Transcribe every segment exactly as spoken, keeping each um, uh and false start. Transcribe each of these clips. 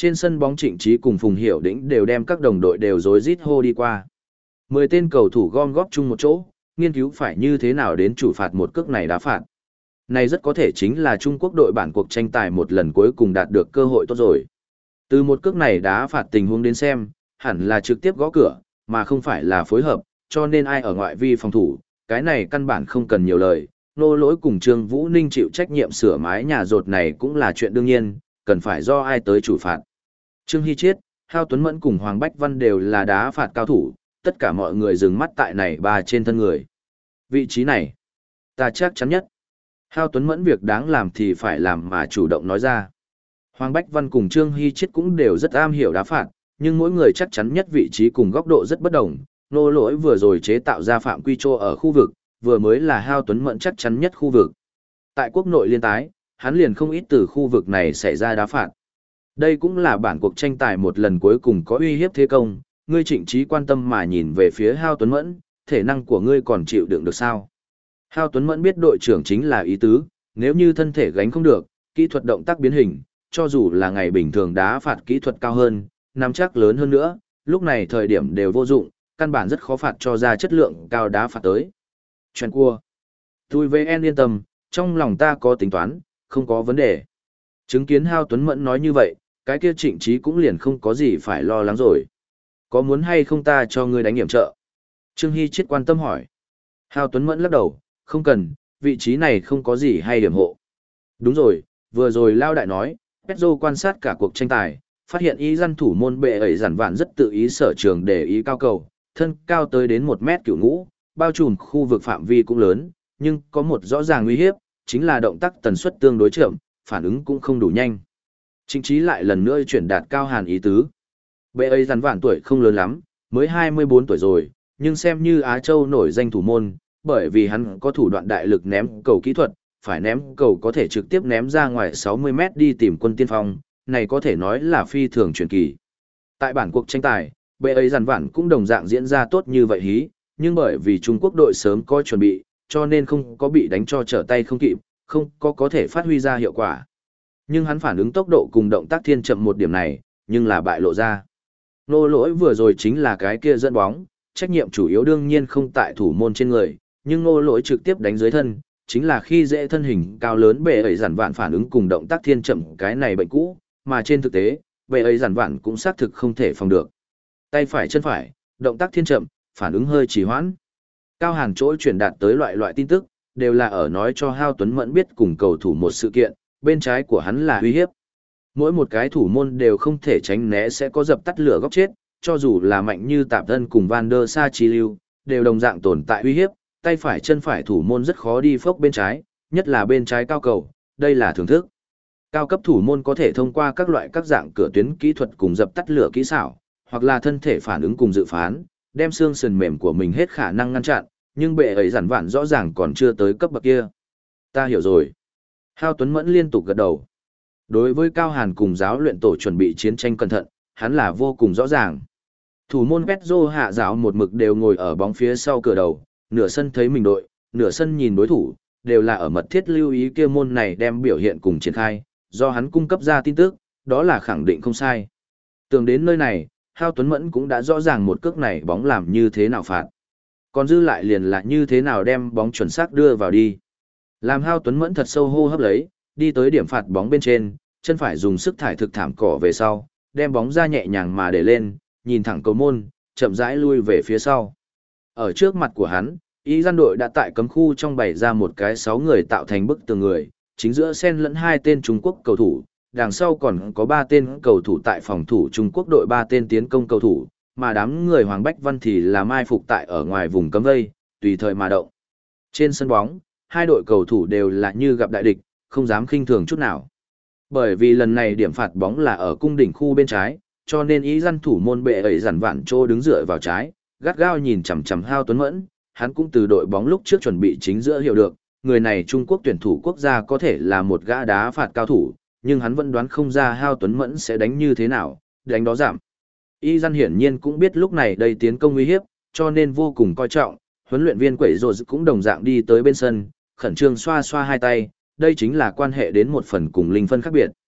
Trên sân bóng Trịnh Trí cùng Phùng Hiểu Đĩnh đều đem các đồng đội đều rối rít hô đi qua. Mười tên cầu thủ gom góp chung một chỗ, nghiên cứu phải như thế nào đến chủ phạt một cước này đá phạt. Này rất có thể chính là Trung Quốc đội bản cuộc tranh tài một lần cuối cùng đạt được cơ hội tốt rồi. Từ một cước này đá phạt tình huống đến xem, hẳn là trực tiếp gõ cửa, mà không phải là phối hợp, cho nên ai ở ngoại vi phòng thủ, cái này căn bản không cần nhiều lời. Nô Lỗi cùng Trương Vũ Ninh chịu trách nhiệm sửa mái nhà rột này cũng là chuyện đương nhiên, cần phải do ai tới chủ phạt. Trương Hy Chiết, Hao Tuấn Mẫn cùng Hoàng Bách Văn đều là đá phạt cao thủ, tất cả mọi người dừng mắt tại này ba trên thân người. Vị trí này, ta chắc chắn nhất. Hao Tuấn Mẫn việc đáng làm thì phải làm mà chủ động nói ra. Hoàng Bách Văn cùng Trương Hy Chiết cũng đều rất am hiểu đá phạt, nhưng mỗi người chắc chắn nhất vị trí cùng góc độ rất bất đồng. Nô Lỗi vừa rồi chế tạo ra phạm quy trô ở khu vực, vừa mới là Hao Tuấn Mẫn chắc chắn nhất khu vực. Tại quốc nội liên tái, hắn liền không ít từ khu vực này xảy ra đá phạt. Đây cũng là bản cuộc tranh tài một lần cuối cùng có uy hiếp thế công, ngươi Trịnh Trí quan tâm mà nhìn về phía Hao Tuấn Mẫn, thể năng của ngươi còn chịu đựng được sao? Hao Tuấn Mẫn biết đội trưởng chính là ý tứ, nếu như thân thể gánh không được, kỹ thuật động tác biến hình, cho dù là ngày bình thường đá phạt kỹ thuật cao hơn, nắm chắc lớn hơn nữa, lúc này thời điểm đều vô dụng, căn bản rất khó phạt cho ra chất lượng cao đá phạt tới. Chuyện cua. Tôi vê en yên tâm, trong lòng ta có tính toán, không có vấn đề. Chứng kiến Hao Tuấn Mẫn nói như vậy, cái kia Trịnh Trí cũng liền không có gì phải lo lắng rồi. Có muốn hay không ta cho ngươi đánh nghiệm trợ? Trương Hy Chiết quan tâm hỏi. Hao Tuấn Mẫn lắc đầu, không cần, vị trí này không có gì hay điểm hộ. Đúng rồi, vừa rồi Lao Đại nói, Petro quan sát cả cuộc tranh tài, phát hiện ý dân thủ môn bệ ấy giản vạn rất tự ý sở trường để ý cao cầu, thân cao tới đến một mét cửu ngũ, bao trùm khu vực phạm vi cũng lớn, nhưng có một rõ ràng nguy hiếp, chính là động tác tần suất tương đối chậm, phản ứng cũng không đủ nhanh. Trịnh Trí lại lần nữa chuyển đạt Cao Hàn ý tứ. Bệ ấy giản vạn tuổi không lớn lắm, mới hai mươi bốn tuổi rồi, nhưng xem như Á Châu nổi danh thủ môn, bởi vì hắn có thủ đoạn đại lực ném cầu kỹ thuật, phải ném cầu có thể trực tiếp ném ra ngoài sáu mươi mét đi tìm quân tiên phong, này có thể nói là phi thường truyền kỳ. Tại bản cuộc tranh tài, bệ ấy giản vạn cũng đồng dạng diễn ra tốt như vậy hí, nhưng bởi vì Trung Quốc đội sớm có chuẩn bị, cho nên không có bị đánh cho trở tay không kịp, không có có thể phát huy ra hiệu quả. Nhưng hắn phản ứng tốc độ cùng động tác thiên chậm một điểm này, nhưng là bại lộ ra. Nô Lỗi vừa rồi chính là cái kia dẫn bóng, trách nhiệm chủ yếu đương nhiên không tại thủ môn trên người, nhưng Nô Lỗi trực tiếp đánh dưới thân, chính là khi dễ thân hình cao lớn bệ ấy giản vạn phản ứng cùng động tác thiên chậm cái này bệnh cũ, mà trên thực tế, bệ ấy giản vạn cũng xác thực không thể phòng được. Tay phải chân phải, động tác thiên chậm, phản ứng hơi trì hoãn. Cao Hàn chỗ truyền đạt tới loại loại tin tức, đều là ở nói cho Hao Tuấn Mẫn biết cùng cầu thủ một sự kiện, bên trái của hắn là uy hiếp. Mỗi một cái thủ môn đều không thể tránh né sẽ có dập tắt lửa góc chết, cho dù là mạnh như Tạp Thân cùng Van der Sa Chi Lưu, đều đồng dạng tồn tại uy hiếp, tay phải chân phải thủ môn rất khó đi phốc bên trái, nhất là bên trái cao cầu, đây là thưởng thức. Cao cấp thủ môn có thể thông qua các loại các dạng cửa tuyến kỹ thuật cùng dập tắt lửa kỹ xảo, hoặc là thân thể phản ứng cùng dự phán, đem xương sườn mềm của mình hết khả năng ngăn chặn, nhưng bệ ấy giản vạn rõ ràng còn chưa tới cấp bậc kia. Ta hiểu rồi. Hao Tuấn Mẫn liên tục gật đầu. Đối với Cao Hàn cùng giáo luyện tổ chuẩn bị chiến tranh cẩn thận, hắn là vô cùng rõ ràng. Thủ môn Petro hạ giáo một mực đều ngồi ở bóng phía sau cửa đầu, nửa sân thấy mình đội, nửa sân nhìn đối thủ, đều là ở mật thiết lưu ý kia môn này đem biểu hiện cùng triển khai, do hắn cung cấp ra tin tức, đó là khẳng định không sai. Tưởng đến nơi này, Hao Tuấn Mẫn cũng đã rõ ràng một cước này bóng làm như thế nào phạt. Còn dư lại liền là như thế nào đem bóng chuẩn xác đưa vào đi. Làm Hao Tuấn Mẫn thật sâu hô hấp lấy, đi tới điểm phạt bóng bên trên, chân phải dùng sức thải thực thảm cỏ về sau, đem bóng ra nhẹ nhàng mà để lên, nhìn thẳng cầu môn, chậm rãi lui về phía sau. Ở trước mặt của hắn, ý gian đội đã tại cấm khu trong bày ra một cái sáu người tạo thành bức tường người, chính giữa xen lẫn hai tên Trung Quốc cầu thủ, đằng sau còn có ba tên cầu thủ tại phòng thủ Trung Quốc đội ba tên tiến công cầu thủ, mà đám người Hoàng Bách Văn thì là mai phục tại ở ngoài vùng cấm vây, tùy thời mà động. Trên sân bóng, hai đội cầu thủ đều là như gặp đại địch, không dám khinh thường chút nào. Bởi vì lần này điểm phạt bóng là ở cung đỉnh khu bên trái, cho nên ý dân thủ môn bệ ấy giản vạn trô đứng dựa vào trái, gắt gao nhìn chằm chằm Hao Tuấn Mẫn, hắn cũng từ đội bóng lúc trước chuẩn bị chính giữa hiểu được, người này Trung Quốc tuyển thủ quốc gia có thể là một gã đá phạt cao thủ, nhưng hắn vẫn đoán không ra Hao Tuấn Mẫn sẽ đánh như thế nào, đánh đó giảm. Y dân hiển nhiên cũng biết lúc này đây tiến công uy hiếp, cho nên vô cùng coi trọng, huấn luyện viên Quẩy Rồ cũng đồng dạng đi tới bên sân, khẩn trương xoa xoa hai tay, đây chính là quan hệ đến một phần cùng linh phân khác biệt.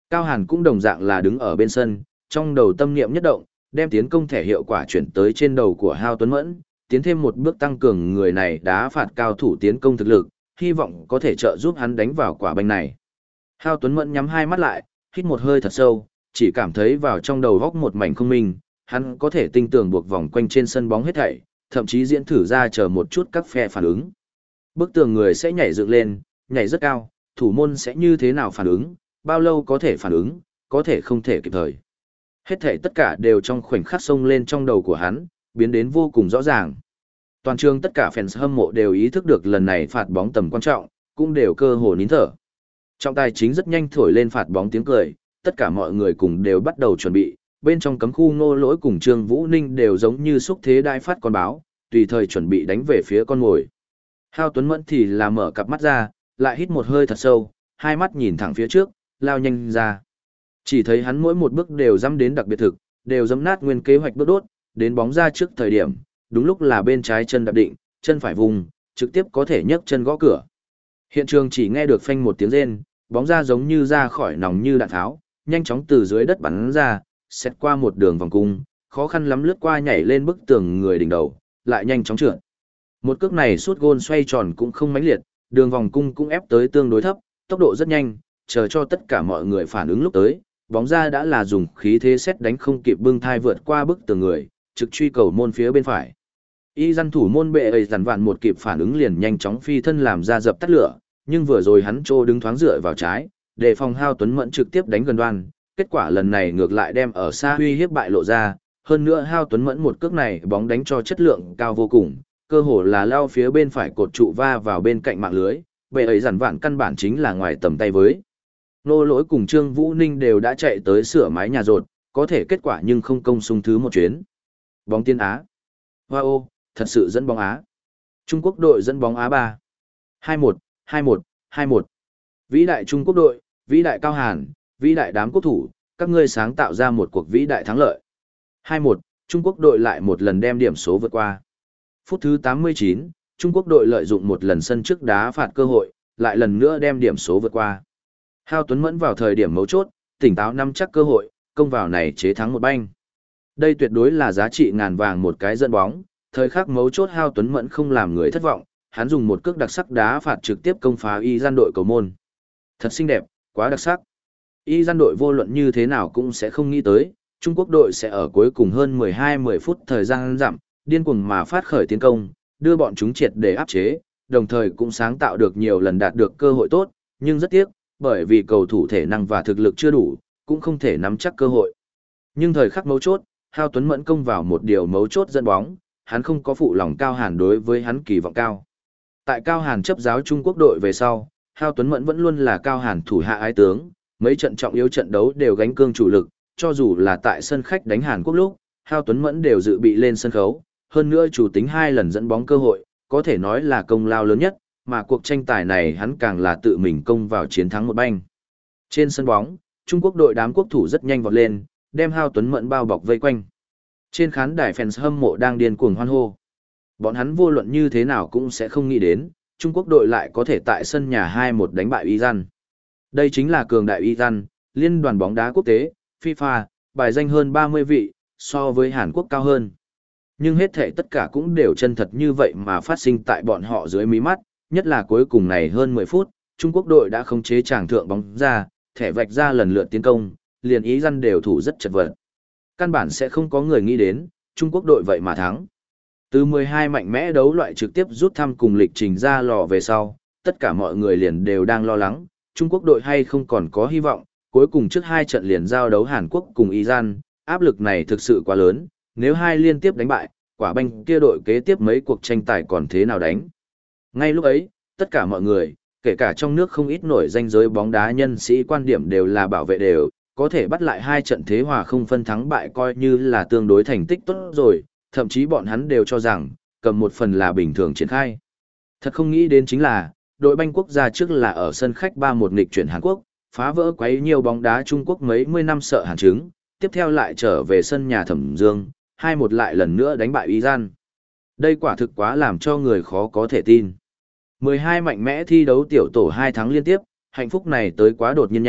Cao Hàn cũng đồng dạng là đứng ở bên sân, trong đầu tâm niệm nhất động, đem tiến công thẻ hiệu quả chuyển tới trên đầu của Hao Tuấn Mẫn, tiến thêm một bước tăng cường người này đá phạt cao thủ tiến công thực lực, hy vọng có thể trợ giúp hắn đánh vào quả banh này. Hao Tuấn Mẫn nhắm hai mắt lại, hít một hơi thật sâu, chỉ cảm thấy vào trong đầu góc một mảnh không minh, hắn có thể tinh tường buộc vòng quanh trên sân bóng hết thảy, thậm chí diễn thử ra chờ một chút các phe phản ứng. Bức tường người sẽ nhảy dựng lên, nhảy rất cao, thủ môn sẽ như thế nào phản ứng, bao lâu có thể phản ứng, có thể không thể kịp thời. Hết thảy tất cả đều trong khoảnh khắc xông lên trong đầu của hắn, biến đến vô cùng rõ ràng. Toàn trường tất cả fans hâm mộ đều ý thức được lần này phạt bóng tầm quan trọng, cũng đều cơ hồ nín thở. Trọng tài chính rất nhanh thổi lên phạt bóng tiếng cười, tất cả mọi người cùng đều bắt đầu chuẩn bị, bên trong cấm khu Ngô Lỗi cùng Trương Vũ Ninh đều giống như xúc thế đai phát con báo, tùy thời chuẩn bị đánh về phía con mồi. Hao Tuấn Mẫn thì là mở cặp mắt ra, lại hít một hơi thật sâu, hai mắt nhìn thẳng phía trước, lao nhanh ra. Chỉ thấy hắn mỗi một bước đều dẫm đến đặc biệt thực, đều dẫm nát nguyên kế hoạch bước đốt, đến bóng ra trước thời điểm, đúng lúc là bên trái chân đạp định, chân phải vùng, trực tiếp có thể nhấc chân gõ cửa. Hiện trường chỉ nghe được phanh một tiếng rên, bóng ra giống như ra khỏi nòng như đạn tháo, nhanh chóng từ dưới đất bắn ra, xét qua một đường vòng cung, khó khăn lắm lướt qua nhảy lên bức tường người đỉnh đầu, lại nhanh chóng trượt. Một cước này sút gôn xoay tròn cũng không mãnh liệt, đường vòng cung cũng ép tới tương đối thấp, tốc độ rất nhanh, chờ cho tất cả mọi người phản ứng lúc tới, bóng ra đã là dùng khí thế xét đánh không kịp bưng thai vượt qua bức tường người, trực truy cầu môn phía bên phải. Y dân thủ môn bệ ấy dằn vạn một kịp phản ứng liền nhanh chóng phi thân làm ra dập tắt lửa, nhưng vừa rồi hắn trô đứng thoáng dựa vào trái, để phòng Hao Tuấn Mẫn trực tiếp đánh gần đoan, kết quả lần này ngược lại đem ở xa uy hiếp bại lộ ra, hơn nữa Hao Tuấn Mẫn một cước này bóng đánh cho chất lượng cao vô cùng, cơ hồ là lao phía bên phải cột trụ va vào bên cạnh mạng lưới, bệ ấy dằn vạn căn bản chính là ngoài tầm tay với. Nô Lỗi cùng Trương Vũ Ninh đều đã chạy tới sửa mái nhà rột, có thể kết quả nhưng không công sung thứ một chuyến. Bóng tiên Á. Wow, thật sự dẫn bóng Á. Trung Quốc đội dẫn bóng Á ba. hai một, hai một, hai một. Vĩ đại Trung Quốc đội, vĩ đại Cao Hàn, vĩ đại đám quốc thủ, các ngươi sáng tạo ra một cuộc vĩ đại thắng lợi. hai một, Trung Quốc đội lại một lần đem điểm số vượt qua. Phút thứ tám mươi chín, Trung Quốc đội lợi dụng một lần sân trước đá phạt cơ hội, lại lần nữa đem điểm số vượt qua. Hao Tuấn Mẫn vào thời điểm mấu chốt, tỉnh táo nắm chắc cơ hội, công vào này chế thắng một banh. Đây tuyệt đối là giá trị ngàn vàng một cái dẫn bóng, thời khắc mấu chốt Hao Tuấn Mẫn không làm người thất vọng, hắn dùng một cước đặc sắc đá phạt trực tiếp công phá Y gian đội cầu môn. Thật xinh đẹp, quá đặc sắc. Y gian đội vô luận như thế nào cũng sẽ không nghĩ tới, Trung Quốc đội sẽ ở cuối cùng hơn mười hai mười phút thời gian giảm, điên cuồng mà phát khởi tiến công, đưa bọn chúng triệt để áp chế, đồng thời cũng sáng tạo được nhiều lần đạt được cơ hội tốt, nhưng rất tiếc, bởi vì cầu thủ thể năng và thực lực chưa đủ, cũng không thể nắm chắc cơ hội. Nhưng thời khắc mấu chốt, Hao Tuấn Mẫn công vào một điều mấu chốt dẫn bóng, hắn không có phụ lòng Cao Hàn đối với hắn kỳ vọng cao. Tại Cao Hàn chấp giáo Trung Quốc đội về sau, Hao Tuấn Mẫn vẫn luôn là Cao Hàn thủ hạ ái tướng, mấy trận trọng yếu trận đấu đều gánh cương chủ lực, cho dù là tại sân khách đánh Hàn Quốc lúc, Hao Tuấn Mẫn đều dự bị lên sân khấu, hơn nữa chủ tính hai lần dẫn bóng cơ hội, có thể nói là công lao lớn nhất, mà cuộc tranh tài này hắn càng là tự mình công vào chiến thắng một banh. Trên sân bóng, Trung Quốc đội đám quốc thủ rất nhanh vọt lên, đem Hao Tuấn Mẫn bao bọc vây quanh. Trên khán đài fans hâm mộ đang điên cuồng hoan hô. Bọn hắn vô luận như thế nào cũng sẽ không nghĩ đến, Trung Quốc đội lại có thể tại sân nhà hai một đánh bại Iran. Đây chính là cường đại Iran, liên đoàn bóng đá quốc tế, FIFA, bài danh hơn ba mươi vị, so với Hàn Quốc cao hơn. Nhưng hết thể tất cả cũng đều chân thật như vậy mà phát sinh tại bọn họ dưới mí mắt, nhất là cuối cùng này hơn mười phút, Trung Quốc đội đã khống chế tràng thượng bóng ra, thẻ vạch ra lần lượt tiến công, liền Iran đều thủ rất chật vật. Căn bản sẽ không có người nghĩ đến, Trung Quốc đội vậy mà thắng. Từ mười hai mạnh mẽ đấu loại trực tiếp rút thăm cùng lịch trình ra lò về sau, tất cả mọi người liền đều đang lo lắng, Trung Quốc đội hay không còn có hy vọng, cuối cùng trước hai trận liền giao đấu Hàn Quốc cùng Iran, áp lực này thực sự quá lớn, nếu hai liên tiếp đánh bại, quả banh kia đội kế tiếp mấy cuộc tranh tài còn thế nào đánh. Ngay lúc ấy, tất cả mọi người, kể cả trong nước không ít nổi danh giới bóng đá nhân sĩ quan điểm đều là bảo vệ đều, có thể bắt lại hai trận thế hòa không phân thắng bại coi như là tương đối thành tích tốt rồi, thậm chí bọn hắn đều cho rằng, cầm một phần là bình thường triển khai. Thật không nghĩ đến chính là, đội banh quốc gia trước là ở sân khách ba một nghịch chuyển Hàn Quốc, phá vỡ quấy nhiều bóng đá Trung Quốc mấy mươi năm sợ hàn chứng, tiếp theo lại trở về sân nhà Thẩm Dương, hai một lại lần nữa đánh bại Iran. Đây quả thực quá làm cho người khó có thể tin. mười hai mạnh mẽ thi đấu tiểu tổ hai tháng liên tiếp, hạnh phúc này tới quá đột nhiên nhanh,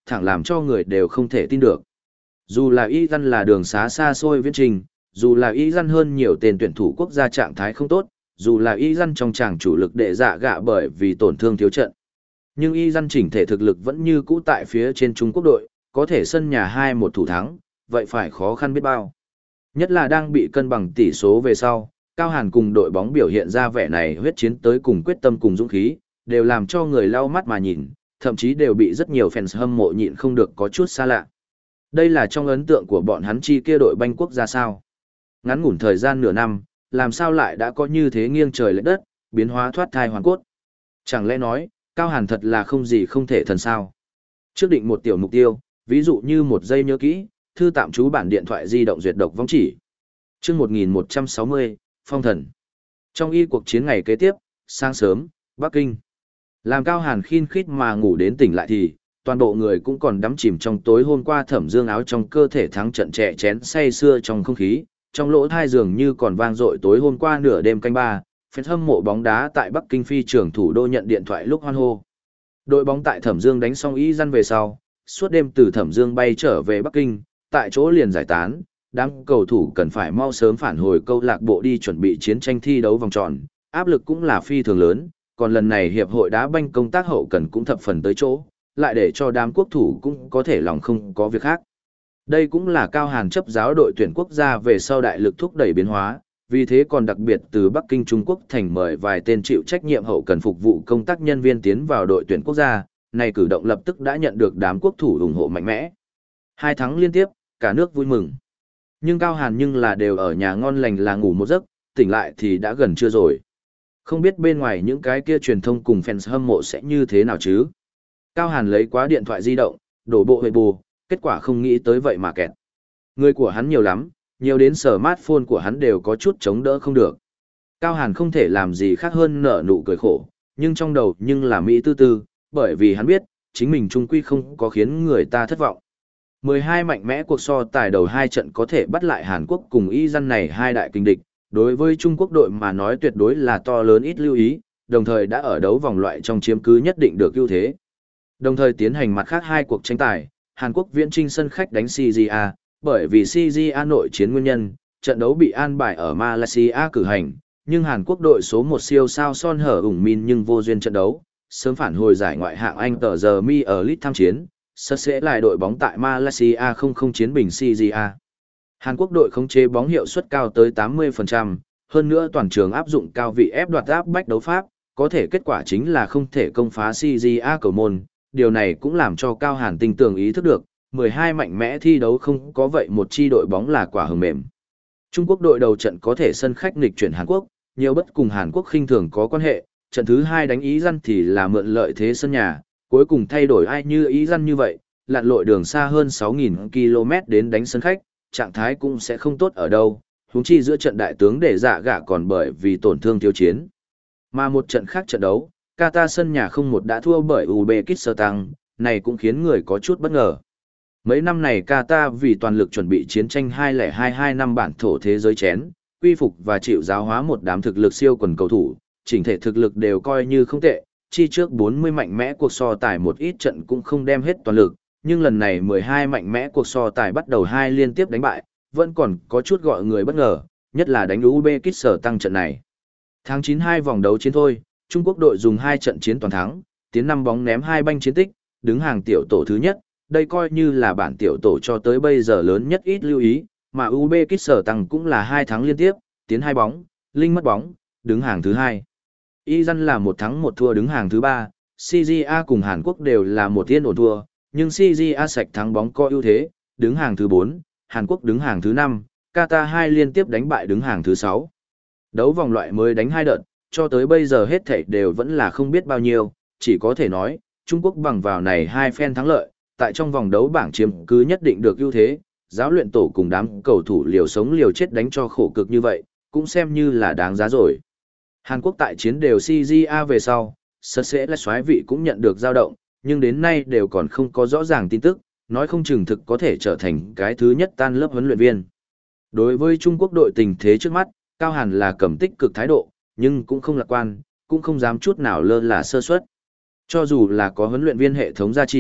thẳng làm cho người đều không thể tin được. Dù là y dân là đường xá xa xôi viễn trình, dù là y dân hơn nhiều tên tuyển thủ quốc gia trạng thái không tốt, dù là y dân trong tràng chủ lực đệ dạ gạ bởi vì tổn thương thiếu trận. Nhưng y dân chỉnh thể thực lực vẫn như cũ tại phía trên Trung Quốc đội, có thể sân nhà hai một thủ thắng, vậy phải khó khăn biết bao. Nhất là đang bị cân bằng tỷ số về sau, Cao Hàn cùng đội bóng biểu hiện ra vẻ này huyết chiến tới cùng quyết tâm cùng dũng khí, đều làm cho người lau mắt mà nhìn, thậm chí đều bị rất nhiều fans hâm mộ nhịn không được có chút xa lạ. Đây là trong ấn tượng của bọn hắn chi kia đội banh quốc ra sao. Ngắn ngủn thời gian nửa năm, làm sao lại đã có như thế nghiêng trời lệch đất, biến hóa thoát thai hoàn cốt. Chẳng lẽ nói, Cao Hàn thật là không gì không thể thần sao. Trước định một tiểu mục tiêu, ví dụ như một giây nhớ kỹ, thư tạm trú bản điện thoại di động duyệt độc vong chỉ. Chương một nghìn một trăm sáu mươi, Phong Thần. Trong y cuộc chiến ngày kế tiếp, sáng sớm, Bắc Kinh. Làm Cao Hàn khin khít mà ngủ đến tỉnh lại thì, toàn bộ người cũng còn đắm chìm trong tối hôm qua Thẩm Dương áo trong cơ thể thắng trận trẻ chén say xưa trong không khí, trong lỗ thai dường như còn vang dội tối hôm qua nửa đêm canh ba, fan hâm mộ bóng đá tại Bắc Kinh phi trường thủ đô nhận điện thoại lúc hoan hô. Đội bóng tại Thẩm Dương đánh xong y răn về sau, suốt đêm từ Thẩm Dương bay trở về Bắc Kinh, tại chỗ liền giải tán, đám cầu thủ cần phải mau sớm phản hồi câu lạc bộ đi chuẩn bị chiến tranh thi đấu vòng tròn, áp lực cũng là phi thường lớn, còn lần này hiệp hội đá banh công tác hậu cần cũng thập phần tới chỗ, lại để cho đám quốc thủ cũng có thể lòng không có việc khác. Đây cũng là Cao Hàn chấp giáo đội tuyển quốc gia về sau đại lực thúc đẩy biến hóa, vì thế còn đặc biệt từ Bắc Kinh Trung Quốc thành mời vài tên chịu trách nhiệm hậu cần phục vụ công tác nhân viên tiến vào đội tuyển quốc gia, này cử động lập tức đã nhận được đám quốc thủ ủng hộ mạnh mẽ. Hai thắng liên tiếp, cả nước vui mừng. Nhưng Cao Hàn nhưng là đều ở nhà ngon lành là ngủ một giấc, tỉnh lại thì đã gần trưa rồi. Không biết bên ngoài những cái kia truyền thông cùng fans hâm mộ sẽ như thế nào chứ. Cao Hàn lấy quá điện thoại di động, đổ bộ hệ bù, kết quả không nghĩ tới vậy mà kẹt. Người của hắn nhiều lắm, nhiều đến smartphone của hắn đều có chút chống đỡ không được. Cao Hàn không thể làm gì khác hơn nở nụ cười khổ, nhưng trong đầu nhưng là Mỹ tư tư, bởi vì hắn biết, chính mình trung quy không có khiến người ta thất vọng. mười hai mạnh mẽ cuộc so tài đầu hai trận có thể bắt lại Hàn Quốc cùng Y Dân này hai đại kình địch, đối với Trung Quốc đội mà nói tuyệt đối là to lớn ít lưu ý, đồng thời đã ở đấu vòng loại trong chiếm cứ nhất định được ưu thế. Đồng thời tiến hành mặt khác hai cuộc tranh tài, Hàn Quốc viễn trinh sân khách đánh xê giê a, bởi vì xê giê a nội chiến nguyên nhân, trận đấu bị an bài ở Malaysia cử hành, nhưng Hàn Quốc đội số một siêu sao Son Hở ủng min nhưng vô duyên trận đấu, sớm phản hồi giải ngoại hạng Anh tờ giờ mi ở League tham chiến, sắp sẽ lại đội bóng tại Malaysia không không chiến bình xê giê a. Hàn Quốc đội khống chế bóng hiệu suất cao tới tám mươi phần trăm, hơn nữa toàn trường áp dụng cao vị ép đoạt áp bách đấu pháp, có thể kết quả chính là không thể công phá xê giê a cầu môn. Điều này cũng làm cho Cao Hàn tinh tường ý thức được, mười hai mạnh mẽ thi đấu không có vậy một chi đội bóng là quả hờ mềm. Trung Quốc đội đầu trận có thể sân khách nghịch chuyển Hàn Quốc, nhiều bất cùng Hàn Quốc khinh thường có quan hệ, trận thứ hai đánh Ý Dân thì là mượn lợi thế sân nhà, cuối cùng thay đổi ai như Ý Dân như vậy, lặn lội đường xa hơn sáu nghìn ki lô mét đến đánh sân khách, trạng thái cũng sẽ không tốt ở đâu, huống chi giữa trận đại tướng để dạ gạ còn bởi vì tổn thương thiếu chiến. Mà một trận khác trận đấu, Qatar sân nhà không một đã thua bởi Uzbekistan, này cũng khiến người có chút bất ngờ. Mấy năm này Qatar vì toàn lực chuẩn bị chiến tranh hai không hai hai năm bản thổ thế giới chén, quy phục và chịu giáo hóa một đám thực lực siêu quần cầu thủ, chỉnh thể thực lực đều coi như không tệ, chi trước bốn mươi mạnh mẽ cuộc so tài một ít trận cũng không đem hết toàn lực, nhưng lần này mười hai mạnh mẽ cuộc so tài bắt đầu hai liên tiếp đánh bại, vẫn còn có chút gọi người bất ngờ, nhất là đánh Uzbekistan tăng trận này. Tháng chín hai vòng đấu chiến thôi, Trung Quốc đội dùng hai trận chiến toàn thắng, tiến năm bóng ném hai banh chiến tích, đứng hàng tiểu tổ thứ nhất, đây coi như là bản tiểu tổ cho tới bây giờ lớn nhất ít lưu ý, mà Uzbekistan tăng cũng là hai thắng liên tiếp, tiến hai bóng, linh mất bóng, đứng hàng thứ hai. Izan là một thắng một thua đứng hàng thứ ba, xê giê a cùng Hàn Quốc đều là một yên ổn thua, nhưng xê giê a sạch thắng bóng có ưu thế, đứng hàng thứ bốn, Hàn Quốc đứng hàng thứ năm, Qatar hai liên tiếp đánh bại đứng hàng thứ sáu. Đấu vòng loại mới đánh hai đợt, cho tới bây giờ hết thảy đều vẫn là không biết bao nhiêu, chỉ có thể nói, Trung Quốc bằng vào này hai phen thắng lợi, tại trong vòng đấu bảng chiếm cứ nhất định được ưu thế, giáo luyện tổ cùng đám cầu thủ liều sống liều chết đánh cho khổ cực như vậy, cũng xem như là đáng giá rồi. Hàn Quốc tại chiến đều xê giê a về sau, sơ sẽ là soái vị cũng nhận được dao động, nhưng đến nay đều còn không có rõ ràng tin tức, nói không chừng thực có thể trở thành cái thứ nhất tan lớp huấn luyện viên. Đối với Trung Quốc đội tình thế trước mắt, Cao Hàn là cầm tích cực thái độ, nhưng cũng không lạc quan, cũng không dám chút nào lơ là sơ suất. Cho dù là có huấn luyện viên hệ thống gia trì,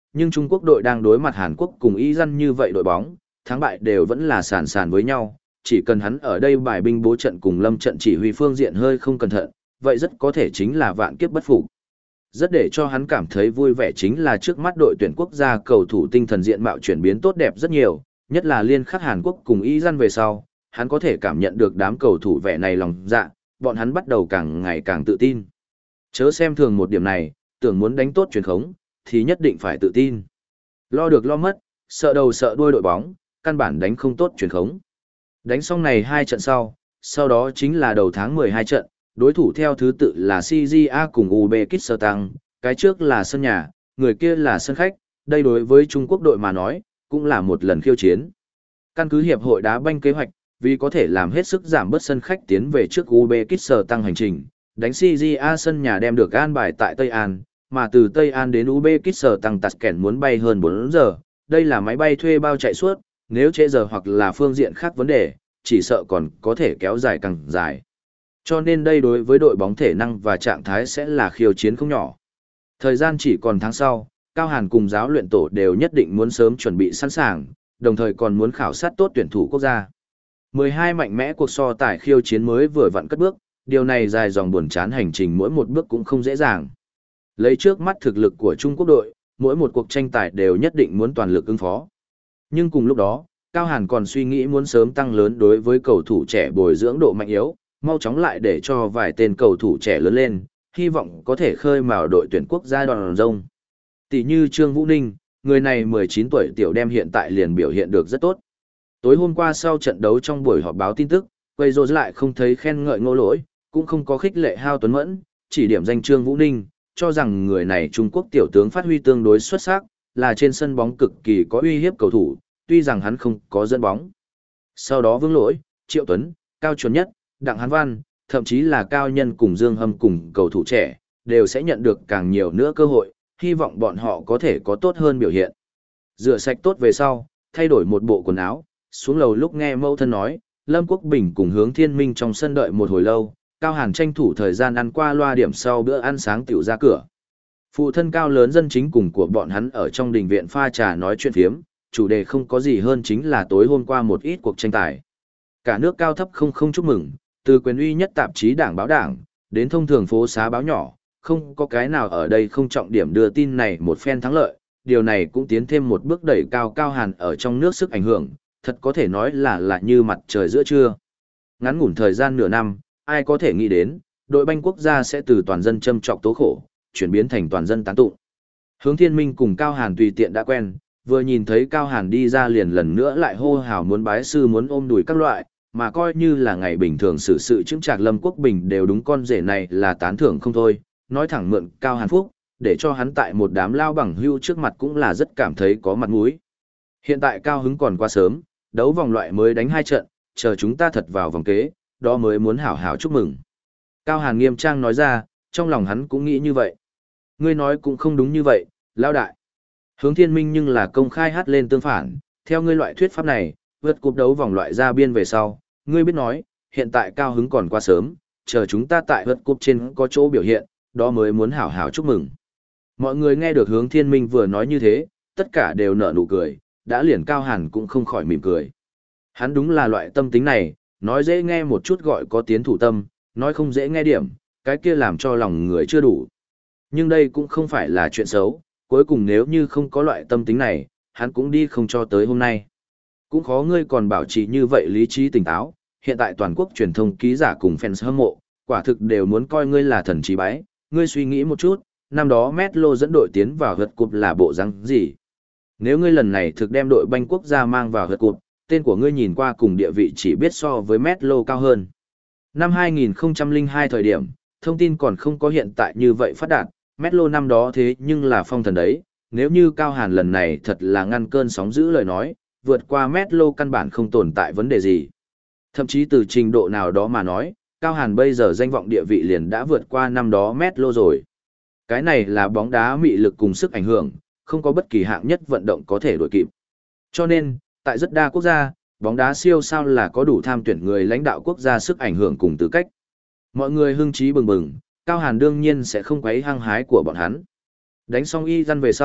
nhưng Trung Quốc đội đang đối mặt Hàn Quốc cùng Y Dân như vậy đội bóng, thắng bại đều vẫn là sàn sàn với nhau, chỉ cần hắn ở đây bài binh bố trận cùng Lâm trận chỉ huy phương diện hơi không cẩn thận, vậy rất có thể chính là vạn kiếp bất phục. Rất để cho hắn cảm thấy vui vẻ chính là trước mắt đội tuyển quốc gia cầu thủ tinh thần diện mạo chuyển biến tốt đẹp rất nhiều, nhất là liên khắc Hàn Quốc cùng Y Dân về sau, hắn có thể cảm nhận được đám cầu thủ vẻ này lòng dạ, bọn hắn bắt đầu càng ngày càng tự tin. Chớ xem thường một điểm này, tưởng muốn đánh tốt truyền khống, thì nhất định phải tự tin. Lo được lo mất, sợ đầu sợ đuôi đội bóng, căn bản đánh không tốt truyền khống. Đánh xong này hai trận sau, sau đó chính là đầu tháng mười hai trận, đối thủ theo thứ tự là xê giê a cùng Uzbekistan, cái trước là sân nhà, người kia là sân khách, đây đối với Trung Quốc đội mà nói, cũng là một lần khiêu chiến. Căn cứ hiệp hội đá banh kế hoạch, vì có thể làm hết sức giảm bớt sân khách tiến về trước Uzbekistan hành trình, đánh xê giê a sân nhà đem được an bài tại Tây An, mà từ Tây An đến Uzbekistan Tashkent muốn bay hơn bốn giờ, đây là máy bay thuê bao chạy suốt, nếu trễ giờ hoặc là phương diện khác vấn đề, chỉ sợ còn có thể kéo dài càng dài. Cho nên đây đối với đội bóng thể năng và trạng thái sẽ là khiêu chiến không nhỏ. Thời gian chỉ còn tháng sau, Cao Hàn cùng giáo luyện tổ đều nhất định muốn sớm chuẩn bị sẵn sàng, đồng thời còn muốn khảo sát tốt tuyển thủ quốc gia. mười hai mạnh mẽ cuộc so tài khiêu chiến mới vừa vặn cất bước, điều này dài dòng buồn chán hành trình mỗi một bước cũng không dễ dàng. Lấy trước mắt thực lực của Trung Quốc đội, mỗi một cuộc tranh tài đều nhất định muốn toàn lực ứng phó. Nhưng cùng lúc đó, Cao Hàn còn suy nghĩ muốn sớm tăng lớn đối với cầu thủ trẻ bồi dưỡng độ mạnh yếu, mau chóng lại để cho vài tên cầu thủ trẻ lớn lên, hy vọng có thể khơi mào đội tuyển quốc gia đòn rông. Tỷ như Trương Vũ Ninh, người này mười chín tuổi tiểu đem hiện tại liền biểu hiện được rất tốt. Tối hôm qua sau trận đấu trong buổi họp báo tin tức, quay rồi lại không thấy khen ngợi Ngô Lỗi, cũng không có khích lệ Hao Tuấn Mẫn, chỉ điểm danh Trương Vũ Ninh, cho rằng người này Trung Quốc tiểu tướng phát huy tương đối xuất sắc, là trên sân bóng cực kỳ có uy hiếp cầu thủ, tuy rằng hắn không có dẫn bóng. Sau đó Vương Lỗi, Triệu Tuấn, Cao Chuẩn Nhất, Đặng Hán Văn, thậm chí là Cao Nhân cùng Dương Hâm cùng cầu thủ trẻ, đều sẽ nhận được càng nhiều nữa cơ hội, hy vọng bọn họ có thể có tốt hơn biểu hiện. Rửa sạch tốt về sau, thay đổi một bộ quần áo, xuống lầu lúc nghe mẫu thân nói, Lâm Quốc Bình cùng Hướng Thiên Minh trong sân đợi một hồi lâu, Cao Hàn tranh thủ thời gian ăn qua loa điểm sau bữa ăn sáng tiểu ra cửa. Phụ thân Cao lớn dân chính cùng của bọn hắn ở trong đình viện pha trà nói chuyện phiếm, chủ đề không có gì hơn chính là tối hôm qua một ít cuộc tranh tài. Cả nước cao thấp không không chúc mừng, từ quyền uy nhất tạp chí Đảng báo Đảng, đến thông thường phố xá báo nhỏ, không có cái nào ở đây không trọng điểm đưa tin này một phen thắng lợi, điều này cũng tiến thêm một bước đẩy cao Cao Hàn ở trong nước sức ảnh hưởng, thật có thể nói là là như mặt trời giữa trưa. Ngắn ngủn thời gian nửa năm, ai có thể nghĩ đến, đội banh quốc gia sẽ từ toàn dân châm trọc tố khổ, chuyển biến thành toàn dân tán tụng. Hướng Thiên Minh cùng Cao Hàn tùy tiện đã quen, vừa nhìn thấy Cao Hàn đi ra liền lần nữa lại hô hào muốn bái sư muốn ôm đùi các loại, mà coi như là ngày bình thường xử sự chứng trạc Lâm Quốc Bình đều đúng con rể này là tán thưởng không thôi, nói thẳng mượn Cao Hàn phúc, để cho hắn tại một đám lao bằng hưu trước mặt cũng là rất cảm thấy có mặt mũi. Hiện tại cao hứng còn quá sớm, đấu vòng loại mới đánh hai trận, chờ chúng ta thật vào vòng kế, đó mới muốn hảo hảo chúc mừng. Cao Hàn nghiêm trang nói ra, trong lòng hắn cũng nghĩ như vậy. Ngươi nói cũng không đúng như vậy, lao đại. Hướng Thiên Minh nhưng là công khai hát lên tương phản, theo ngươi loại thuyết pháp này, vượt cúp đấu vòng loại ra biên về sau, ngươi biết nói, hiện tại cao hứng còn quá sớm, chờ chúng ta tại vượt cúp trên có chỗ biểu hiện, đó mới muốn hảo hảo chúc mừng. Mọi người nghe được Hướng Thiên Minh vừa nói như thế, tất cả đều nở nụ cười, đã liền Cao Hàn cũng không khỏi mỉm cười. Hắn đúng là loại tâm tính này, nói dễ nghe một chút gọi có tiến thủ tâm, nói không dễ nghe điểm, cái kia làm cho lòng người chưa đủ. Nhưng đây cũng không phải là chuyện xấu, cuối cùng nếu như không có loại tâm tính này, hắn cũng đi không cho tới hôm nay. Cũng khó ngươi còn bảo trì như vậy lý trí tỉnh táo, hiện tại toàn quốc truyền thông ký giả cùng fans hâm mộ, quả thực đều muốn coi ngươi là thần trí bái, ngươi suy nghĩ một chút, năm đó Metlo dẫn đội tiến vào vượt cúp là bộ răng gì. Nếu ngươi lần này thực đem đội banh quốc gia mang vào vượt cúp, tên của ngươi nhìn qua cùng địa vị chỉ biết so với Metlo cao hơn. Năm hai nghìn không trăm lẻ hai thời điểm, thông tin còn không có hiện tại như vậy phát đạt, Metlo năm đó thế nhưng là phong thần đấy, nếu như Cao Hàn lần này thật là ngăn cơn sóng dữ lời nói, vượt qua Metlo căn bản không tồn tại vấn đề gì. Thậm chí từ trình độ nào đó mà nói, Cao Hàn bây giờ danh vọng địa vị liền đã vượt qua năm đó Metlo rồi. Cái này là bóng đá mị lực cùng sức ảnh hưởng, không có bất kỳ hạng nhất vận động có thể đuổi kịp. Cho nên, tại rất đa quốc gia, bóng đá siêu sao là có đủ tham tuyển người lãnh đạo quốc gia sức ảnh hưởng cùng tư cách. Mọi người hưng trí bừng bừng, Cao Hàn đương nhiên sẽ không quấy hăng hái của bọn hắn. Đánh xong y răn về sau,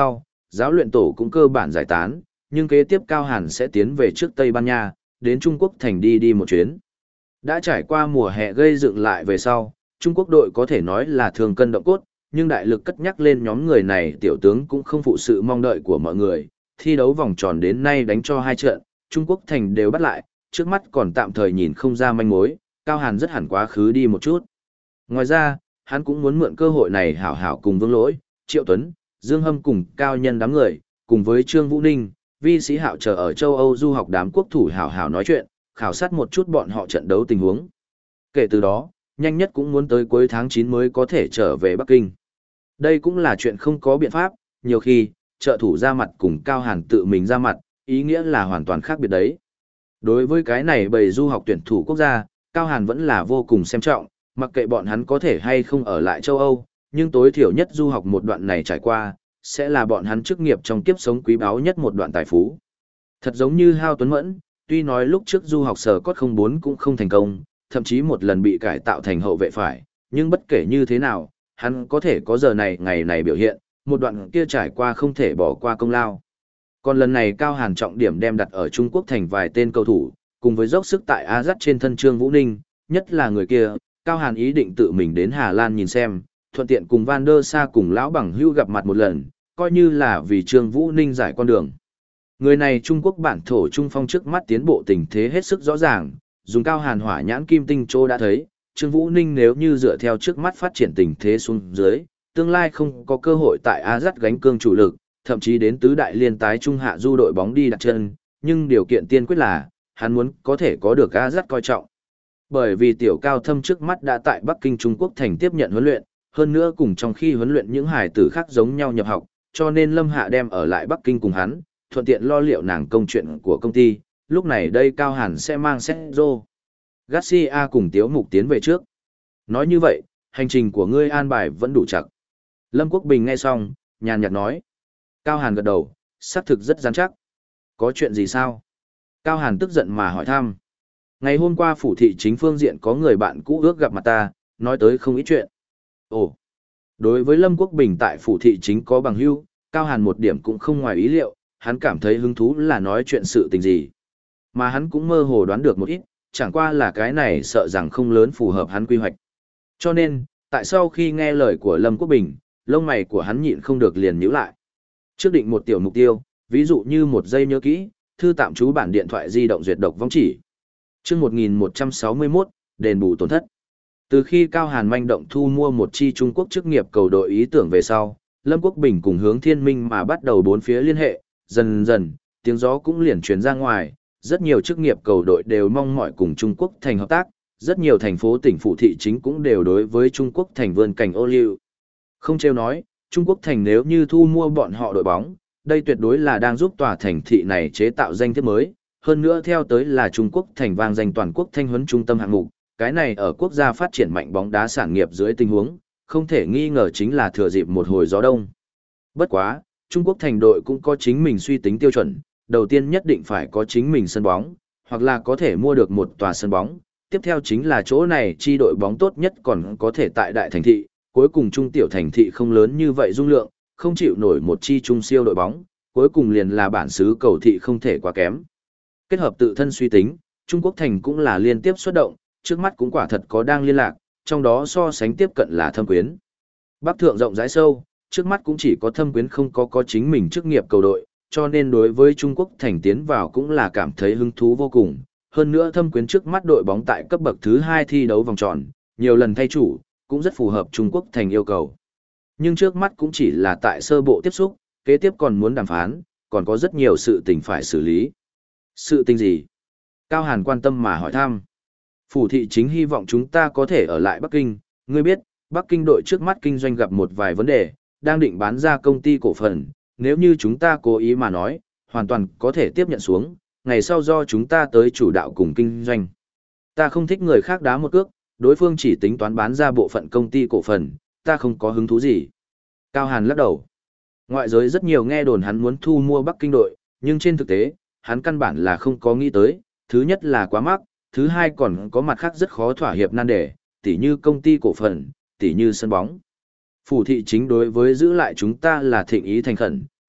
giáo luyện tổ cũng cơ bản giải tán, nhưng kế tiếp Cao Hàn sẽ tiến về trước Tây Ban Nha, đến Trung Quốc thành đi đi một chuyến. Đã trải qua mùa hè gây dựng lại về sau, Trung Quốc đội có thể nói là thường cân động cốt, nhưng đại lực cất nhắc lên nhóm người này tiểu tướng cũng không phụ sự mong đợi của mọi người. Thi đấu vòng tròn đến nay đánh cho hai trận, Trung Quốc thành đều bắt lại, trước mắt còn tạm thời nhìn không ra manh mối, Cao Hàn rất hẳn quá khứ đi một chút. Ngoài ra, hắn cũng muốn mượn cơ hội này hảo hảo cùng Vương Lỗi, Triệu Tuấn, Dương Hâm cùng Cao Nhân đám người, cùng với Trương Vũ Ninh, Vi Sĩ Hạo chờ ở châu Âu du học đám quốc thủ hảo hảo nói chuyện, khảo sát một chút bọn họ trận đấu tình huống. Kể từ đó, nhanh nhất cũng muốn tới cuối tháng chín mới có thể trở về Bắc Kinh. Đây cũng là chuyện không có biện pháp, nhiều khi, trợ thủ ra mặt cùng Cao Hàn tự mình ra mặt, ý nghĩa là hoàn toàn khác biệt đấy. Đối với cái này bầy du học tuyển thủ quốc gia, Cao Hàn vẫn là vô cùng xem trọng, mặc kệ bọn hắn có thể hay không ở lại châu Âu, nhưng tối thiểu nhất du học một đoạn này trải qua, sẽ là bọn hắn chức nghiệp trong kiếp sống quý báu nhất một đoạn tài phú. Thật giống như Hao Tuấn Mẫn, tuy nói lúc trước du học sở cốt không bốn cũng không thành công, thậm chí một lần bị cải tạo thành hậu vệ phải, nhưng bất kể như thế nào, hắn có thể có giờ này ngày này biểu hiện, một đoạn kia trải qua không thể bỏ qua công lao. Còn lần này Cao Hàn trọng điểm đem đặt ở Trung Quốc thành vài tên cầu thủ, cùng với dốc sức tại A dắt trên thân Trương Vũ Ninh, nhất là người kia, Cao Hàn ý định tự mình đến Hà Lan nhìn xem, thuận tiện cùng Van der Sa cùng lão bằng hữu gặp mặt một lần, coi như là vì Trương Vũ Ninh giải con đường. Người này Trung Quốc bản thổ trung phong trước mắt tiến bộ tình thế hết sức rõ ràng, dùng Cao Hàn hỏa nhãn kim tinh châu đã thấy, Trương Vũ Ninh nếu như dựa theo trước mắt phát triển tình thế xuống dưới, tương lai không có cơ hội tại A dắt gánh cương chủ lực, thậm chí đến tứ đại liên tái trung hạ du đội bóng đi đặt chân, nhưng điều kiện tiên quyết là, hắn muốn có thể có được A dắt coi trọng. Bởi vì tiểu cao thâm trước mắt đã tại Bắc Kinh Trung Quốc thành tiếp nhận huấn luyện, hơn nữa cùng trong khi huấn luyện những hài tử khác giống nhau nhập học, cho nên Lâm Hạ đem ở lại Bắc Kinh cùng hắn, thuận tiện lo liệu nàng công chuyện của công ty, lúc này đây Cao Hàn sẽ mang Sergio Garcia cùng Tiếu Mục tiến về trước. Nói như vậy, hành trình của ngươi an bài vẫn đủ chặt. Lâm Quốc Bình nghe xong, nhàn nhạt nói. Cao Hàn gật đầu, xác thực rất rắn chắc. Có chuyện gì sao? Cao Hàn tức giận mà hỏi thăm. Ngày hôm qua phủ thị chính phương diện có người bạn cũ ước gặp mặt ta, nói tới không ít chuyện. Ồ, đối với Lâm Quốc Bình tại phủ thị chính có bằng hữu, Cao Hàn một điểm cũng không ngoài ý liệu, hắn cảm thấy hứng thú là nói chuyện sự tình gì. Mà hắn cũng mơ hồ đoán được một ít, chẳng qua là cái này sợ rằng không lớn phù hợp hắn quy hoạch. Cho nên, tại sau khi nghe lời của Lâm Quốc Bình, lông mày của hắn nhịn không được liền nhíu lại. Trước định một tiểu mục tiêu, ví dụ như một giây nhớ kỹ, thư tạm trú bản điện thoại di động duyệt độc vong chỉ. Chương một nghìn một trăm sáu mươi mốt, đền bù tổn thất. Từ khi Cao Hàn manh động thu mua một chi Trung Quốc chức nghiệp cầu đội ý tưởng về sau, Lâm Quốc Bình cùng Hướng Thiên Minh mà bắt đầu bốn phía liên hệ, dần dần, tiếng gió cũng liền truyền ra ngoài, rất nhiều chức nghiệp cầu đội đều mong mỏi cùng Trung Quốc thành hợp tác, rất nhiều thành phố tỉnh phụ thị chính cũng đều đối với Trung Quốc thành vươn cảnh ô liu. Không trêu nói, Trung Quốc thành nếu như thu mua bọn họ đội bóng, đây tuyệt đối là đang giúp tòa thành thị này chế tạo danh thiếp mới, hơn nữa theo tới là Trung Quốc thành vang danh toàn quốc thanh huấn trung tâm hạng mục, cái này ở quốc gia phát triển mạnh bóng đá sản nghiệp dưới tình huống, không thể nghi ngờ chính là thừa dịp một hồi gió đông. Bất quá, Trung Quốc thành đội cũng có chính mình suy tính tiêu chuẩn, đầu tiên nhất định phải có chính mình sân bóng, hoặc là có thể mua được một tòa sân bóng, tiếp theo chính là chỗ này chi đội bóng tốt nhất còn có thể tại đại thành thị, cuối cùng trung tiểu thành thị không lớn như vậy dung lượng, không chịu nổi một chi trung siêu đội bóng, cuối cùng liền là bản xứ cầu thị không thể quá kém. Kết hợp tự thân suy tính, Trung Quốc thành cũng là liên tiếp xuất động, trước mắt cũng quả thật có đang liên lạc, trong đó so sánh tiếp cận là Thâm Quyến. Bắc thượng rộng rãi sâu, trước mắt cũng chỉ có Thâm Quyến không có có chính mình chức nghiệp cầu đội, cho nên đối với Trung Quốc thành tiến vào cũng là cảm thấy hứng thú vô cùng. Hơn nữa Thâm Quyến trước mắt đội bóng tại cấp bậc thứ hai thi đấu vòng tròn, nhiều lần thay chủ, cũng rất phù hợp Trung Quốc thành yêu cầu. Nhưng trước mắt cũng chỉ là tại sơ bộ tiếp xúc, kế tiếp còn muốn đàm phán, còn có rất nhiều sự tình phải xử lý. Sự tình gì? Cao Hàn quan tâm mà hỏi thăm. Phủ thị chính hy vọng chúng ta có thể ở lại Bắc Kinh, ngươi biết, Bắc Kinh đội trước mắt kinh doanh gặp một vài vấn đề, đang định bán ra công ty cổ phần, nếu như chúng ta cố ý mà nói, hoàn toàn có thể tiếp nhận xuống, ngày sau do chúng ta tới chủ đạo cùng kinh doanh. Ta không thích người khác đá một cước, đối phương chỉ tính toán bán ra bộ phận công ty cổ phần, ta không có hứng thú gì. Cao Hàn lắc đầu. Ngoại giới rất nhiều nghe đồn hắn muốn thu mua Bắc Kinh đội, nhưng trên thực tế, hắn căn bản là không có nghĩ tới, thứ nhất là quá mắc, thứ hai còn có mặt khác rất khó thỏa hiệp nan đề, tỉ như công ty cổ phần, tỉ như sân bóng. Phủ thị chính đối với giữ lại chúng ta là thịnh ý thành khẩn,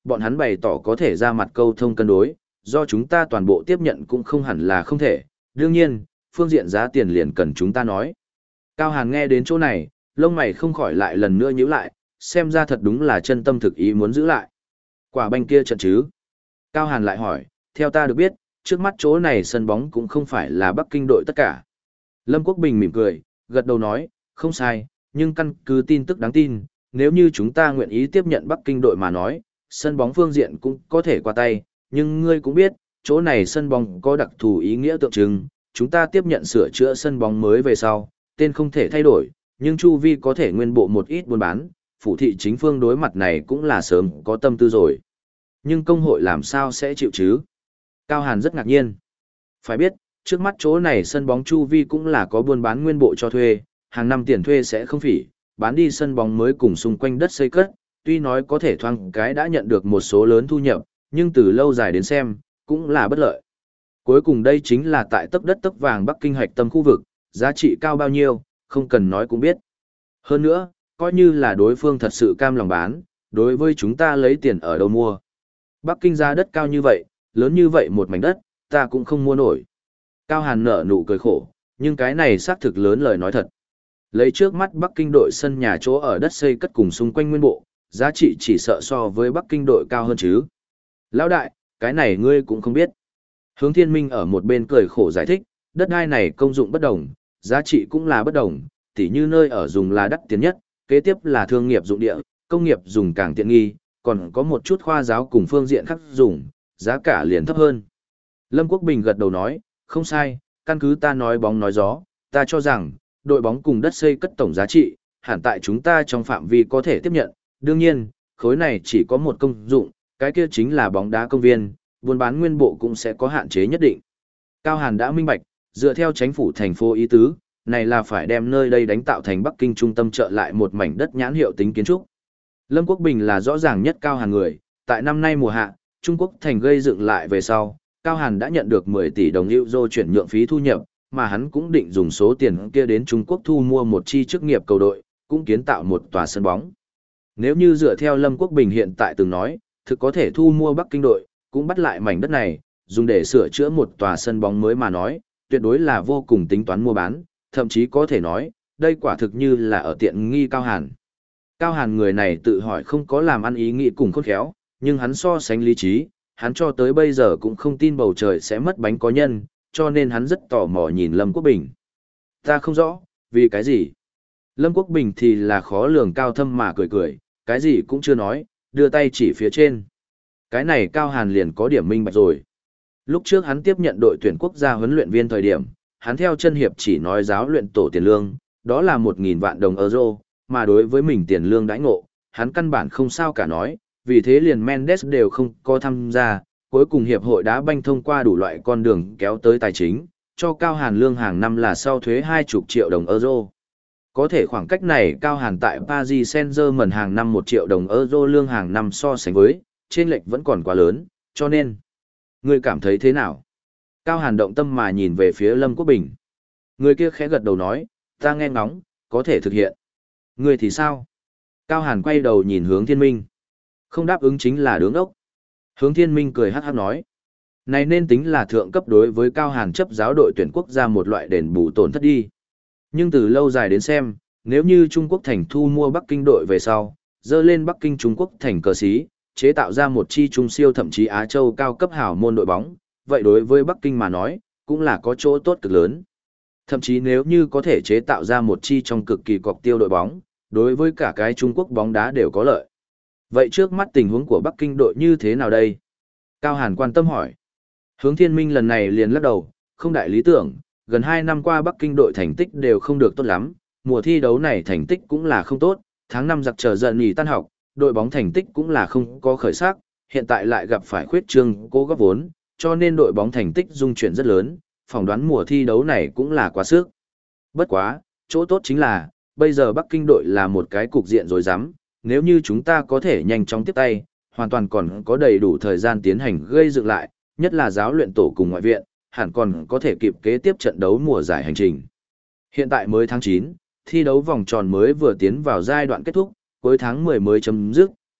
bọn hắn bày tỏ có thể ra mặt câu thông cân đối, do chúng ta toàn bộ tiếp nhận cũng không hẳn là không thể, đương nhiên, phương diện giá tiền liền cần chúng ta nói. Cao Hàn nghe đến chỗ này, lông mày không khỏi lại lần nữa nhíu lại, xem ra thật đúng là chân tâm thực ý muốn giữ lại. Quả banh kia trận chứ? Cao Hàn lại hỏi, theo ta được biết, trước mắt chỗ này sân bóng cũng không phải là Bắc Kinh đội tất cả. Lâm Quốc Bình mỉm cười, gật đầu nói, không sai, nhưng căn cứ tin tức đáng tin, nếu như chúng ta nguyện ý tiếp nhận Bắc Kinh đội mà nói, sân bóng phương diện cũng có thể qua tay, nhưng ngươi cũng biết, chỗ này sân bóng có đặc thù ý nghĩa tượng trưng, chúng ta tiếp nhận sửa chữa sân bóng mới về sau, tên không thể thay đổi, nhưng chu vi có thể nguyên bộ một ít buôn bán, phủ thị chính phương đối mặt này cũng là sớm có tâm tư rồi. Nhưng công hội làm sao sẽ chịu chứ? Cao Hàn rất ngạc nhiên. Phải biết, trước mắt chỗ này sân bóng chu vi cũng là có buôn bán nguyên bộ cho thuê, hàng năm tiền thuê sẽ không phỉ, bán đi sân bóng mới cùng xung quanh đất xây cất, tuy nói có thể thoáng cái đã nhận được một số lớn thu nhập, nhưng từ lâu dài đến xem, cũng là bất lợi. Cuối cùng đây chính là tại tấc đất tấc vàng Bắc Kinh hạch tâm khu vực, giá trị cao bao nhiêu, không cần nói cũng biết. Hơn nữa, coi như là đối phương thật sự cam lòng bán, đối với chúng ta lấy tiền ở đâu mua. Bắc Kinh giá đất cao như vậy, lớn như vậy một mảnh đất, ta cũng không mua nổi. Cao Hàn nở nụ cười khổ, nhưng cái này xác thực lớn lời nói thật. Lấy trước mắt Bắc Kinh đội sân nhà chỗ ở đất xây cất cùng xung quanh nguyên bộ, giá trị chỉ sợ so với Bắc Kinh đội cao hơn chứ. Lão đại, cái này ngươi cũng không biết. Hướng Thiên Minh ở một bên cười khổ giải thích, đất đai này công dụng bất đồng, giá trị cũng là bất đồng, tỉ như nơi ở dùng là đắt tiền nhất, kế tiếp là thương nghiệp dụng địa, công nghiệp dùng càng tiện nghi, còn có một chút khoa giáo cùng phương diện khác dùng, giá cả liền thấp hơn. Lâm Quốc Bình gật đầu nói, không sai, căn cứ ta nói bóng nói gió, ta cho rằng, đội bóng cùng đất xây cất tổng giá trị, hẳn tại chúng ta trong phạm vi có thể tiếp nhận, đương nhiên, khối này chỉ có một công dụng, cái kia chính là bóng đá công viên, buôn bán nguyên bộ cũng sẽ có hạn chế nhất định. Cao Hàn đã minh bạch, dựa theo chính phủ thành phố ý tứ, này là phải đem nơi đây đánh tạo thành Bắc Kinh trung tâm trợ lại một mảnh đất nhãn hiệu tính kiến trúc. Lâm Quốc Bình là rõ ràng nhất Cao Hàn người, tại năm nay mùa hạ, Trung Quốc thành gây dựng lại về sau, Cao Hàn đã nhận được mười tỷ đồng euro chuyển nhượng phí thu nhập, mà hắn cũng định dùng số tiền kia đến Trung Quốc thu mua một chi chức nghiệp cầu đội, cũng kiến tạo một tòa sân bóng. Nếu như dựa theo Lâm Quốc Bình hiện tại từng nói, thực có thể thu mua Bắc Kinh đội, cũng bắt lại mảnh đất này, dùng để sửa chữa một tòa sân bóng mới mà nói, tuyệt đối là vô cùng tính toán mua bán, thậm chí có thể nói, đây quả thực như là ở tiện nghi Cao Hàn. Cao Hàn người này tự hỏi không có làm ăn ý nghĩ cùng khôn khéo, nhưng hắn so sánh lý trí, hắn cho tới bây giờ cũng không tin bầu trời sẽ mất bánh có nhân, cho nên hắn rất tò mò nhìn Lâm Quốc Bình. Ta không rõ, vì cái gì? Lâm Quốc Bình thì là khó lường cao thâm mà cười cười, cái gì cũng chưa nói, đưa tay chỉ phía trên. Cái này Cao Hàn liền có điểm minh bạch rồi. Lúc trước hắn tiếp nhận đội tuyển quốc gia huấn luyện viên thời điểm, hắn theo chân hiệp chỉ nói giáo luyện tổ tiền lương, đó là một nghìn vạn đồng euro, mà đối với mình tiền lương đãi ngộ, hắn căn bản không sao cả nói, vì thế liền Mendes đều không có tham gia, cuối cùng hiệp hội đá banh thông qua đủ loại con đường kéo tới tài chính, cho Cao Hàn lương hàng năm là sau thuế hai mươi triệu đồng euro. Có thể khoảng cách này Cao Hàn tại Paris Saint-Germain hàng năm một triệu đồng euro lương hàng năm so sánh với, trên lệch vẫn còn quá lớn, cho nên, ngươi cảm thấy thế nào? Cao Hàn động tâm mà nhìn về phía Lâm Quốc Bình. Người kia khẽ gật đầu nói, ta nghe ngóng, có thể thực hiện. Ngươi thì sao? Cao Hàn quay đầu nhìn Hướng Thiên Minh. Không đáp ứng chính là đứng ốc. Hướng Thiên Minh cười hát hát nói. Này nên tính là thượng cấp đối với Cao Hàn chấp giáo đội tuyển quốc gia một loại đền bù tổn thất đi. Nhưng từ lâu dài đến xem, nếu như Trung Quốc thành thu mua Bắc Kinh đội về sau, dơ lên Bắc Kinh Trung Quốc thành cờ xí, chế tạo ra một chi trung siêu thậm chí Á Châu cao cấp hảo môn đội bóng, vậy đối với Bắc Kinh mà nói, cũng là có chỗ tốt cực lớn. Thậm chí nếu như có thể chế tạo ra một chi trong cực kỳ cọc tiêu đội bóng, đối với cả cái Trung Quốc bóng đá đều có lợi. Vậy trước mắt tình huống của Bắc Kinh đội như thế nào đây? Cao Hàn quan tâm hỏi. Hướng Thiên Minh lần này liền lắc đầu, không đại lý tưởng, gần hai năm qua Bắc Kinh đội thành tích đều không được tốt lắm, mùa thi đấu này thành tích cũng là không tốt, tháng năm giặc chờ dần nghỉ tan học, đội bóng thành tích cũng là không có khởi sắc, hiện tại lại gặp phải khuyết trương cố góp vốn, cho nên đội bóng thành tích dung chuyển rất lớn, phỏng đoán mùa thi đấu này cũng là quá sức. Bất quá, chỗ tốt chính là, bây giờ Bắc Kinh đội là một cái cục diện rối rắm, nếu như chúng ta có thể nhanh chóng tiếp tay, hoàn toàn còn có đầy đủ thời gian tiến hành gây dựng lại, nhất là giáo luyện tổ cùng ngoại viện, hẳn còn có thể kịp kế tiếp trận đấu mùa giải hành trình. Hiện tại mới tháng chín, thi đấu vòng tròn mới vừa tiến vào giai đoạn kết thúc, cuối tháng mười mới chấm dứt,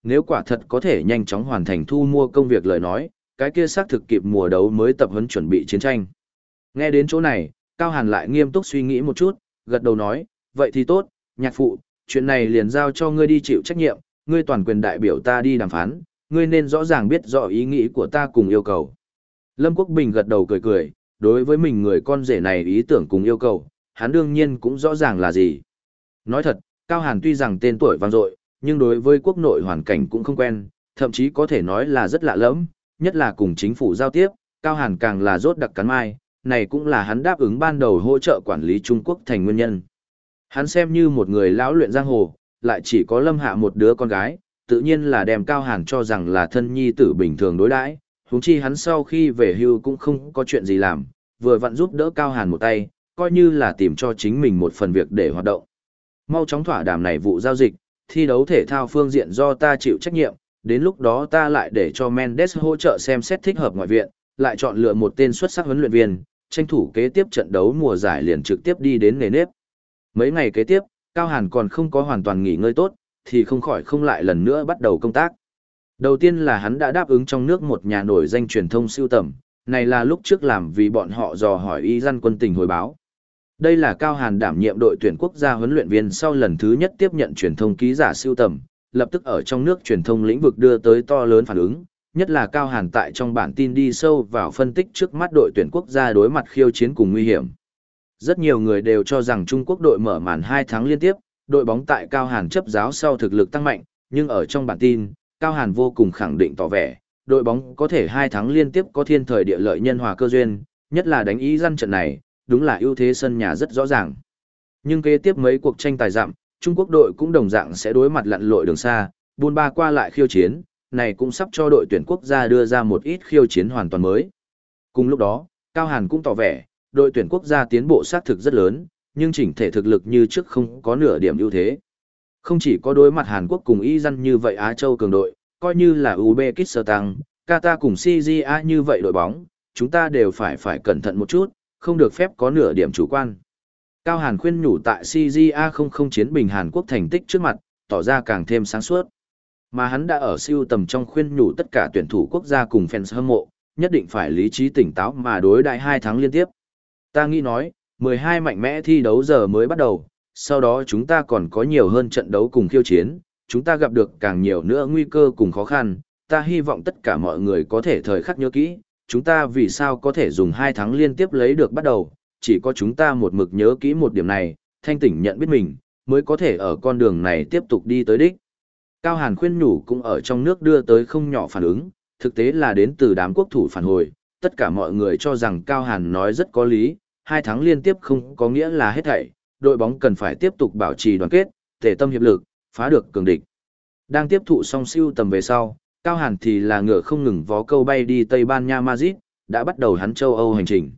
nếu quả thật có thể nhanh chóng hoàn thành thu mua công việc lời nói, cái kia xác thực kịp mùa đấu mới tập huấn chuẩn bị chiến tranh. Nghe đến chỗ này, Cao Hàn lại nghiêm túc suy nghĩ một chút, gật đầu nói, vậy thì tốt, nhạc phụ, chuyện này liền giao cho ngươi đi chịu trách nhiệm, ngươi toàn quyền đại biểu ta đi đàm phán, ngươi nên rõ ràng biết rõ ý nghĩ của ta cùng yêu cầu. Lâm Quốc Bình gật đầu cười cười, đối với mình người con rể này ý tưởng cùng yêu cầu, hắn đương nhiên cũng rõ ràng là gì. Nói thật, Cao Hàn tuy rằng tên tuổi vang dội, nhưng đối với quốc nội hoàn cảnh cũng không quen, thậm chí có thể nói là rất lạ lẫm, nhất là cùng chính phủ giao tiếp, Cao Hàn càng là rốt đặc cắn mai, này cũng là hắn đáp ứng ban đầu hỗ trợ quản lý Trung Quốc thành nguyên nhân. Hắn xem như một người lão luyện giang hồ, lại chỉ có Lâm Hạ một đứa con gái, tự nhiên là đem Cao Hàn cho rằng là thân nhi tử bình thường đối đãi, huống chi hắn sau khi về hưu cũng không có chuyện gì làm, vừa vặn giúp đỡ Cao Hàn một tay, coi như là tìm cho chính mình một phần việc để hoạt động. Mau chóng thỏa đàm này vụ giao dịch, thi đấu thể thao phương diện do ta chịu trách nhiệm, đến lúc đó ta lại để cho Mendes hỗ trợ xem xét thích hợp ngoại viện, lại chọn lựa một tên xuất sắc huấn luyện viên, tranh thủ kế tiếp trận đấu mùa giải liền trực tiếp đi đến nề nếp. Mấy ngày kế tiếp, Cao Hàn còn không có hoàn toàn nghỉ ngơi tốt, thì không khỏi không lại lần nữa bắt đầu công tác. Đầu tiên là hắn đã đáp ứng trong nước một nhà nổi danh truyền thông siêu tầm, này là lúc trước làm vì bọn họ dò hỏi y dân quân tình hồi báo. Đây là Cao Hàn đảm nhiệm đội tuyển quốc gia huấn luyện viên sau lần thứ nhất tiếp nhận truyền thông ký giả siêu tầm, lập tức ở trong nước truyền thông lĩnh vực đưa tới to lớn phản ứng, nhất là Cao Hàn tại trong bản tin đi sâu vào phân tích trước mắt đội tuyển quốc gia đối mặt khiêu chiến cùng nguy hiểm. Rất nhiều người đều cho rằng Trung Quốc đội mở màn hai tháng liên tiếp, đội bóng tại Cao Hàn chấp giáo sau thực lực tăng mạnh, nhưng ở trong bản tin, Cao Hàn vô cùng khẳng định tỏ vẻ, đội bóng có thể hai tháng liên tiếp có thiên thời địa lợi nhân hòa cơ duyên, nhất là đánh ý dân trận này, đúng là ưu thế sân nhà rất rõ ràng. Nhưng kế tiếp mấy cuộc tranh tài dặm, Trung Quốc đội cũng đồng dạng sẽ đối mặt lặn lội đường xa, buôn ba qua lại khiêu chiến, này cũng sắp cho đội tuyển quốc gia đưa ra một ít khiêu chiến hoàn toàn mới. Cùng lúc đó, Cao Hàn cũng tỏ vẻ, đội tuyển quốc gia tiến bộ xác thực rất lớn, nhưng chỉnh thể thực lực như trước không có nửa điểm ưu thế. Không chỉ có đối mặt Hàn Quốc cùng Y dân như vậy Á Châu cường đội, coi như là Uzbekistan, Qatar cùng xê giê a như vậy đội bóng, chúng ta đều phải phải cẩn thận một chút, không được phép có nửa điểm chủ quan. Cao Hàn khuyên nhủ tại xê giê a không không chiến bình Hàn Quốc thành tích trước mặt, tỏ ra càng thêm sáng suốt. Mà hắn đã ở siêu tầm trong khuyên nhủ tất cả tuyển thủ quốc gia cùng fans hâm mộ, nhất định phải lý trí tỉnh táo mà đối đại hai tháng liên tiếp. Ta nghĩ nói, mười hai mạnh mẽ thi đấu giờ mới bắt đầu, sau đó chúng ta còn có nhiều hơn trận đấu cùng khiêu chiến, chúng ta gặp được càng nhiều nữa nguy cơ cùng khó khăn, ta hy vọng tất cả mọi người có thể thời khắc nhớ kỹ, chúng ta vì sao có thể dùng hai tháng liên tiếp lấy được bắt đầu, chỉ có chúng ta một mực nhớ kỹ một điểm này, thanh tỉnh nhận biết mình, mới có thể ở con đường này tiếp tục đi tới đích. Cao Hàn khuyên nhủ cũng ở trong nước đưa tới không nhỏ phản ứng, thực tế là đến từ đám quốc thủ phản hồi, tất cả mọi người cho rằng Cao Hàn nói rất có lý, hai tháng liên tiếp không có nghĩa là hết thảy, đội bóng cần phải tiếp tục bảo trì đoàn kết, thể tâm hiệp lực, phá được cường địch. Đang tiếp thụ xong siêu tầm về sau, Cao Hàn thì là ngựa không ngừng vó câu bay đi Tây Ban Nha Madrid, đã bắt đầu hắn châu Âu hành trình.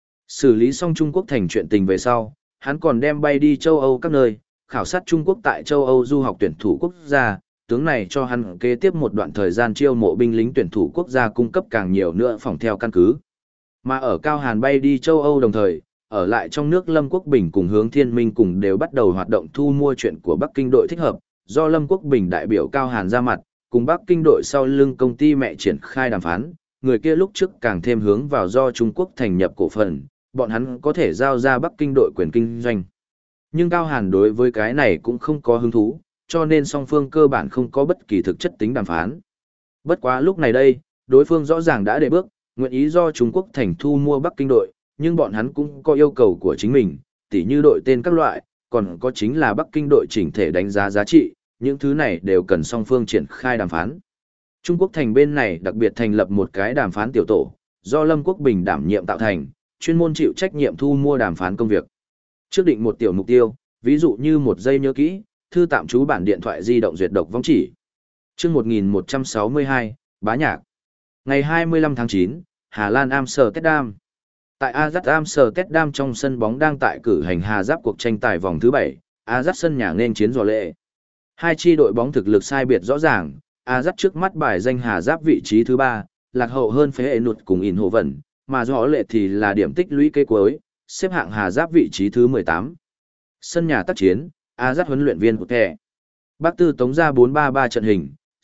Xử lý xong Trung Quốc thành chuyện tình về sau, hắn còn đem bay đi châu Âu các nơi, khảo sát Trung Quốc tại châu Âu du học tuyển thủ quốc gia, tướng này cho hắn kế tiếp một đoạn thời gian chiêu mộ binh lính tuyển thủ quốc gia cung cấp càng nhiều nữa phòng theo căn cứ. Mà ở Cao Hàn bay đi châu Âu đồng thời, ở lại trong nước Lâm Quốc Bình cùng Hướng Thiên Minh cùng đều bắt đầu hoạt động thu mua chuyện của Bắc Kinh đội thích hợp, do Lâm Quốc Bình đại biểu Cao Hàn ra mặt, cùng Bắc Kinh đội sau lưng công ty mẹ triển khai đàm phán, người kia lúc trước càng thêm hướng vào do Trung Quốc thành nhập cổ phần, bọn hắn có thể giao ra Bắc Kinh đội quyền kinh doanh. Nhưng Cao Hàn đối với cái này cũng không có hứng thú, cho nên song phương cơ bản không có bất kỳ thực chất tính đàm phán. Bất quá lúc này đây, đối phương rõ ràng đã để bước, nguyện ý do Trung Quốc thành thu mua Bắc Kinh đội, nhưng bọn hắn cũng có yêu cầu của chính mình, tỉ như đội tên các loại, còn có chính là Bắc Kinh đội chỉnh thể đánh giá giá trị, những thứ này đều cần song phương triển khai đàm phán. Trung Quốc thành bên này đặc biệt thành lập một cái đàm phán tiểu tổ, do Lâm Quốc Bình đảm nhiệm tạo thành, chuyên môn chịu trách nhiệm thu mua đàm phán công việc. Trước định một tiểu mục tiêu, ví dụ như một giây nhớ kỹ, thư tạm trú bản điện thoại di động duyệt độc vong chỉ. Chương một nghìn một trăm sáu mươi hai, Bá Nhạc. Ngày hai mươi lăm tháng chín, Hà Lan Amsterdam. Tại Ajax Amsterdam trong sân bóng đang tại cử hành Hà Giáp cuộc tranh tài vòng thứ bảy, Ajax sân nhà nên chiến Rò Lệ. Hai chi đội bóng thực lực sai biệt rõ ràng, Ajax trước mắt bài danh Hà Giáp vị trí thứ ba, lạc hậu hơn Phế Ê Nụt cùng In Hồ Vẩn, mà Rò Lệ thì là điểm tích lũy kế cuối, xếp hạng Hà Giáp vị trí thứ mười tám. Sân nhà tác chiến, Ajax huấn luyện viên của thẻ. Bác Tư tống ra bốn ba ba trận hình,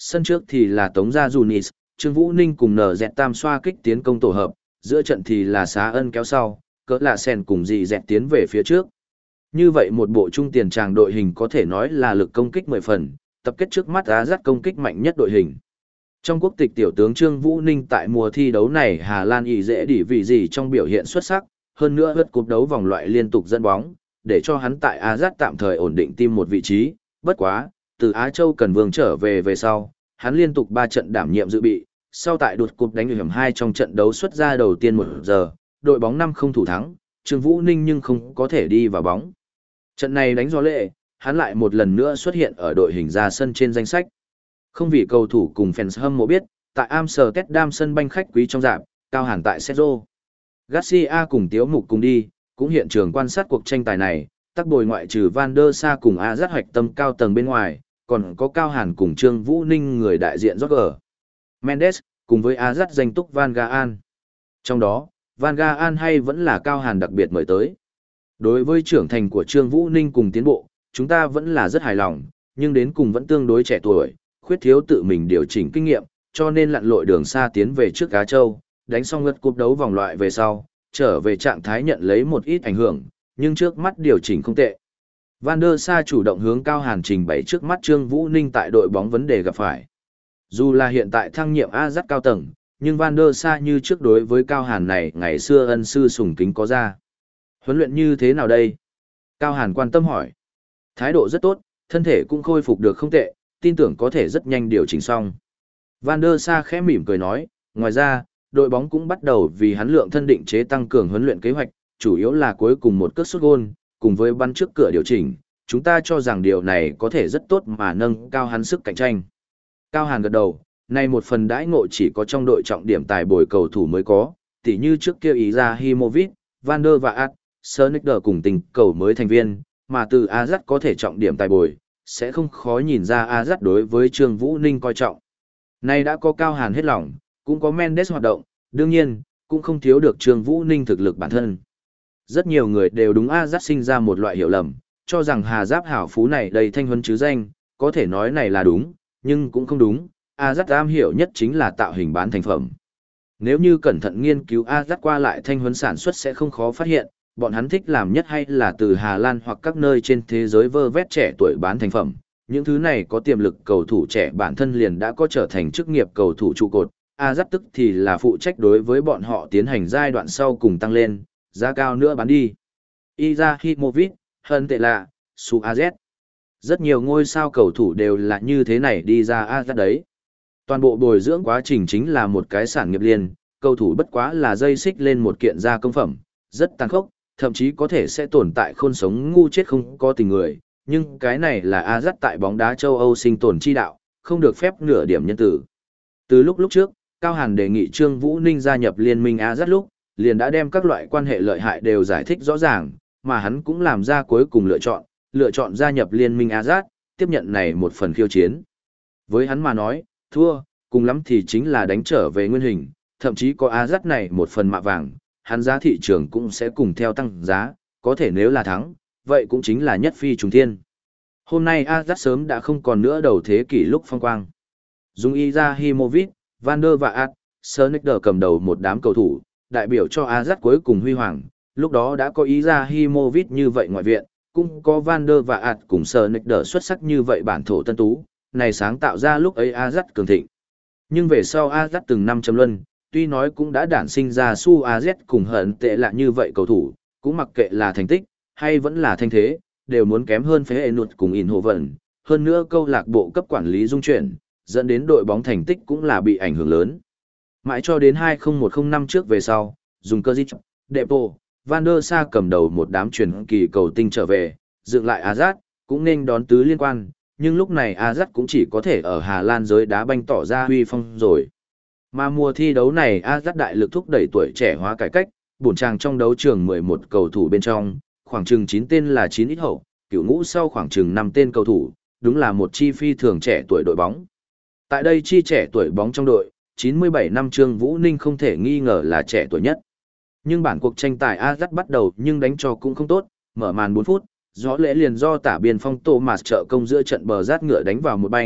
Sân trước thì là Tống Gia Junis, Trương Vũ Ninh cùng nở dẹt tam xoa kích tiến công tổ hợp, giữa trận thì là Xá Ân kéo sau, cỡ lạ sen cùng dị dẹt tiến về phía trước. Như vậy một bộ trung tiền tràng đội hình có thể nói là lực công kích mười phần, tập kết trước mắt Á dắt công kích mạnh nhất đội hình. Trong quốc tịch tiểu tướng Trương Vũ Ninh tại mùa thi đấu này Hà Lan ý dễ đỉ vì gì trong biểu hiện xuất sắc, hơn nữa hất cúp đấu vòng loại liên tục dẫn bóng, để cho hắn tại Á dắt tạm thời ổn định tim một vị trí, bất quá, từ Á Châu Cần Vương trở về về sau, hắn liên tục ba trận đảm nhiệm dự bị, sau tại đột cúp đánh hiểm hai trong trận đấu xuất ra đầu tiên một giờ, đội bóng năm không thủ thắng, Trương Vũ Ninh nhưng không có thể đi vào bóng. Trận này đánh gió lệ, hắn lại một lần nữa xuất hiện ở đội hình ra sân trên danh sách. Không vì cầu thủ cùng fans hâm mộ biết, tại Amsterdam sân banh khách quý trong dạp, Cao Hàn tại Sergio Garcia cùng Tiếu Mục cùng đi, cũng hiện trường quan sát cuộc tranh tài này, tác bồi ngoại trừ Van der Sa cùng A Dắt hoạch tâm cao tầng bên ngoài, còn có Cao Hàn cùng Trương Vũ Ninh người đại diện Roger Mendes, cùng với A Dắt danh túc Van Gaal. Trong đó, Van Gaal hay vẫn là Cao Hàn đặc biệt mời tới. Đối với trưởng thành của Trương Vũ Ninh cùng tiến bộ, chúng ta vẫn là rất hài lòng, nhưng đến cùng vẫn tương đối trẻ tuổi, khuyết thiếu tự mình điều chỉnh kinh nghiệm, cho nên lặn lội đường xa tiến về trước Á Châu, đánh xong lượt cúp đấu vòng loại về sau, trở về trạng thái nhận lấy một ít ảnh hưởng, nhưng trước mắt điều chỉnh không tệ. Van der Sa chủ động hướng Cao Hàn trình bày trước mắt Trương Vũ Ninh tại đội bóng vấn đề gặp phải. Dù là hiện tại thăng nhiệm A dắt cao tầng, nhưng Van der Sa như trước đối với Cao Hàn này ngày xưa ân sư sùng kính có ra. Huấn luyện như thế nào đây? Cao Hàn quan tâm hỏi. Thái độ rất tốt, thân thể cũng khôi phục được không tệ, tin tưởng có thể rất nhanh điều chỉnh xong. Van der Sa khẽ mỉm cười nói, ngoài ra, đội bóng cũng bắt đầu vì hắn lượng thân định chế tăng cường huấn luyện kế hoạch, chủ yếu là cuối cùng một cước sút gôn, cùng với bắn trước cửa điều chỉnh, chúng ta cho rằng điều này có thể rất tốt mà nâng cao hắn sức cạnh tranh. Cao Hàn gật đầu, này một phần đãi ngộ chỉ có trong đội trọng điểm tài bồi cầu thủ mới có, tỉ như trước kia ý ra Himovic, Van der Vaart, Sneijder cùng tình cầu mới thành viên, mà từ A dắt có thể trọng điểm tài bồi, sẽ không khó nhìn ra A dắt đối với Trương Vũ Ninh coi trọng. Nay đã có Cao Hàn hết lòng, cũng có Mendes hoạt động, đương nhiên, cũng không thiếu được Trương Vũ Ninh thực lực bản thân. Rất nhiều người đều đúng A dắt sinh ra một loại hiểu lầm, cho rằng Hà Giáp hảo phú này đầy thanh huấn chứ danh, có thể nói này là đúng, nhưng cũng không đúng, A dắt am hiểu nhất chính là tạo hình bán thành phẩm. Nếu như cẩn thận nghiên cứu A dắt qua lại thanh huấn sản xuất sẽ không khó phát hiện, bọn hắn thích làm nhất hay là từ Hà Lan hoặc các nơi trên thế giới vơ vét trẻ tuổi bán thành phẩm. Những thứ này có tiềm lực cầu thủ trẻ bản thân liền đã có trở thành chức nghiệp cầu thủ trụ cột, A dắt tức thì là phụ trách đối với bọn họ tiến hành giai đoạn sau cùng tăng lên, giá cao nữa bán đi. Izahimovic, Hân Tệ Lạ, Su a zét. Rất nhiều ngôi sao cầu thủ đều là như thế này đi ra A dắt đấy. Toàn bộ bồi dưỡng quá trình chính là một cái sản nghiệp liên, cầu thủ bất quá là dây xích lên một kiện gia công phẩm, rất tàn khốc, thậm chí có thể sẽ tồn tại khôn sống ngu chết không có tình người, nhưng cái này là A dắt tại bóng đá châu Âu sinh tồn chi đạo, không được phép nửa điểm nhân tử. Từ lúc lúc trước, Cao Hàn đề nghị Trương Vũ Ninh gia nhập liên minh A dắt lúc, liền đã đem các loại quan hệ lợi hại đều giải thích rõ ràng, mà hắn cũng làm ra cuối cùng lựa chọn, lựa chọn gia nhập liên minh A dắt, tiếp nhận này một phần khiêu chiến. Với hắn mà nói, thua, cùng lắm thì chính là đánh trở về nguyên hình, thậm chí có A dắt này một phần mạ vàng, hắn giá thị trường cũng sẽ cùng theo tăng giá, có thể nếu là thắng, vậy cũng chính là nhất phi trùng thiên. Hôm nay A dắt sớm đã không còn nữa đầu thế kỷ lúc phong quang. Dùng Izahimovic, Van der Vaart, Sneijder cầm đầu một đám cầu thủ, đại biểu cho A dắt cuối cùng huy hoàng, lúc đó đã có Izahimovic như vậy ngoại viện, cũng có Van der Vaart cùng Sneijder xuất sắc như vậy bản thổ tân tú, này sáng tạo ra lúc ấy A dắt cường thịnh. Nhưng về sau A dắt từng năm chấm luân, tuy nói cũng đã đản sinh ra Su a zét cùng Hận Tệ Lạ như vậy cầu thủ, cũng mặc kệ là thành tích, hay vẫn là thanh thế, đều muốn kém hơn phế hệ nụt cùng in hồ vận, hơn nữa câu lạc bộ cấp quản lý dung chuyển, dẫn đến đội bóng thành tích cũng là bị ảnh hưởng lớn. Mãi cho đến hai không một không năm trước về sau, dùng cơ dịch, Depo, Van der Sa cầm đầu một đám truyền kỳ cầu tinh trở về, dựng lại A dắt, cũng nên đón tứ liên quan, nhưng lúc này A dắt cũng chỉ có thể ở Hà Lan giới đá banh tỏ ra huy phong rồi. Mà mùa thi đấu này A dắt đại lực thúc đẩy tuổi trẻ hóa cải cách, bổn tràng trong đấu trường mười một cầu thủ bên trong, khoảng chừng chín tên là chín ít hậu, cựu ngũ sau khoảng chừng năm tên cầu thủ, đúng là một chi phi thường trẻ tuổi đội bóng. Tại đây chi trẻ tuổi bóng trong đội, chín mươi bảy năm Trương Vũ Ninh không thể nghi ngờ là trẻ tuổi nhất. Nhưng bản cuộc tranh tài A dắt bắt đầu nhưng đánh cho cũng không tốt, mở màn bốn phút, gió lễ liền do tả biên phong Thomas trợ công giữa trận bờ rát ngựa đánh vào một banh,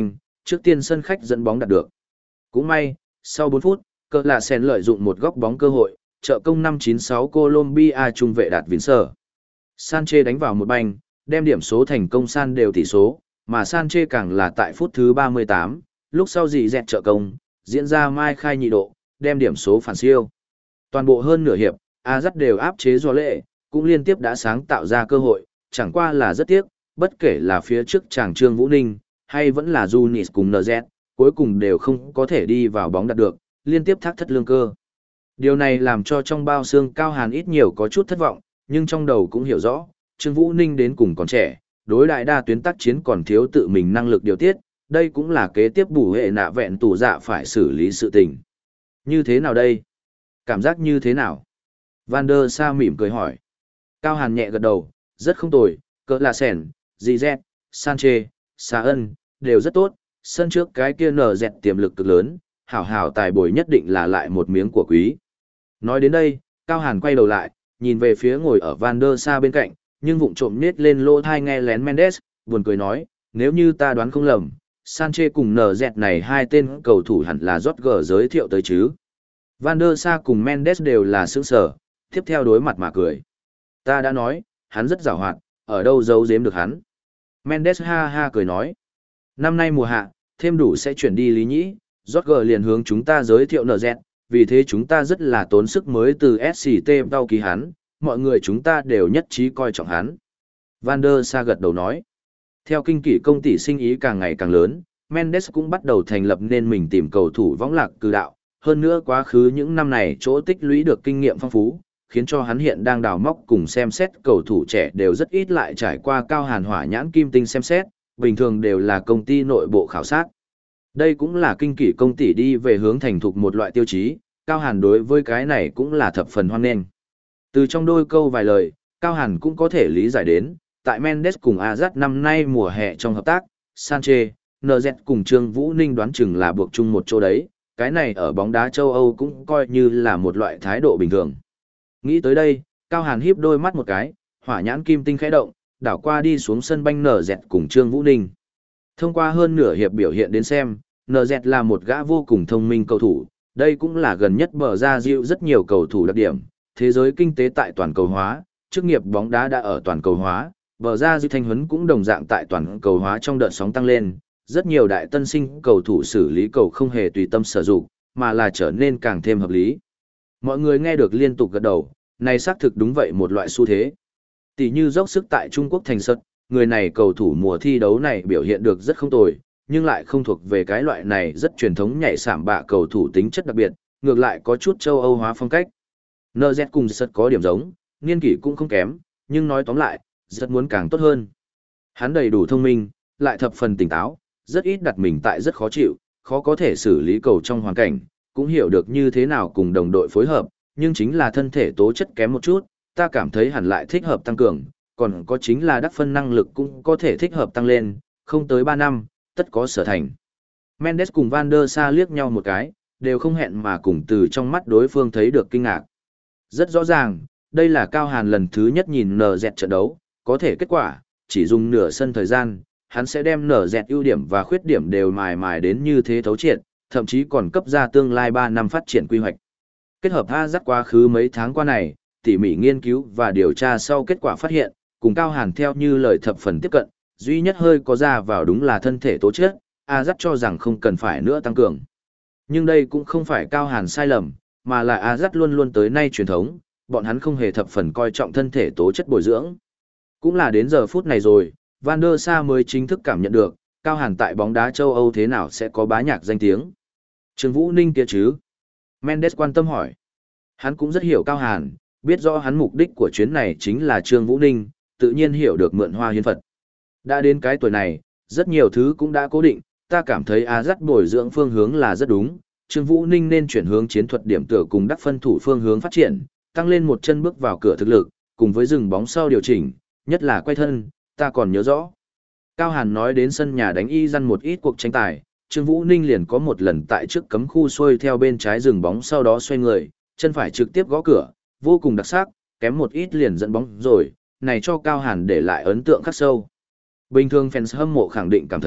trước tiên sân khách dẫn bóng đạt được. Cũng may, sau bốn phút, cỡ lạ sen lợi dụng một góc bóng cơ hội, trợ công năm chín sáu Colombia trung vệ đạt Vĩnh Sở. Sanchez đánh vào một banh, đem điểm số thành công san đều tỷ số, mà Sanchez càng là tại phút thứ ba mươi tám, lúc sau dị dẹt trợ công, diễn ra mai khai nhị độ, đem điểm số phản siêu. Toàn bộ hơn nửa hiệp, Azat đều áp chế do lệ, cũng liên tiếp đã sáng tạo ra cơ hội, chẳng qua là rất tiếc, bất kể là phía trước chàng Trương Vũ Ninh, hay vẫn là Junis cùng en dét, cuối cùng đều không có thể đi vào bóng đạt được, liên tiếp thác thất lương cơ. Điều này làm cho trong bao xương Cao Hàn ít nhiều có chút thất vọng, nhưng trong đầu cũng hiểu rõ, Trương Vũ Ninh đến cùng còn trẻ, đối đại đa tuyến tác chiến còn thiếu tự mình năng lực điều tiết, đây cũng là kế tiếp bù hệ nạ vẹn tù dạ phải xử lý sự tình. Như thế nào đây? Cảm giác như thế nào? Van der Sa mỉm cười hỏi. Cao Hàn nhẹ gật đầu, rất không tồi, cỡ là sẻn, dì dẹt, Sanchez, Sa ân, đều rất tốt, sân trước cái kia nở dẹt tiềm lực cực lớn, hảo hảo tài bồi nhất định là lại một miếng của quý. Nói đến đây, Cao Hàn quay đầu lại, nhìn về phía ngồi ở Van der Sa bên cạnh, nhưng vụng trộm nết lên lỗ thai nghe lén Mendes, buồn cười nói, nếu như ta đoán không lầm, Sanchez cùng nở dẹt này hai tên cầu thủ hẳn là Rodger giới thiệu tới chứ. Van der Sa cùng Mendes đều là sướng sở, tiếp theo đối mặt mà cười. Ta đã nói, hắn rất giàu hoạt, ở đâu giấu giếm được hắn. Mendes ha ha cười nói. Năm nay mùa hạ, thêm đủ sẽ chuyển đi Lý Nhĩ, Rodger liền hướng chúng ta giới thiệu en dét, vì thế chúng ta rất là tốn sức mới từ ét xê tê đau ký hắn, mọi người chúng ta đều nhất trí coi trọng hắn. Van der Sa gật đầu nói. Theo kinh kỷ công tỷ sinh ý càng ngày càng lớn, Mendes cũng bắt đầu thành lập nên mình tìm cầu thủ võng lạc cử đạo, hơn nữa quá khứ những năm này chỗ tích lũy được kinh nghiệm phong phú, khiến cho hắn hiện đang đào móc cùng xem xét cầu thủ trẻ đều rất ít lại trải qua Cao Hàn hỏa nhãn kim tinh xem xét, bình thường đều là công ty nội bộ khảo sát. Đây cũng là kinh kỷ công tỷ đi về hướng thành thục một loại tiêu chí, Cao Hàn đối với cái này cũng là thập phần hoan nghênh. Từ trong đôi câu vài lời, Cao Hàn cũng có thể lý giải đến, tại Mendes cùng Azat năm nay mùa hè trong hợp tác, Sanchez, en dét cùng Trương Vũ Ninh đoán chừng là buộc chung một chỗ đấy, cái này ở bóng đá châu Âu cũng coi như là một loại thái độ bình thường. Nghĩ tới đây, Cao Hàn híp đôi mắt một cái, hỏa nhãn kim tinh khẽ động, đảo qua đi xuống sân banh en dét cùng Trương Vũ Ninh. Thông qua hơn nửa hiệp biểu hiện đến xem, en dét là một gã vô cùng thông minh cầu thủ, đây cũng là gần nhất bờ ra dịu rất nhiều cầu thủ đặc điểm, thế giới kinh tế tại toàn cầu hóa, chức nghiệp bóng đá đã ở toàn cầu hóa, bờ ra dịu thanh huấn cũng đồng dạng tại toàn cầu hóa trong đợt sóng tăng lên, rất nhiều đại tân sinh cầu thủ xử lý cầu không hề tùy tâm sử dụng, mà là trở nên càng thêm hợp lý. Mọi người nghe được liên tục gật đầu, này xác thực đúng vậy một loại xu thế. Tỷ như dốc sức tại Trung Quốc thành sật, người này cầu thủ mùa thi đấu này biểu hiện được rất không tồi, nhưng lại không thuộc về cái loại này rất truyền thống nhảy sảm bạ cầu thủ tính chất đặc biệt, ngược lại có chút châu Âu hóa phong cách. en dét cùng sật có điểm giống, niên kỷ cũng không kém, nhưng nói tóm lại, rất muốn càng tốt hơn. Hắn đầy đủ thông minh, lại thập phần tỉnh táo, rất ít đặt mình tại rất khó chịu, khó có thể xử lý cầu trong hoàn cảnh, cũng hiểu được như thế nào cùng đồng đội phối hợp, nhưng chính là thân thể tố chất kém một chút, ta cảm thấy hẳn lại thích hợp tăng cường, còn có chính là đắc phân năng lực cũng có thể thích hợp tăng lên, không tới ba năm, tất có sở thành. Mendes cùng Van der Sa liếc nhau một cái, đều không hẹn mà cùng từ trong mắt đối phương thấy được kinh ngạc. Rất rõ ràng, đây là Cao Hàn lần thứ nhất nhìn en dét trận đấu, có thể kết quả, chỉ dùng nửa sân thời gian, hắn sẽ đem en dét ưu điểm và khuyết điểm đều mài mài đến như thế thấu triệt, thậm chí còn cấp ra tương lai ba năm phát triển quy hoạch. Kết hợp Azat quá khứ mấy tháng qua này, tỉ mỉ nghiên cứu và điều tra sau kết quả phát hiện, cùng Cao Hàn theo như lời thập phần tiếp cận, duy nhất hơi có ra vào đúng là thân thể tố chất, Azat cho rằng không cần phải nữa tăng cường. Nhưng đây cũng không phải Cao Hàn sai lầm, mà là Azat luôn luôn tới nay truyền thống, bọn hắn không hề thập phần coi trọng thân thể tố chất bồi dưỡng. Cũng là đến giờ phút này rồi, Van der Sa mới chính thức cảm nhận được, Cao Hàn tại bóng đá châu Âu thế nào sẽ có bá nhạc danh tiếng. Trương Vũ Ninh kia chứ? Mendes quan tâm hỏi. Hắn cũng rất hiểu Cao Hàn, biết rõ hắn mục đích của chuyến này chính là Trương Vũ Ninh, tự nhiên hiểu được mượn hoa hiến Phật. Đã đến cái tuổi này, rất nhiều thứ cũng đã cố định, ta cảm thấy Azat bồi dưỡng phương hướng là rất đúng, Trương Vũ Ninh nên chuyển hướng chiến thuật điểm tựa cùng đắc phân thủ phương hướng phát triển, tăng lên một chân bước vào cửa thực lực, cùng với dừng bóng sau điều chỉnh, nhất là quay thân, ta còn nhớ rõ. Cao Hàn nói đến sân nhà đánh y răn một ít cuộc tranh tài, Trương Vũ Ninh liền có một lần tại trước cấm khu xuôi theo bên trái dừng bóng sau đó xoay người, chân phải trực tiếp gõ cửa, vô cùng đặc sắc, kém một ít liền dẫn bóng rồi, này cho Cao Hàn để lại ấn tượng khắc sâu. Bình thường fans hâm mộ khẳng định cảm thấy,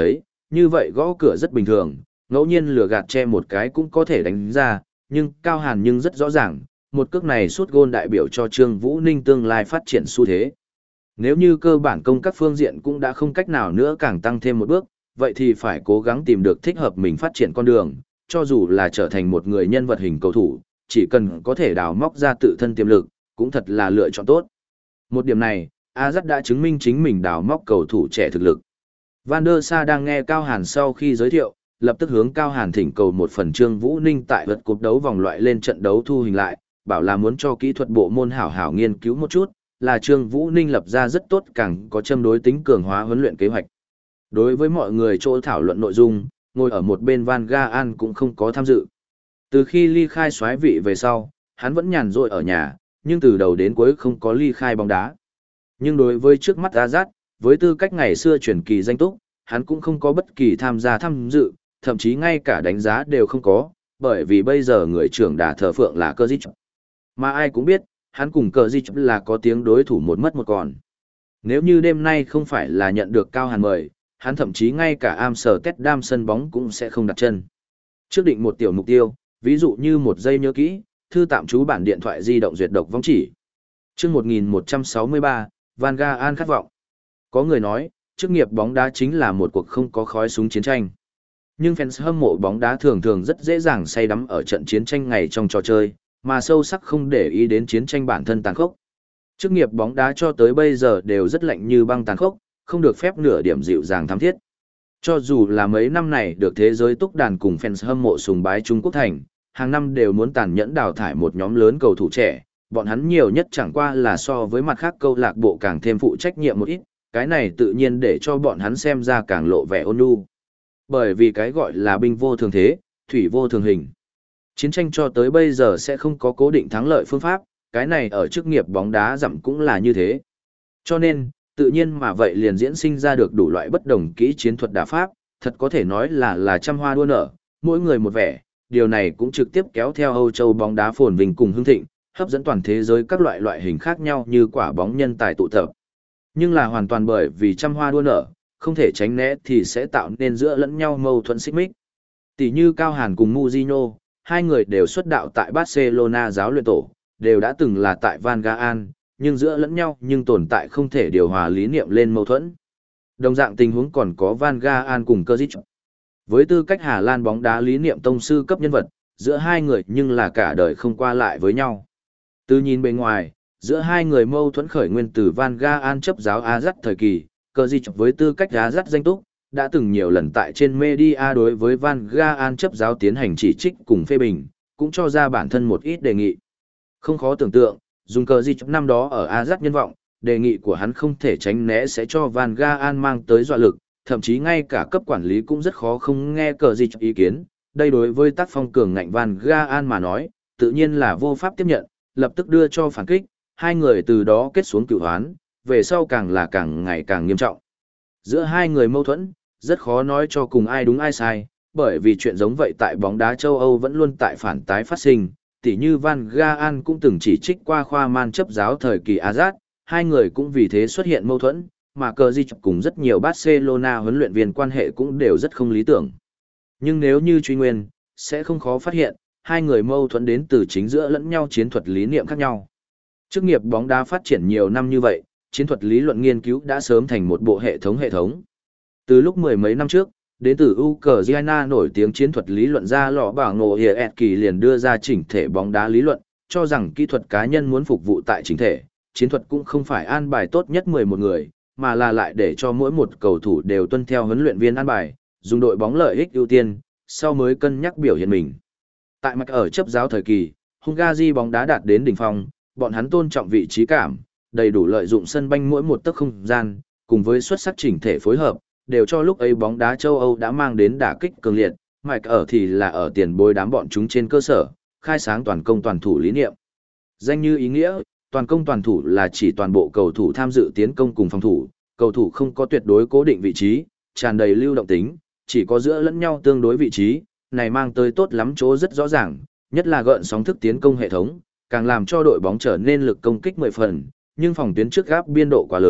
như vậy gõ cửa rất bình thường, ngẫu nhiên lừa gạt che một cái cũng có thể đánh ra, nhưng Cao Hàn nhưng rất rõ ràng, một cước này sút gôn đại biểu cho Trương Vũ Ninh tương lai phát triển xu thế. Nếu như cơ bản công các phương diện cũng đã không cách nào nữa càng tăng thêm một bước, vậy thì phải cố gắng tìm được thích hợp mình phát triển con đường, cho dù là trở thành một người nhân vật hình cầu thủ, chỉ cần có thể đào móc ra tự thân tiềm lực, cũng thật là lựa chọn tốt. Một điểm này, Azat đã chứng minh chính mình đào móc cầu thủ trẻ thực lực. Van der Sa đang nghe Cao Hàn sau khi giới thiệu, lập tức hướng Cao Hàn thỉnh cầu một phần Trương Vũ Ninh tại vật cúp đấu vòng loại lên trận đấu thu hình lại, bảo là muốn cho kỹ thuật bộ môn hảo hảo nghiên cứu một chút, là Trương Vũ Ninh lập ra rất tốt càng có châm đối tính cường hóa huấn luyện kế hoạch. Đối với mọi người chỗ thảo luận nội dung, ngồi ở một bên Van Gaal cũng không có tham dự. Từ khi ly khai soái vị về sau, hắn vẫn nhàn rỗi ở nhà, nhưng từ đầu đến cuối không có ly khai bóng đá. Nhưng đối với trước mắt Azat, với tư cách ngày xưa truyền kỳ danh túc, hắn cũng không có bất kỳ tham gia tham dự, thậm chí ngay cả đánh giá đều không có, bởi vì bây giờ người trưởng đà thờ phượng là Cơ Dịch. Mà ai cũng biết, hắn cùng Cơ Dịch là có tiếng đối thủ một mất một còn. Nếu như đêm nay không phải là nhận được Cao Hàn mời, hắn thậm chí ngay cả Amsterdam sân bóng cũng sẽ không đặt chân. Trước định một tiểu mục tiêu, ví dụ như một giây nhớ kỹ, thư tạm trú bản điện thoại di động duyệt độc vong chỉ. Trước một nghìn một trăm sáu mươi ba, Van Gaal khát vọng. Có người nói, chức nghiệp bóng đá chính là một cuộc không có khói súng chiến tranh. Nhưng fans hâm mộ bóng đá thường thường rất dễ dàng say đắm ở trận chiến tranh ngày trong trò chơi, mà sâu sắc không để ý đến chiến tranh bản thân tàn khốc. Chức nghiệp bóng đá cho tới bây giờ đều rất lạnh như băng tàn khốc, không được phép nửa điểm dịu dàng thắm thiết. Cho dù là mấy năm này được thế giới túc đàn cùng fans hâm mộ sùng bái Trung Quốc thành, hàng năm đều muốn tàn nhẫn đào thải một nhóm lớn cầu thủ trẻ, bọn hắn nhiều nhất chẳng qua là so với mặt khác câu lạc bộ càng thêm phụ trách nhiệm một ít, cái này tự nhiên để cho bọn hắn xem ra càng lộ vẻ ôn nhu. Bởi vì cái gọi là binh vô thường thế, thủy vô thường hình. Chiến tranh cho tới bây giờ sẽ không có cố định thắng lợi phương pháp, cái này ở chức nghiệp bóng đá dặm cũng là như thế. Cho nên, tự nhiên mà vậy liền diễn sinh ra được đủ loại bất đồng kỹ chiến thuật đả pháp, thật có thể nói là là trăm hoa đua nở, mỗi người một vẻ, điều này cũng trực tiếp kéo theo Âu Châu bóng đá phồn vinh cùng hưng thịnh, hấp dẫn toàn thế giới các loại loại hình khác nhau như quả bóng nhân tài tụ tập. Nhưng là hoàn toàn bởi vì trăm hoa đua nở, không thể tránh né thì sẽ tạo nên giữa lẫn nhau mâu thuẫn xích mích. Tỷ như Cao Hàn cùng Mourinho, hai người đều xuất đạo tại Barcelona giáo luyện tổ, đều đã từng là tại Van Gaal, nhưng giữa lẫn nhau nhưng tồn tại không thể điều hòa lý niệm lên mâu thuẫn. Đồng dạng tình huống còn có Van Gaal cùng Cơ Dịch. Với tư cách Hà Lan bóng đá lý niệm tông sư cấp nhân vật, giữa hai người nhưng là cả đời không qua lại với nhau. Từ nhìn bề ngoài, giữa hai người mâu thuẫn khởi nguyên từ Van Gaal chấp giáo Ajax thời kỳ, Cơ Dịch với tư cách Ajax danh túc, đã từng nhiều lần tại trên media đối với Van Gaal chấp giáo tiến hành chỉ trích cùng phê bình, cũng cho ra bản thân một ít đề nghị. Không khó tưởng tượng, dùng Cơ Dịch năm đó ở Ajax nhân vọng, đề nghị của hắn không thể tránh né sẽ cho Van Gaal mang tới dọa lực, thậm chí ngay cả cấp quản lý cũng rất khó không nghe Cơ Dịch ý kiến. Đây đối với tác phong cường ngạnh Van Gaal mà nói, tự nhiên là vô pháp tiếp nhận, lập tức đưa cho phản kích, hai người từ đó kết xuống cửu hoán, về sau càng là càng ngày càng nghiêm trọng. Giữa hai người mâu thuẫn, rất khó nói cho cùng ai đúng ai sai, bởi vì chuyện giống vậy tại bóng đá châu Âu vẫn luôn tại phản tái phát sinh, tỉ như Van Gaal cũng từng chỉ trích qua khoa man chấp giáo thời kỳ Ajax, hai người cũng vì thế xuất hiện mâu thuẫn, mà Cơ Dịch cùng rất nhiều Barcelona huấn luyện viên quan hệ cũng đều rất không lý tưởng. Nhưng nếu như truy nguyên, sẽ không khó phát hiện, hai người mâu thuẫn đến từ chính giữa lẫn nhau chiến thuật lý niệm khác nhau. Chức nghiệp bóng đá phát triển nhiều năm như vậy, chiến thuật lý luận nghiên cứu đã sớm thành một bộ hệ thống hệ thống. Từ lúc mười mấy năm trước, đến từ Ukraine nổi tiếng chiến thuật lý luận ra lọ bảo ngộ Hiệp Kỳ liền đưa ra chỉnh thể bóng đá lý luận, cho rằng kỹ thuật cá nhân muốn phục vụ tại chỉnh thể, chiến thuật cũng không phải an bài tốt nhất mười một người, mà là lại để cho mỗi một cầu thủ đều tuân theo huấn luyện viên an bài, dùng đội bóng lợi ích ưu tiên, sau mới cân nhắc biểu hiện mình. Tại mặt ở chấp giáo thời kỳ, Hungary bóng đá đạt đến đỉnh phong, bọn hắn tôn trọng vị trí cảm, đầy đủ lợi dụng sân banh mỗi một tấc không gian, cùng với xuất sắc chỉnh thể phối hợp, đều cho lúc ấy bóng đá châu Âu đã mang đến đả kích cường liệt, Mike ở thì là ở tiền bối đám bọn chúng trên cơ sở, khai sáng toàn công toàn thủ lý niệm. Danh như ý nghĩa, toàn công toàn thủ là chỉ toàn bộ cầu thủ tham dự tiến công cùng phòng thủ, cầu thủ không có tuyệt đối cố định vị trí, tràn đầy lưu động tính, chỉ có giữa lẫn nhau tương đối vị trí, này mang tới tốt lắm chỗ rất rõ ràng, nhất là gợn sóng thức tiến công hệ thống, càng làm cho đội bóng trở nên lực công kích mười phần, nhưng phòng tuyến trước gáp biên độ quá lớn,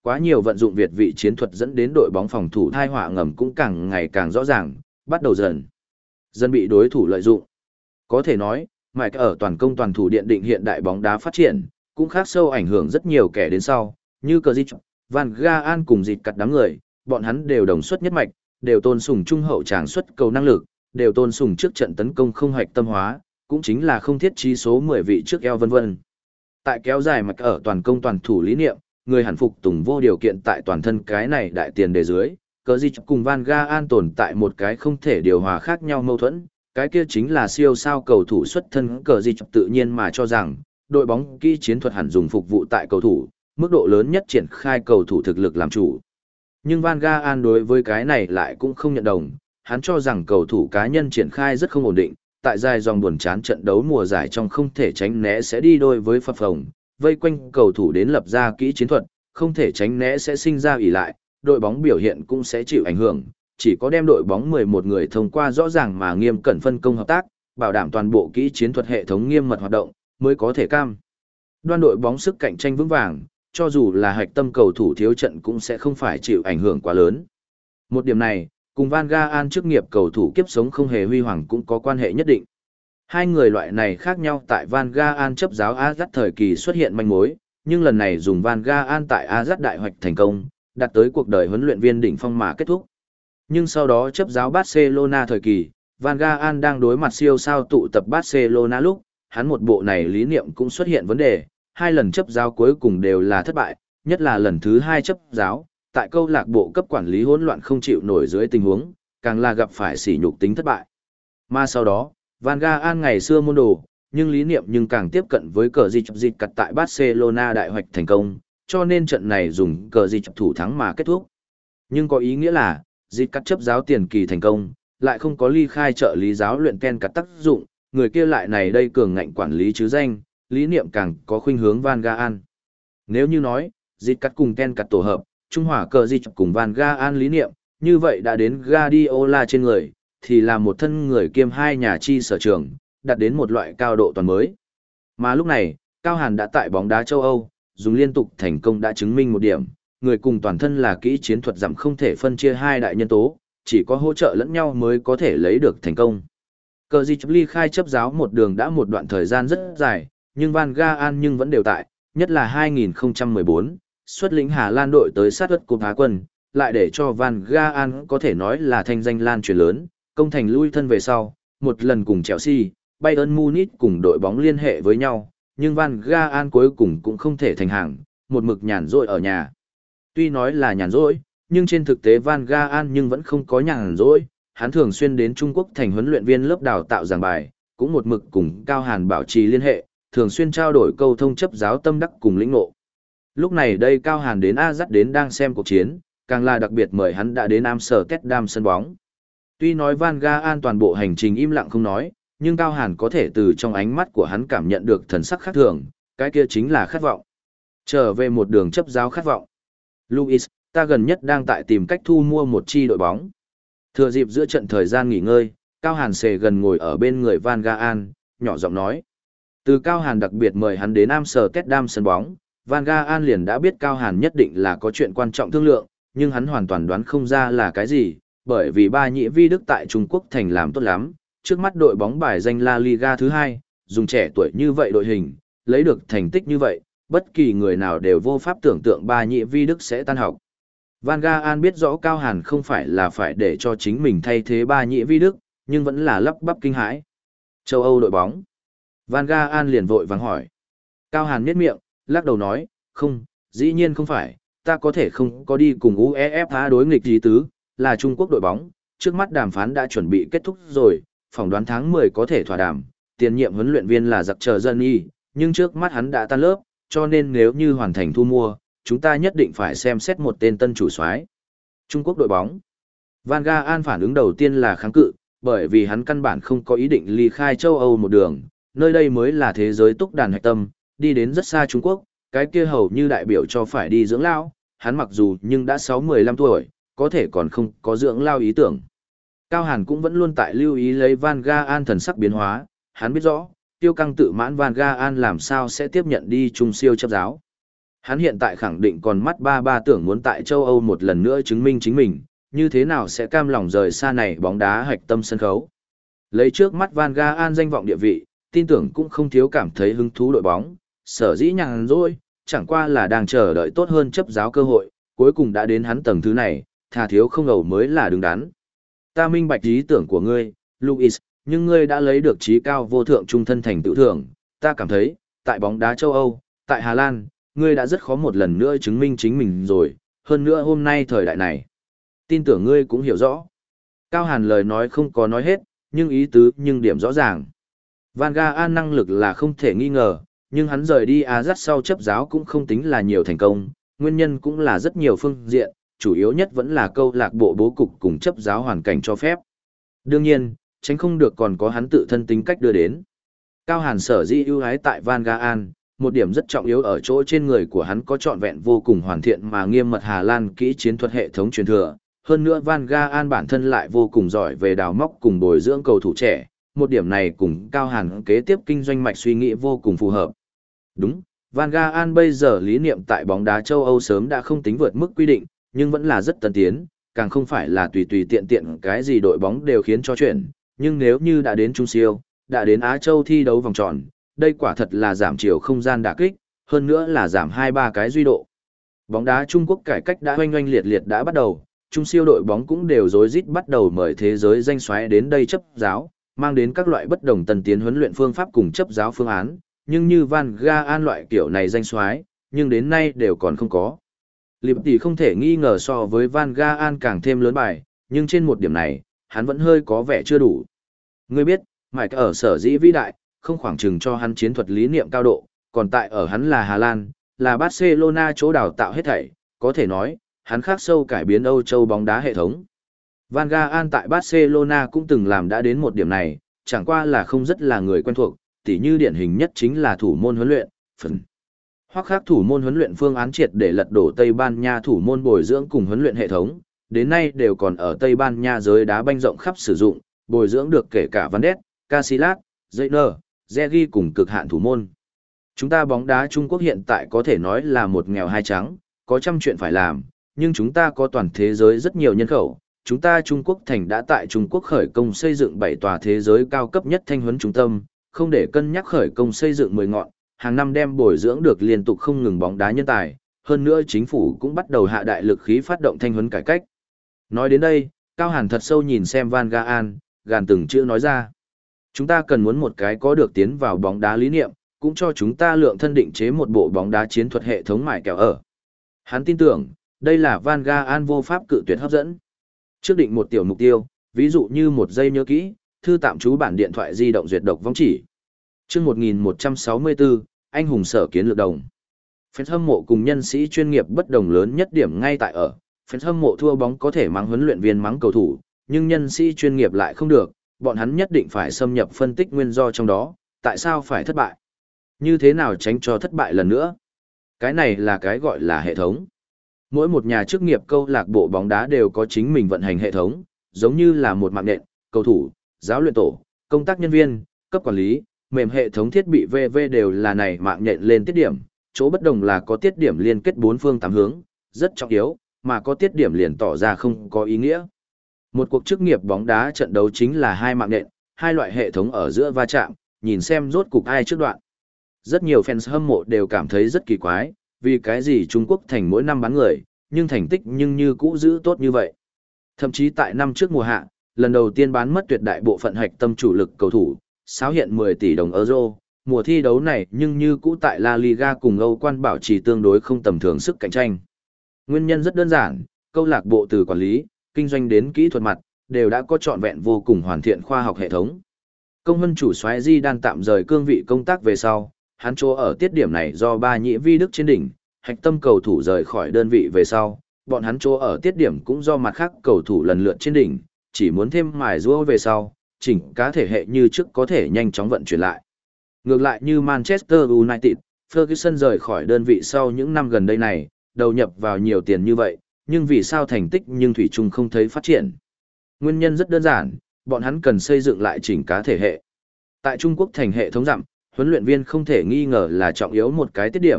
quá nhiều vận dụng Việt vị chiến thuật dẫn đến đội bóng phòng thủ thai họa ngầm cũng càng ngày càng rõ ràng, bắt đầu dần dần bị đối thủ lợi dụng. Có thể nói, Mike ở toàn công toàn thủ điện định hiện đại bóng đá phát triển, cũng khác sâu ảnh hưởng rất nhiều kẻ đến sau, như Cazorla, Van Gaal cùng dịt cặt đám người, bọn hắn đều đồng xuất nhất mạch, đều tôn sùng trung hậu tràng xuất cầu năng lực, đều tôn sùng trước trận tấn công không hoạch tâm hóa, cũng chính là không thiết trí số mười vị trước eo vân vân. Tại kéo dài Mike ở toàn công toàn thủ lý niệm, người hẳn phục tùng vô điều kiện tại toàn thân cái này đại tiền đề dưới, Cazorla cùng Van Gaal tồn tại một cái không thể điều hòa khác nhau mâu thuẫn, cái kia chính là siêu sao cầu thủ xuất thân Cazorla tự nhiên mà cho rằng, đội bóng kỹ chiến thuật hẳn dùng phục vụ tại cầu thủ, mức độ lớn nhất triển khai cầu thủ thực lực làm chủ. Nhưng Van Gaal đối với cái này lại cũng không nhận đồng, hắn cho rằng cầu thủ cá nhân triển khai rất không ổn định, tại dài dòng buồn chán trận đấu mùa giải trong không thể tránh né sẽ đi đôi với phập phồng, vây quanh cầu thủ đến lập ra kỹ chiến thuật, không thể tránh né sẽ sinh ra ỷ lại, đội bóng biểu hiện cũng sẽ chịu ảnh hưởng, chỉ có đem đội bóng mười một người thông qua rõ ràng mà nghiêm cẩn phân công hợp tác, bảo đảm toàn bộ kỹ chiến thuật hệ thống nghiêm mật hoạt động, mới có thể cam đoan đội bóng sức cạnh tranh vững vàng, cho dù là hạch tâm cầu thủ thiếu trận cũng sẽ không phải chịu ảnh hưởng quá lớn. Một điểm này, cùng Van Gaal chức nghiệp cầu thủ kiếp sống không hề huy hoàng cũng có quan hệ nhất định. Hai người loại này khác nhau tại Van Gaal chấp giáo Ajax thời kỳ xuất hiện manh mối, nhưng lần này dùng Van Gaal tại Ajax đại hoạch thành công, đạt tới cuộc đời huấn luyện viên đỉnh phong mà kết thúc. Nhưng sau đó chấp giáo Barcelona thời kỳ, Van Gaal đang đối mặt siêu sao tụ tập Barcelona lúc, hắn một bộ này lý niệm cũng xuất hiện vấn đề, hai lần chấp giáo cuối cùng đều là thất bại, nhất là lần thứ hai chấp giáo, tại câu lạc bộ cấp quản lý hỗn loạn không chịu nổi dưới tình huống, càng là gặp phải sỉ nhục tính thất bại. Mà sau đó, Van Gaal ngày xưa môn đồ, nhưng lý niệm nhưng càng tiếp cận với cờ dịch dịch cặt tại Barcelona đại hoạch thành công, cho nên trận này dùng cờ dịch thủ thắng mà kết thúc. Nhưng có ý nghĩa là, dịch cắt chấp giáo tiền kỳ thành công, lại không có ly khai trợ lý giáo luyện Ken cắt tác dụng, người kia lại này đây cường ngạnh quản lý chứ danh, lý niệm càng có khuynh hướng Van Gaal. Nếu như nói, dịch cắt cùng Ken cắt tổ hợp, trung hòa cờ dịch cùng Van Gaal lý niệm, như vậy đã đến Guardiola trên người, thì là một thân người kiêm hai nhà chi sở trường, đạt đến một loại cao độ toàn mới. Mà lúc này, Cao Hàn đã tại bóng đá châu Âu, dùng liên tục thành công đã chứng minh một điểm, người cùng toàn thân là kỹ chiến thuật giảm không thể phân chia hai đại nhân tố, chỉ có hỗ trợ lẫn nhau mới có thể lấy được thành công. Cờ dịch ly khai chấp giáo một đường đã một đoạn thời gian rất dài, nhưng Van Gaal nhưng vẫn đều tại, nhất là hai nghìn không trăm mười bốn, xuất lĩnh Hà Lan đội tới sát đất cúp Á quân, lại để cho Van Gaal có thể nói là thanh danh lan truyền lớn, công thành lui thân về sau, một lần cùng Chelsea, Bayern Munich cùng đội bóng liên hệ với nhau, nhưng Van Gaal cuối cùng cũng không thể thành hàng, một mực nhàn rỗi ở nhà. Tuy nói là nhàn rỗi, nhưng trên thực tế Van Gaal nhưng vẫn không có nhàn rỗi, hắn thường xuyên đến Trung Quốc thành huấn luyện viên lớp đào tạo giảng bài, cũng một mực cùng Cao Hàn bảo trì liên hệ, thường xuyên trao đổi câu thông chấp giáo tâm đắc cùng lĩnh ngộ. Lúc này đây Cao Hàn đến Ajax đến đang xem cuộc chiến, càng là đặc biệt mời hắn đã đến Amsterdam sân bóng. Tuy nói Van Gaal toàn bộ hành trình im lặng không nói, nhưng Cao Hàn có thể từ trong ánh mắt của hắn cảm nhận được thần sắc khác thường, cái kia chính là khát vọng. Trở về một đường chấp giáo khát vọng. Luis, ta gần nhất đang tại tìm cách thu mua một chi đội bóng. Thừa dịp giữa trận thời gian nghỉ ngơi, Cao Hàn xề gần ngồi ở bên người Van Gaal, nhỏ giọng nói. Từ Cao Hàn đặc biệt mời hắn đến Amsterdam sân bóng, Van Gaal liền đã biết Cao Hàn nhất định là có chuyện quan trọng thương lượng, nhưng hắn hoàn toàn đoán không ra là cái gì, bởi vì ba nhị vi Đức tại Trung Quốc thành làm tốt lắm, trước mắt đội bóng bài danh La Liga thứ hai, dùng trẻ tuổi như vậy đội hình, lấy được thành tích như vậy, bất kỳ người nào đều vô pháp tưởng tượng ba nhị vi Đức sẽ tan học. Van Gaal biết rõ Cao Hàn không phải là phải để cho chính mình thay thế ba nhị vi Đức, nhưng vẫn là lắp bắp kinh hãi. Châu Âu đội bóng. Van Gaal liền vội vàng hỏi. Cao Hàn nhếch miệng, lắc đầu nói, không, dĩ nhiên không phải, ta có thể không có đi cùng UEFA đối nghịch gì tứ, là Trung Quốc đội bóng, trước mắt đàm phán đã chuẩn bị kết thúc rồi, phỏng đoán tháng mười có thể thỏa đàm, tiền nhiệm huấn luyện viên là giặc chờ dân y, nhưng trước mắt hắn đã tan lớp, cho nên nếu như hoàn thành thu mua, chúng ta nhất định phải xem xét một tên tân chủ soái. Trung Quốc đội bóng. Van Gaal phản ứng đầu tiên là kháng cự, bởi vì hắn căn bản không có ý định ly khai châu Âu một đường, nơi đây mới là thế giới túc đàn hạch tâm, đi đến rất xa Trung Quốc, cái kia hầu như đại biểu cho phải đi dưỡng lao, hắn mặc dù nhưng đã sáu mười lăm tuổi, có thể còn không có dưỡng lao ý tưởng. Cao Hàn cũng vẫn luôn tại lưu ý lấy Van Gaal thần sắc biến hóa, hắn biết rõ, tiêu căng tự mãn Van Gaal làm sao sẽ tiếp nhận đi trung siêu chấp giáo. Hắn hiện tại khẳng định còn mắt ba ba tưởng muốn tại châu Âu một lần nữa chứng minh chính mình, như thế nào sẽ cam lòng rời xa này bóng đá hạch tâm sân khấu. Lấy trước mắt Van Gaal danh vọng địa vị, tin tưởng cũng không thiếu cảm thấy hứng thú đội bóng, sở dĩ nhàn rỗi, chẳng qua là đang chờ đợi tốt hơn chấp giáo cơ hội, cuối cùng đã đến hắn tầng thứ này, thà thiếu không ẩu mới là đứng đắn. Ta minh bạch ý tưởng của ngươi, Luis, nhưng ngươi đã lấy được trí cao vô thượng trung thân thành tựu thưởng, ta cảm thấy, tại bóng đá châu Âu, tại Hà Lan, ngươi đã rất khó một lần nữa chứng minh chính mình rồi, hơn nữa hôm nay thời đại này. Tin tưởng ngươi cũng hiểu rõ. Cao Hàn lời nói không có nói hết, nhưng ý tứ nhưng điểm rõ ràng. Van Gaal năng lực là không thể nghi ngờ, nhưng hắn rời đi Ajax sau chấp giáo cũng không tính là nhiều thành công, nguyên nhân cũng là rất nhiều phương diện, chủ yếu nhất vẫn là câu lạc bộ bố cục cùng chấp giáo hoàn cảnh cho phép. Đương nhiên, tránh không được còn có hắn tự thân tính cách đưa đến. Cao Hàn sở dĩ ưu ái tại Van Gaal, một điểm rất trọng yếu ở chỗ trên người của hắn có trọn vẹn vô cùng hoàn thiện mà nghiêm mật Hà Lan kỹ chiến thuật hệ thống truyền thừa. Hơn nữa Van Gaal bản thân lại vô cùng giỏi về đào móc cùng bồi dưỡng cầu thủ trẻ, một điểm này cùng Cao Hàn kế tiếp kinh doanh mạch suy nghĩ vô cùng phù hợp. Đúng, Van Gaal bây giờ lý niệm tại bóng đá châu Âu sớm đã không tính vượt mức quy định, nhưng vẫn là rất tân tiến, càng không phải là tùy tùy tiện tiện cái gì đội bóng đều khiến cho chuyển, nhưng nếu như đã đến Trung Siêu, đã đến Á Châu thi đấu vòng tròn, đây quả thật là giảm chiều không gian đả kích, hơn nữa là giảm hai ba cái duy độ. Bóng đá Trung Quốc cải cách đã oanh oanh liệt liệt đã bắt đầu, Trung Siêu đội bóng cũng đều rối rít bắt đầu mời thế giới danh soái đến đây chấp giáo, mang đến các loại bất đồng tân tiến huấn luyện phương pháp cùng chấp giáo phương án, nhưng như Van Gaal loại kiểu này danh soái, nhưng đến nay đều còn không có. Liệp tỷ không thể nghi ngờ so với Van Gaal càng thêm lớn bài, nhưng trên một điểm này, hắn vẫn hơi có vẻ chưa đủ. Ngươi biết, Mike ở sở dĩ vĩ đại, không khoảng chừng cho hắn chiến thuật lý niệm cao độ, còn tại ở hắn là Hà Lan, là Barcelona chỗ đào tạo hết thảy, có thể nói, hắn khắc sâu cải biến Âu Châu bóng đá hệ thống. Van Gaal tại Barcelona cũng từng làm đã đến một điểm này, chẳng qua là không rất là người quen thuộc, tỉ như điển hình nhất chính là thủ môn huấn luyện, phần. Hoặc khác thủ môn huấn luyện phương án triệt để lật đổ Tây Ban Nha thủ môn bồi dưỡng cùng huấn luyện hệ thống, đến nay đều còn ở Tây Ban Nha giới đá banh rộng khắp sử dụng, bồi dưỡng được kể cả Van Ness, Casillas, Zayner, Zeri cùng cực hạn thủ môn. Chúng ta bóng đá Trung Quốc hiện tại có thể nói là một nghèo hai trắng, có trăm chuyện phải làm, nhưng chúng ta có toàn thế giới rất nhiều nhân khẩu. Chúng ta Trung Quốc thành đã tại Trung Quốc khởi công xây dựng bảy tòa thế giới cao cấp nhất thanh huấn trung tâm, không để cân nhắc khởi công xây dựng mười ngọn, hàng năm đem bồi dưỡng được liên tục không ngừng bóng đá nhân tài, hơn nữa chính phủ cũng bắt đầu hạ đại lực khí phát động thanh huấn cải cách. Nói đến đây, Cao Hàn thật sâu nhìn xem Van Gaal, gàn từng chữ nói ra. Chúng ta cần muốn một cái có được tiến vào bóng đá lý niệm, cũng cho chúng ta lượng thân định chế một bộ bóng đá chiến thuật hệ thống mải kẹo ở. Hắn tin tưởng, đây là Van Gaal vô pháp cự tuyệt hấp dẫn. Trước định một tiểu mục tiêu, ví dụ như một giây nhớ kỹ, thư tạm trú bản điện thoại di động duyệt độc vong chỉ. Chương một nghìn một trăm sáu mươi bốn, anh hùng sở kiến lược đồng. Fans hâm mộ cùng nhân sĩ chuyên nghiệp bất đồng lớn nhất điểm ngay tại ở, fans hâm mộ thua bóng có thể mắng huấn luyện viên mắng cầu thủ, nhưng nhân sĩ chuyên nghiệp lại không được, bọn hắn nhất định phải xâm nhập phân tích nguyên do trong đó, tại sao phải thất bại? Như thế nào tránh cho thất bại lần nữa? Cái này là cái gọi là hệ thống. Mỗi một nhà chức nghiệp câu lạc bộ bóng đá đều có chính mình vận hành hệ thống, giống như là một mạng nện, cầu thủ, giáo luyện tổ, công tác nhân viên, cấp quản lý, mềm hệ thống thiết bị vân vân đều là này mạng nhện lên tiết điểm, chỗ bất đồng là có tiết điểm liên kết bốn phương tám hướng, rất trọng yếu, mà có tiết điểm liền tỏ ra không có ý nghĩa. Một cuộc chức nghiệp bóng đá trận đấu chính là hai mạng nhện, hai loại hệ thống ở giữa va chạm, nhìn xem rốt cục ai trước đoạn. Rất nhiều fans hâm mộ đều cảm thấy rất kỳ quái, vì cái gì Trung Quốc thành mỗi năm bán người, nhưng thành tích nhưng như cũ giữ tốt như vậy. Thậm chí tại năm trước mùa hạ, lần đầu tiên bán mất tuyệt đại bộ phận hạch tâm chủ lực cầu thủ, xáo hiện mười tỷ đồng euro, mùa thi đấu này nhưng như cũ tại La Liga cùng Âu quan bảo trì tương đối không tầm thường sức cạnh tranh. Nguyên nhân rất đơn giản, câu lạc bộ từ quản lý, kinh doanh đến kỹ thuật mặt, đều đã có trọn vẹn vô cùng hoàn thiện khoa học hệ thống. Công vân chủ soái Di đang tạm rời cương vị công tác về sau, hắn chỗ ở tiết điểm này do ba nhị vi đức trên đỉnh, hạch tâm cầu thủ rời khỏi đơn vị về sau, bọn hắn chỗ ở tiết điểm cũng do mặt khác cầu thủ lần lượt trên đỉnh, chỉ muốn thêm mài giũa về sau, chỉnh cá thể hệ như trước có thể nhanh chóng vận chuyển lại. Ngược lại như Manchester United, Ferguson rời khỏi đơn vị sau những năm gần đây này, đầu nhập vào nhiều tiền như vậy, nhưng vì sao thành tích nhưng thủy chung không thấy phát triển. Nguyên nhân rất đơn giản, bọn hắn cần xây dựng lại chỉnh cá thể hệ. Tại Trung Quốc thành hệ thống dặm, huấn luyện viên không thể nghi ngờ là trọng yếu một cái tiết điểm,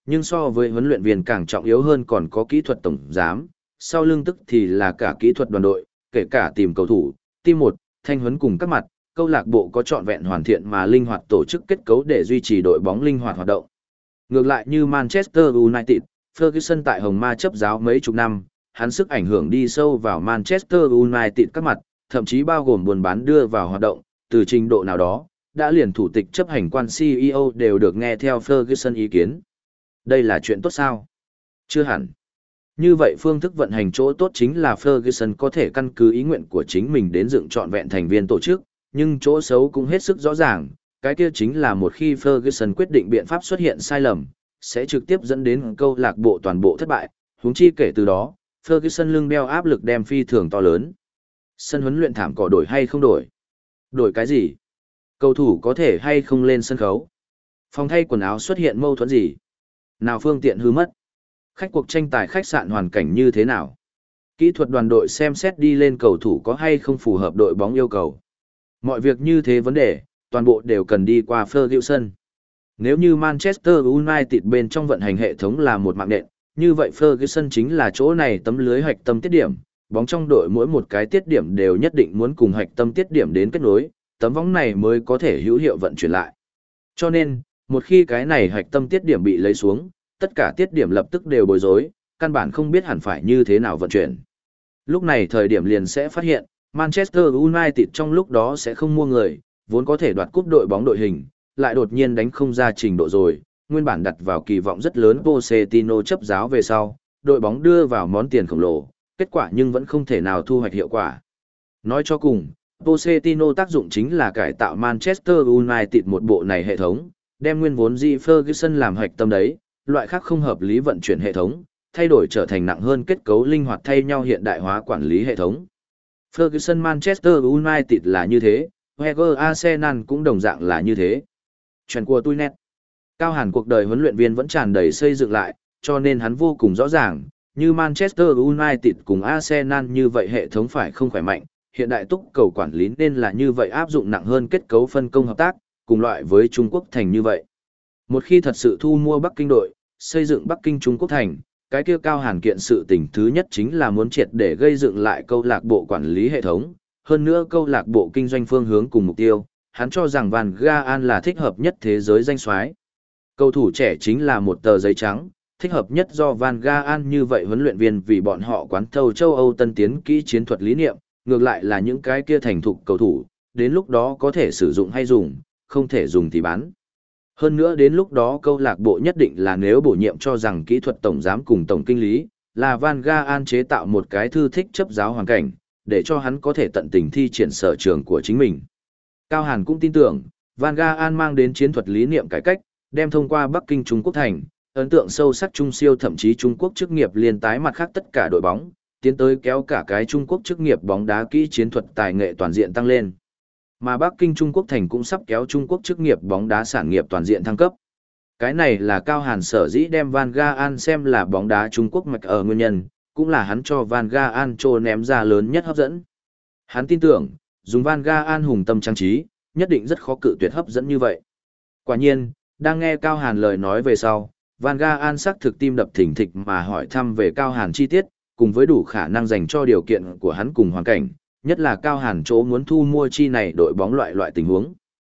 nhưng so với huấn luyện viên càng trọng yếu hơn còn có kỹ thuật tổng giám, sau lưng tức thì là cả kỹ thuật đoàn đội, kể cả tìm cầu thủ, team một, thanh huấn cùng các mặt, câu lạc bộ có trọn vẹn hoàn thiện mà linh hoạt tổ chức kết cấu để duy trì đội bóng linh hoạt hoạt động. Ngược lại như Manchester United, Ferguson tại Hồng Ma chấp giáo mấy chục năm, hắn sức ảnh hưởng đi sâu vào Manchester United các mặt, thậm chí bao gồm buôn bán đưa vào hoạt động, từ trình độ nào đó, đã liền thủ tịch chấp hành quan xê e ô đều được nghe theo Ferguson ý kiến. Đây là chuyện tốt sao? Chưa hẳn. Như vậy phương thức vận hành chỗ tốt chính là Ferguson có thể căn cứ ý nguyện của chính mình đến dựng trọn vẹn thành viên tổ chức, nhưng chỗ xấu cũng hết sức rõ ràng, cái kia chính là một khi Ferguson quyết định biện pháp xuất hiện sai lầm, sẽ trực tiếp dẫn đến câu lạc bộ toàn bộ thất bại, huống chi kể từ đó, Ferguson lưng đeo áp lực đem phi thường to lớn. Sân huấn luyện thảm cỏ đổi hay không đổi? Đổi cái gì? Cầu thủ có thể hay không lên sân khấu? Phòng thay quần áo xuất hiện mâu thuẫn gì? Nào phương tiện hư mất? Khách cuộc tranh tài khách sạn hoàn cảnh như thế nào? Kỹ thuật đoàn đội xem xét đi lên cầu thủ có hay không phù hợp đội bóng yêu cầu? Mọi việc như thế vấn đề, toàn bộ đều cần đi qua Ferguson. Nếu như Manchester United bên trong vận hành hệ thống là một mạng nện, như vậy Ferguson chính là chỗ này tấm lưới hoạch tâm tiết điểm, bóng trong đội mỗi một cái tiết điểm đều nhất định muốn cùng hoạch tâm tiết điểm đến kết nối, tấm vóng này mới có thể hữu hiệu vận chuyển lại. Cho nên, một khi cái này hoạch tâm tiết điểm bị lấy xuống, tất cả tiết điểm lập tức đều bối rối, căn bản không biết hẳn phải như thế nào vận chuyển. Lúc này thời điểm liền sẽ phát hiện, Manchester United trong lúc đó sẽ không mua người, vốn có thể đoạt cúp đội bóng đội hình, lại đột nhiên đánh không ra trình độ rồi, nguyên bản đặt vào kỳ vọng rất lớn Pochettino chấp giáo về sau, đội bóng đưa vào món tiền khổng lồ, kết quả nhưng vẫn không thể nào thu hoạch hiệu quả. Nói cho cùng, Pochettino tác dụng chính là cải tạo Manchester United một bộ này hệ thống, đem nguyên vốn di Ferguson làm hạch tâm đấy, loại khác không hợp lý vận chuyển hệ thống, thay đổi trở thành nặng hơn kết cấu linh hoạt thay nhau hiện đại hóa quản lý hệ thống. Ferguson Manchester United là như thế, Wenger Arsenal cũng đồng dạng là như thế. Chuyện của tôi nét. Cao Hàn cuộc đời huấn luyện viên vẫn tràn đầy xây dựng lại, cho nên hắn vô cùng rõ ràng, như Manchester United cùng Arsenal như vậy hệ thống phải không khỏe mạnh, hiện đại túc cầu quản lý nên là như vậy áp dụng nặng hơn kết cấu phân công hợp tác, cùng loại với Trung Quốc thành như vậy. Một khi thật sự thu mua Bắc Kinh đội, xây dựng Bắc Kinh Trung Quốc thành, cái kia Cao Hàn kiện sự tình thứ nhất chính là muốn triệt để gây dựng lại câu lạc bộ quản lý hệ thống, hơn nữa câu lạc bộ kinh doanh phương hướng cùng mục tiêu, hắn cho rằng Van Gaal là thích hợp nhất thế giới danh soái. Cầu thủ trẻ chính là một tờ giấy trắng, thích hợp nhất do Van Gaal như vậy huấn luyện viên vì bọn họ quán thâu châu Âu tân tiến kỹ chiến thuật lý niệm, ngược lại là những cái kia thành thục cầu thủ, đến lúc đó có thể sử dụng hay dùng, không thể dùng thì bán. Hơn nữa đến lúc đó câu lạc bộ nhất định là nếu bổ nhiệm cho rằng kỹ thuật tổng giám cùng tổng kinh lý, là Van Gaal chế tạo một cái thư thích chấp giáo hoàn cảnh, để cho hắn có thể tận tình thi triển sở trường của chính mình. Cao Hàn cũng tin tưởng, Van Gaal mang đến chiến thuật lý niệm cải cách, đem thông qua Bắc Kinh Trung Quốc thành, ấn tượng sâu sắc Trung siêu thậm chí Trung Quốc chức nghiệp liên tái mặt khác tất cả đội bóng, tiến tới kéo cả cái Trung Quốc chức nghiệp bóng đá kỹ chiến thuật tài nghệ toàn diện tăng lên. Mà Bắc Kinh Trung Quốc thành cũng sắp kéo Trung Quốc chức nghiệp bóng đá sản nghiệp toàn diện thăng cấp. Cái này là Cao Hàn sở dĩ đem Van Gaal xem là bóng đá Trung Quốc mạch ở nguyên nhân, cũng là hắn cho Van Gaal trô ném ra lớn nhất hấp dẫn. Hắn tin tưởng, dùng Van Gaal hùng tâm trang trí, nhất định rất khó cự tuyệt hấp dẫn như vậy. Quả nhiên, đang nghe Cao Hàn lời nói về sau, Van Gaal xác thực tim đập thình thịch mà hỏi thăm về Cao Hàn chi tiết, cùng với đủ khả năng dành cho điều kiện của hắn cùng hoàn cảnh, nhất là Cao Hàn chỗ muốn thu mua chi này đội bóng loại loại tình huống.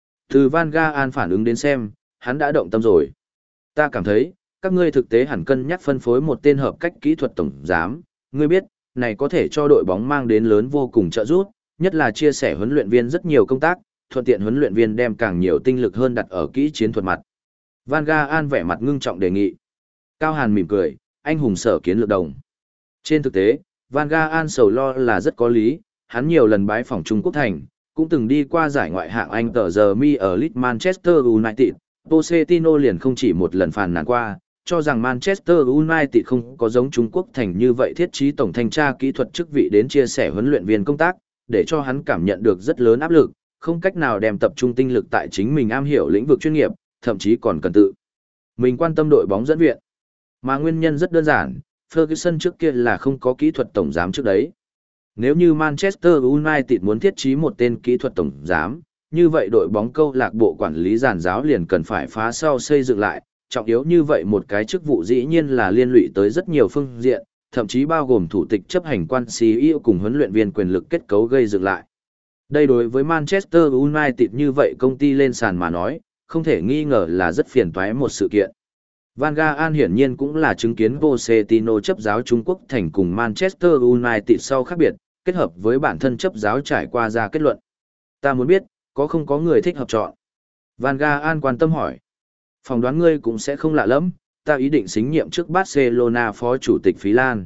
Từ Van Gaal phản ứng đến xem, hắn đã động tâm rồi. Ta cảm thấy, các ngươi thực tế hẳn cân nhắc phân phối một tên hợp cách kỹ thuật tổng giám, ngươi biết, này có thể cho đội bóng mang đến lớn vô cùng trợ giúp, nhất là chia sẻ huấn luyện viên rất nhiều công tác, thuận tiện huấn luyện viên đem càng nhiều tinh lực hơn đặt ở kỹ chiến thuật mặt. Van Gaal vẻ mặt ngưng trọng đề nghị. Cao Hàn mỉm cười, anh hùng sở kiến lược đồng. Trên thực tế, Van Gaal sầu lo là rất có lý, hắn nhiều lần bái phỏng Trung Quốc thành, cũng từng đi qua giải ngoại hạng Anh tờ giờ mi ở Leeds Manchester United, Pochettino liền không chỉ một lần phàn nàn qua, cho rằng Manchester United không có giống Trung Quốc thành như vậy thiết trí tổng thanh tra kỹ thuật chức vị đến chia sẻ huấn luyện viên công tác, để cho hắn cảm nhận được rất lớn áp lực, không cách nào đem tập trung tinh lực tại chính mình am hiểu lĩnh vực chuyên nghiệp, thậm chí còn cần tự mình quan tâm đội bóng dẫn viện. Mà nguyên nhân rất đơn giản, Ferguson trước kia là không có kỹ thuật tổng giám trước đấy. Nếu như Manchester United muốn thiết trí một tên kỹ thuật tổng giám, như vậy đội bóng câu lạc bộ quản lý giàn giáo liền cần phải phá sau xây dựng lại, trọng yếu như vậy một cái chức vụ dĩ nhiên là liên lụy tới rất nhiều phương diện, thậm chí bao gồm thủ tịch chấp hành quan xê e ô cùng huấn luyện viên quyền lực kết cấu gây dựng lại. Đây đối với Manchester United như vậy công ty lên sàn mà nói, không thể nghi ngờ là rất phiền toái một sự kiện. Van Gaal hiển nhiên cũng là chứng kiến Pochettino chấp giáo Trung Quốc thành cùng Manchester United sau khác biệt, kết hợp với bản thân chấp giáo trải qua ra kết luận. Ta muốn biết, có không có người thích hợp chọn? Van Gaal quan tâm hỏi. Phỏng đoán ngươi cũng sẽ không lạ lắm, ta ý định xính nhiệm trước Barcelona phó chủ tịch Phí Lan.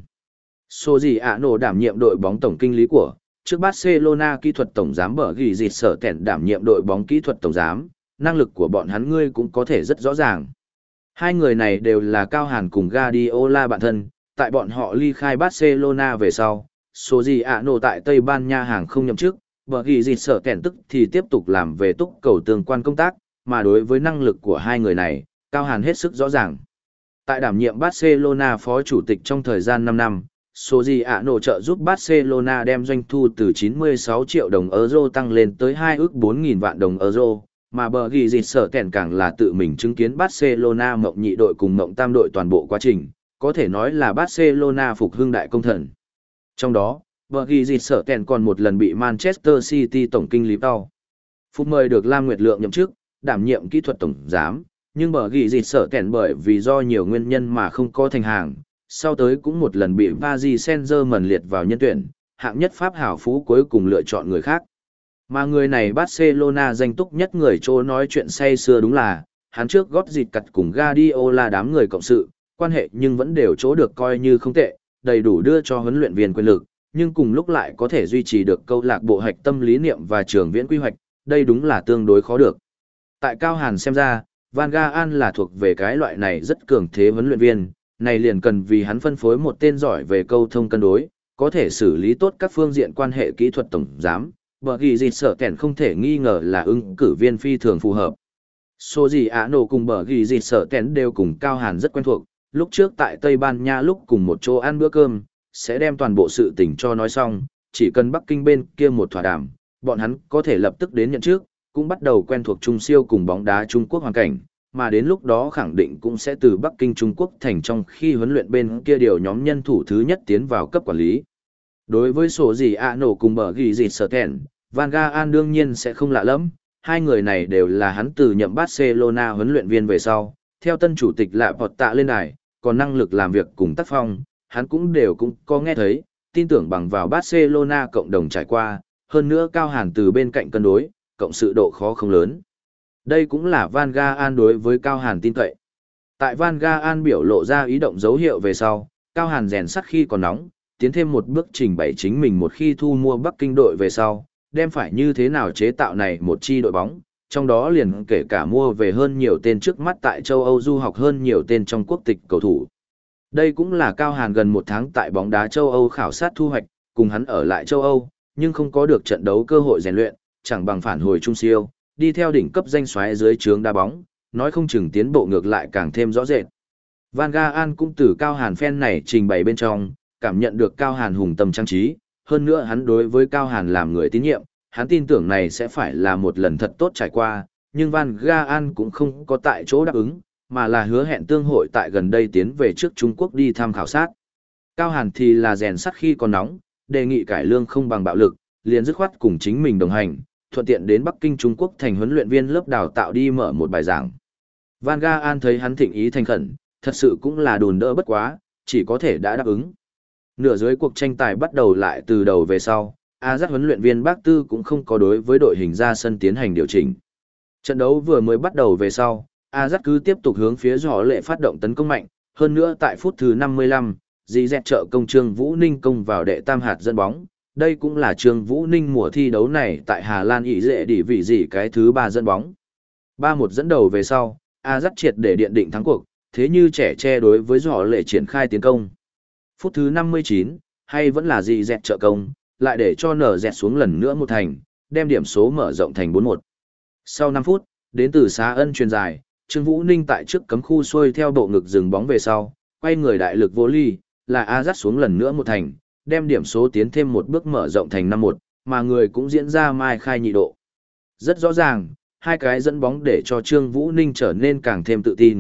Sojiano đảm nhiệm đội bóng tổng kinh lý của, trước Barcelona kỹ thuật tổng giám bở ghi dịt sở tẻn đảm nhiệm đội bóng kỹ thuật tổng giám, năng lực của bọn hắn ngươi cũng có thể rất rõ ràng. Hai người này đều là Cao Hàn cùng Guardiola bạn thân, tại bọn họ ly khai Barcelona về sau, Sojiano tại Tây Ban Nha hàng không nhậm chức, bở ghi dịt sở tẻn tức thì tiếp tục làm về túc cầu tương quan công tác, mà đối với năng lực của hai người này, Cao Hàn hết sức rõ ràng. Tại đảm nhiệm Barcelona phó chủ tịch trong thời gian năm năm, Sojiano trợ giúp Barcelona đem doanh thu từ chín mươi sáu triệu đồng euro tăng lên tới hai ước bốn nghìn vạn đồng euro, mà bờ ghi dịch sở kèn càng là tự mình chứng kiến Barcelona mộng nhị đội cùng mộng tam đội toàn bộ quá trình, có thể nói là Barcelona phục hưng đại công thần. Trong đó, bờ ghi dịch sở kèn còn một lần bị Manchester City tổng kinh lý tao. Phục mời được Lam Nguyệt Lượng nhậm chức, đảm nhiệm kỹ thuật tổng giám, nhưng bờ ghi dịch sở kèn bởi vì do nhiều nguyên nhân mà không có thành hàng. Sau tới cũng một lần bị Paris Saint-Germain liệt vào nhân tuyển, hạng nhất Pháp hảo phú cuối cùng lựa chọn người khác. Mà người này Barcelona danh túc nhất người chỗ nói chuyện say xưa đúng là, hắn trước gót dịt cặt cùng Guardiola đám người cộng sự, quan hệ nhưng vẫn đều chỗ được coi như không tệ, đầy đủ đưa cho huấn luyện viên quyền lực, nhưng cùng lúc lại có thể duy trì được câu lạc bộ hạch tâm lý niệm và trường viễn quy hoạch, đây đúng là tương đối khó được. Tại Cao Hàn xem ra, Van Gaal là thuộc về cái loại này rất cường thế huấn luyện viên, này liền cần vì hắn phân phối một tên giỏi về câu thông cân đối, có thể xử lý tốt các phương diện quan hệ kỹ thuật tổng giám, bởi vì gì sở kèn không thể nghi ngờ là ứng cử viên phi thường phù hợp. Sojiano cùng bởi vì gì sở kèn đều cùng Cao Hàn rất quen thuộc, lúc trước tại Tây Ban Nha lúc cùng một chỗ ăn bữa cơm, sẽ đem toàn bộ sự tình cho nói xong, chỉ cần Bắc Kinh bên kia một thỏa đàm, bọn hắn có thể lập tức đến nhận trước, cũng bắt đầu quen thuộc Trung siêu cùng bóng đá Trung Quốc hoàn cảnh. Mà đến lúc đó khẳng định cũng sẽ từ Bắc Kinh Trung Quốc thành trong khi huấn luyện bên kia điều nhóm nhân thủ thứ nhất tiến vào cấp quản lý. Đối với sổ gì ạ nổ cùng bờ ghi gì sở kèn, Van Gaal đương nhiên sẽ không lạ lắm, hai người này đều là hắn từ nhậm Barcelona huấn luyện viên về sau, theo tân chủ tịch lạ bọt tạ lên đài, còn năng lực làm việc cùng tác phong, hắn cũng đều cũng có nghe thấy, tin tưởng bằng vào Barcelona cộng đồng trải qua, hơn nữa Cao Hàn từ bên cạnh cân đối, cộng sự độ khó không lớn. Đây cũng là Van Gaal đối với Cao Hàn tin cậy. Tại Van Gaal biểu lộ ra ý động dấu hiệu về sau, Cao Hàn rèn sắt khi còn nóng, tiến thêm một bước trình bày chính mình một khi thu mua Bắc Kinh đội về sau, đem phải như thế nào chế tạo này một chi đội bóng, trong đó liền kể cả mua về hơn nhiều tên trước mắt tại châu Âu du học hơn nhiều tên trong quốc tịch cầu thủ. Đây cũng là Cao Hàn gần một tháng tại bóng đá châu Âu khảo sát thu hoạch, cùng hắn ở lại châu Âu, nhưng không có được trận đấu cơ hội rèn luyện, chẳng bằng phản hồi trung siêu, đi theo đỉnh cấp danh xoáy dưới trướng đá bóng, nói không chừng tiến bộ ngược lại càng thêm rõ rệt. Van Gaal cũng từ Cao Hàn phen này trình bày bên trong, cảm nhận được Cao Hàn hùng tâm trang trí, hơn nữa hắn đối với Cao Hàn làm người tín nhiệm, hắn tin tưởng này sẽ phải là một lần thật tốt trải qua, nhưng Van Gaal cũng không có tại chỗ đáp ứng, mà là hứa hẹn tương hội tại gần đây tiến về trước Trung Quốc đi thăm khảo sát. Cao Hàn thì là rèn sắt khi còn nóng, đề nghị cải lương không bằng bạo lực, liền dứt khoát cùng chính mình đồng hành, thuận tiện đến Bắc Kinh Trung Quốc thành huấn luyện viên lớp đào tạo đi mở một bài giảng. Van Gaal thấy hắn thịnh ý thành khẩn, thật sự cũng là đùn đỡ bất quá, chỉ có thể đã đáp ứng. Nửa dưới cuộc tranh tài bắt đầu lại từ đầu về sau, Ajax huấn luyện viên Bác Tư cũng không có đối với đội hình ra sân tiến hành điều chỉnh. Trận đấu vừa mới bắt đầu về sau, Ajax cứ tiếp tục hướng phía Gió Lệ phát động tấn công mạnh, hơn nữa tại phút thứ năm mươi lăm, dì dẹt trợ công Trương Vũ Ninh công vào đệ tam hạt dẫn bóng. Đây cũng là Trương Vũ Ninh mùa thi đấu này tại Hà Lan ỷ dệ đỉ vị gì cái thứ ba dẫn bóng. ba một dẫn đầu về sau, Ajax triệt để điện định thắng cuộc, thế như trẻ tre đối với Gió Lệ triển khai tiến công. Phút thứ năm mươi chín, hay vẫn là dì dẹt trợ công, lại để cho nở dẹt xuống lần nữa một thành, đem điểm số mở rộng thành bốn một. Sau năm phút, đến từ Xá Ân truyền dài, Trương Vũ Ninh tại trước cấm khu xuôi theo bộ ngực dừng bóng về sau, quay người đại lực vô ly, là Ajax xuống lần nữa một thành, đem điểm số tiến thêm một bước mở rộng thành năm một, mà người cũng diễn ra mai khai nhị độ. Rất rõ ràng, hai cái dẫn bóng để cho Trương Vũ Ninh trở nên càng thêm tự tin,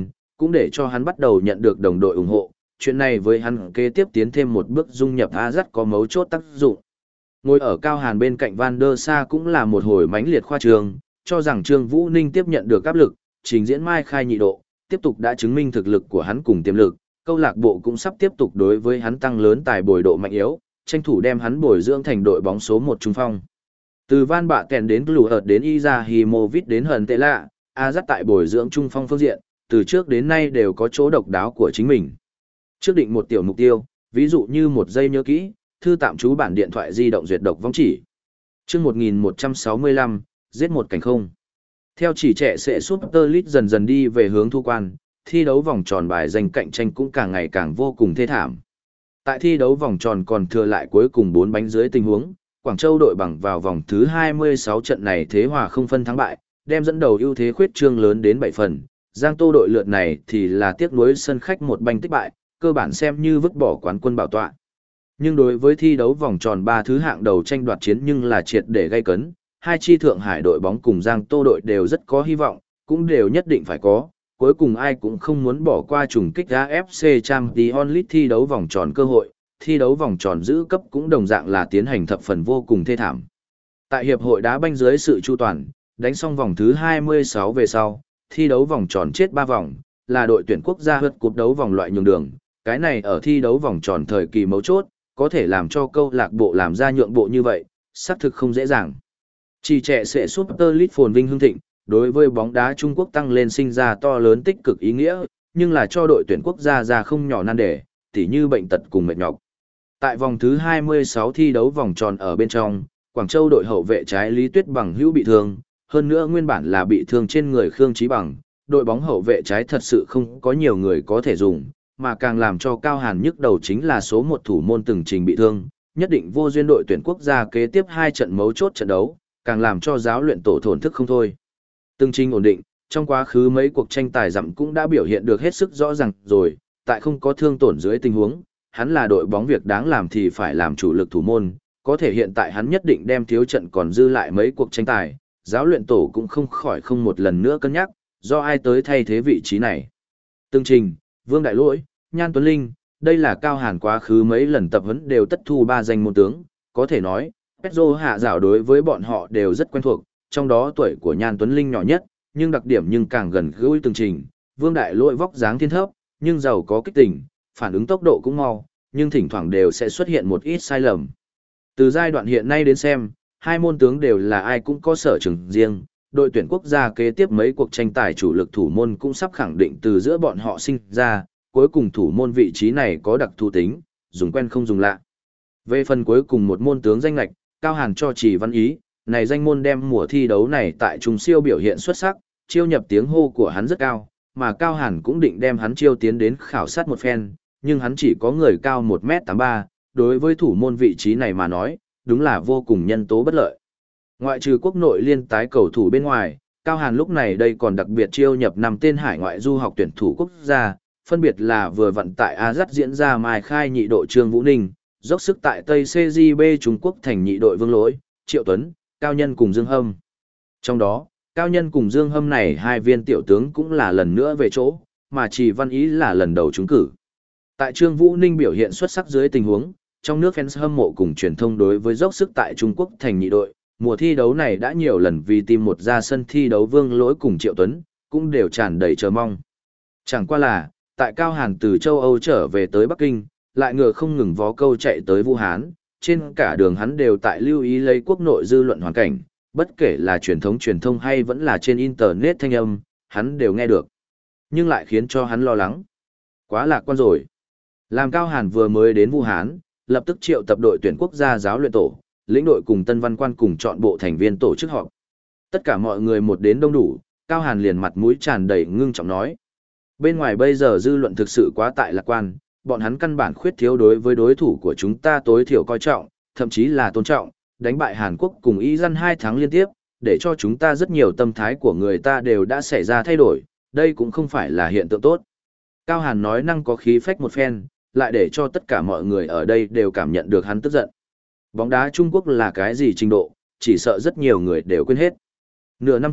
cũng để cho hắn bắt đầu nhận được đồng đội ủng hộ. Chuyện này với hắn kế tiếp tiến thêm một bước dung nhập Ajax có mấu chốt tác dụng. Ngồi ở Cao Hàn bên cạnh Van der Sa cũng là một hồi mãnh liệt khoa trương, cho rằng Trương Vũ Ninh tiếp nhận được áp lực, trình diễn mai khai nhị độ, tiếp tục đã chứng minh thực lực của hắn cùng tiềm lực, câu lạc bộ cũng sắp tiếp tục đối với hắn tăng lớn tài bồi độ mạnh yếu, tranh thủ đem hắn bồi dưỡng thành đội bóng số một trung phong. Từ Van Bạ Kèn đến Lù Hợt đến Izahimovic đến Hận Tệ Lạ, Ajax tại bồi dưỡng trung phong phương diện, từ trước đến nay đều có chỗ độc đáo của chính mình. Trước định một tiểu mục tiêu, ví dụ như một giây nhớ kỹ, thư tạm trú bản điện thoại di động duyệt độc vong chỉ. Chương một nghìn một trăm sáu mươi lăm, giết một cảnh không. Theo chỉ trẻ sẽ Super League dần dần đi về hướng thu quan, thi đấu vòng tròn bài danh cạnh tranh cũng càng ngày càng vô cùng thê thảm. Tại thi đấu vòng tròn còn thừa lại cuối cùng bốn bánh dưới tình huống, Quảng Châu đội bằng vào vòng thứ hai mươi sáu trận này thế hòa không phân thắng bại, đem dẫn đầu ưu thế khuyết trương lớn đến bảy phần. Giang Tô đội lượt này thì là tiếc nuối sân khách một banh tích bại, cơ bản xem như vứt bỏ quán quân bảo tọa. Nhưng đối với thi đấu vòng tròn ba thứ hạng đầu tranh đoạt chiến nhưng là triệt để gây cấn, hai chi Thượng Hải đội bóng cùng Giang Tô đội đều rất có hy vọng, cũng đều nhất định phải có, cuối cùng ai cũng không muốn bỏ qua trùng kích a ép xê Champions League thi đấu vòng tròn cơ hội, thi đấu vòng tròn giữ cấp cũng đồng dạng là tiến hành thập phần vô cùng thê thảm. Tại hiệp hội đá banh dưới sự chu toàn, đánh xong vòng thứ hai mươi sáu về sau, thi đấu vòng tròn chết ba vòng, là đội tuyển quốc gia vượt cúp đấu vòng loại nhường đường, cái này ở thi đấu vòng tròn thời kỳ mấu chốt, có thể làm cho câu lạc bộ làm ra nhượng bộ như vậy, xác thực không dễ dàng. Chỉ trẻ sẽ Super League phồn vinh hưng thịnh, đối với bóng đá Trung Quốc tăng lên sinh ra to lớn tích cực ý nghĩa, nhưng là cho đội tuyển quốc gia ra không nhỏ nan đề, tỉ như bệnh tật cùng mệt nhọc. Tại vòng thứ hai mươi sáu thi đấu vòng tròn ở bên trong, Quảng Châu đội hậu vệ trái Lý Tuyết Bằng hữu bị thương, hơn nữa nguyên bản là bị thương trên người Khương Chí Bằng, đội bóng hậu vệ trái thật sự không có nhiều người có thể dùng, mà càng làm cho Cao Hàn nhức đầu chính là số một thủ môn từng trình bị thương, nhất định vô duyên đội tuyển quốc gia kế tiếp hai trận mấu chốt trận đấu, càng làm cho giáo luyện tổ thổn thức không thôi. Từng trình ổn định, trong quá khứ mấy cuộc tranh tài dặm cũng đã biểu hiện được hết sức rõ ràng rồi, tại không có thương tổn dưới tình huống, hắn là đội bóng việc đáng làm thì phải làm chủ lực thủ môn, có thể hiện tại hắn nhất định đem thiếu trận còn dư lại mấy cuộc tranh tài, giáo luyện tổ cũng không khỏi không một lần nữa cân nhắc, do ai tới thay thế vị trí này. Từng trình, Vương Đại Lỗi, Nhan Tuấn Linh, đây là Cao Hàn quá khứ mấy lần tập huấn đều tất thu ba danh môn tướng, có thể nói, Pedro hạ giảo đối với bọn họ đều rất quen thuộc, trong đó tuổi của Nhan Tuấn Linh nhỏ nhất, nhưng đặc điểm nhưng càng gần gũi từng trình, Vương Đại Lỗi vóc dáng thiên thấp, nhưng giàu có kích tình, phản ứng tốc độ cũng mau, nhưng thỉnh thoảng đều sẽ xuất hiện một ít sai lầm. Từ giai đoạn hiện nay đến xem, hai môn tướng đều là ai cũng có sở trường riêng, đội tuyển quốc gia kế tiếp mấy cuộc tranh tài chủ lực thủ môn cũng sắp khẳng định từ giữa bọn họ sinh ra, cuối cùng thủ môn vị trí này có đặc thù tính, dùng quen không dùng lạ. Về phần cuối cùng một môn tướng danh lệch, Cao Hàn cho Trì Văn Ý, này danh môn đem mùa thi đấu này tại trung siêu biểu hiện xuất sắc, chiêu nhập tiếng hô của hắn rất cao, mà Cao Hàn cũng định đem hắn chiêu tiến đến khảo sát một phen, nhưng hắn chỉ có người cao một mét tám mươi ba, đối với thủ môn vị trí này mà nói, đúng là vô cùng nhân tố bất lợi. Ngoại trừ quốc nội liên tái cầu thủ bên ngoài, Cao Hàn lúc này đây còn đặc biệt chiêu nhập năm tên hải ngoại du học tuyển thủ quốc gia, phân biệt là vừa vận tại Ajax diễn ra mai khai nhị độ Trương Vũ Ninh, dốc sức tại Tây xê giê bê Trung Quốc thành nhị đội Vương Lỗi, Triệu Tuấn, Cao Nhân cùng Dương Hâm. Trong đó, Cao Nhân cùng Dương Hâm này hai viên tiểu tướng cũng là lần nữa về chỗ, mà Trì Văn Ý là lần đầu trúng cử. Tại Trương Vũ Ninh biểu hiện xuất sắc dưới tình huống, trong nước fans hâm mộ cùng truyền thông đối với dốc sức tại Trung Quốc thành nhị đội, mùa thi đấu này đã nhiều lần vì tìm một ra sân thi đấu Vương Lỗi cùng Triệu Tuấn, cũng đều tràn đầy chờ mong. Chẳng qua là, tại Cao Hàn từ châu Âu trở về tới Bắc Kinh, lại ngựa không ngừng vó câu chạy tới Vũ Hán, trên cả đường hắn đều tại lưu ý lấy quốc nội dư luận hoàn cảnh, bất kể là truyền thống truyền thông hay vẫn là trên internet thanh âm, hắn đều nghe được. Nhưng lại khiến cho hắn lo lắng. Quá lạc quan rồi. Làm Cao Hàn vừa mới đến Vũ Hán, lập tức triệu tập đội tuyển quốc gia giáo luyện tổ, lĩnh đội cùng Tân Văn Quan cùng chọn bộ thành viên tổ chức họp. Tất cả mọi người một đến đông đủ, Cao Hàn liền mặt mũi tràn đầy ngưng trọng nói. Bên ngoài bây giờ dư luận thực sự quá tại lạc quan, bọn hắn căn bản khuyết thiếu đối với đối thủ của chúng ta tối thiểu coi trọng, thậm chí là tôn trọng, đánh bại Hàn Quốc cùng Y dân hai tháng liên tiếp, để cho chúng ta rất nhiều tâm thái của người ta đều đã xảy ra thay đổi, đây cũng không phải là hiện tượng tốt. Cao Hàn nói năng có khí phách một phen, lại để cho tất cả mọi người ở đây đều cảm nhận được hắn tức giận. Bóng đá Trung Quốc là cái gì trình độ, chỉ sợ rất nhiều người đều quên hết. Nửa năm trước,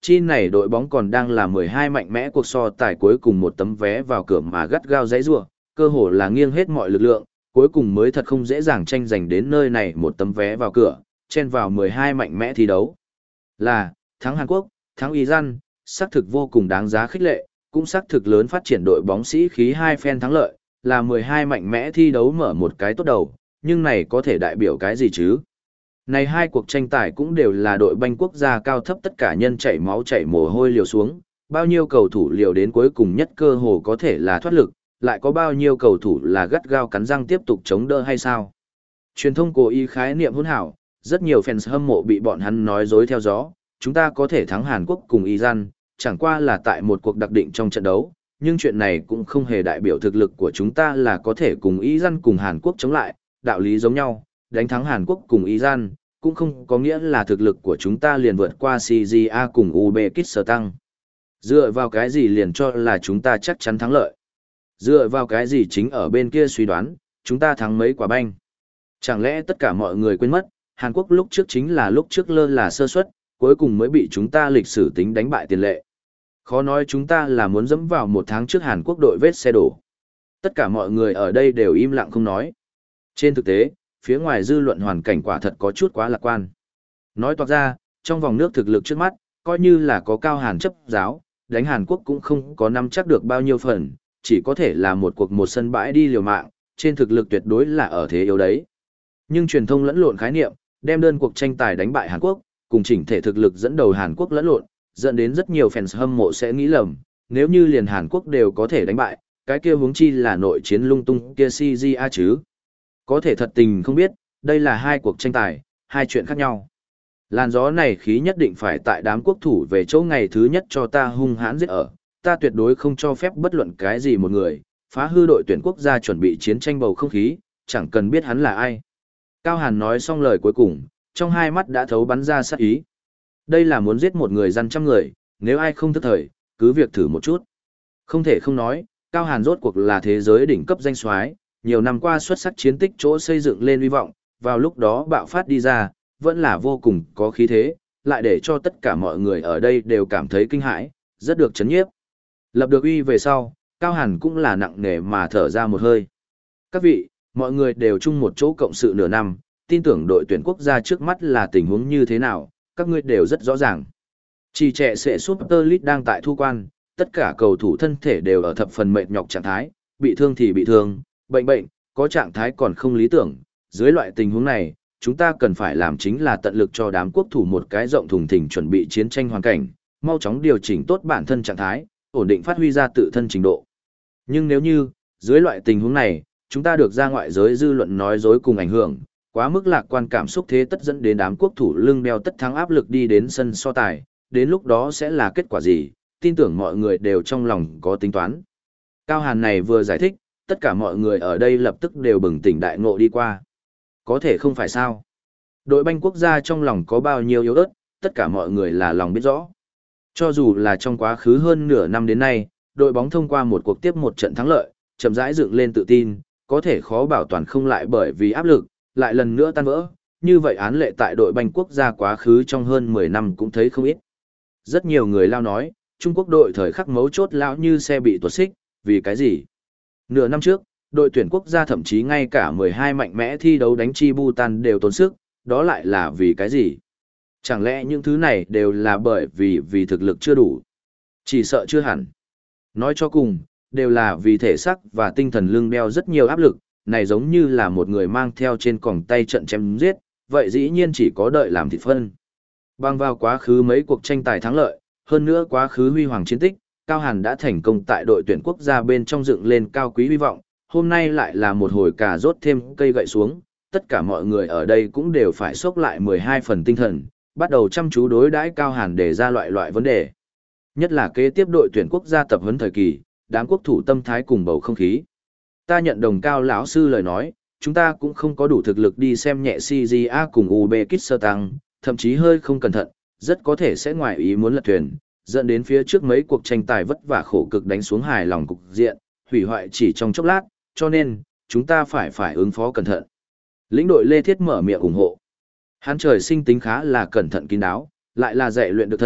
Chi này đội bóng còn đang là mười hai mạnh mẽ cuộc so tài cuối cùng một tấm vé vào cửa mà gắt gao giãy giụa, cơ hồ là nghiêng hết mọi lực lượng, cuối cùng mới thật không dễ dàng tranh giành đến nơi này một tấm vé vào cửa, chen vào mười hai mạnh mẽ thi đấu. Là, thắng Hàn Quốc, thắng Iran, xác thực vô cùng đáng giá khích lệ, cũng xác thực lớn phát triển đội bóng sĩ khí hai phen thắng lợi, là mười hai mạnh mẽ thi đấu mở một cái tốt đầu, nhưng này có thể đại biểu cái gì chứ? Này hai cuộc tranh tài cũng đều là đội banh quốc gia cao thấp tất cả nhân chảy máu chảy mồ hôi liều xuống, bao nhiêu cầu thủ liều đến cuối cùng nhất cơ hồ có thể là thoát lực, lại có bao nhiêu cầu thủ là gắt gao cắn răng tiếp tục chống đỡ hay sao? Truyền thông cố ý khái niệm hỗn hảo, rất nhiều fans hâm mộ bị bọn hắn nói dối theo gió, chúng ta có thể thắng Hàn Quốc cùng Iran, chẳng qua là tại một cuộc đặc định trong trận đấu, nhưng chuyện này cũng không hề đại biểu thực lực của chúng ta là có thể cùng Iran cùng Hàn Quốc chống lại, đạo lý giống nhau, đánh thắng Hàn Quốc cùng Iran, cũng không có nghĩa là thực lực của chúng ta liền vượt qua xê giê a cùng Uzbekistan. Dựa vào cái gì liền cho là chúng ta chắc chắn thắng lợi? Dựa vào cái gì chính ở bên kia suy đoán, chúng ta thắng mấy quả banh? Chẳng lẽ tất cả mọi người quên mất, Hàn Quốc lúc trước chính là lúc trước lơ là sơ suất, cuối cùng mới bị chúng ta lịch sử tính đánh bại tiền lệ. Khó nói chúng ta là muốn dẫm vào một tháng trước Hàn Quốc đội vết xe đổ. Tất cả mọi người ở đây đều im lặng không nói. Trên thực tế, phía ngoài dư luận hoàn cảnh quả thật có chút quá lạc quan. Nói toạc ra, trong vòng nước thực lực trước mắt, coi như là có cao Hàn chấp giáo, đánh Hàn Quốc cũng không có nắm chắc được bao nhiêu phần, chỉ có thể là một cuộc một sân bãi đi liều mạng, trên thực lực tuyệt đối là ở thế yếu đấy. Nhưng truyền thông lẫn lộn khái niệm, đem đơn cuộc tranh tài đánh bại Hàn Quốc, cùng chỉnh thể thực lực dẫn đầu Hàn Quốc lẫn lộn, dẫn đến rất nhiều fans hâm mộ sẽ nghĩ lầm, nếu như liền Hàn Quốc đều có thể đánh bại, cái kia huống chi là nội chiến lung tung kia xê giê a chứ. Có thể thật tình không biết, đây là hai cuộc tranh tài, hai chuyện khác nhau. Làn gió này khí nhất định phải tại đám quốc thủ về chỗ ngày thứ nhất cho ta hung hãn giết ở, ta tuyệt đối không cho phép bất luận cái gì một người, phá hư đội tuyển quốc gia chuẩn bị chiến tranh bầu không khí, chẳng cần biết hắn là ai. Cao Hàn nói xong lời cuối cùng, trong hai mắt đã thấu bắn ra sát ý. Đây là muốn giết một người dân trăm người, nếu ai không thức thời, cứ việc thử một chút. Không thể không nói, Cao Hàn rốt cuộc là thế giới đỉnh cấp danh soái, nhiều năm qua xuất sắc chiến tích chỗ xây dựng lên hy vọng, vào lúc đó bạo phát đi ra, vẫn là vô cùng có khí thế, lại để cho tất cả mọi người ở đây đều cảm thấy kinh hãi, rất được chấn nhiếp. Lập được uy về sau, Cao Hàn cũng là nặng nề mà thở ra một hơi. Các vị, mọi người đều chung một chỗ cộng sự nửa năm, tin tưởng đội tuyển quốc gia trước mắt là tình huống như thế nào, các ngươi đều rất rõ ràng. Chỉ trẻ sẽ Super League đang tại thu quan, tất cả cầu thủ thân thể đều ở thập phần mệt nhọc trạng thái, bị thương thì bị thương, bệnh bệnh, có trạng thái còn không lý tưởng. Dưới loại tình huống này, chúng ta cần phải làm chính là tận lực cho đám quốc thủ một cái rộng thùng thình chuẩn bị chiến tranh hoàn cảnh, mau chóng điều chỉnh tốt bản thân trạng thái, ổn định phát huy ra tự thân trình độ. Nhưng nếu như, dưới loại tình huống này, chúng ta được ra ngoại giới dư luận nói dối cùng ảnh hưởng, quá mức lạc quan cảm xúc thế tất dẫn đến đám quốc thủ lưng đeo tất thắng áp lực đi đến sân so tài, đến lúc đó sẽ là kết quả gì, tin tưởng mọi người đều trong lòng có tính toán. Cao Hàn này vừa giải thích, tất cả mọi người ở đây lập tức đều bừng tỉnh đại ngộ đi qua. Có thể không phải sao. Đội banh quốc gia trong lòng có bao nhiêu yếu ớt, tất cả mọi người là lòng biết rõ. Cho dù là trong quá khứ hơn nửa năm đến nay, đội bóng thông qua một cuộc tiếp một trận thắng lợi, chậm rãi dựng lên tự tin, có thể khó bảo toàn không lại bởi vì áp lực, lại lần nữa tan vỡ. Như vậy án lệ tại đội banh quốc gia quá khứ trong hơn mười năm cũng thấy không ít. Rất nhiều người lao nói, Trung Quốc đội thời khắc mấu chốt lão như xe bị tuột xích, vì cái gì? Nửa năm trước, đội tuyển quốc gia thậm chí ngay cả mười hai mạnh mẽ thi đấu đánh chi Bhutan đều tốn sức, đó lại là vì cái gì? Chẳng lẽ những thứ này đều là bởi vì vì thực lực chưa đủ? Chỉ sợ chưa hẳn. Nói cho cùng, đều là vì thể xác và tinh thần lưng đeo rất nhiều áp lực, này giống như là một người mang theo trên còng tay trận chém giết, vậy dĩ nhiên chỉ có đợi làm thịt phân. Bằng vào quá khứ mấy cuộc tranh tài thắng lợi, hơn nữa quá khứ huy hoàng chiến tích, Cao Hàn đã thành công tại đội tuyển quốc gia bên trong dựng lên cao quý hy vọng, hôm nay lại là một hồi cà rốt thêm cây gậy xuống, tất cả mọi người ở đây cũng đều phải xốc lại mười hai phần tinh thần, bắt đầu chăm chú đối đãi Cao Hàn để ra loại loại vấn đề. Nhất là kế tiếp đội tuyển quốc gia tập huấn thời kỳ, đám quốc thủ tâm thái cùng bầu không khí. Ta nhận đồng Cao lão sư lời nói, chúng ta cũng không có đủ thực lực đi xem nhẹ xê giê a cùng Uzbekistan, thậm chí hơi không cẩn thận, rất có thể sẽ ngoài ý muốn lật thuyền, dẫn đến phía trước mấy cuộc tranh tài vất vả khổ cực đánh xuống hài lòng cục diện, hủy hoại chỉ trong chốc lát, cho nên, chúng ta phải phải ứng phó cẩn thận. Lĩnh đội Lê Thiết mở miệng ủng hộ. Hắn trời sinh tính khá là cẩn thận kín đáo, lại là dạy luyện được thân,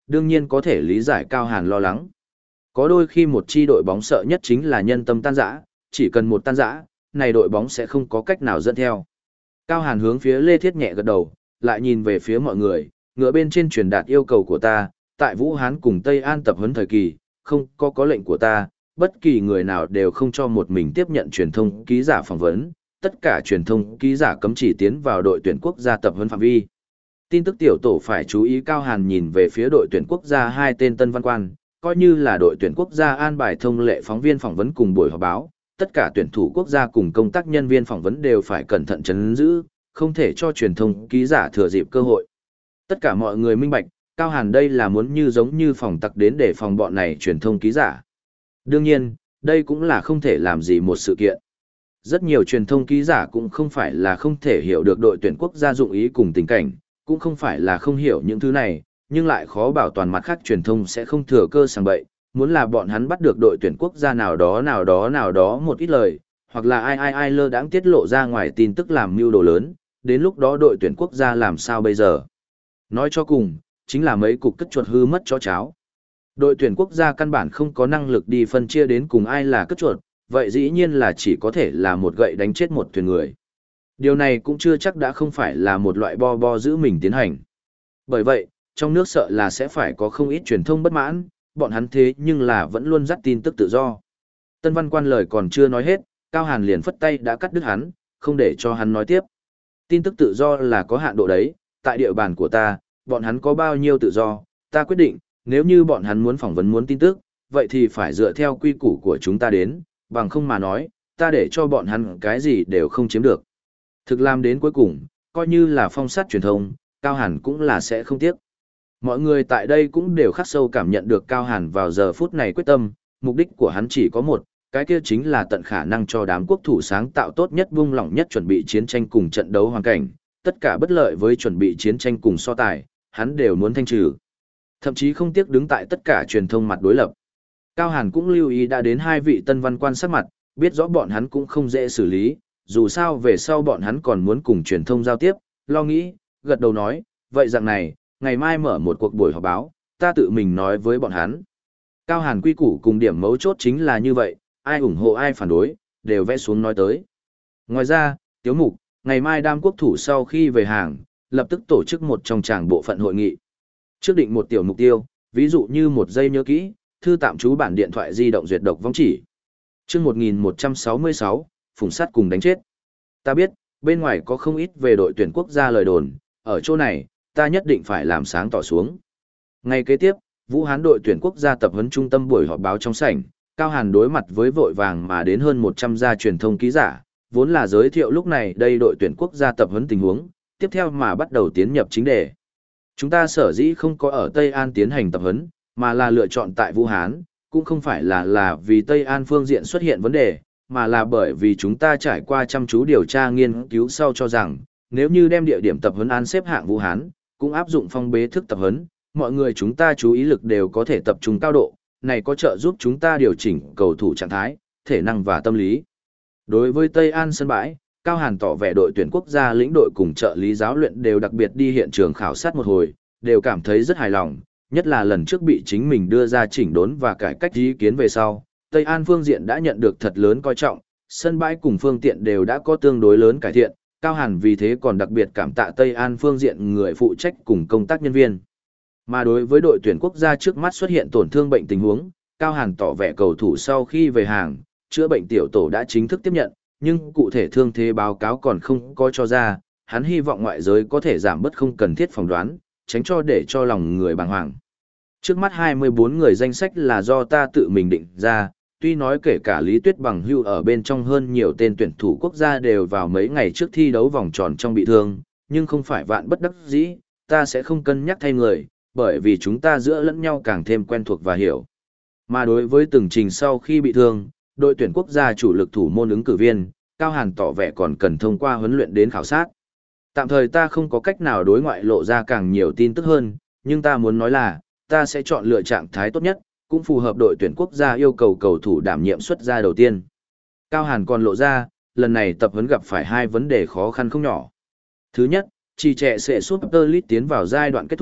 đương nhiên có thể lý giải Cao Hàn lo lắng. Có đôi khi một chi đội bóng sợ nhất chính là nhân tâm tan rã, chỉ cần một tan rã, này đội bóng sẽ không có cách nào dẫn theo. Cao Hàn hướng phía Lê Thiết nhẹ gật đầu, lại nhìn về phía mọi người, ngựa bên trên truyền đạt yêu cầu của ta, tại Vũ Hán cùng Tây An tập huấn thời kỳ, không có có lệnh của ta, bất kỳ người nào đều không cho một mình tiếp nhận truyền thông ký giả phỏng vấn, tất cả truyền thông ký giả cấm chỉ tiến vào đội tuyển quốc gia tập huấn phạm vi. Tin tức tiểu tổ phải chú ý. Cao Hàn nhìn về phía đội tuyển quốc gia hai tên tân văn quan, coi như là đội tuyển quốc gia an bài thông lệ phóng viên phỏng vấn cùng buổi họp báo, tất cả tuyển thủ quốc gia cùng công tác nhân viên phỏng vấn đều phải cẩn thận chấn giữ, không thể cho truyền thông ký giả thừa dịp cơ hội. Tất cả mọi người minh bạch, Cao Hàn đây là muốn như giống như phòng tặc đến để phòng bọn này truyền thông ký giả. Đương nhiên, đây cũng là không thể làm gì một sự kiện. Rất nhiều truyền thông ký giả cũng không phải là không thể hiểu được đội tuyển quốc gia dụng ý cùng tình cảnh, cũng không phải là không hiểu những thứ này, nhưng lại khó bảo toàn mặt khác truyền thông sẽ không thừa cơ sang bậy, muốn là bọn hắn bắt được đội tuyển quốc gia nào đó nào đó nào đó một ít lời, hoặc là ai ai ai lơ đãng tiết lộ ra ngoài tin tức làm mưu đồ lớn, đến lúc đó đội tuyển quốc gia làm sao bây giờ? Nói cho cùng, chính là mấy cục cất chuột hư mất chó cháo. Đội tuyển quốc gia căn bản không có năng lực đi phân chia đến cùng ai là cất chuột, vậy dĩ nhiên là chỉ có thể là một gậy đánh chết một thuyền người. Điều này cũng chưa chắc đã không phải là một loại bo bo giữ mình tiến hành. Bởi vậy, trong nước sợ là sẽ phải có không ít truyền thông bất mãn, bọn hắn thế nhưng là vẫn luôn dắt tin tức tự do. Tân văn quan lời còn chưa nói hết, Cao Hàn liền phất tay đã cắt đứt hắn, không để cho hắn nói tiếp. Tin tức tự do là có hạn độ đấy, tại địa bàn của ta, bọn hắn có bao nhiêu tự do, ta quyết định, nếu như bọn hắn muốn phỏng vấn muốn tin tức, vậy thì phải dựa theo quy củ của chúng ta đến, bằng không mà nói, ta để cho bọn hắn cái gì đều không chiếm được. Thực làm đến cuối cùng, coi như là phong sát truyền thông, Cao Hàn cũng là sẽ không tiếc. Mọi người tại đây cũng đều khắc sâu cảm nhận được Cao Hàn vào giờ phút này quyết tâm, mục đích của hắn chỉ có một, cái kia chính là tận khả năng cho đám quốc thủ sáng tạo tốt nhất buông lỏng nhất chuẩn bị chiến tranh cùng trận đấu hoàn cảnh, tất cả bất lợi với chuẩn bị chiến tranh cùng so tài, hắn đều muốn thanh trừ. Thậm chí không tiếc đứng tại tất cả truyền thông mặt đối lập. Cao Hàn cũng lưu ý đã đến hai vị tân văn quan sát mặt, biết rõ bọn hắn cũng không dễ xử lý, dù sao về sau bọn hắn còn muốn cùng truyền thông giao tiếp, lo nghĩ, gật đầu nói, vậy dạng này, ngày mai mở một cuộc buổi họp báo, ta tự mình nói với bọn hắn. Cao Hàn quy củ cùng điểm mấu chốt chính là như vậy, ai ủng hộ ai phản đối, đều vẽ xuống nói tới. Ngoài ra, Tiếu Mục, ngày mai đam quốc thủ sau khi về hàng, lập tức tổ chức một trong tràng bộ phận hội nghị. Trước định một tiểu mục tiêu, ví dụ như một giây nhớ kỹ, thư tạm trú bản điện thoại di động duyệt độc vong chỉ. Chương một nghìn một trăm sáu mươi sáu, phùng sắt cùng đánh chết. Ta biết, bên ngoài có không ít về đội tuyển quốc gia lời đồn, ở chỗ này, ta nhất định phải làm sáng tỏ xuống. Ngày kế tiếp, Vũ Hán đội tuyển quốc gia tập huấn trung tâm buổi họp báo trong sảnh, Cao Hàn đối mặt với vội vàng mà đến hơn một trăm gia truyền thông ký giả, vốn là giới thiệu lúc này đây đội tuyển quốc gia tập huấn tình huống, tiếp theo mà bắt đầu tiến nhập chính đề. Chúng ta sở dĩ không có ở Tây An tiến hành tập huấn, mà là lựa chọn tại Vũ Hán, cũng không phải là là vì Tây An phương diện xuất hiện vấn đề, mà là bởi vì chúng ta trải qua chăm chú điều tra nghiên cứu sau cho rằng, nếu như đem địa điểm tập huấn An xếp hạng Vũ Hán, cũng áp dụng phong bế thức tập huấn, mọi người chúng ta chú ý lực đều có thể tập trung cao độ, này có trợ giúp chúng ta điều chỉnh cầu thủ trạng thái, thể năng và tâm lý. Đối với Tây An sân bãi, Cao Hàn tỏ vẻ đội tuyển quốc gia lĩnh đội cùng trợ lý giáo luyện đều đặc biệt đi hiện trường khảo sát một hồi, đều cảm thấy rất hài lòng, nhất là lần trước bị chính mình đưa ra chỉnh đốn và cải cách ý kiến về sau, Tây An phương diện đã nhận được thật lớn coi trọng, sân bãi cùng phương tiện đều đã có tương đối lớn cải thiện, Cao Hàn vì thế còn đặc biệt cảm tạ Tây An phương diện người phụ trách cùng công tác nhân viên. Mà đối với đội tuyển quốc gia trước mắt xuất hiện tổn thương bệnh tình huống, Cao Hàn tỏ vẻ cầu thủ sau khi về hàng, chữa bệnh tiểu tổ đã chính thức tiếp nhận, nhưng cụ thể thương thế báo cáo còn không có cho ra, hắn hy vọng ngoại giới có thể giảm bớt không cần thiết phỏng đoán, tránh cho để cho lòng người bàng hoàng. Trước mắt hai mươi bốn người danh sách là do ta tự mình định ra, tuy nói kể cả Lý Tuyết Bằng hưu ở bên trong hơn nhiều tên tuyển thủ quốc gia đều vào mấy ngày trước thi đấu vòng tròn trong bị thương, nhưng không phải vạn bất đắc dĩ, ta sẽ không cân nhắc thay người, bởi vì chúng ta giữa lẫn nhau càng thêm quen thuộc và hiểu. Mà đối với từng trình sau khi bị thương, đội tuyển quốc gia chủ lực thủ môn ứng cử viên, Cao Hàn tỏ vẻ còn cần thông qua huấn luyện đến khảo sát. Tạm thời ta không có cách nào đối ngoại lộ ra càng nhiều tin tức hơn, nhưng ta muốn nói là, ta sẽ chọn lựa trạng thái tốt nhất, cũng phù hợp đội tuyển quốc gia yêu cầu cầu thủ đảm nhiệm xuất ra đầu tiên. Cao Hàn còn lộ ra, lần này tập huấn gặp phải hai vấn đề khó khăn không nhỏ. Thứ nhất, chỉ trẻ sẽ Super League tiến vào giai đoạn kết thúc,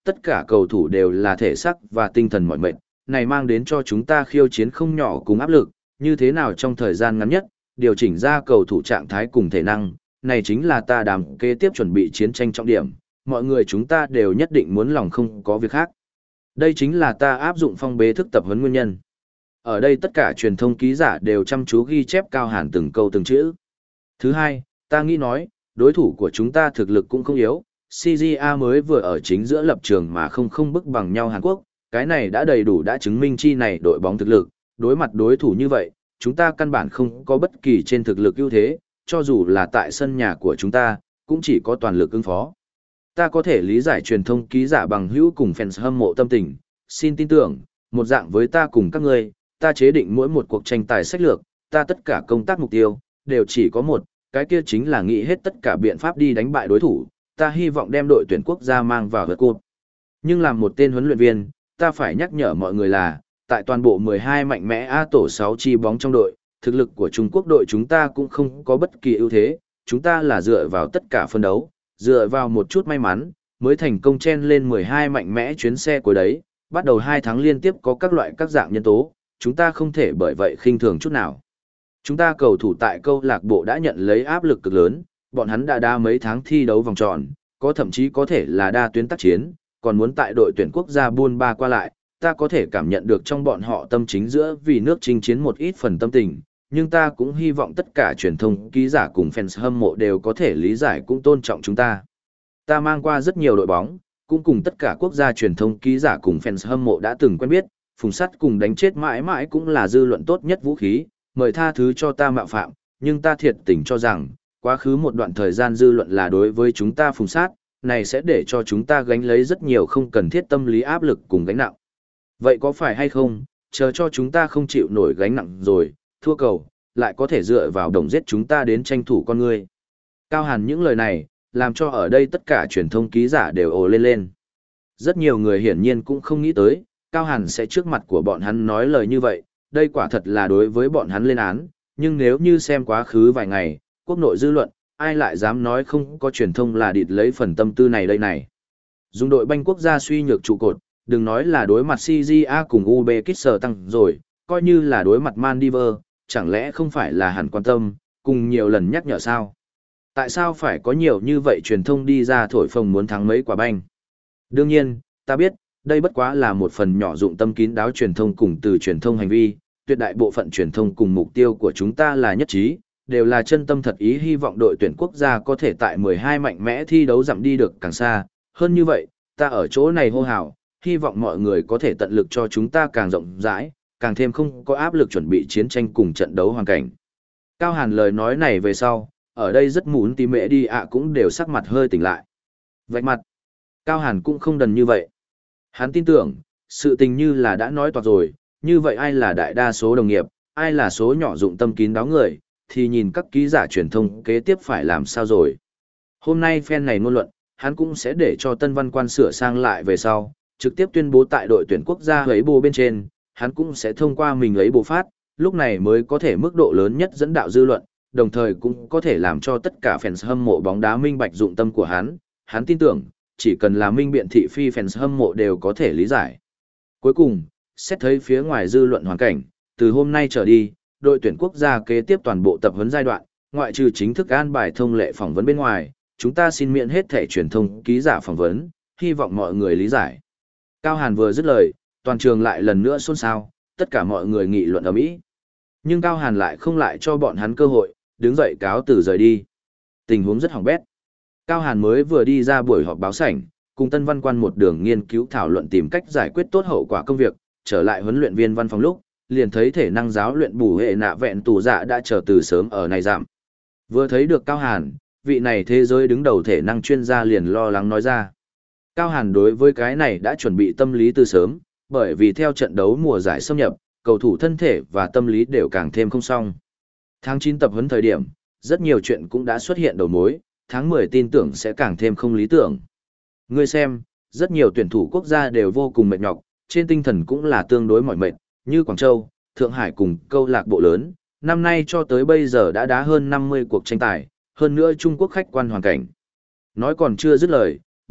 tất cả cầu thủ đều là thể xác và tinh thần mỏi mệt, này mang đến cho chúng ta khiêu chiến không nhỏ cùng áp lực, như thế nào trong thời gian ngắn nhất, điều chỉnh ra cầu thủ trạng thái cùng thể năng, này chính là ta đàm kế tiếp chuẩn bị chiến tranh trọng điểm, mọi người chúng ta đều nhất định muốn lòng không có việc khác. Đây chính là ta áp dụng phong bế thức tập huấn nguyên nhân. Ở đây tất cả truyền thông ký giả đều chăm chú ghi chép Cao Hàn từng câu từng chữ. Thứ hai, ta nghĩ nói, đối thủ của chúng ta thực lực cũng không yếu, xê giê a mới vừa ở chính giữa lập trường mà không không bức bằng nhau Hàn Quốc, cái này đã đầy đủ đã chứng minh chi này đội bóng thực lực, đối mặt đối thủ như vậy, chúng ta căn bản không có bất kỳ trên thực lực ưu thế, cho dù là tại sân nhà của chúng ta, cũng chỉ có toàn lực ứng phó. Ta có thể lý giải truyền thông ký giả bằng hữu cùng fans hâm mộ tâm tình, xin tin tưởng, một dạng với ta cùng các ngươi, ta chế định mỗi một cuộc tranh tài sách lược, ta tất cả công tác mục tiêu, đều chỉ có một, cái kia chính là nghĩ hết tất cả biện pháp đi đánh bại đối thủ, ta hy vọng đem đội tuyển quốc gia mang vào vượt cột. Nhưng làm một tên huấn luyện viên, ta phải nhắc nhở mọi người là, tại toàn bộ mười hai mạnh mẽ A tổ sáu chi bóng trong đội, thực lực của Trung Quốc đội chúng ta cũng không có bất kỳ ưu thế, chúng ta là dựa vào tất cả phân đấu, dựa vào một chút may mắn, mới thành công chen lên mười hai mạnh mẽ chuyến xe cuối đấy, bắt đầu hai tháng liên tiếp có các loại các dạng nhân tố, chúng ta không thể bởi vậy khinh thường chút nào. Chúng ta cầu thủ tại câu lạc bộ đã nhận lấy áp lực cực lớn, bọn hắn đã đá mấy tháng thi đấu vòng tròn, có thậm chí có thể là đa tuyến tác chiến, còn muốn tại đội tuyển quốc gia buôn ba qua lại, ta có thể cảm nhận được trong bọn họ tâm chính giữa vì nước chinh chiến một ít phần tâm tình, nhưng ta cũng hy vọng tất cả truyền thông, ký giả cùng fans hâm mộ đều có thể lý giải cũng tôn trọng chúng ta. Ta mang qua rất nhiều đội bóng, cũng cùng tất cả quốc gia truyền thông, ký giả cùng fans hâm mộ đã từng quen biết, phùng sắt cùng đánh chết mãi mãi cũng là dư luận tốt nhất vũ khí, mời tha thứ cho ta mạo phạm, nhưng ta thiệt tình cho rằng, quá khứ một đoạn thời gian dư luận là đối với chúng ta phùng sát, này sẽ để cho chúng ta gánh lấy rất nhiều không cần thiết tâm lý áp lực cùng gánh nặng. Vậy có phải hay không, chờ cho chúng ta không chịu nổi gánh nặng rồi, thua cầu, lại có thể dựa vào đồng giết chúng ta đến tranh thủ con người. Cao Hàn những lời này, làm cho ở đây tất cả truyền thông ký giả đều ồ lên lên. Rất nhiều người hiển nhiên cũng không nghĩ tới, Cao Hàn sẽ trước mặt của bọn hắn nói lời như vậy, đây quả thật là đối với bọn hắn lên án, nhưng nếu như xem quá khứ vài ngày, quốc nội dư luận, ai lại dám nói không có truyền thông là địt lấy phần tâm tư này đây này. Dùng đội banh quốc gia suy nhược trụ cột, đừng nói là đối mặt xê giê a cùng Uzbekistan tăng rồi, coi như là đối mặt Maldives, chẳng lẽ không phải là hẳn quan tâm, cùng nhiều lần nhắc nhở sao? Tại sao phải có nhiều như vậy truyền thông đi ra thổi phồng muốn thắng mấy quả banh? Đương nhiên, ta biết, đây bất quá là một phần nhỏ dụng tâm kín đáo truyền thông cùng từ truyền thông hành vi, tuyệt đại bộ phận truyền thông cùng mục tiêu của chúng ta là nhất trí, đều là chân tâm thật ý hy vọng đội tuyển quốc gia có thể tại mười hai mạnh mẽ thi đấu dặm đi được càng xa. Hơn như vậy, ta ở chỗ này hô hào, hy vọng mọi người có thể tận lực cho chúng ta càng rộng rãi, càng thêm không có áp lực chuẩn bị chiến tranh cùng trận đấu hoàn cảnh. Cao Hàn lời nói này về sau, ở đây rất muốn tí mẹ đi ạ cũng đều sắc mặt hơi tỉnh lại. Vạch mặt, Cao Hàn cũng không đần như vậy. Hắn tin tưởng, sự tình như là đã nói toạc rồi, như vậy ai là đại đa số đồng nghiệp, ai là số nhỏ dụng tâm kín đáo người, thì nhìn các ký giả truyền thông kế tiếp phải làm sao rồi. Hôm nay fan này ngôn luận, hắn cũng sẽ để cho Tân Văn Quan sửa sang lại về sau, trực tiếp tuyên bố tại đội tuyển quốc gia ấy bồ bên trên, hắn cũng sẽ thông qua mình ấy bồ phát, lúc này mới có thể mức độ lớn nhất dẫn đạo dư luận, đồng thời cũng có thể làm cho tất cả fans hâm mộ bóng đá minh bạch dụng tâm của hắn, hắn tin tưởng, chỉ cần là minh biện thị phi fans hâm mộ đều có thể lý giải. Cuối cùng, xét thấy phía ngoài dư luận hoàn cảnh, từ hôm nay trở đi, đội tuyển quốc gia kế tiếp toàn bộ tập huấn giai đoạn, ngoại trừ chính thức an bài thông lệ phỏng vấn bên ngoài, chúng ta xin miễn hết thẻ truyền thông ký giả phỏng vấn, hy vọng mọi người lý giải. Cao Hàn vừa dứt lời, toàn trường lại lần nữa xôn xao, tất cả mọi người nghị luận ầm ĩ. Nhưng Cao Hàn lại không lại cho bọn hắn cơ hội, đứng dậy cáo từ rời đi. Tình huống rất hỏng bét. Cao Hàn mới vừa đi ra buổi họp báo sảnh, cùng Tân Văn Quan một đường nghiên cứu thảo luận tìm cách giải quyết tốt hậu quả công việc, trở lại huấn luyện viên văn phòng lúc, liền thấy thể năng giáo luyện bù hệ nạ vẹn tù dạ đã chờ từ sớm ở này giảm. Vừa thấy được Cao Hàn, vị này thế giới đứng đầu thể năng chuyên gia liền lo lắng nói ra. Cao Hàn đối với cái này đã chuẩn bị tâm lý từ sớm, bởi vì theo trận đấu mùa giải xâm nhập, cầu thủ thân thể và tâm lý đều càng thêm không xong. Tháng chín tập huấn thời điểm, rất nhiều chuyện cũng đã xuất hiện đầu mối, tháng mười tin tưởng sẽ càng thêm không lý tưởng. Ngươi xem, rất nhiều tuyển thủ quốc gia đều vô cùng mệt nhọc, trên tinh thần cũng là tương đối mỏi mệt, như Quảng Châu, Thượng Hải cùng câu lạc bộ lớn, năm nay cho tới bây giờ đã đá hơn năm mươi cuộc tranh tài, hơn nữa Trung Quốc khách quan hoàn cảnh. Nói còn chưa dứt lời,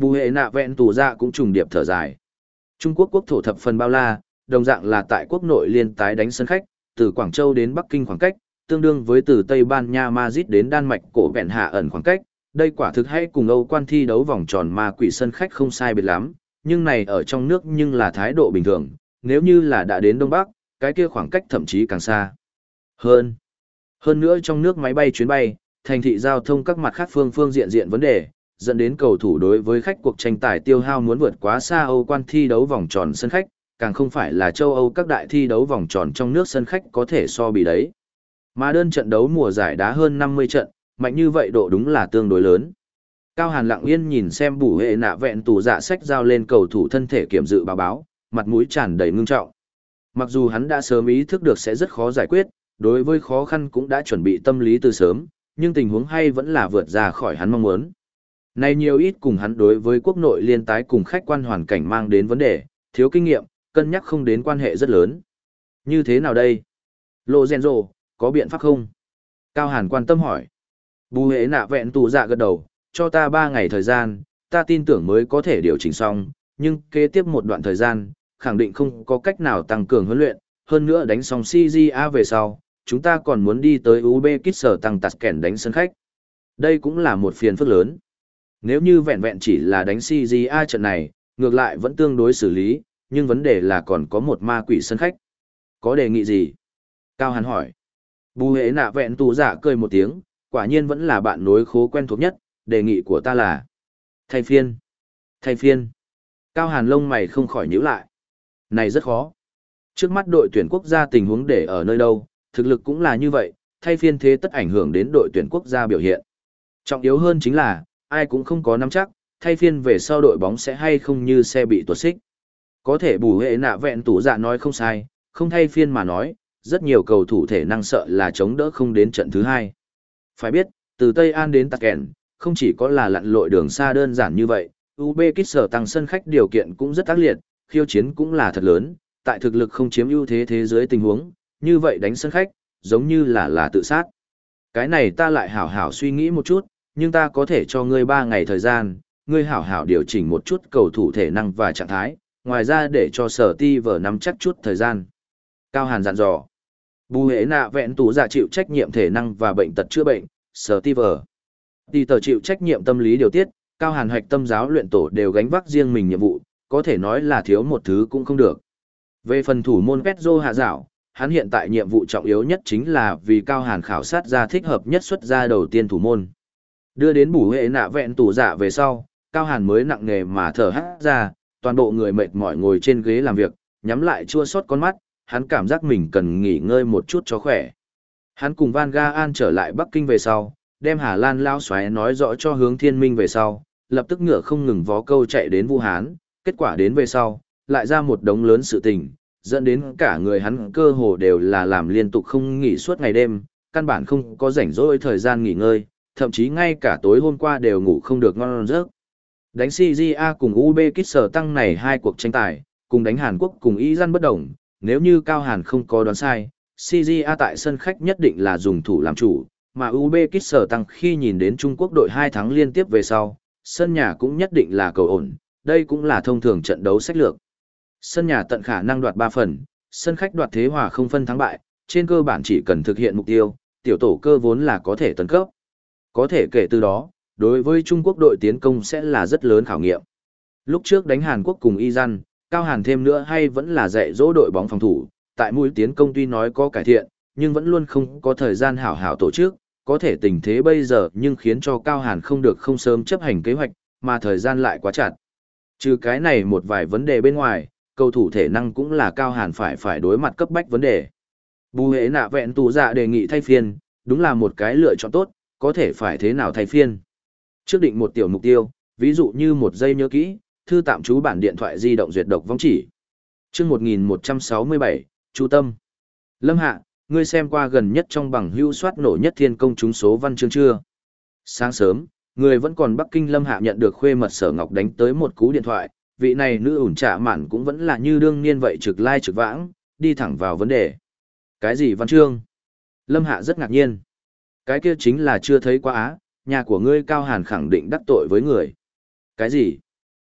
Bù hệ nạ vẹn tù dạ cũng trùng điệp thở dài. Trung Quốc quốc thổ thập phần bao la, đồng dạng là tại quốc nội liên tái đánh sân khách, từ Quảng Châu đến Bắc Kinh khoảng cách, tương đương với từ Tây Ban Nha Madrid đến Đan Mạch cổ vẹn hạ ẩn khoảng cách. Đây quả thực hay cùng Âu quan thi đấu vòng tròn ma quỷ sân khách không sai biệt lắm, nhưng này ở trong nước nhưng là thái độ bình thường, nếu như là đã đến Đông Bắc, cái kia khoảng cách thậm chí càng xa. Hơn. Hơn nữa trong nước máy bay chuyến bay, thành thị giao thông các mặt khác phương phương diện diện vấn đề, dẫn đến cầu thủ đối với khách cuộc tranh tài tiêu hao muốn vượt quá xa Âu quan thi đấu vòng tròn sân khách, càng không phải là châu Âu các đại thi đấu vòng tròn trong nước sân khách có thể so bì đấy. Mà đơn trận đấu mùa giải đá hơn năm mươi trận, mạnh như vậy độ đúng là tương đối lớn. Cao Hàn lặng yên nhìn xem bù hệ nạ vẹn tù dạ sách giao lên cầu thủ thân thể kiểm dự báo báo, mặt mũi tràn đầy ngưng trọng. Mặc dù hắn đã sớm ý thức được sẽ rất khó giải quyết, đối với khó khăn cũng đã chuẩn bị tâm lý từ sớm, nhưng tình huống hay vẫn là vượt ra khỏi hắn mong muốn. Này nhiều ít cùng hắn đối với quốc nội liên tái cùng khách quan hoàn cảnh mang đến vấn đề, thiếu kinh nghiệm, cân nhắc không đến quan hệ rất lớn. Như thế nào đây? Lộ Gen Rồ, có biện pháp không? Cao Hàn quan tâm hỏi. Bù hệ nạ vẹn tù dạ gật đầu, cho ta ba ngày thời gian, ta tin tưởng mới có thể điều chỉnh xong, nhưng kế tiếp một đoạn thời gian, khẳng định không có cách nào tăng cường huấn luyện, hơn nữa đánh xong xê giê a về sau, chúng ta còn muốn đi tới Uzbekistan tăng tạt kèn đánh sân khách. Đây cũng là một phiền phức lớn. Nếu như vẹn vẹn chỉ là đánh xê giê a trận này, ngược lại vẫn tương đối xử lý, nhưng vấn đề là còn có một ma quỷ sân khách. Có đề nghị gì? Cao Hàn hỏi. Bù hệ nạ vẹn tù giả cười một tiếng, quả nhiên vẫn là bạn nối khố quen thuộc nhất, đề nghị của ta là thay phiên. Thay phiên. Cao Hàn lông mày không khỏi nhíu lại. Này rất khó. Trước mắt đội tuyển quốc gia tình huống để ở nơi đâu, thực lực cũng là như vậy, thay phiên thế tất ảnh hưởng đến đội tuyển quốc gia biểu hiện. Trọng yếu hơn chính là, ai cũng không có nắm chắc, thay phiên về sau đội bóng sẽ hay không như xe bị tuột xích. Có thể bù hệ nạ vẹn tủ dạ nói không sai, không thay phiên mà nói, rất nhiều cầu thủ thể năng sợ là chống đỡ không đến trận thứ hai. Phải biết, từ Tây An đến Tạc Kèn, không chỉ có là lặn lội đường xa đơn giản như vậy, Uzbekistan tăng sân khách điều kiện cũng rất ác liệt, khiêu chiến cũng là thật lớn, tại thực lực không chiếm ưu thế thế giới tình huống, như vậy đánh sân khách, giống như là là tự sát. Cái này ta lại hảo hảo suy nghĩ một chút, nhưng ta có thể cho ngươi ba ngày thời gian, ngươi hảo hảo điều chỉnh một chút cầu thủ thể năng và trạng thái, ngoài ra để cho sở ti vở nắm chắc chút thời gian. Cao Hàn dặn dò. Bù hệ nạ vẹn tủ giả chịu trách nhiệm thể năng và bệnh tật chữa bệnh, sở ti vở. Tỷ tờ chịu trách nhiệm tâm lý điều tiết, Cao Hàn hoạch tâm giáo luyện tổ đều gánh vác riêng mình nhiệm vụ, có thể nói là thiếu một thứ cũng không được. Về phần thủ môn Petro hạ dạo, hắn hiện tại nhiệm vụ trọng yếu nhất chính là vì Cao Hàn khảo sát ra thích hợp nhất xuất ra đầu tiên thủ môn. Đưa đến bù hệ nạ vẹn tủ giả về sau, Cao Hàn mới nặng nề mà thở hắt ra, toàn bộ người mệt mỏi ngồi trên ghế làm việc, nhắm lại chua xót con mắt, hắn cảm giác mình cần nghỉ ngơi một chút cho khỏe. Hắn cùng Van Gaal trở lại Bắc Kinh về sau, đem Hà Lan lao xoáy nói rõ cho Hướng Thiên Minh về sau, lập tức ngựa không ngừng vó câu chạy đến Vũ Hán, kết quả đến về sau, lại ra một đống lớn sự tình, dẫn đến cả người hắn cơ hồ đều là làm liên tục không nghỉ suốt ngày đêm, căn bản không có rảnh rỗi thời gian nghỉ ngơi, thậm chí ngay cả tối hôm qua đều ngủ không được ngon giấc. Đánh xê giê a cùng Uzbekistan tăng này hai cuộc tranh tài, cùng đánh Hàn Quốc cùng Iran bất đồng, nếu như Cao Hàn không có đoán sai, xê giê a tại sân khách nhất định là dùng thủ làm chủ, mà Uzbekistan tăng khi nhìn đến Trung Quốc đội hai thắng liên tiếp về sau, sân nhà cũng nhất định là cầu ổn, đây cũng là thông thường trận đấu sách lược. Sân nhà tận khả năng đoạt ba phần, sân khách đoạt thế hòa không phân thắng bại, trên cơ bản chỉ cần thực hiện mục tiêu, tiểu tổ cơ vốn là có thể tấn cấp. Có thể kể từ đó, đối với Trung Quốc đội tiến công sẽ là rất lớn khảo nghiệm. Lúc trước đánh Hàn Quốc cùng Iran, Cao Hàn thêm nữa hay vẫn là dạy dỗ đội bóng phòng thủ, tại mũi tiến công tuy nói có cải thiện, nhưng vẫn luôn không có thời gian hảo hảo tổ chức, có thể tình thế bây giờ nhưng khiến cho Cao Hàn không được không sớm chấp hành kế hoạch, mà thời gian lại quá chặt. Trừ cái này một vài vấn đề bên ngoài, cầu thủ thể năng cũng là Cao Hàn phải phải đối mặt cấp bách vấn đề. Bù hệ nạ vẹn tù dạ đề nghị thay phiên, đúng là một cái lựa chọn tốt, có thể phải thế nào thay phiên. Trước định một tiểu mục tiêu, ví dụ như một giây nhớ kỹ, thư tạm trú bản điện thoại di động duyệt độc vong chỉ. Chương một nghìn một trăm sáu mươi bảy, Chu Tâm. Lâm Hạ, ngươi xem qua gần nhất trong bằng hữu soát nổ nhất thiên công chúng số văn chương chưa? Sáng sớm, người vẫn còn Bắc Kinh Lâm Hạ nhận được khuê mật Sở Ngọc đánh tới một cú điện thoại, vị này nữ ủn trạ mạn cũng vẫn là như đương niên vậy trực lai trực vãng, đi thẳng vào vấn đề. Cái gì văn chương? Lâm Hạ rất ngạc nhiên. Cái kia chính là chưa thấy qua á, nhà của ngươi Cao Hàn khẳng định đắc tội với người. Cái gì?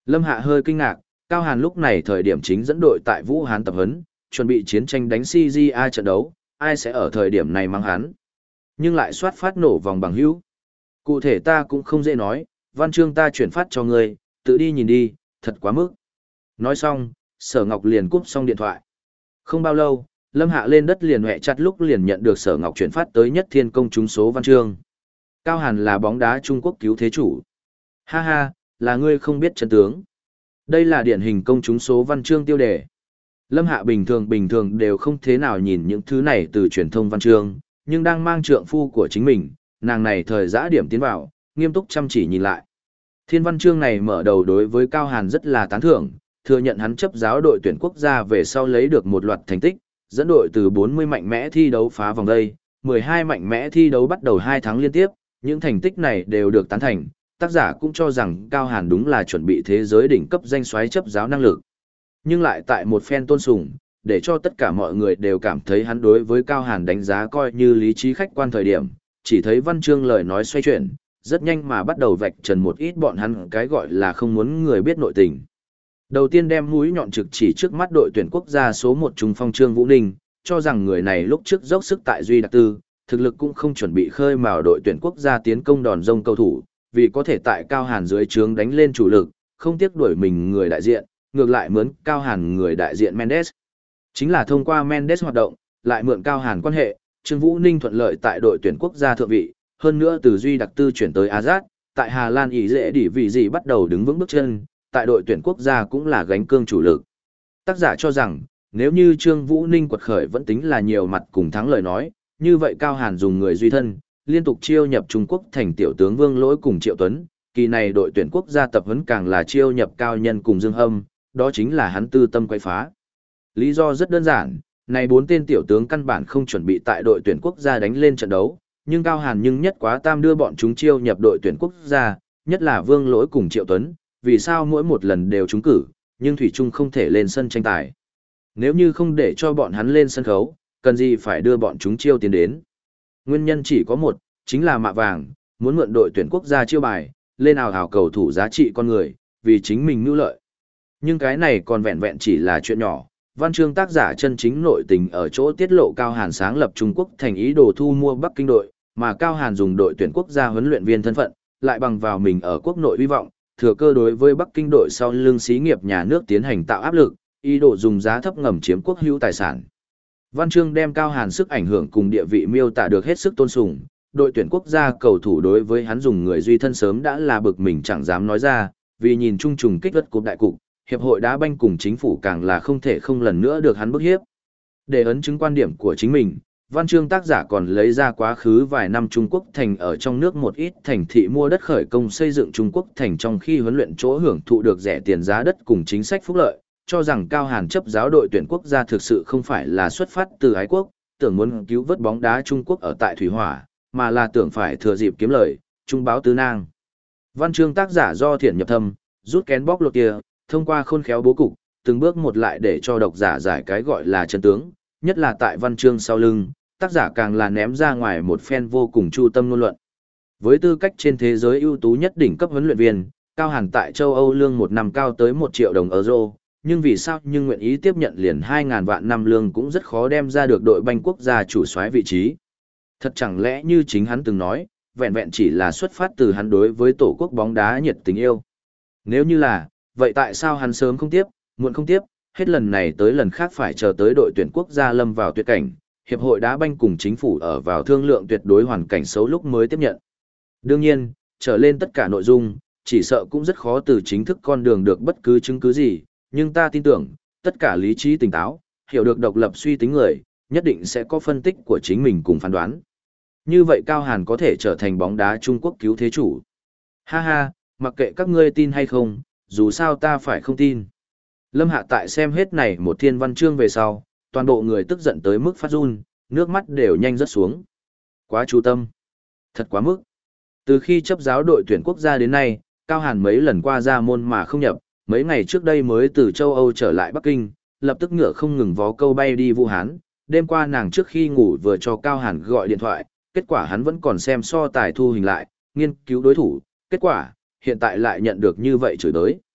Lâm Hạ hơi kinh ngạc, Cao Hàn lúc này thời điểm chính dẫn đội tại Vũ Hán tập huấn, chuẩn bị chiến tranh đánh xê giê i trận đấu, ai sẽ ở thời điểm này mang hắn. Nhưng lại soát phát nổ vòng bằng hữu. Cụ thể ta cũng không dễ nói, văn chương ta chuyển phát cho ngươi, tự đi nhìn đi, thật quá mức. Nói xong, Sở Ngọc liền cúp xong điện thoại. Không bao lâu, Lâm Hạ lên đất liền hẹ chặt lúc liền nhận được Sở Ngọc chuyển phát tới Nhất Thiên công chúng số văn chương. Cao Hàn là bóng đá Trung Quốc cứu thế chủ. Ha ha, là ngươi không biết chân tướng. Đây là điển hình công chúng số văn chương tiêu đề. Lâm Hạ bình thường bình thường đều không thế nào nhìn những thứ này từ truyền thông văn chương, nhưng đang mang trượng phu của chính mình, nàng này thời giã điểm tiến vào, nghiêm túc chăm chỉ nhìn lại. Thiên văn chương này mở đầu đối với Cao Hàn rất là tán thưởng, thừa nhận hắn chấp giáo đội tuyển quốc gia về sau lấy được một loạt thành tích, dẫn đội từ bốn mươi mạnh mẽ thi đấu phá vòng đây, mười hai mạnh mẽ thi đấu bắt đầu hai tháng liên tiếp, những thành tích này đều được tán thành, tác giả cũng cho rằng Cao Hàn đúng là chuẩn bị thế giới đỉnh cấp danh soái chấp giáo năng lực. Nhưng lại tại một phen tôn sùng, để cho tất cả mọi người đều cảm thấy hắn đối với Cao Hàn đánh giá coi như lý trí khách quan thời điểm, chỉ thấy văn chương lời nói xoay chuyển, rất nhanh mà bắt đầu vạch trần một ít bọn hắn cái gọi là không muốn người biết nội tình. Đầu tiên đem mũi nhọn trực chỉ trước mắt đội tuyển quốc gia số một trung phong Trương Vũ Ninh, cho rằng người này lúc trước dốc sức tại Duy Đặc Tư, thực lực cũng không chuẩn bị khơi mào đội tuyển quốc gia tiến công đòn rông cầu thủ, vì có thể tại Cao Hàn dưới trướng đánh lên chủ lực, không tiếc đuổi mình người đại diện, ngược lại mướn Cao Hàn người đại diện Mendes. Chính là thông qua Mendes hoạt động, lại mượn Cao Hàn quan hệ, Trương Vũ Ninh thuận lợi tại đội tuyển quốc gia thượng vị, hơn nữa từ Duy Đặc Tư chuyển tới Azat, tại Hà Lan ý dễ đỉ vì gì bắt đầu đứng vững bước chân, tại đội tuyển quốc gia cũng là gánh cương chủ lực. Tác giả cho rằng, nếu như Trương Vũ Ninh quật khởi vẫn tính là nhiều mặt cùng thắng lời nói, như vậy Cao Hàn dùng người duy thân, liên tục chiêu nhập Trung Quốc thành tiểu tướng Vương Lỗi cùng Triệu Tuấn, kỳ này đội tuyển quốc gia tập huấn càng là chiêu nhập Cao Nhân cùng Dương Hâm, đó chính là hắn tư tâm quay phá. Lý do rất đơn giản, này bốn tên tiểu tướng căn bản không chuẩn bị tại đội tuyển quốc gia đánh lên trận đấu, nhưng Cao Hàn nhưng nhất quá tam đưa bọn chúng chiêu nhập đội tuyển quốc gia, nhất là Vương Lỗi cùng Triệu Tuấn, vì sao mỗi một lần đều trúng cử, nhưng Thủy Trung không thể lên sân tranh tài. Nếu như không để cho bọn hắn lên sân khấu, cần gì phải đưa bọn chúng chiêu tiến đến. Nguyên nhân chỉ có một, chính là mạ vàng, muốn mượn đội tuyển quốc gia chiêu bài, lên ào ào cầu thủ giá trị con người, vì chính mình mưu lợi. Nhưng cái này còn vẹn vẹn chỉ là chuyện nhỏ, văn chương tác giả chân chính nội tình ở chỗ tiết lộ Cao Hàn sáng lập Trung Quốc thành ý đồ thu mua Bắc Kinh đội, mà Cao Hàn dùng đội tuyển quốc gia huấn luyện viên thân phận, lại bằng vào mình ở quốc nội hy vọng, thừa cơ đối với Bắc Kinh đội sau lưng xí nghiệp nhà nước tiến hành tạo áp lực, ý đồ dùng giá thấp ngầm chiếm quốc hữu tài sản. Văn chương đem Cao Hàn sức ảnh hưởng cùng địa vị miêu tả được hết sức tôn sùng, đội tuyển quốc gia cầu thủ đối với hắn dùng người duy thân sớm đã là bực mình chẳng dám nói ra, vì nhìn chung trùng kích đất cục đại cục, hiệp hội đá banh cùng chính phủ càng là không thể không lần nữa được hắn bức hiếp. Để ấn chứng quan điểm của chính mình, văn chương tác giả còn lấy ra quá khứ vài năm Trung Quốc thành ở trong nước một ít thành thị mua đất khởi công xây dựng Trung Quốc thành trong khi huấn luyện chỗ hưởng thụ được rẻ tiền giá đất cùng chính sách phúc lợi, cho rằng Cao Hàn chấp giáo đội tuyển quốc gia thực sự không phải là xuất phát từ ái quốc, tưởng muốn cứu vớt bóng đá Trung Quốc ở tại Thủy Hỏa, mà là tưởng phải thừa dịp kiếm lời, trung báo tứ nang. Văn chương tác giả do thiện nhập thâm, rút kén bóc lột kia, thông qua khôn khéo bố cục, từng bước một lại để cho độc giả giải cái gọi là chân tướng, nhất là tại văn chương sau lưng, tác giả càng là ném ra ngoài một phen vô cùng chu tâm ngôn luận. Với tư cách trên thế giới ưu tú nhất đỉnh cấp huấn luyện viên, Cao Hàn tại châu Âu lương một năm cao tới một triệu đồng euro, nhưng vì sao nhưng nguyện ý tiếp nhận liền hai ngàn vạn năm lương cũng rất khó đem ra được đội banh quốc gia chủ soái vị trí. Thật chẳng lẽ như chính hắn từng nói, vẹn vẹn chỉ là xuất phát từ hắn đối với tổ quốc bóng đá nhiệt tình yêu. Nếu như là, vậy tại sao hắn sớm không tiếp, muộn không tiếp, hết lần này tới lần khác phải chờ tới đội tuyển quốc gia lâm vào tuyệt cảnh, hiệp hội đá banh cùng chính phủ ở vào thương lượng tuyệt đối hoàn cảnh xấu lúc mới tiếp nhận. Đương nhiên, trở lên tất cả nội dung, chỉ sợ cũng rất khó từ chính thức con đường được bất cứ chứng cứ gì, nhưng ta tin tưởng, tất cả lý trí tỉnh táo, hiểu được độc lập suy tính người, nhất định sẽ có phân tích của chính mình cùng phán đoán. Như vậy Cao Hàn có thể trở thành bóng đá Trung Quốc cứu thế chủ. Ha ha, mặc kệ các ngươi tin hay không, dù sao ta phải không tin. Lâm Hạ tại xem hết này một thiên văn chương về sau, toàn bộ người tức giận tới mức phát run, nước mắt đều nhanh rớt xuống. Quá chú tâm. Thật quá mức. Từ khi chấp giáo đội tuyển quốc gia đến nay, Cao Hàn mấy lần qua ra môn mà không nhập, mấy ngày trước đây mới từ châu Âu trở lại Bắc Kinh, lập tức ngựa không ngừng vó câu bay đi Vũ Hán. Đêm qua nàng trước khi ngủ vừa cho Cao Hàn gọi điện thoại, kết quả hắn vẫn còn xem so tài thu hình lại, nghiên cứu đối thủ, kết quả, hiện tại lại nhận được như vậy chửi đới.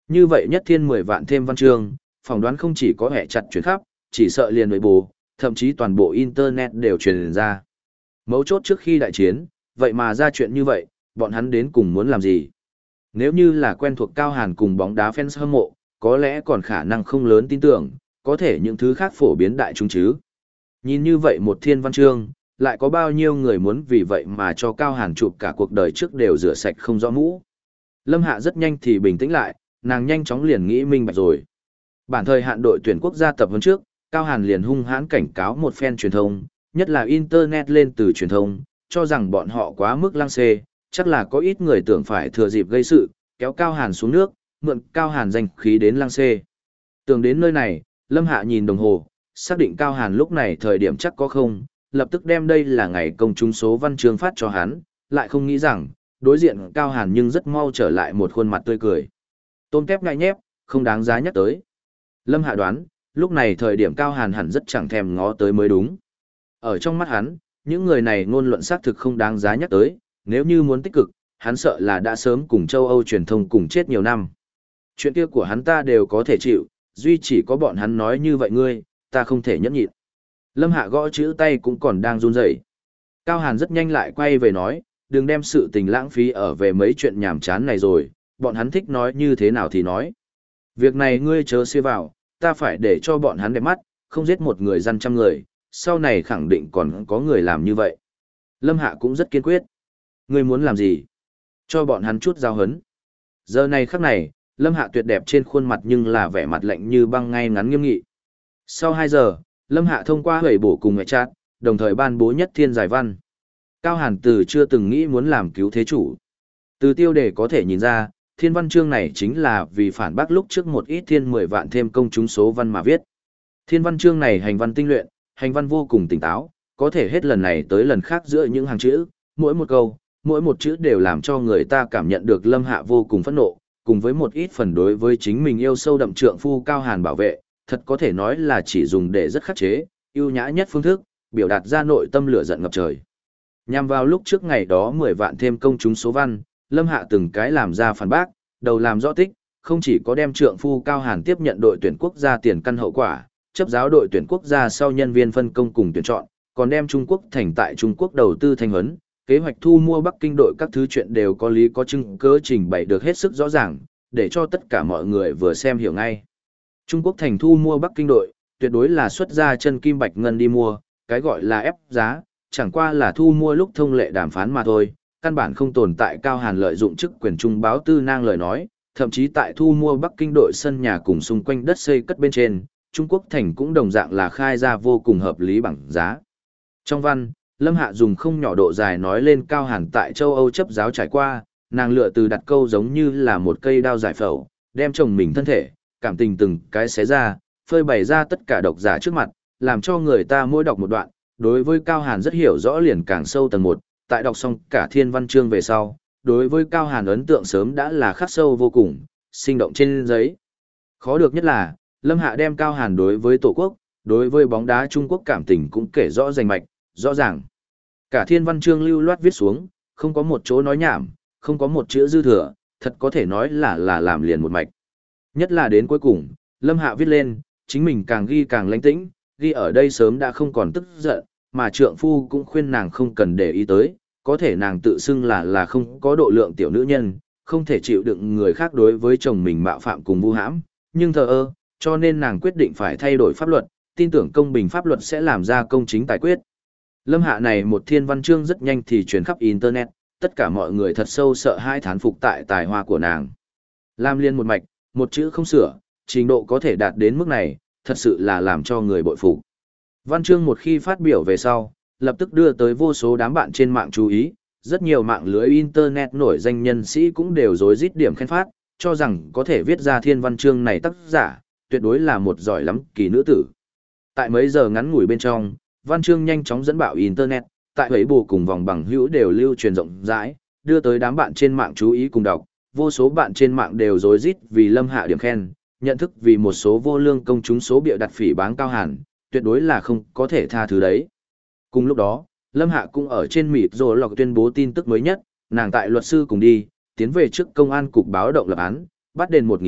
Như vậy nhất thiên mười vạn thêm văn chương, phỏng đoán không chỉ có hệ chặt chuyển khắp, chỉ sợ liền với bù, thậm chí toàn bộ Internet đều truyền ra. Mấu chốt trước khi đại chiến, vậy mà ra chuyện như vậy, bọn hắn đến cùng muốn làm gì? Nếu như là quen thuộc Cao Hàn cùng bóng đá fans hâm mộ, có lẽ còn khả năng không lớn tin tưởng, có thể những thứ khác phổ biến đại chúng chứ. Nhìn như vậy một thiên văn chương, lại có bao nhiêu người muốn vì vậy mà cho Cao Hàn chụp cả cuộc đời trước đều rửa sạch không rõ mũ. Lâm Hạ rất nhanh thì bình tĩnh lại, nàng nhanh chóng liền nghĩ minh bạch rồi. Bản thời hạn đội tuyển quốc gia tập huấn trước, Cao Hàn liền hung hãn cảnh cáo một phen truyền thông, nhất là Internet lên từ truyền thông, cho rằng bọn họ quá mức lăng xê, chắc là có ít người tưởng phải thừa dịp gây sự, kéo Cao Hàn xuống nước, mượn Cao Hàn danh khí đến lăng xê. Tưởng đến nơi này, Lâm Hạ nhìn đồng hồ, xác định Cao Hàn lúc này thời điểm chắc có không, lập tức đem đây là ngày công chúng số văn chương phát cho hắn, lại không nghĩ rằng, đối diện Cao Hàn nhưng rất mau trở lại một khuôn mặt tươi cười. Tôm tép ngại nhép, không đáng giá nhắc tới. Lâm Hạ đoán, lúc này thời điểm Cao Hàn hẳn rất chẳng thèm ngó tới mới đúng. Ở trong mắt hắn, những người này ngôn luận xác thực không đáng giá nhắc tới, nếu như muốn tích cực, hắn sợ là đã sớm cùng châu Âu truyền thông cùng chết nhiều năm. Chuyện kia của hắn ta đều có thể chịu, duy chỉ có bọn hắn nói như vậy ngươi, ta không thể nhẫn nhịn. Lâm Hạ gõ chữ tay cũng còn đang run rẩy. Cao Hàn rất nhanh lại quay về nói, đừng đem sự tình lãng phí ở về mấy chuyện nhảm chán này rồi, bọn hắn thích nói như thế nào thì nói. Việc này ngươi chớ xê vào, ta phải để cho bọn hắn đẹp mắt, không giết một người dân trăm người, sau này khẳng định còn có người làm như vậy. Lâm Hạ cũng rất kiên quyết. Ngươi muốn làm gì? Cho bọn hắn chút giao hấn. Giờ này khắc này, Lâm Hạ tuyệt đẹp trên khuôn mặt nhưng là vẻ mặt lạnh như băng ngay ngắn nghiêm nghị. Sau hai giờ, Lâm Hạ thông qua hủy bổ cùng ngoại chat, đồng thời ban bố nhất thiên giải văn. Cao Hàn từ chưa từng nghĩ muốn làm cứu thế chủ. Từ tiêu đề có thể nhìn ra, thiên văn chương này chính là vì phản bác lúc trước một ít thiên mười vạn thêm công chúng số văn mà viết. Thiên văn chương này hành văn tinh luyện, hành văn vô cùng tỉnh táo, có thể hết lần này tới lần khác giữa những hàng chữ, mỗi một câu, mỗi một chữ đều làm cho người ta cảm nhận được Lâm Hạ vô cùng phẫn nộ, cùng với một ít phần đối với chính mình yêu sâu đậm trượng phu Cao Hàn bảo vệ, thật có thể nói là chỉ dùng để rất khắc chế, ưu nhã nhất phương thức, biểu đạt ra nội tâm lửa giận ngập trời. Nhằm vào lúc trước ngày đó mười vạn thêm công chúng số văn, Lâm Hạ từng cái làm ra phản bác, đầu làm rõ tích, không chỉ có đem trượng phu Cao Hàn tiếp nhận đội tuyển quốc gia tiền căn hậu quả, chấp giáo đội tuyển quốc gia sau nhân viên phân công cùng tuyển chọn, còn đem Trung Quốc thành tại Trung Quốc đầu tư thanh huấn, kế hoạch thu mua Bắc Kinh đội các thứ chuyện đều có lý có chứng cứ trình bày được hết sức rõ ràng, để cho tất cả mọi người vừa xem hiểu ngay. Trung Quốc thành thu mua Bắc Kinh đội, tuyệt đối là xuất ra chân kim bạch ngân đi mua, cái gọi là ép giá, chẳng qua là thu mua lúc thông lệ đàm phán mà thôi, căn bản không tồn tại Cao Hàn lợi dụng chức quyền trung báo tư nang lời nói, thậm chí tại thu mua Bắc Kinh đội sân nhà cùng xung quanh đất xây cất bên trên, Trung Quốc thành cũng đồng dạng là khai ra vô cùng hợp lý bằng giá. Trong văn, Lâm Hạ dùng không nhỏ độ dài nói lên Cao Hàn tại châu Âu chấp giáo trải qua, nàng lựa từ đặt câu giống như là một cây đao giải phẫu, đem chồng mình thân thể, cảm tình từng cái xé ra, phơi bày ra tất cả độc giả trước mặt, làm cho người ta mỗi đọc một đoạn, đối với Cao Hàn rất hiểu rõ liền càng sâu tầng một, tại đọc xong cả thiên văn chương về sau, đối với Cao Hàn ấn tượng sớm đã là khắc sâu vô cùng, sinh động trên giấy. Khó được nhất là, Lâm Hạ đem Cao Hàn đối với Tổ quốc, đối với bóng đá Trung Quốc cảm tình cũng kể rõ rành mạch, rõ ràng. Cả thiên văn chương lưu loát viết xuống, không có một chỗ nói nhảm, không có một chữ dư thừa, thật có thể nói là là làm liền một mạch. Nhất là đến cuối cùng, Lâm Hạ viết lên, chính mình càng ghi càng lãnh tĩnh, ghi ở đây sớm đã không còn tức giận, mà trượng phu cũng khuyên nàng không cần để ý tới, có thể nàng tự xưng là là không có độ lượng tiểu nữ nhân, không thể chịu đựng người khác đối với chồng mình mạo phạm cùng vu hãm, nhưng thờ ơ, cho nên nàng quyết định phải thay đổi pháp luật, tin tưởng công bình pháp luật sẽ làm ra công chính tài quyết. Lâm Hạ này một thiên văn chương rất nhanh thì truyền khắp Internet, tất cả mọi người thật sâu sợ hãi thán phục tại tài hoa của nàng. Làm liên một mạch, một chữ không sửa, trình độ có thể đạt đến mức này, thật sự là làm cho người bội phục. Văn chương một khi phát biểu về sau, lập tức đưa tới vô số đám bạn trên mạng chú ý, rất nhiều mạng lưới Internet nổi danh nhân sĩ cũng đều rối rít điểm khen phát, cho rằng có thể viết ra thiên văn chương này tác giả, tuyệt đối là một giỏi lắm kỳ nữ tử. Tại mấy giờ ngắn ngủi bên trong, văn chương nhanh chóng dẫn bạo Internet, tại ấy bù cùng vòng bằng hữu đều lưu truyền rộng rãi, đưa tới đám bạn trên mạng chú ý cùng đọc, vô số bạn trên mạng đều rối rít vì Lâm Hạ điểm khen, nhận thức vì một số vô lương công chúng số bịa đặt phỉ báng Cao Hàn, tuyệt đối là không có thể tha thứ đấy. Cùng lúc đó, Lâm Hạ cũng ở trên mịt rồi lọc tuyên bố tin tức mới nhất, nàng tại luật sư cùng đi, tiến về trước công an cục báo động lập án, bắt đền một nghìn vạn,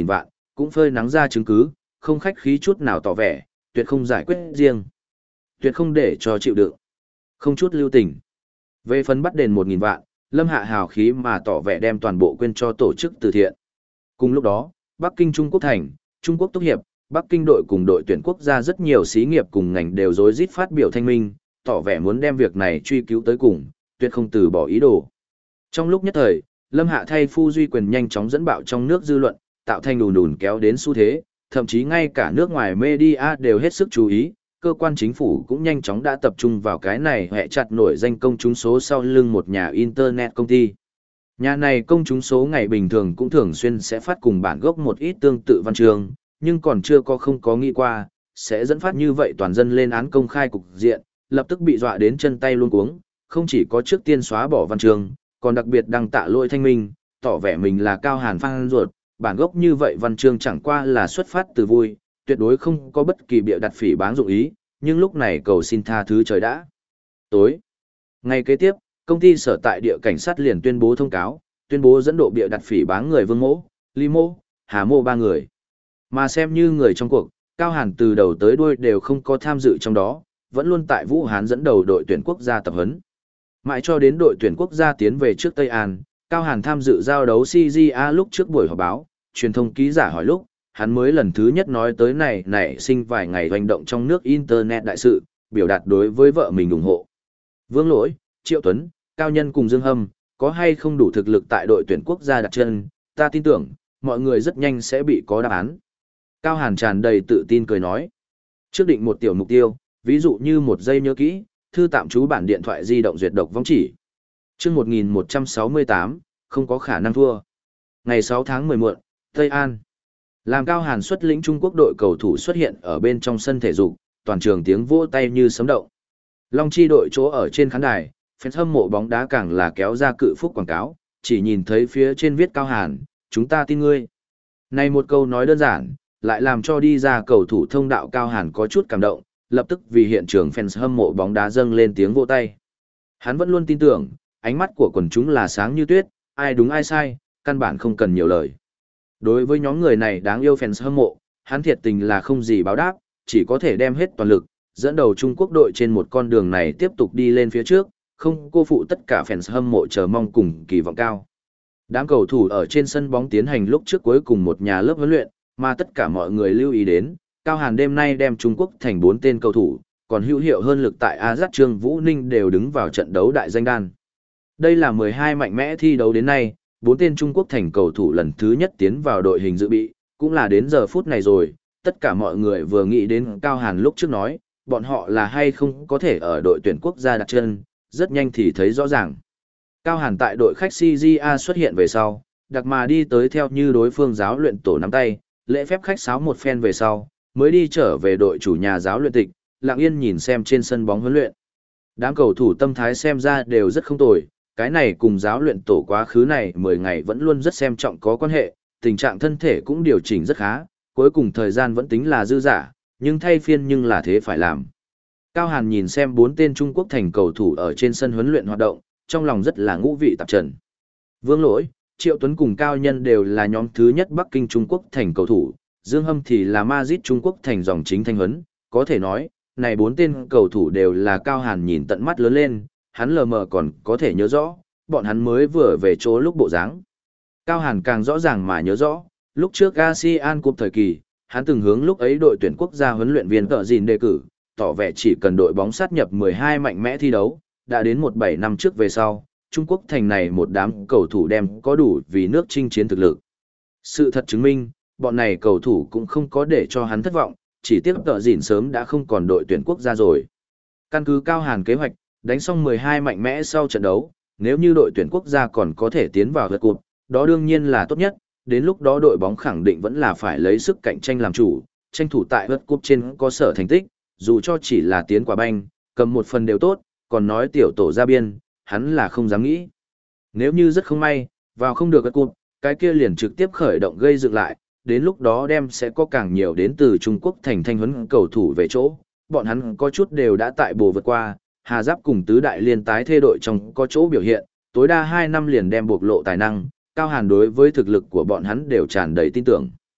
cũng phơi nắng ra chứng cứ, không khách khí chút nào tỏ vẻ, tuyệt không giải quyết riêng. Tuyệt không để cho chịu đựng. Không chút lưu tình. Về phần bắt đền một nghìn vạn, Lâm Hạ hào khí mà tỏ vẻ đem toàn bộ quên cho tổ chức từ thiện. Cùng lúc đó, Bắc Kinh Trung Quốc thành, Trung Quốc Túc Hiệp, Bắc Kinh đội cùng đội tuyển quốc gia rất nhiều xí nghiệp cùng ngành đều rối rít phát biểu thanh minh, tỏ vẻ muốn đem việc này truy cứu tới cùng, tuyệt không từ bỏ ý đồ. Trong lúc nhất thời, Lâm Hạ thay Phu Duy quyền nhanh chóng dẫn bạo trong nước dư luận, tạo thành đùn đùn kéo đến xu thế, thậm chí ngay cả nước ngoài media đều hết sức chú ý, cơ quan chính phủ cũng nhanh chóng đã tập trung vào cái này hệ chặt nổi danh công chúng số sau lưng một nhà internet công ty. Nhà này công chúng số ngày bình thường cũng thường xuyên sẽ phát cùng bản gốc một ít tương tự văn chương, nhưng còn chưa có không có nghĩ qua, sẽ dẫn phát như vậy toàn dân lên án công khai cục diện, lập tức bị dọa đến chân tay luôn cuống, không chỉ có trước tiên xóa bỏ văn chương, còn đặc biệt đăng tạ lỗi thanh minh, tỏ vẻ mình là Cao Hàn fan ruột, bản gốc như vậy văn chương chẳng qua là xuất phát từ vui, tuyệt đối không có bất kỳ bịa đặt phỉ báng dụng ý, nhưng lúc này cầu xin tha thứ trời đã. Tối. Ngày kế tiếp, công ty sở tại địa cảnh sát liền tuyên bố thông cáo, tuyên bố dẫn độ bịa đặt phỉ báng người Vương Mỗ, Lý Mỗ, Hà Mô ba người. Mà xem như người trong cuộc, Cao Hàn từ đầu tới đuôi đều không có tham dự trong đó, vẫn luôn tại Vũ Hán dẫn đầu đội tuyển quốc gia tập huấn. Mãi cho đến đội tuyển quốc gia tiến về trước Tây An, Cao Hàn tham dự giao đấu xê giê a lúc trước buổi họp báo, truyền thông ký giả hỏi lúc, hắn mới lần thứ nhất nói tới này nảy sinh vài ngày hoành động trong nước Internet đại sự, biểu đạt đối với vợ mình ủng hộ. Vương Lỗi, Triệu Tuấn, Cao Nhân cùng Dương Hâm, có hay không đủ thực lực tại đội tuyển quốc gia đặt chân, ta tin tưởng, mọi người rất nhanh sẽ bị có đáp án. Cao Hàn tràn đầy tự tin cười nói. Trước định một tiểu mục tiêu, ví dụ như một giây nhớ kỹ, thư tạm trú bản điện thoại di động duyệt độc vong chỉ. Trước một nghìn một trăm sáu mươi tám, không có khả năng thua. Ngày sáu tháng mười muộn, Tây An. Làm Cao Hàn xuất lĩnh Trung Quốc đội cầu thủ xuất hiện ở bên trong sân thể dục, toàn trường tiếng vỗ tay như sấm động. Long Chi đội chỗ ở trên khán đài, fans hâm mộ bóng đá càng là kéo ra cự phúc quảng cáo, chỉ nhìn thấy phía trên viết Cao Hàn, chúng ta tin ngươi. Này một câu nói đơn giản, lại làm cho đi ra cầu thủ thông đạo Cao Hàn có chút cảm động, lập tức vì hiện trường fans hâm mộ bóng đá dâng lên tiếng vỗ tay. Hắn vẫn luôn tin tưởng, ánh mắt của quần chúng là sáng như tuyết, ai đúng ai sai, căn bản không cần nhiều lời. Đối với nhóm người này đáng yêu fans hâm mộ, hắn thiệt tình là không gì báo đáp, chỉ có thể đem hết toàn lực, dẫn đầu Trung Quốc đội trên một con đường này tiếp tục đi lên phía trước, không cô phụ tất cả fans hâm mộ chờ mong cùng kỳ vọng cao. Đám cầu thủ ở trên sân bóng tiến hành lúc trước cuối cùng một nhà lớp huấn luyện, mà tất cả mọi người lưu ý đến, Cao Hàn đêm nay đem Trung Quốc thành bốn tên cầu thủ, còn hữu hiệu hơn lực tại A Z Trương Vũ Ninh đều đứng vào trận đấu đại danh đan. Đây là mười hai mạnh mẽ thi đấu đến nay, bốn tên Trung Quốc thành cầu thủ lần thứ nhất tiến vào đội hình dự bị, cũng là đến giờ phút này rồi, tất cả mọi người vừa nghĩ đến Cao Hàn lúc trước nói, bọn họ là hay không có thể ở đội tuyển quốc gia đặt chân, rất nhanh thì thấy rõ ràng. Cao Hàn tại đội khách xê giê a xuất hiện về sau, đặc mà đi tới theo như đối phương giáo luyện tổ nắm tay, lễ phép khách sáo một phen về sau, mới đi trở về đội chủ nhà giáo luyện tịch, lặng yên nhìn xem trên sân bóng huấn luyện. Đám cầu thủ tâm thái xem ra đều rất không tồi, cái này cùng giáo luyện tổ quá khứ này mười ngày vẫn luôn rất xem trọng có quan hệ, tình trạng thân thể cũng điều chỉnh rất khá, cuối cùng thời gian vẫn tính là dư dả, nhưng thay phiên nhưng là thế phải làm. Cao Hàn nhìn xem bốn tên Trung Quốc thành cầu thủ ở trên sân huấn luyện hoạt động, trong lòng rất là ngũ vị tạp trần. Vương Lỗi, Triệu Tuấn cùng Cao Nhân đều là nhóm thứ nhất Bắc Kinh Trung Quốc thành cầu thủ, Dương Hâm thì là Madrid Trung Quốc thành dòng chính thanh huấn, có thể nói, này bốn tên cầu thủ đều là Cao Hàn nhìn tận mắt lớn lên, hắn lờ mờ còn có thể nhớ rõ, bọn hắn mới vừa về chỗ lúc bộ dáng. Cao Hàn càng rõ ràng mà nhớ rõ, lúc trước a sê an Cup thời kỳ, hắn từng hướng lúc ấy đội tuyển quốc gia huấn luyện viên Tợ Dìn đề cử, tỏ vẻ chỉ cần đội bóng sát nhập mười hai mạnh mẽ thi đấu, đã đến một bảy năm trước về sau, Trung Quốc thành này một đám cầu thủ đem có đủ vì nước chinh chiến thực lực. Sự thật chứng minh, bọn này cầu thủ cũng không có để cho hắn thất vọng, chỉ tiếc Tợ Dìn sớm đã không còn đội tuyển quốc gia rồi. Căn cứ Cao Hàn kế hoạch, đánh xong mười hai mạnh mẽ sau trận đấu, nếu như đội tuyển quốc gia còn có thể tiến vào lượt cuộc, đó đương nhiên là tốt nhất, đến lúc đó đội bóng khẳng định vẫn là phải lấy sức cạnh tranh làm chủ, tranh thủ tại lượt cuộc trên có sở thành tích, dù cho chỉ là tiến quả banh, cầm một phần đều tốt, còn nói tiểu tổ ra biên, hắn là không dám nghĩ. Nếu như rất không may, vào không được lượt cuộc, cái kia liền trực tiếp khởi động gây dựng lại, đến lúc đó đem sẽ có càng nhiều đến từ Trung Quốc thành thanh huấn cầu thủ về chỗ, bọn hắn có chút đều đã tại bồ vượt qua, Hà Giáp cùng tứ đại liên tái thê đội trong có chỗ biểu hiện, tối đa hai năm liền đem bộc lộ tài năng, Cao Hàn đối với thực lực của bọn hắn đều tràn đầy tin tưởng.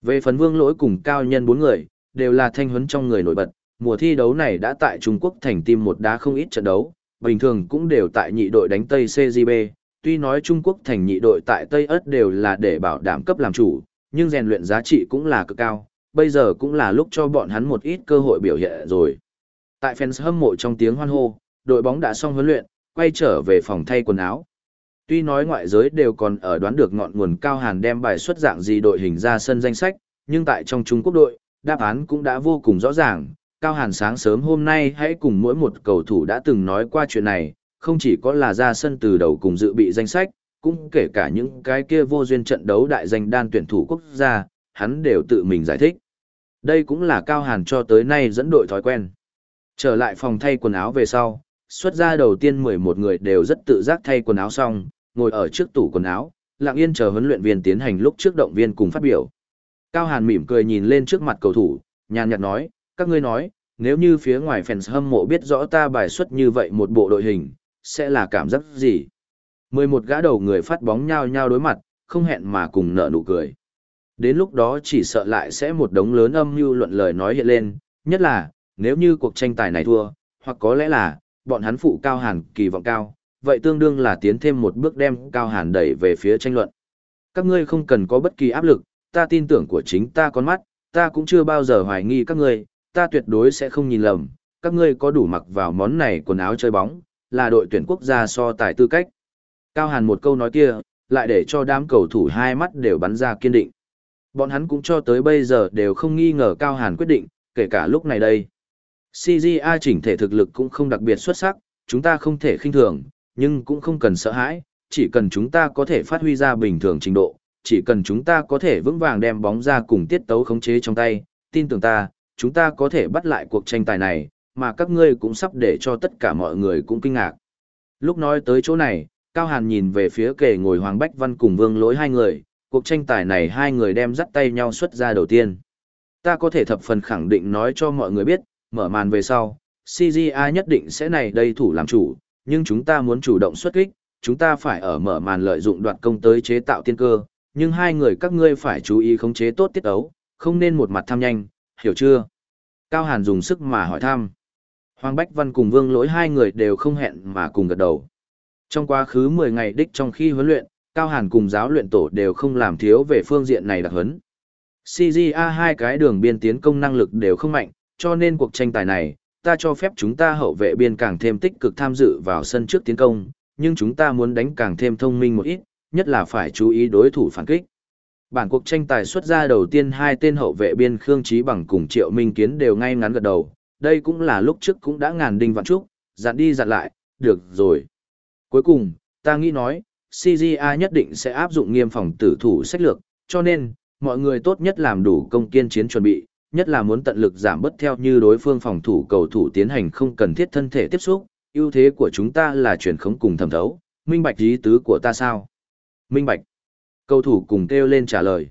Về phần Vương Lỗi cùng Cao Nhân bốn người, đều là thanh huấn trong người nổi bật, mùa thi đấu này đã tại Trung Quốc thành tim một đá không ít trận đấu, bình thường cũng đều tại nhị đội đánh Tây xê giê bê, tuy nói Trung Quốc thành nhị đội tại Tây Ất đều là để bảo đảm cấp làm chủ, nhưng rèn luyện giá trị cũng là cực cao, bây giờ cũng là lúc cho bọn hắn một ít cơ hội biểu hiện rồi. Tại fans hâm mộ trong tiếng hoan hô, đội bóng đã xong huấn luyện, quay trở về phòng thay quần áo. Tuy nói ngoại giới đều còn ở đoán được ngọn nguồn Cao Hàn đem bài xuất dạng gì đội hình ra sân danh sách, nhưng tại trong Trung Quốc đội, đáp án cũng đã vô cùng rõ ràng. Cao Hàn sáng sớm hôm nay hãy cùng mỗi một cầu thủ đã từng nói qua chuyện này, không chỉ có là ra sân từ đầu cùng dự bị danh sách, cũng kể cả những cái kia vô duyên trận đấu đại danh đan tuyển thủ quốc gia, hắn đều tự mình giải thích. Đây cũng là Cao Hàn cho tới nay dẫn đội thói quen. Trở lại phòng thay quần áo về sau, xuất ra đầu tiên mười một người đều rất tự giác thay quần áo xong, ngồi ở trước tủ quần áo, lặng yên chờ huấn luyện viên tiến hành lúc trước động viên cùng phát biểu. Cao Hàn mỉm cười nhìn lên trước mặt cầu thủ, nhàn nhạt nói, các ngươi nói, nếu như phía ngoài fans hâm mộ biết rõ ta bài xuất như vậy một bộ đội hình, sẽ là cảm giác gì? mười một gã đầu người phát bóng nhao nhao đối mặt, không hẹn mà cùng nở nụ cười. Đến lúc đó chỉ sợ lại sẽ một đống lớn âm mưu luận lời nói hiện lên, nhất là, nếu như cuộc tranh tài này thua, hoặc có lẽ là, bọn hắn phụ Cao Hàn kỳ vọng cao, vậy tương đương là tiến thêm một bước đem Cao Hàn đẩy về phía tranh luận. Các ngươi không cần có bất kỳ áp lực, ta tin tưởng của chính ta con mắt, ta cũng chưa bao giờ hoài nghi các ngươi, ta tuyệt đối sẽ không nhìn lầm, các ngươi có đủ mặc vào món này quần áo chơi bóng, là đội tuyển quốc gia so tài tư cách. Cao Hàn một câu nói kia, lại để cho đám cầu thủ hai mắt đều bắn ra kiên định. Bọn hắn cũng cho tới bây giờ đều không nghi ngờ Cao Hàn quyết định, kể cả lúc này đây. xê giê a chỉnh thể thực lực cũng không đặc biệt xuất sắc, chúng ta không thể khinh thường, nhưng cũng không cần sợ hãi, chỉ cần chúng ta có thể phát huy ra bình thường trình độ, chỉ cần chúng ta có thể vững vàng đem bóng ra cùng tiết tấu khống chế trong tay, tin tưởng ta, chúng ta có thể bắt lại cuộc tranh tài này, mà các ngươi cũng sắp để cho tất cả mọi người cũng kinh ngạc. Lúc nói tới chỗ này, Cao Hàn nhìn về phía kề ngồi Hoàng Bách Văn cùng Vương Lỗi hai người, cuộc tranh tài này hai người đem dắt tay nhau xuất ra đầu tiên. Ta có thể thập phần khẳng định nói cho mọi người biết, mở màn về sau, xê giê a nhất định sẽ này đây thủ làm chủ, nhưng chúng ta muốn chủ động xuất kích, chúng ta phải ở mở màn lợi dụng đoạt công tới chế tạo tiên cơ, nhưng hai người các ngươi phải chú ý khống chế tốt tiết ấu, không nên một mặt tham nhanh, hiểu chưa? Cao Hàn dùng sức mà hỏi thăm. Hoàng Bách Văn cùng Vương Lỗi hai người đều không hẹn mà cùng gật đầu. Trong quá khứ mười ngày đích trong khi huấn luyện, Cao Hàn cùng giáo luyện tổ đều không làm thiếu về phương diện này đặc huấn. xê giê a hai cái đường biên tiến công năng lực đều không mạnh, cho nên cuộc tranh tài này, ta cho phép chúng ta hậu vệ biên càng thêm tích cực tham dự vào sân trước tiến công, nhưng chúng ta muốn đánh càng thêm thông minh một ít, nhất là phải chú ý đối thủ phản kích. Bản cuộc tranh tài xuất ra đầu tiên hai tên hậu vệ biên Khương Chí Bằng cùng Triệu Minh Kiến đều ngay ngắn gật đầu, đây cũng là lúc trước cũng đã ngàn đinh vạn trúc, dặn đi dặn lại, được rồi. Cuối cùng, ta nghĩ nói, xê giê a nhất định sẽ áp dụng nghiêm phòng tử thủ sách lược, cho nên, mọi người tốt nhất làm đủ công kiên chiến chuẩn bị, nhất là muốn tận lực giảm bớt theo như đối phương phòng thủ cầu thủ tiến hành không cần thiết thân thể tiếp xúc, ưu thế của chúng ta là chuyển khống cùng thẩm thấu, minh bạch ý tứ của ta sao? Minh bạch. Cầu thủ cùng kêu lên trả lời.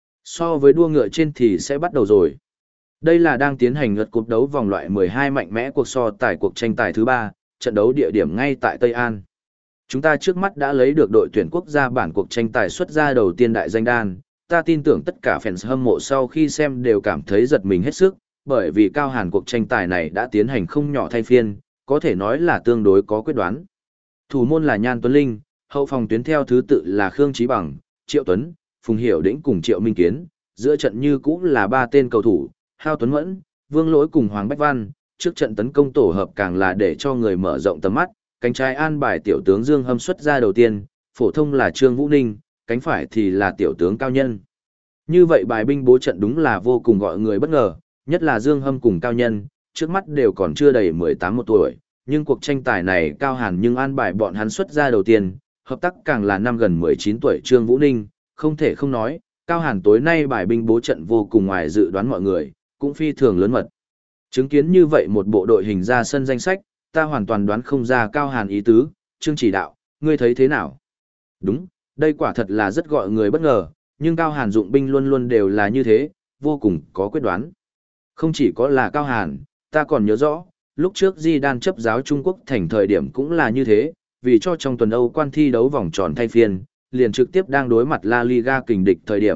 So với đua ngựa trên thì sẽ bắt đầu rồi. Đây là đang tiến hành lượt cuộc đấu vòng loại mười hai mạnh mẽ cuộc so tài cuộc tranh tài thứ ba, trận đấu địa điểm ngay tại Tây An. Chúng ta trước mắt đã lấy được đội tuyển quốc gia bản cuộc tranh tài xuất ra đầu tiên đại danh đan, ta tin tưởng tất cả fans hâm mộ sau khi xem đều cảm thấy giật mình hết sức, bởi vì Cao Hàn cuộc tranh tài này đã tiến hành không nhỏ thay phiên, có thể nói là tương đối có quyết đoán. Thủ môn là Nhan Tuấn Linh, hậu phòng tuyến theo thứ tự là Khương Chí Bằng, Triệu Tuấn, Phùng Hiểu Đĩnh cùng Triệu Minh Kiến, giữa trận như cũ là ba tên cầu thủ, Hao Tuấn Mẫn, Vương Lỗi cùng Hoàng Bách Văn, trước trận tấn công tổ hợp càng là để cho người mở rộng tầm mắt, cánh trái an bài tiểu tướng Dương Hâm xuất ra đầu tiên, phổ thông là Trương Vũ Ninh, cánh phải thì là tiểu tướng Cao Nhân. Như vậy bài binh bố trận đúng là vô cùng gọi người bất ngờ, nhất là Dương Hâm cùng Cao Nhân, trước mắt đều còn chưa đầy mười tám một tuổi, nhưng cuộc tranh tài này Cao Hàn nhưng an bài bọn hắn xuất ra đầu tiên, hợp tác càng là năm gần mười chín tuổi Trương Vũ Ninh, không thể không nói, Cao Hàn tối nay bài binh bố trận vô cùng ngoài dự đoán mọi người, cũng phi thường lớn mật. Chứng kiến như vậy một bộ đội hình ra sân danh sách, ta hoàn toàn đoán không ra Cao Hàn ý tứ, Trương chỉ đạo, ngươi thấy thế nào? Đúng, đây quả thật là rất gọi người bất ngờ, nhưng Cao Hàn dụng binh luôn luôn đều là như thế, vô cùng có quyết đoán. Không chỉ có là Cao Hàn, ta còn nhớ rõ, lúc trước Di Đan chấp giáo Trung Quốc thành thời điểm cũng là như thế, vì cho trong tuần Âu quan thi đấu vòng tròn thay phiên, liền trực tiếp đang đối mặt La Liga kình địch thời điểm,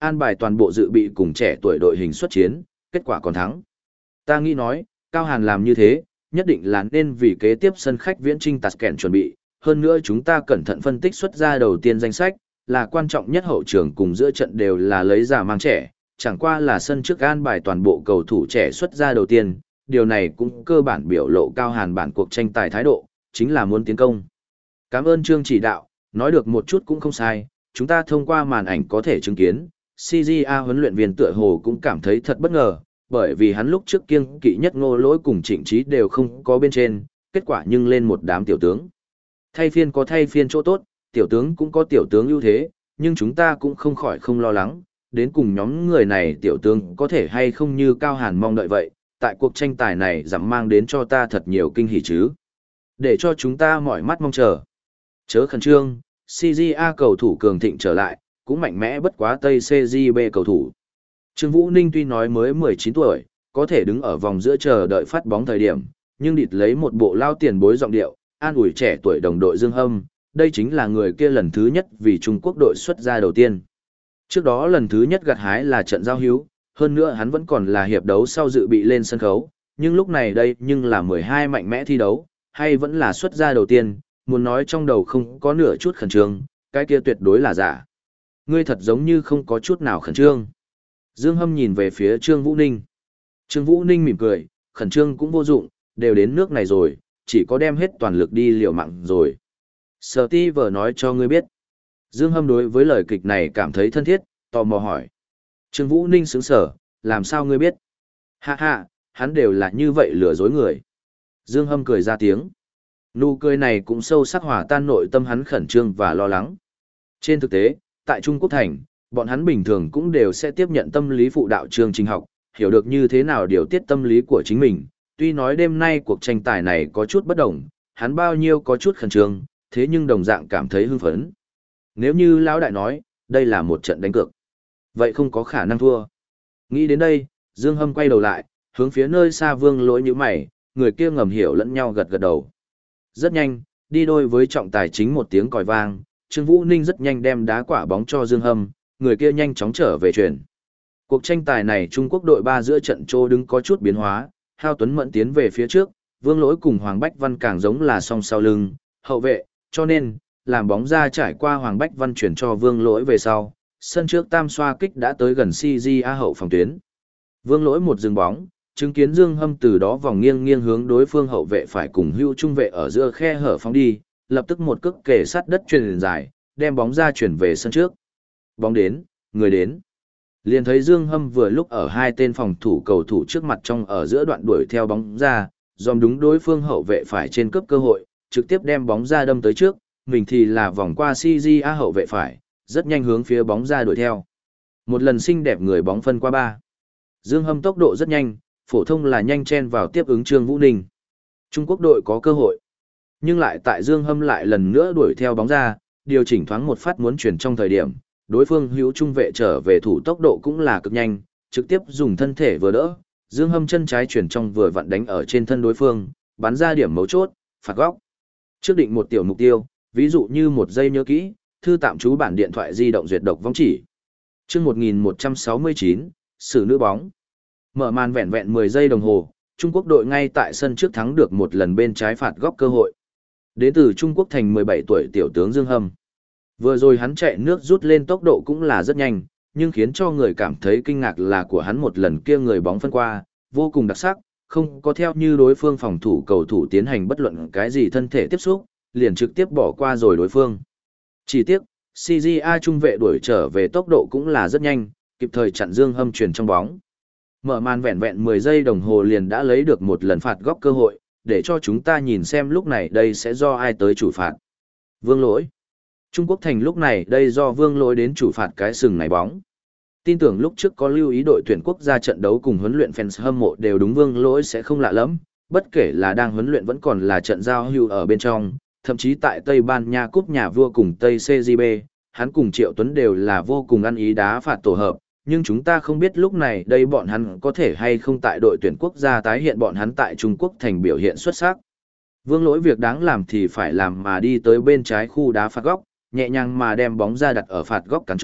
an bài toàn bộ dự bị cùng trẻ tuổi đội hình xuất chiến, kết quả còn thắng. Ta nghĩ nói, Cao Hàn làm như thế, nhất định là nên vì kế tiếp sân khách Viễn Trinh Tashkent chuẩn bị, hơn nữa chúng ta cẩn thận phân tích xuất ra đầu tiên danh sách, là quan trọng nhất hậu trường cùng giữa trận đều là lấy già mang trẻ, chẳng qua là sân trước an bài toàn bộ cầu thủ trẻ xuất ra đầu tiên, điều này cũng cơ bản biểu lộ Cao Hàn bản cuộc tranh tài thái độ, chính là muốn tiến công. Cảm ơn Trương chỉ đạo, nói được một chút cũng không sai, chúng ta thông qua màn ảnh có thể chứng kiến, xê giê a huấn luyện viên tựa hồ cũng cảm thấy thật bất ngờ, bởi vì hắn lúc trước kiêng kỵ nhất Ngô Lỗi cùng Trịnh Trí đều không có bên trên, kết quả nhưng lên một đám tiểu tướng. Thay phiên có thay phiên chỗ tốt, tiểu tướng cũng có tiểu tướng ưu thế, nhưng chúng ta cũng không khỏi không lo lắng, đến cùng nhóm người này tiểu tướng có thể hay không như Cao Hàn mong đợi vậy, tại cuộc tranh tài này dám mang đến cho ta thật nhiều kinh hỉ chứ. Để cho chúng ta mỏi mắt mong chờ. Chớ khẩn trương, xê giê a cầu thủ cường thịnh trở lại, cũng mạnh mẽ bất quá Tây xê giê bê cầu thủ. Trương Vũ Ninh tuy nói mới mười chín tuổi, có thể đứng ở vòng giữa chờ đợi phát bóng thời điểm, nhưng địt lấy một bộ lao tiền bối giọng điệu, an ủi trẻ tuổi đồng đội Dương Hâm, đây chính là người kia lần thứ nhất vì Trung Quốc đội xuất ra đầu tiên. Trước đó lần thứ nhất gặt hái là trận giao hữu, hơn nữa hắn vẫn còn là hiệp đấu sau dự bị lên sân khấu, nhưng lúc này đây nhưng là mười hai mạnh mẽ thi đấu, hay vẫn là xuất ra đầu tiên, muốn nói trong đầu không có nửa chút khẩn trương, cái kia tuyệt đối là giả. Ngươi thật giống như không có chút nào khẩn trương. Dương Hâm nhìn về phía Trương Vũ Ninh. Trương Vũ Ninh mỉm cười, khẩn trương cũng vô dụng, đều đến nước này rồi, chỉ có đem hết toàn lực đi liều mạng rồi. Sở ti vờ nói cho ngươi biết. Dương Hâm đối với lời kịch này cảm thấy thân thiết, tò mò hỏi. Trương Vũ Ninh sững sở, làm sao ngươi biết? Ha ha, hắn đều là như vậy lừa dối người. Dương Hâm cười ra tiếng. Nụ cười này cũng sâu sắc hòa tan nội tâm hắn khẩn trương và lo lắng. Trên thực tế, tại Trung Quốc Thành, bọn hắn bình thường cũng đều sẽ tiếp nhận tâm lý phụ đạo chương trình học, hiểu được như thế nào điều tiết tâm lý của chính mình. Tuy nói đêm nay cuộc tranh tài này có chút bất đồng, hắn bao nhiêu có chút khẩn trương, thế nhưng đồng dạng cảm thấy hưng phấn. Nếu như Lão Đại nói, đây là một trận đánh cược, vậy không có khả năng thua. Nghĩ đến đây, Dương Hâm quay đầu lại, hướng phía nơi xa Vương Lỗi nhíu mày, người kia ngầm hiểu lẫn nhau gật gật đầu. Rất nhanh, đi đôi với trọng tài chính một tiếng còi vang, Trương Vũ Ninh rất nhanh đem đá quả bóng cho Dương Hâm, người kia nhanh chóng trở về chuyển. Cuộc tranh tài này Trung Quốc đội ba giữa trận trô đứng có chút biến hóa, Hao Tuấn Mẫn tiến về phía trước, Vương Lỗi cùng Hoàng Bách Văn càng giống là song sau lưng, hậu vệ, cho nên, làm bóng ra trải qua Hoàng Bách Văn chuyển cho Vương Lỗi về sau, sân trước tam xoa kích đã tới gần xê giê a hậu phòng tuyến. Vương Lỗi một dừng bóng, chứng kiến Dương Hâm từ đó vòng nghiêng nghiêng hướng đối phương hậu vệ phải cùng Hưu trung vệ ở giữa khe hở phóng đi, lập tức một cước kề sát đất truyền dài, đem bóng ra chuyển về sân trước. Bóng đến, người đến. Liền thấy Dương Hâm vừa lúc ở hai tên phòng thủ cầu thủ trước mặt trong ở giữa đoạn đuổi theo bóng ra, dòm đúng đối phương hậu vệ phải trên cướp cơ hội, trực tiếp đem bóng ra đâm tới trước, mình thì là vòng qua xê giê a hậu vệ phải, rất nhanh hướng phía bóng ra đuổi theo. Một lần xinh đẹp người bóng phân qua ba. Dương Hâm tốc độ rất nhanh, phổ thông là nhanh chen vào tiếp ứng Trương Vũ Ninh. Trung Quốc đội có cơ hội, nhưng lại tại Dương Hâm lại lần nữa đuổi theo bóng ra, điều chỉnh thoáng một phát muốn chuyển trong thời điểm, đối phương hữu trung vệ trở về thủ tốc độ cũng là cực nhanh, trực tiếp dùng thân thể vừa đỡ, Dương Hâm chân trái chuyển trong vừa vặn đánh ở trên thân đối phương, bắn ra điểm mấu chốt, phạt góc. Trước định một tiểu mục tiêu, ví dụ như một giây nhớ kỹ, thư tạm trú bản điện thoại di động duyệt độc vong chỉ. Chương một nghìn một trăm sáu mươi chín, xử nữ bóng. Mở màn vẹn vẹn mười giây đồng hồ, Trung Quốc đội ngay tại sân trước thắng được một lần bên trái phạt góc cơ hội. Đến từ Trung Quốc thành mười bảy tuổi tiểu tướng Dương Hâm. Vừa rồi hắn chạy nước rút lên tốc độ cũng là rất nhanh, nhưng khiến cho người cảm thấy kinh ngạc là của hắn một lần kia người bóng phân qua, vô cùng đặc sắc, không có theo như đối phương phòng thủ cầu thủ tiến hành bất luận cái gì thân thể tiếp xúc, liền trực tiếp bỏ qua rồi đối phương. Chỉ tiếc, xê giê a trung vệ đuổi trở về tốc độ cũng là rất nhanh, kịp thời chặn Dương Hâm chuyển trong bóng. Mở màn vẹn vẹn mười giây đồng hồ liền đã lấy được một lần phạt góc cơ hội, để cho chúng ta nhìn xem lúc này đây sẽ do ai tới chủ phạt. Vương Lỗi. Trung Quốc thành lúc này đây do Vương Lỗi đến chủ phạt cái sừng này bóng. Tin tưởng lúc trước có lưu ý đội tuyển quốc gia trận đấu cùng huấn luyện fans hâm mộ đều đúng Vương Lỗi sẽ không lạ lắm, bất kể là đang huấn luyện vẫn còn là trận giao hữu ở bên trong, thậm chí tại Tây Ban Nha cúp nhà vua cùng Tây xê giê bê, hắn cùng Triệu Tuấn đều là vô cùng ăn ý đá phạt tổ hợp, nhưng chúng ta không biết lúc này đây bọn hắn có thể hay không tại đội tuyển quốc gia tái hiện bọn hắn tại Trung Quốc thành biểu hiện xuất sắc. Vương Lỗi việc đáng làm thì phải làm mà đi tới bên trái khu đá phạt góc, nhẹ nhàng mà đem bóng ra đặt ở phạt góc cán chỗ,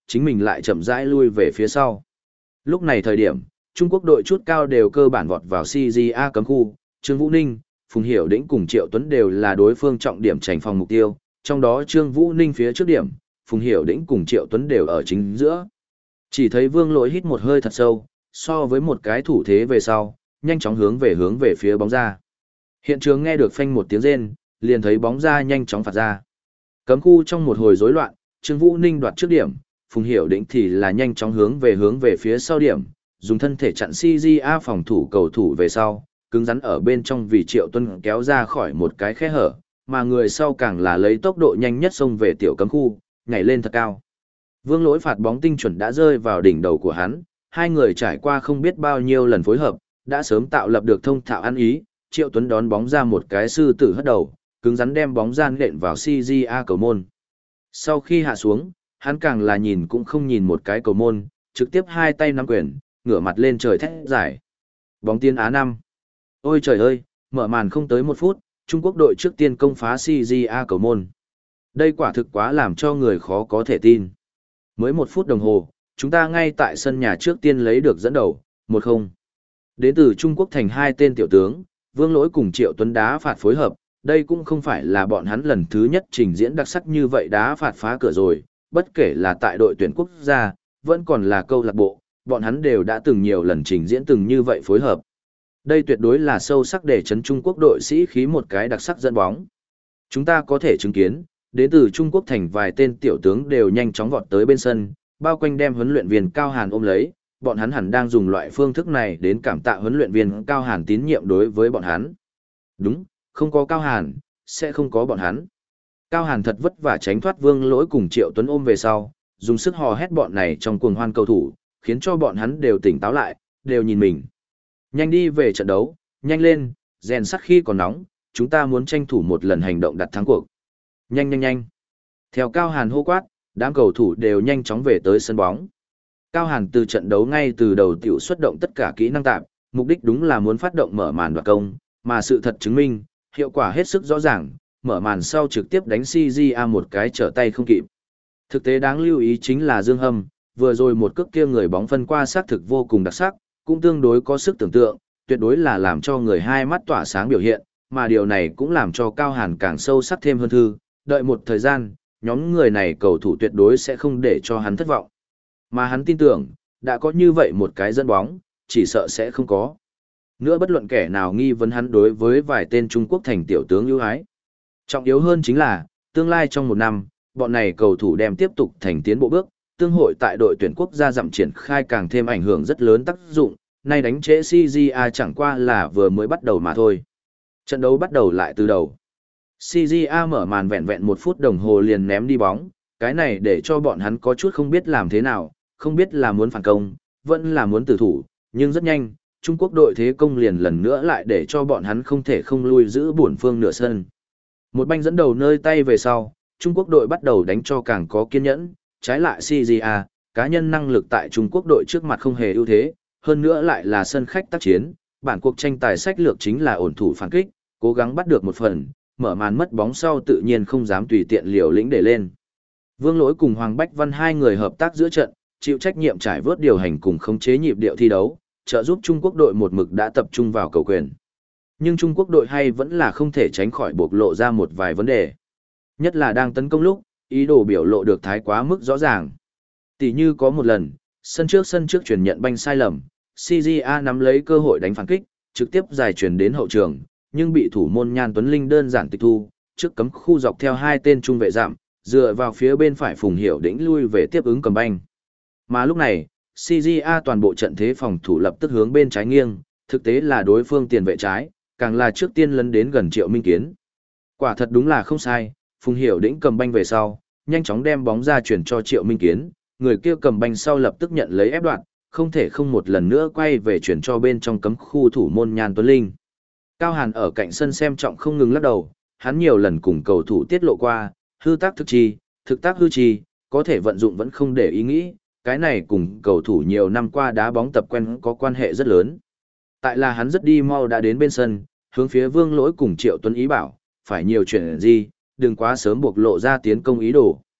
chính mình lại chậm rãi lui về phía sau. Lúc này thời điểm, Trung Quốc đội chút cao đều cơ bản vọt vào xê giê a cấm khu, Trương Vũ Ninh, Phùng Hiểu Đĩnh cùng Triệu Tuấn đều là đối phương trọng điểm tránh phòng mục tiêu, trong đó Trương Vũ Ninh phía trước điểm, Phùng Hiểu Đĩnh cùng Triệu Tuấn đều ở chính giữa. Chỉ thấy Vương Lỗi hít một hơi thật sâu, so với một cái thủ thế về sau, nhanh chóng hướng về hướng về phía bóng ra. Hiện trường nghe được phanh một tiếng rên, liền thấy bóng ra nhanh chóng phạt ra. Cấm khu trong một hồi rối loạn, Trương Vũ Ninh đoạt trước điểm, Phùng Hiểu Đĩnh thì là nhanh chóng hướng về hướng về phía sau điểm, dùng thân thể chặn xê giê a phòng thủ cầu thủ về sau, cứng rắn ở bên trong vì Triệu Tuấn kéo ra khỏi một cái khe hở, mà người sau càng là lấy tốc độ nhanh nhất xông về tiểu cấm khu, nhảy lên thật cao. Vương Lỗi phạt bóng tinh chuẩn đã rơi vào đỉnh đầu của hắn, hai người trải qua không biết bao nhiêu lần phối hợp, đã sớm tạo lập được thông thạo ăn ý, Triệu Tuấn đón bóng ra một cái sư tử hất đầu, cứng rắn đem bóng gian nện vào xê giê a cầu môn. Sau khi hạ xuống, hắn càng là nhìn cũng không nhìn một cái cầu môn, trực tiếp hai tay nắm quyền, ngửa mặt lên trời thét giải. Bóng tiên Á năm. Ôi trời ơi, mở màn không tới một phút, Trung Quốc đội trước tiên công phá xê giê a cầu môn. Đây quả thực quá làm cho người khó có thể tin. Mới một phút đồng hồ, chúng ta ngay tại sân nhà trước tiên lấy được dẫn đầu, một không. Đến từ Trung Quốc thành hai tên tiểu tướng, Vương Lỗi cùng Triệu Tuấn đá phạt phối hợp, đây cũng không phải là bọn hắn lần thứ nhất trình diễn đặc sắc như vậy đá phạt phá cửa rồi, bất kể là tại đội tuyển quốc gia, vẫn còn là câu lạc bộ, bọn hắn đều đã từng nhiều lần trình diễn từng như vậy phối hợp. Đây tuyệt đối là sâu sắc để chấn Trung Quốc đội sĩ khí một cái đặc sắc dẫn bóng. Chúng ta có thể chứng kiến, đến từ Trung Quốc thành vài tên tiểu tướng đều nhanh chóng vọt tới bên sân, bao quanh đem huấn luyện viên Cao Hàn ôm lấy, bọn hắn hẳn đang dùng loại phương thức này đến cảm tạ huấn luyện viên Cao Hàn tín nhiệm đối với bọn hắn. Đúng, không có Cao Hàn, sẽ không có bọn hắn. Cao Hàn thật vất vả tránh thoát Vương Lỗi cùng Triệu Tuấn ôm về sau, dùng sức hò hét bọn này trong cuồng hoan cầu thủ, khiến cho bọn hắn đều tỉnh táo lại, đều nhìn mình. Nhanh đi về trận đấu, nhanh lên, rèn sắt khi còn nóng, chúng ta muốn tranh thủ một lần hành động đặt thắng cuộc. Nhanh nhanh nhanh. Theo Cao Hàn hô quát, đám cầu thủ đều nhanh chóng về tới sân bóng. Cao Hàn từ trận đấu ngay từ đầu tiểu xuất động tất cả kỹ năng tạp, mục đích đúng là muốn phát động mở màn đoạt công, mà sự thật chứng minh, hiệu quả hết sức rõ ràng, mở màn sau trực tiếp đánh xê giê a một cái trở tay không kịp. Thực tế đáng lưu ý chính là Dương Hâm, vừa rồi một cước kia người bóng phân qua xác thực vô cùng đặc sắc, cũng tương đối có sức tưởng tượng, tuyệt đối là làm cho người hai mắt tỏa sáng biểu hiện, mà điều này cũng làm cho Cao Hàn càng sâu sắc thêm hơn thư, đợi một thời gian, nhóm người này cầu thủ tuyệt đối sẽ không để cho hắn thất vọng. Mà hắn tin tưởng, đã có như vậy một cái dẫn bóng, chỉ sợ sẽ không có. Nữa bất luận kẻ nào nghi vấn hắn đối với vài tên Trung Quốc thành tiểu tướng ưu ái. Trọng yếu hơn chính là, tương lai trong một năm, bọn này cầu thủ đem tiếp tục thành tiến bộ bước, tương hội tại đội tuyển quốc gia dặm triển khai càng thêm ảnh hưởng rất lớn tác dụng, nay đánh trễ xê giê a chẳng qua là vừa mới bắt đầu mà thôi. Trận đấu bắt đầu lại từ đầu. xê giê a mở màn vẹn vẹn một phút đồng hồ liền ném đi bóng, cái này để cho bọn hắn có chút không biết làm thế nào, không biết là muốn phản công, vẫn là muốn tử thủ, nhưng rất nhanh, Trung Quốc đội thế công liền lần nữa lại để cho bọn hắn không thể không lui giữ bổn phương nửa sân. Một banh dẫn đầu nơi tay về sau, Trung Quốc đội bắt đầu đánh cho càng có kiên nhẫn, trái lại xê giê a, cá nhân năng lực tại Trung Quốc đội trước mặt không hề ưu thế, hơn nữa lại là sân khách tác chiến, bản cuộc tranh tài sách lược chính là ổn thủ phản kích, cố gắng bắt được một phần, mở màn mất bóng sau tự nhiên không dám tùy tiện liều lĩnh để lên. Vương Lỗi cùng Hoàng Bách Văn hai người hợp tác giữa trận, chịu trách nhiệm trải vớt điều hành cùng khống chế nhịp điệu thi đấu, trợ giúp Trung Quốc đội một mực đã tập trung vào cầu quyền. Nhưng Trung Quốc đội hay vẫn là không thể tránh khỏi bộc lộ ra một vài vấn đề. Nhất là đang tấn công lúc, ý đồ biểu lộ được thái quá mức rõ ràng. Tỷ như có một lần, sân trước sân trước chuyển nhận banh sai lầm, xê giê a nắm lấy cơ hội đánh phản kích, trực tiếp dài chuyển đến hậu trường, nhưng bị thủ môn Nhan Tuấn Linh đơn giản tịch thu, trước cấm khu dọc theo hai tên trung vệ giảm, dựa vào phía bên phải Phùng Hiểu Đĩnh lui về tiếp ứng cầm banh. Mà lúc này, xê giê a toàn bộ trận thế phòng thủ lập tức hướng bên trái nghiêng, thực tế là đối phương tiền vệ trái, càng là trước tiên lấn đến gần Triệu Minh Kiến. Quả thật đúng là không sai, Phùng Hiểu Đĩnh cầm banh về sau, nhanh chóng đem bóng ra chuyển cho Triệu Minh Kiến, người kia cầm banh sau lập tức nhận lấy ép đoạn, không thể không một lần nữa quay về chuyển cho bên trong cấm khu thủ môn Nhan Tuấn Linh. Cao Hàn ở cạnh sân xem trọng không ngừng lắc đầu, hắn nhiều lần cùng cầu thủ tiết lộ qua, hư tác thực chi, thực tác hư chi, có thể vận dụng vẫn không để ý nghĩ, cái này cùng cầu thủ nhiều năm qua đá bóng tập quen có quan hệ rất lớn. Tại là hắn rất đi mau đã đến bên sân, hướng phía Vương Lỗi cùng Triệu Tuấn ý bảo, phải nhiều chuyện gì, đừng quá sớm buộc lộ ra tiến công ý đồ.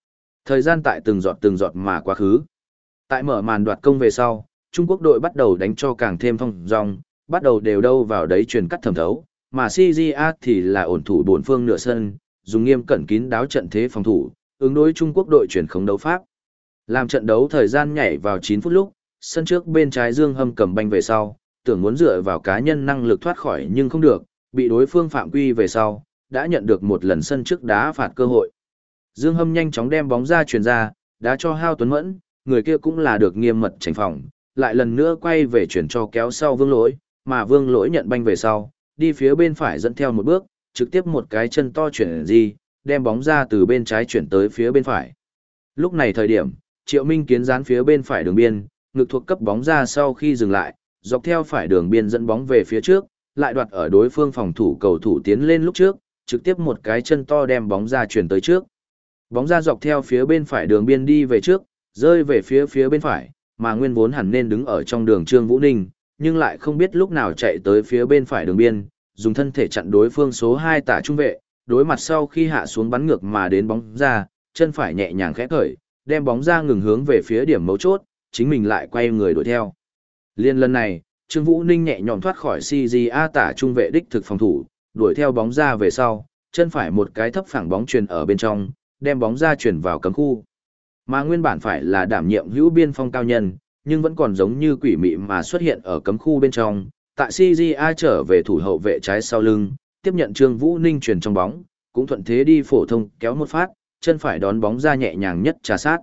Thời gian tại từng giọt từng giọt mà quá khứ. Tại mở màn đoạt công về sau, Trung Quốc đội bắt đầu đánh cho càng thêm phong dong, bắt đầu đều đâu vào đấy truyền cắt thẩm thấu, mà xê giê a thì là ổn thủ bốn phương nửa sân, dùng nghiêm cẩn kín đáo trận thế phòng thủ, ứng đối Trung Quốc đội chuyển khống đấu pháp. Làm trận đấu thời gian nhảy vào chín phút lúc, sân trước bên trái Dương Hâm cầm banh về sau, tưởng muốn dựa vào cá nhân năng lực thoát khỏi nhưng không được, bị đối phương phạm quy về sau, đã nhận được một lần sân trước đá phạt cơ hội. Dương Hâm nhanh chóng đem bóng ra chuyền ra, đá cho Hao Tuấn Mẫn, người kia cũng là được nghiêm mật tránh phòng, lại lần nữa quay về chuyển cho kéo sau Vương Lỗi, mà Vương Lỗi nhận banh về sau, đi phía bên phải dẫn theo một bước, trực tiếp một cái chân to chuyển gì, đem bóng ra từ bên trái chuyển tới phía bên phải. Lúc này thời điểm, Triệu Minh Kiến dán phía bên phải đường biên, ngực thuộc cấp bóng ra sau khi dừng lại, dọc theo phải đường biên dẫn bóng về phía trước, lại đoạt ở đối phương phòng thủ cầu thủ tiến lên lúc trước, trực tiếp một cái chân to đem bóng ra chuyển tới trước. Bóng ra dọc theo phía bên phải đường biên đi về trước, rơi về phía phía bên phải, mà nguyên vốn hẳn nên đứng ở trong đường Trương Vũ Ninh, nhưng lại không biết lúc nào chạy tới phía bên phải đường biên, dùng thân thể chặn đối phương số hai tả trung vệ, đối mặt sau khi hạ xuống bắn ngược mà đến bóng ra, chân phải nhẹ nhàng khẽ khởi, đem bóng ra ngừng hướng về phía điểm mấu chốt, chính mình lại quay người đuổi theo. Liên lần này, Trương Vũ Ninh nhẹ nhõm thoát khỏi xê giê a tả trung vệ đích thực phòng thủ, đuổi theo bóng ra về sau, chân phải một cái thấp phẳng bóng truyền ở bên trong, đem bóng ra chuyển vào cấm khu. Mà nguyên bản phải là đảm nhiệm hữu biên phong cao nhân, nhưng vẫn còn giống như quỷ mị mà xuất hiện ở cấm khu bên trong, tại xê giê a trở về thủ hậu vệ trái sau lưng, tiếp nhận Trương Vũ Ninh chuyển trong bóng, cũng thuận thế đi phổ thông kéo một phát, chân phải đón bóng ra nhẹ nhàng nhất trà sát.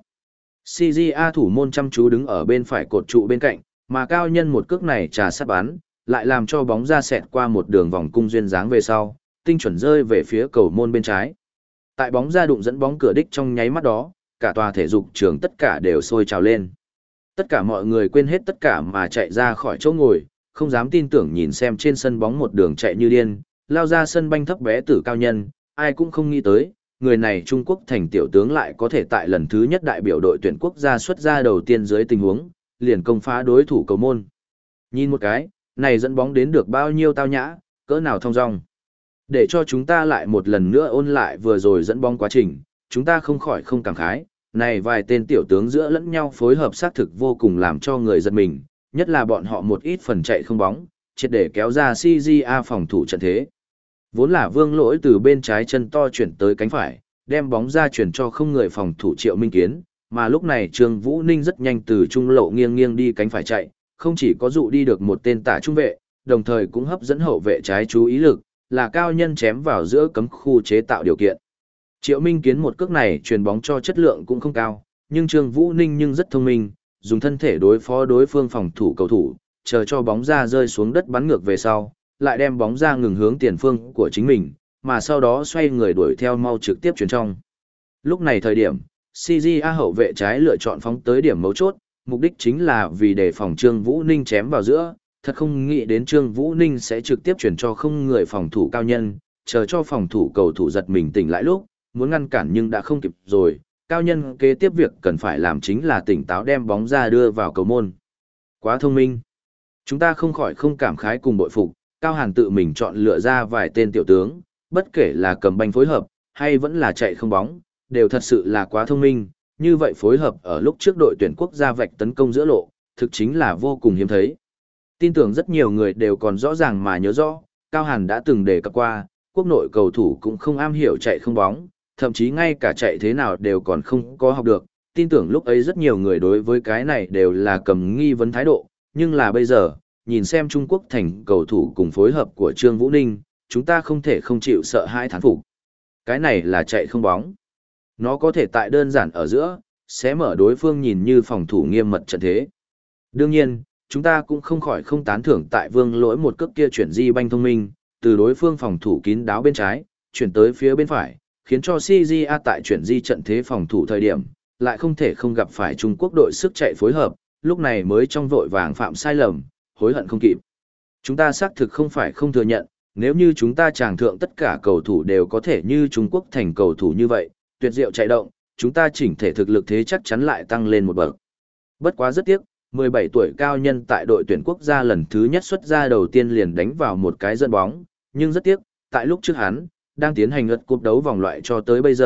xê giê a thủ môn chăm chú đứng ở bên phải cột trụ bên cạnh, mà cao nhân một cước này trà sát bắn, lại làm cho bóng ra xẹt qua một đường vòng cung duyên dáng về sau, tinh chuẩn rơi về phía cầu môn bên trái. Tại bóng ra đụng dẫn bóng cửa đích trong nháy mắt đó, cả tòa thể dục trường tất cả đều sôi trào lên. Tất cả mọi người quên hết tất cả mà chạy ra khỏi chỗ ngồi, không dám tin tưởng nhìn xem trên sân bóng một đường chạy như điên, lao ra sân banh thấp bé tử cao nhân, ai cũng không nghĩ tới, người này Trung Quốc thành tiểu tướng lại có thể tại lần thứ nhất đại biểu đội tuyển quốc gia xuất ra đầu tiên dưới tình huống, liền công phá đối thủ cầu môn. Nhìn một cái, này dẫn bóng đến được bao nhiêu tao nhã, cỡ nào thong dong. Để cho chúng ta lại một lần nữa ôn lại vừa rồi dẫn bóng quá trình, chúng ta không khỏi không cảm khái, này vài tên tiểu tướng giữa lẫn nhau phối hợp xác thực vô cùng làm cho người giật mình, nhất là bọn họ một ít phần chạy không bóng, triệt để kéo ra xê giê a phòng thủ trận thế. Vốn là Vương Lỗi từ bên trái chân to chuyển tới cánh phải, đem bóng ra chuyển cho không người phòng thủ Triệu Minh Kiến, mà lúc này Trương Vũ Ninh rất nhanh từ trung lộ nghiêng nghiêng đi cánh phải chạy, không chỉ có dụ đi được một tên tả trung vệ, đồng thời cũng hấp dẫn hậu vệ trái chú ý lực, là cao nhân chém vào giữa cấm khu chế tạo điều kiện. Triệu Minh Kiến một cước này truyền bóng cho chất lượng cũng không cao, nhưng Trương Vũ Ninh nhưng rất thông minh, dùng thân thể đối phó đối phương phòng thủ cầu thủ, chờ cho bóng ra rơi xuống đất bắn ngược về sau, lại đem bóng ra ngừng hướng tiền phương của chính mình, mà sau đó xoay người đuổi theo mau trực tiếp chuyển trong. Lúc này thời điểm, xê giê a hậu vệ trái lựa chọn phóng tới điểm mấu chốt, mục đích chính là vì để phòng Trương Vũ Ninh chém vào giữa, thật không nghĩ đến Trương Vũ Ninh sẽ trực tiếp chuyển cho không người phòng thủ cao nhân, chờ cho phòng thủ cầu thủ giật mình tỉnh lại lúc, muốn ngăn cản nhưng đã không kịp rồi, cao nhân kế tiếp việc cần phải làm chính là tỉnh táo đem bóng ra đưa vào cầu môn. Quá thông minh. Chúng ta không khỏi không cảm khái cùng bội phục, Cao Hàn tự mình chọn lựa ra vài tên tiểu tướng, bất kể là cầm banh phối hợp, hay vẫn là chạy không bóng, đều thật sự là quá thông minh, như vậy phối hợp ở lúc trước đội tuyển quốc gia vạch tấn công giữa lộ, thực chính là vô cùng hiếm thấy. Tin tưởng rất nhiều người đều còn rõ ràng mà nhớ rõ, Cao Hàn đã từng đề cập qua, quốc nội cầu thủ cũng không am hiểu chạy không bóng, thậm chí ngay cả chạy thế nào đều còn không có học được. Tin tưởng lúc ấy rất nhiều người đối với cái này đều là cầm nghi vấn thái độ, nhưng là bây giờ, nhìn xem Trung Quốc thành cầu thủ cùng phối hợp của Trương Vũ Ninh, chúng ta không thể không chịu sợ hãi thán phục. Cái này là chạy không bóng. Nó có thể tại đơn giản ở giữa, sẽ mở đối phương nhìn như phòng thủ nghiêm mật trận thế. Đương nhiên, chúng ta cũng không khỏi không tán thưởng tại Vương Lỗi một cước kia chuyển di banh thông minh, từ đối phương phòng thủ kín đáo bên trái, chuyển tới phía bên phải, khiến cho xê giê a tại chuyển di trận thế phòng thủ thời điểm, lại không thể không gặp phải Trung Quốc đội sức chạy phối hợp, lúc này mới trong vội vàng phạm sai lầm, hối hận không kịp. Chúng ta xác thực không phải không thừa nhận, nếu như chúng ta tràng thượng tất cả cầu thủ đều có thể như Trung Quốc thành cầu thủ như vậy, tuyệt diệu chạy động, chúng ta chỉnh thể thực lực thế chắc chắn lại tăng lên một bậc. Bất quá rất tiếc, mười bảy tuổi cao nhân tại đội tuyển quốc gia lần thứ nhất xuất ra đầu tiên liền đánh vào một cái dẫn bóng, nhưng rất tiếc, tại lúc trước hắn, đang tiến hành lượt cúp đấu vòng loại cho tới bây giờ,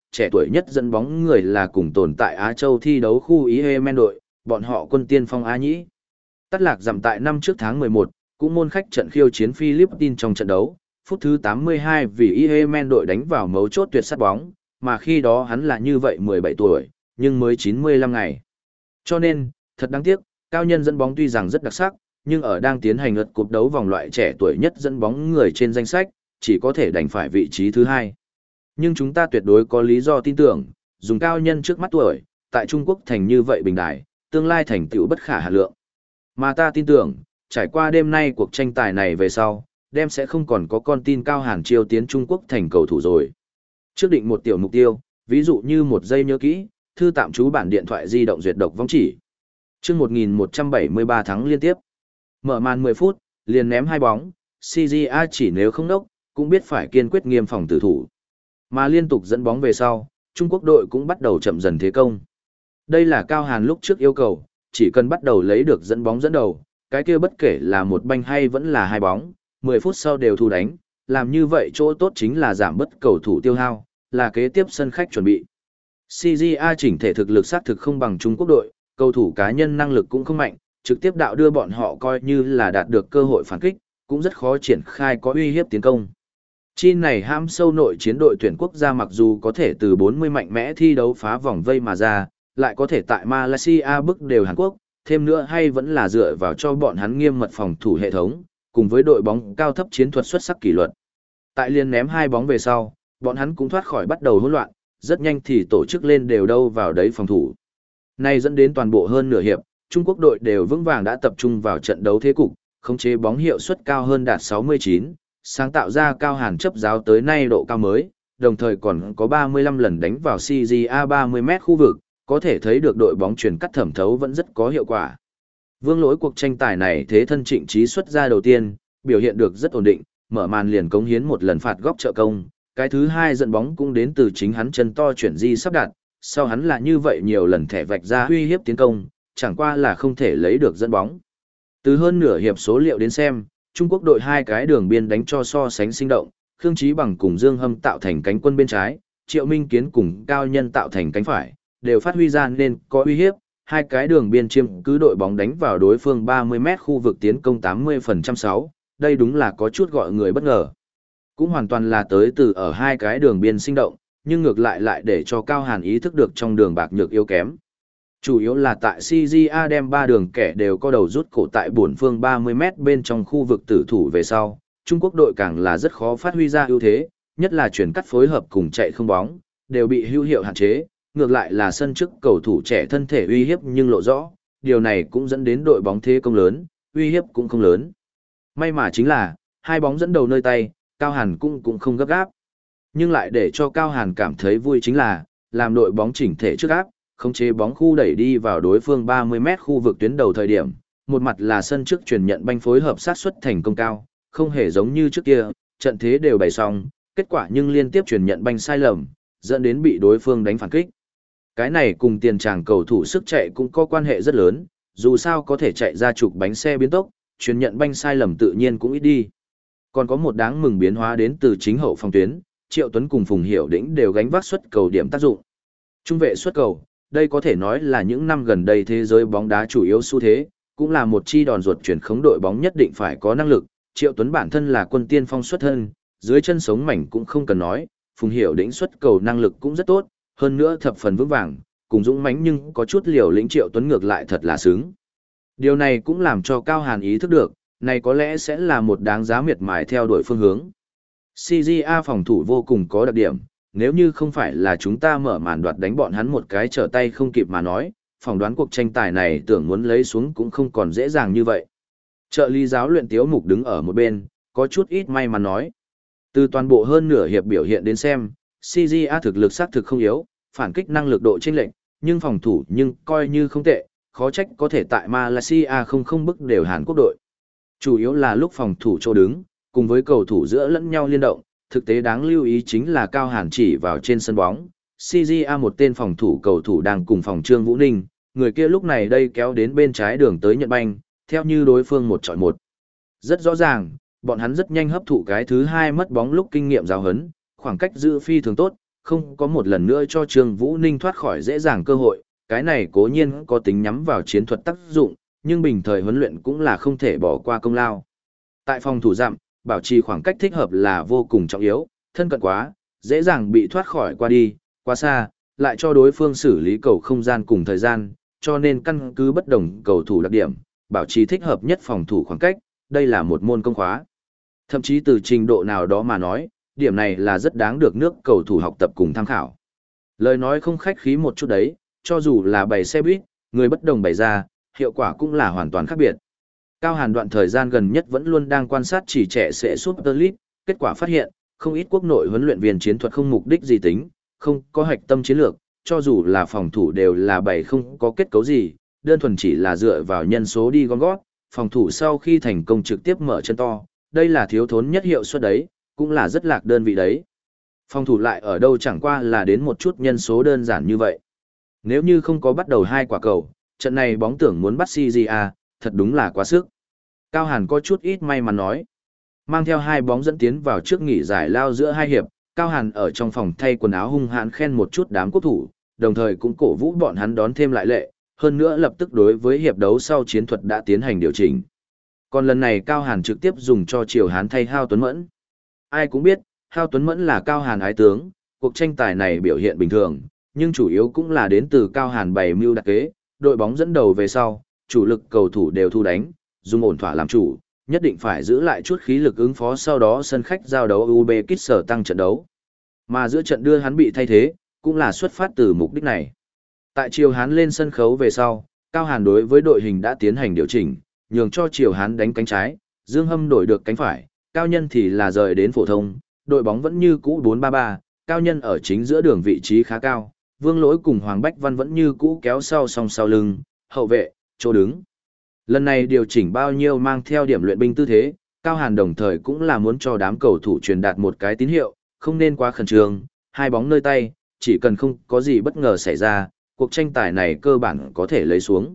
trẻ tuổi nhất dẫn bóng người là cùng tồn tại Á Châu thi đấu khu ý Yemen đội, bọn họ quân tiên phong Á Nhĩ. Tắt lạc dặm tại năm trước tháng mười một, cũng môn khách trận khiêu chiến Philippines trong trận đấu, phút thứ tám mươi hai vì Yemen đội đánh vào mấu chốt tuyệt sát bóng, mà khi đó hắn là như vậy mười bảy tuổi, nhưng mới chín mươi lăm ngày. Cho nên, thật đáng tiếc, cao nhân dẫn bóng tuy rằng rất đặc sắc, nhưng ở đang tiến hành lượt cúp đấu vòng loại trẻ tuổi nhất dẫn bóng người trên danh sách, chỉ có thể đành phải vị trí thứ hai. Nhưng chúng ta tuyệt đối có lý do tin tưởng, dùng cao nhân trước mắt tuổi, tại Trung Quốc thành như vậy bình đại, tương lai thành tựu bất khả hạn lượng. Mà ta tin tưởng, trải qua đêm nay cuộc tranh tài này về sau, đem sẽ không còn có con tin Cao Hàn chiêu tiến Trung Quốc thành cầu thủ rồi. Trước định một tiểu mục tiêu, ví dụ như một giây nhớ kỹ, thư tạm trú bản điện thoại di động duyệt độc vong chỉ. Chương một nghìn một trăm bảy mươi ba thắng liên tiếp. Mở màn mười phút, liền ném hai bóng, xê giê a chỉ nếu không đốc, cũng biết phải kiên quyết nghiêm phòng tử thủ. Mà liên tục dẫn bóng về sau, Trung Quốc đội cũng bắt đầu chậm dần thế công. Đây là Cao Hàn lúc trước yêu cầu, chỉ cần bắt đầu lấy được dẫn bóng dẫn đầu, cái kia bất kể là một banh hay vẫn là hai bóng, mười phút sau đều thu đánh, làm như vậy chỗ tốt chính là giảm bất cầu thủ tiêu hao, là kế tiếp sân khách chuẩn bị. xê giê a chỉnh thể thực lực xác thực không bằng Trung Quốc đội, cầu thủ cá nhân năng lực cũng không mạnh, trực tiếp đạo đưa bọn họ coi như là đạt được cơ hội phản kích, cũng rất khó triển khai có uy hiếp tiến công. Chi này ham sâu nội chiến đội tuyển quốc gia mặc dù có thể từ bốn mươi mạnh mẽ thi đấu phá vòng vây mà ra, lại có thể tại Malaysia bức đều Hàn Quốc, thêm nữa hay vẫn là dựa vào cho bọn hắn nghiêm mật phòng thủ hệ thống, cùng với đội bóng cao thấp chiến thuật xuất sắc kỷ luật. Tại liên ném hai bóng về sau, bọn hắn cũng thoát khỏi bắt đầu hỗn loạn, rất nhanh thì tổ chức lên đều đâu vào đấy phòng thủ. Này dẫn đến toàn bộ hơn nửa hiệp, Trung Quốc đội đều vững vàng đã tập trung vào trận đấu thế cục, khống chế bóng hiệu suất cao hơn đạt sáu mươi chín, sáng tạo ra Cao Hàn chấp giáo tới nay độ cao mới, đồng thời còn có ba mươi lăm lần đánh vào xê giê a ba mươi mét khu vực, có thể thấy được đội bóng truyền cắt thẩm thấu vẫn rất có hiệu quả. Vương Lỗi cuộc tranh tài này thế thân Trịnh Trí xuất ra đầu tiên, biểu hiện được rất ổn định, mở màn liền cống hiến một lần phạt góc trợ công, cái thứ hai dẫn bóng cũng đến từ chính hắn chân to chuyển di sắp đặt, sau hắn là như vậy nhiều lần thẻ vạch ra uy hiếp tiến công, chẳng qua là không thể lấy được dẫn bóng. Từ hơn nửa hiệp số liệu đến xem, Trung Quốc đội hai cái đường biên đánh cho so sánh sinh động, Khương Chí Bằng cùng Dương Hâm tạo thành cánh quân bên trái, Triệu Minh Kiến cùng Cao Nhân tạo thành cánh phải, đều phát huy ra nên có uy hiếp, hai cái đường biên chiếm cứ đội bóng đánh vào đối phương ba mươi mét khu vực tiến công tám mươi phần trăm sáu, đây đúng là có chút gọi người bất ngờ. Cũng hoàn toàn là tới từ ở hai cái đường biên sinh động, nhưng ngược lại lại để cho Cao Hàn ý thức được trong đường bạc nhược yếu kém. Chủ yếu là tại xê giê a đem ba đường kẻ đều có đầu rút cổ tại buồn phương ba mươi mét bên trong khu vực tử thủ về sau, Trung Quốc đội càng là rất khó phát huy ra ưu thế, nhất là chuyển cắt phối hợp cùng chạy không bóng, đều bị hữu hiệu hạn chế, ngược lại là sân trước cầu thủ trẻ thân thể uy hiếp nhưng lộ rõ, điều này cũng dẫn đến đội bóng thế công lớn, uy hiếp cũng không lớn. May mà chính là, hai bóng dẫn đầu nơi tay, Cao Hàn cũng cũng không gấp gáp. Nhưng lại để cho Cao Hàn cảm thấy vui chính là, làm đội bóng chỉnh thể trước áp, khống chế bóng khu đẩy đi vào đối phương ba mươi mét khu vực tuyến đầu thời điểm, một mặt là sân trước truyền nhận banh phối hợp sát xuất thành công cao, không hề giống như trước kia, trận thế đều bày xong, kết quả nhưng liên tiếp truyền nhận banh sai lầm, dẫn đến bị đối phương đánh phản kích. Cái này cùng tiền tràng cầu thủ sức chạy cũng có quan hệ rất lớn, dù sao có thể chạy ra trục bánh xe biến tốc, truyền nhận banh sai lầm tự nhiên cũng ít đi. Còn có một đáng mừng biến hóa đến từ chính hậu phòng tuyến, Triệu Tuấn cùng Phùng Hiểu Đĩnh đều gánh vác xuất cầu điểm tác dụng. Trung vệ xuất cầu, đây có thể nói là những năm gần đây thế giới bóng đá chủ yếu xu thế, cũng là một chi đòn ruột chuyển khống đội bóng nhất định phải có năng lực. Triệu Tuấn bản thân là quân tiên phong xuất thân, dưới chân sống mảnh cũng không cần nói, Phùng Hiểu Đĩnh xuất cầu năng lực cũng rất tốt, hơn nữa thập phần vững vàng, cùng dũng mãnh nhưng có chút liều lĩnh Triệu Tuấn ngược lại thật là sướng. Điều này cũng làm cho Cao Hàn ý thức được, này có lẽ sẽ là một đáng giá miệt mài theo đuổi phương hướng. xê giê a phòng thủ vô cùng có đặc điểm, nếu như không phải là chúng ta mở màn đoạt đánh bọn hắn một cái trở tay không kịp mà nói, phỏng đoán cuộc tranh tài này tưởng muốn lấy xuống cũng không còn dễ dàng như vậy. Trợ lý giáo luyện Tiếu Mục đứng ở một bên, có chút ít may mắn nói. Từ toàn bộ hơn nửa hiệp biểu hiện đến xem, xê giê a thực lực xác thực không yếu, phản kích năng lực độ chênh lệch, nhưng phòng thủ nhưng coi như không tệ, khó trách có thể tại Malaysia không không bức đều Hàn Quốc đội. Chủ yếu là lúc phòng thủ chỗ đứng, cùng với cầu thủ giữa lẫn nhau liên động, thực tế đáng lưu ý chính là Cao Hàn chỉ vào trên sân bóng, xê giê a một tên phòng thủ cầu thủ đang cùng phòng Trương Vũ Ninh, người kia lúc này đây kéo đến bên trái đường tới nhận banh, theo như đối phương một chọi một. Rất rõ ràng, bọn hắn rất nhanh hấp thụ cái thứ hai mất bóng lúc kinh nghiệm giáo hấn, khoảng cách giữ phi thường tốt, không có một lần nữa cho Trương Vũ Ninh thoát khỏi dễ dàng cơ hội, cái này cố nhiên có tính nhắm vào chiến thuật tác dụng, nhưng bình thời huấn luyện cũng là không thể bỏ qua công lao. Tại phòng thủ dặm, bảo trì khoảng cách thích hợp là vô cùng trọng yếu, thân cận quá, dễ dàng bị thoát khỏi qua đi, quá xa, lại cho đối phương xử lý cầu không gian cùng thời gian, cho nên căn cứ bất đồng cầu thủ đặc điểm, bảo trì thích hợp nhất phòng thủ khoảng cách, đây là một môn công khóa. Thậm chí từ trình độ nào đó mà nói, điểm này là rất đáng được nước cầu thủ học tập cùng tham khảo. Lời nói không khách khí một chút đấy, cho dù là bày xe buýt, người bất đồng bày ra, hiệu quả cũng là hoàn toàn khác biệt. Cao Hàn đoạn thời gian gần nhất vẫn luôn đang quan sát chỉ trẻ sẽ Super League, kết quả phát hiện, không ít quốc nội huấn luyện viên chiến thuật không mục đích gì tính, không có hạch tâm chiến lược, cho dù là phòng thủ đều là bày không có kết cấu gì, đơn thuần chỉ là dựa vào nhân số đi gom gót, phòng thủ sau khi thành công trực tiếp mở chân to, đây là thiếu thốn nhất hiệu suất đấy, cũng là rất lạc đơn vị đấy. Phòng thủ lại ở đâu chẳng qua là đến một chút nhân số đơn giản như vậy. Nếu như không có bắt đầu hai quả cầu, trận này bóng tưởng muốn bắt xê giê a, thật đúng là quá sức. Cao Hàn có chút ít may mắn nói. Mang theo hai bóng dẫn tiến vào trước nghỉ giải lao giữa hai hiệp, Cao Hàn ở trong phòng thay quần áo hung hãn khen một chút đám quốc thủ, đồng thời cũng cổ vũ bọn hắn đón thêm lại lệ, hơn nữa lập tức đối với hiệp đấu sau chiến thuật đã tiến hành điều chỉnh. Còn lần này Cao Hàn trực tiếp dùng cho Triều Hán thay Hao Tuấn Mẫn. Ai cũng biết, Hao Tuấn Mẫn là Cao Hàn ái tướng, cuộc tranh tài này biểu hiện bình thường, nhưng chủ yếu cũng là đến từ Cao Hàn bày mưu đặc kế, đội bóng dẫn đầu về sau, chủ lực cầu thủ đều thu đánh, dùng ổn thỏa làm chủ, nhất định phải giữ lại chút khí lực ứng phó sau đó sân khách giao đấu Uzbekistan tăng trận đấu. Mà giữa trận đưa hắn bị thay thế, cũng là xuất phát từ mục đích này. Tại Triều Hán lên sân khấu về sau, Cao Hàn đối với đội hình đã tiến hành điều chỉnh, nhường cho Triều Hán đánh cánh trái, Dương Hâm đổi được cánh phải, Cao Nhân thì là rời đến phổ thông, đội bóng vẫn như cũ bốn ba ba, Cao Nhân ở chính giữa đường vị trí khá cao, Vương Lỗi cùng Hoàng Bách Văn vẫn như cũ kéo sau song sau lưng, hậu vệ, chỗ đứng. Lần này điều chỉnh bao nhiêu mang theo điểm luyện binh tư thế, Cao Hàn đồng thời cũng là muốn cho đám cầu thủ truyền đạt một cái tín hiệu, không nên quá khẩn trương, hai bóng nơi tay, chỉ cần không có gì bất ngờ xảy ra, cuộc tranh tài này cơ bản có thể lấy xuống.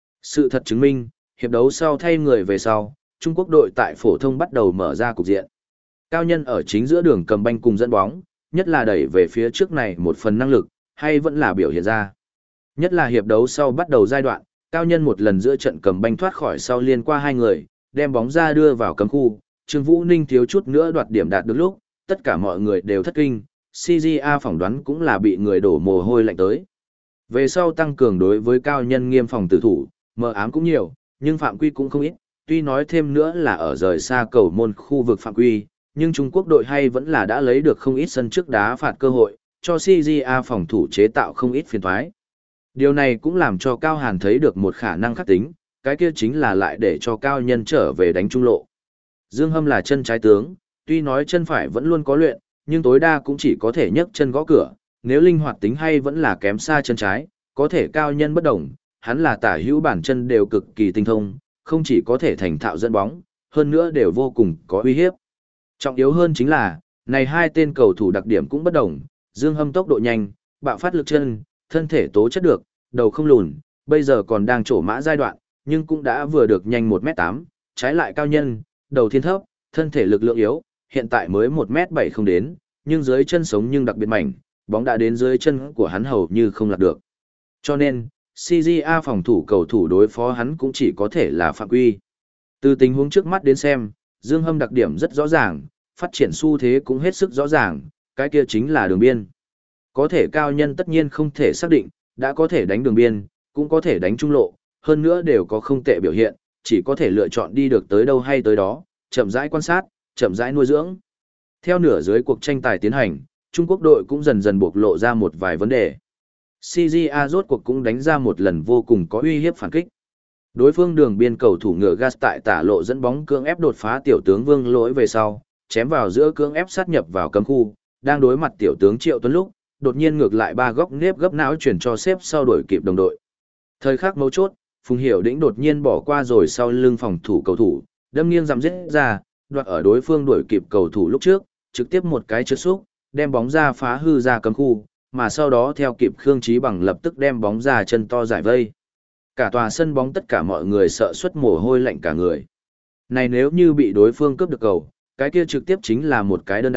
Sự thật chứng minh, hiệp đấu sau thay người về sau, Trung Quốc đội tại phổ thông bắt đầu mở ra cục diện. Cao Nhân ở chính giữa đường cầm banh cùng dẫn bóng, nhất là đẩy về phía trước này một phần năng lực, hay vẫn là biểu hiện ra. Nhất là hiệp đấu sau bắt đầu giai đoạn, Cao Nhân một lần giữa trận cầm banh thoát khỏi sau liên qua hai người, đem bóng ra đưa vào cấm khu, Trương Vũ Ninh thiếu chút nữa đoạt điểm đạt được lúc, tất cả mọi người đều thất kinh, xê giê a phỏng đoán cũng là bị người đổ mồ hôi lạnh tới. Về sau tăng cường đối với Cao Nhân nghiêm phòng tử thủ, mờ ám cũng nhiều, nhưng phạm quy cũng không ít, tuy nói thêm nữa là ở rời xa cầu môn khu vực phạm quy, nhưng Trung Quốc đội hay vẫn là đã lấy được không ít sân trước đá phạt cơ hội, cho xê giê a phòng thủ chế tạo không ít phiền toái. Điều này cũng làm cho Cao Hàn thấy được một khả năng khắc tính, cái kia chính là lại để cho Cao Nhân trở về đánh trung lộ. Dương Hâm là chân trái tướng, tuy nói chân phải vẫn luôn có luyện, nhưng tối đa cũng chỉ có thể nhấc chân gõ cửa, nếu linh hoạt tính hay vẫn là kém xa chân trái, có thể Cao Nhân bất đồng, hắn là tả hữu bản chân đều cực kỳ tinh thông, không chỉ có thể thành thạo dẫn bóng, hơn nữa đều vô cùng có uy hiếp. Trọng yếu hơn chính là, này hai tên cầu thủ đặc điểm cũng bất đồng, Dương Hâm tốc độ nhanh, bạo phát lực chân, thân thể tố chất được, đầu không lùn, bây giờ còn đang trổ mã giai đoạn, nhưng cũng đã vừa được nhanh một mét tám, trái lại Cao Nhân, đầu thiên thấp, thân thể lực lượng yếu, hiện tại mới một mét bảy không đến, nhưng dưới chân sống nhưng đặc biệt mảnh, bóng đã đến dưới chân của hắn hầu như không lạc được. Cho nên, xê giê a phòng thủ cầu thủ đối phó hắn cũng chỉ có thể là phạm quy. Từ tình huống trước mắt đến xem, Dương Hâm đặc điểm rất rõ ràng, phát triển xu thế cũng hết sức rõ ràng, cái kia chính là đường biên. Có thể Cao Nhân tất nhiên không thể xác định, đã có thể đánh đường biên, cũng có thể đánh trung lộ, hơn nữa đều có không tệ biểu hiện, chỉ có thể lựa chọn đi được tới đâu hay tới đó, chậm rãi quan sát, chậm rãi nuôi dưỡng. Theo nửa dưới cuộc tranh tài tiến hành, Trung Quốc đội cũng dần dần bộc lộ ra một vài vấn đề. xê giê a rốt cuộc cũng đánh ra một lần vô cùng có uy hiếp phản kích. Đối phương đường biên cầu thủ ngựa gas tại tả lộ dẫn bóng cưỡng ép đột phá tiểu tướng Vương Lỗi về sau, chém vào giữa cưỡng ép sát nhập vào cấm khu, đang đối mặt tiểu tướng Triệu Tuấn lúc, đột nhiên ngược lại ba góc nếp gấp não chuyển cho xếp sau đuổi kịp đồng đội. Thời khắc mấu chốt, Phùng Hiểu Đĩnh đột nhiên bỏ qua rồi sau lưng phòng thủ cầu thủ, đâm nghiêng dằm giết ra, đoạt ở đối phương đuổi kịp cầu thủ lúc trước, trực tiếp một cái trượt xúc, đem bóng ra phá hư ra cấm khu, mà sau đó theo kịp Khương Chí Bằng lập tức đem bóng ra chân to giải vây. Cả tòa sân bóng tất cả mọi người sợ xuất mồ hôi lạnh cả người. Này nếu như bị đối phương cướp được cầu, cái kia trực tiếp chính là một cái đơn đao,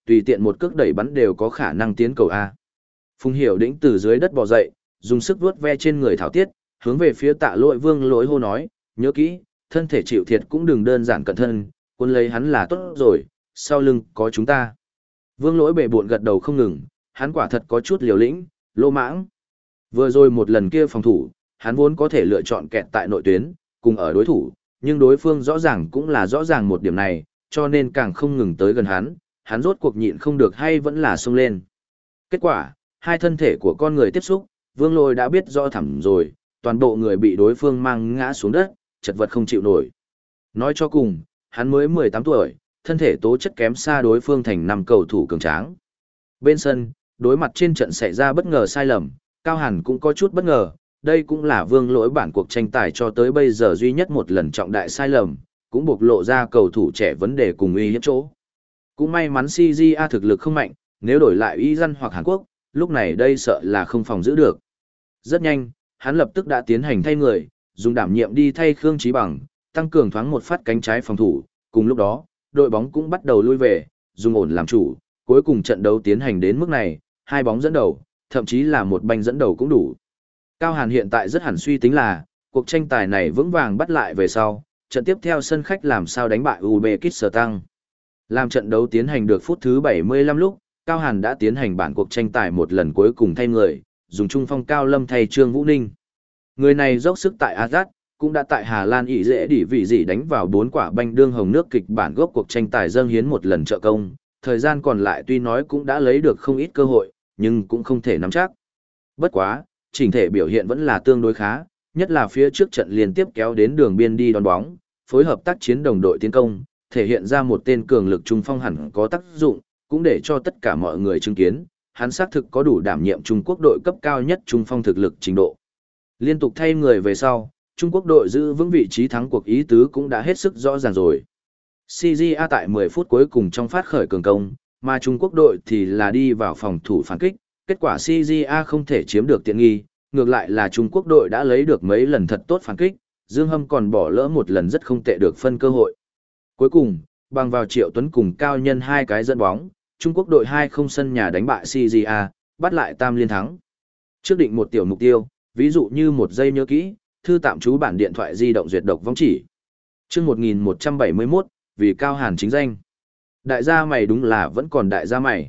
tùy tiện một cước đẩy bắn đều có khả năng tiến cầu A. Phùng Hiểu Đĩnh từ dưới đất bò dậy, dùng sức vuốt ve trên người Thảo Tiết, hướng về phía Tạ Lỗi Vương Lỗi hô nói, nhớ kỹ, thân thể chịu thiệt cũng đừng đơn giản cẩn thân, quân lấy hắn là tốt rồi, sau lưng có chúng ta. Vương Lỗi bệ bộn gật đầu không ngừng, hắn quả thật có chút liều lĩnh, lô mãng. Vừa rồi một lần kia phòng thủ, hắn vốn có thể lựa chọn kẹt tại nội tuyến, cùng ở đối thủ, nhưng đối phương rõ ràng cũng là rõ ràng một điểm này, cho nên càng không ngừng tới gần hắn, hắn rốt cuộc nhịn không được hay vẫn là xông lên. Kết quả, hai thân thể của con người tiếp xúc, Vương Lỗi đã biết rõ thẳm rồi, toàn bộ người bị đối phương mang ngã xuống đất, chật vật không chịu nổi. Nói cho cùng, hắn mới mười tám tuổi, thân thể tố chất kém xa đối phương thành năm cầu thủ cường tráng. Bên sân, đối mặt trên trận xảy ra bất ngờ sai lầm, Cao Hàn cũng có chút bất ngờ, đây cũng là Vương Lỗi bản cuộc tranh tài cho tới bây giờ duy nhất một lần trọng đại sai lầm, cũng bộc lộ ra cầu thủ trẻ vấn đề cùng uy hiếp chỗ. Cũng may mắn xê giê a thực lực không mạnh, nếu đổi lại Iran hoặc Hàn Quốc, lúc này đây sợ là không phòng giữ được. Rất nhanh, hắn lập tức đã tiến hành thay người, dùng đảm nhiệm đi thay Khương Chí Bằng, tăng cường thoáng một phát cánh trái phòng thủ, cùng lúc đó, đội bóng cũng bắt đầu lui về, dùng ổn làm chủ, cuối cùng trận đấu tiến hành đến mức này, hai bóng dẫn đầu, thậm chí là một banh dẫn đầu cũng đủ. Cao Hàn hiện tại rất hẳn suy tính là, cuộc tranh tài này vững vàng bắt lại về sau, trận tiếp theo sân khách làm sao đánh bại Uzbekistan. Làm trận đấu tiến hành được phút thứ bảy mươi lăm lúc, Cao Hàn đã tiến hành bản cuộc tranh tài một lần cuối cùng thay người, dùng trung phong Cao Lâm thay Trương Vũ Ninh. Người này dốc sức tại Azat, cũng đã tại Hà Lan ỷ dễ đỉ vị gì đánh vào bốn quả banh đương hồng nước kịch bản gốc cuộc tranh tài dâng hiến một lần trợ công, thời gian còn lại tuy nói cũng đã lấy được không ít cơ hội, nhưng cũng không thể nắm chắc. Bất quá, chỉnh thể biểu hiện vẫn là tương đối khá, nhất là phía trước trận liên tiếp kéo đến đường biên đi đón bóng, phối hợp tác chiến đồng đội tiến công, thể hiện ra một tên cường lực trung phong hẳn có tác dụng, cũng để cho tất cả mọi người chứng kiến, hắn xác thực có đủ đảm nhiệm Trung Quốc đội cấp cao nhất trung phong thực lực trình độ. Liên tục thay người về sau, Trung Quốc đội giữ vững vị trí thắng cuộc ý tứ cũng đã hết sức rõ ràng rồi. xê giê a tại mười phút cuối cùng trong phát khởi cường công, mà Trung Quốc đội thì là đi vào phòng thủ phản kích, kết quả xê giê a không thể chiếm được tiện nghi, ngược lại là Trung Quốc đội đã lấy được mấy lần thật tốt phản kích, Dương Hâm còn bỏ lỡ một lần rất không tệ được phân cơ hội. Cuối cùng, bằng vào Triệu Tuấn cùng Cao Nhân hai cái dẫn bóng, Trung Quốc đội hai không sân nhà đánh bại xê giê a, bắt lại tam liên thắng. Trước định một tiểu mục tiêu, ví dụ như một giây nhớ kỹ, thư tạm trú bản điện thoại di động duyệt độc vong chỉ. Chương một nghìn một trăm bảy mươi mốt, vì Cao Hàn chính danh. Đại gia mày đúng là vẫn còn đại gia mày.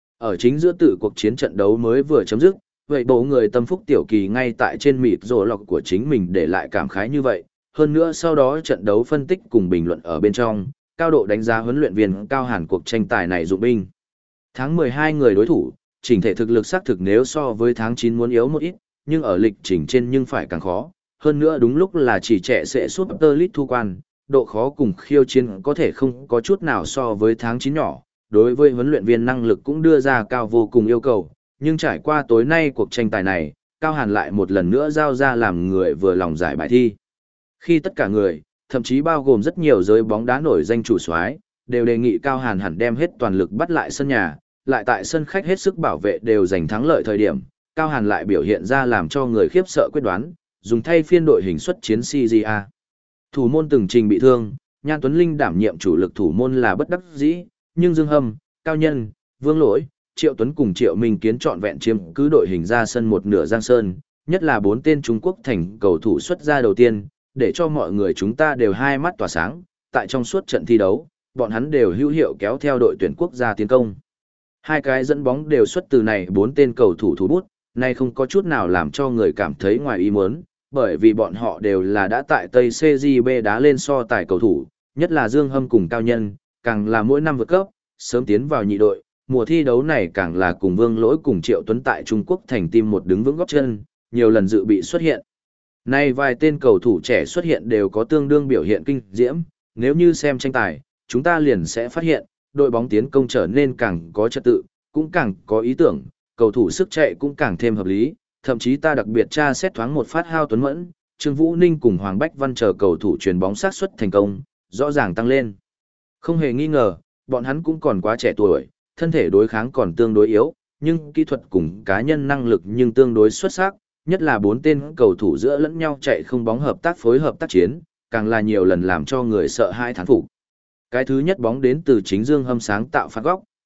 Ở chính giữa tự cuộc chiến trận đấu mới vừa chấm dứt, vậy bộ người tâm phúc tiểu kỳ ngay tại trên mịt rồ lọc của chính mình để lại cảm khái như vậy. Hơn nữa sau đó trận đấu phân tích cùng bình luận ở bên trong, cao độ đánh giá huấn luyện viên Cao Hàn cuộc tranh tài này dụng binh. Tháng mười hai người đối thủ, chỉnh thể thực lực xác thực nếu so với tháng chín muốn yếu một ít, nhưng ở lịch trình trên nhưng phải càng khó. Hơn nữa đúng lúc là chỉ trẻ sẽ Super League thu quan, độ khó cùng khiêu chiến có thể không có chút nào so với tháng chín nhỏ. Đối với huấn luyện viên năng lực cũng đưa ra cao vô cùng yêu cầu, nhưng trải qua tối nay cuộc tranh tài này, Cao Hàn lại một lần nữa giao ra làm người vừa lòng giải bài thi. Khi tất cả người, thậm chí bao gồm rất nhiều giới bóng đá nổi danh chủ soái, đều đề nghị Cao Hàn hẳn đem hết toàn lực bắt lại sân nhà, lại tại sân khách hết sức bảo vệ đều giành thắng lợi thời điểm, Cao Hàn lại biểu hiện ra làm cho người khiếp sợ quyết đoán, dùng thay phiên đội hình xuất chiến xê giê a. Thủ môn từng trình bị thương, Nhan Tuấn Linh đảm nhiệm chủ lực thủ môn là bất đắc dĩ, nhưng Dương Hâm, Cao Nhân, Vương Lỗi, Triệu Tuấn cùng Triệu Minh Kiến trọn vẹn chiếm cứ đội hình ra sân một nửa giang sơn, nhất là bốn tên Trung Quốc thành cầu thủ xuất ra đầu tiên, để cho mọi người chúng ta đều hai mắt tỏa sáng, tại trong suốt trận thi đấu, bọn hắn đều hữu hiệu kéo theo đội tuyển quốc gia tiến công. Hai cái dẫn bóng đều xuất từ này bốn tên cầu thủ thủ bút, này không có chút nào làm cho người cảm thấy ngoài ý muốn, bởi vì bọn họ đều là đã tại Tây xê giê bê đá lên so tài cầu thủ, nhất là Dương Hâm cùng Cao Nhân, càng là mỗi năm vượt cấp, sớm tiến vào nhị đội, mùa thi đấu này càng là cùng Vương Lỗi cùng Triệu Tuấn tại Trung Quốc thành team một đứng vững góp chân, nhiều lần dự bị xuất hiện. Nay vài tên cầu thủ trẻ xuất hiện đều có tương đương biểu hiện kinh diễm, nếu như xem tranh tài, chúng ta liền sẽ phát hiện, đội bóng tiến công trở nên càng có trật tự, cũng càng có ý tưởng, cầu thủ sức chạy cũng càng thêm hợp lý, thậm chí ta đặc biệt tra xét thoáng một phát Hao Tuấn Mẫn, Trương Vũ Ninh cùng Hoàng Bách Văn chờ cầu thủ chuyền bóng sát suất thành công, rõ ràng tăng lên. Không hề nghi ngờ, bọn hắn cũng còn quá trẻ tuổi, thân thể đối kháng còn tương đối yếu, nhưng kỹ thuật cùng cá nhân năng lực nhưng tương đối xuất sắc, nhất là bốn tên cầu thủ giữa lẫn nhau chạy không bóng hợp tác phối hợp tác chiến, càng là nhiều lần làm cho người sợ hãi thán phục. Cái thứ nhất bóng đến từ chính Dương Hâm sáng tạo phạt góc,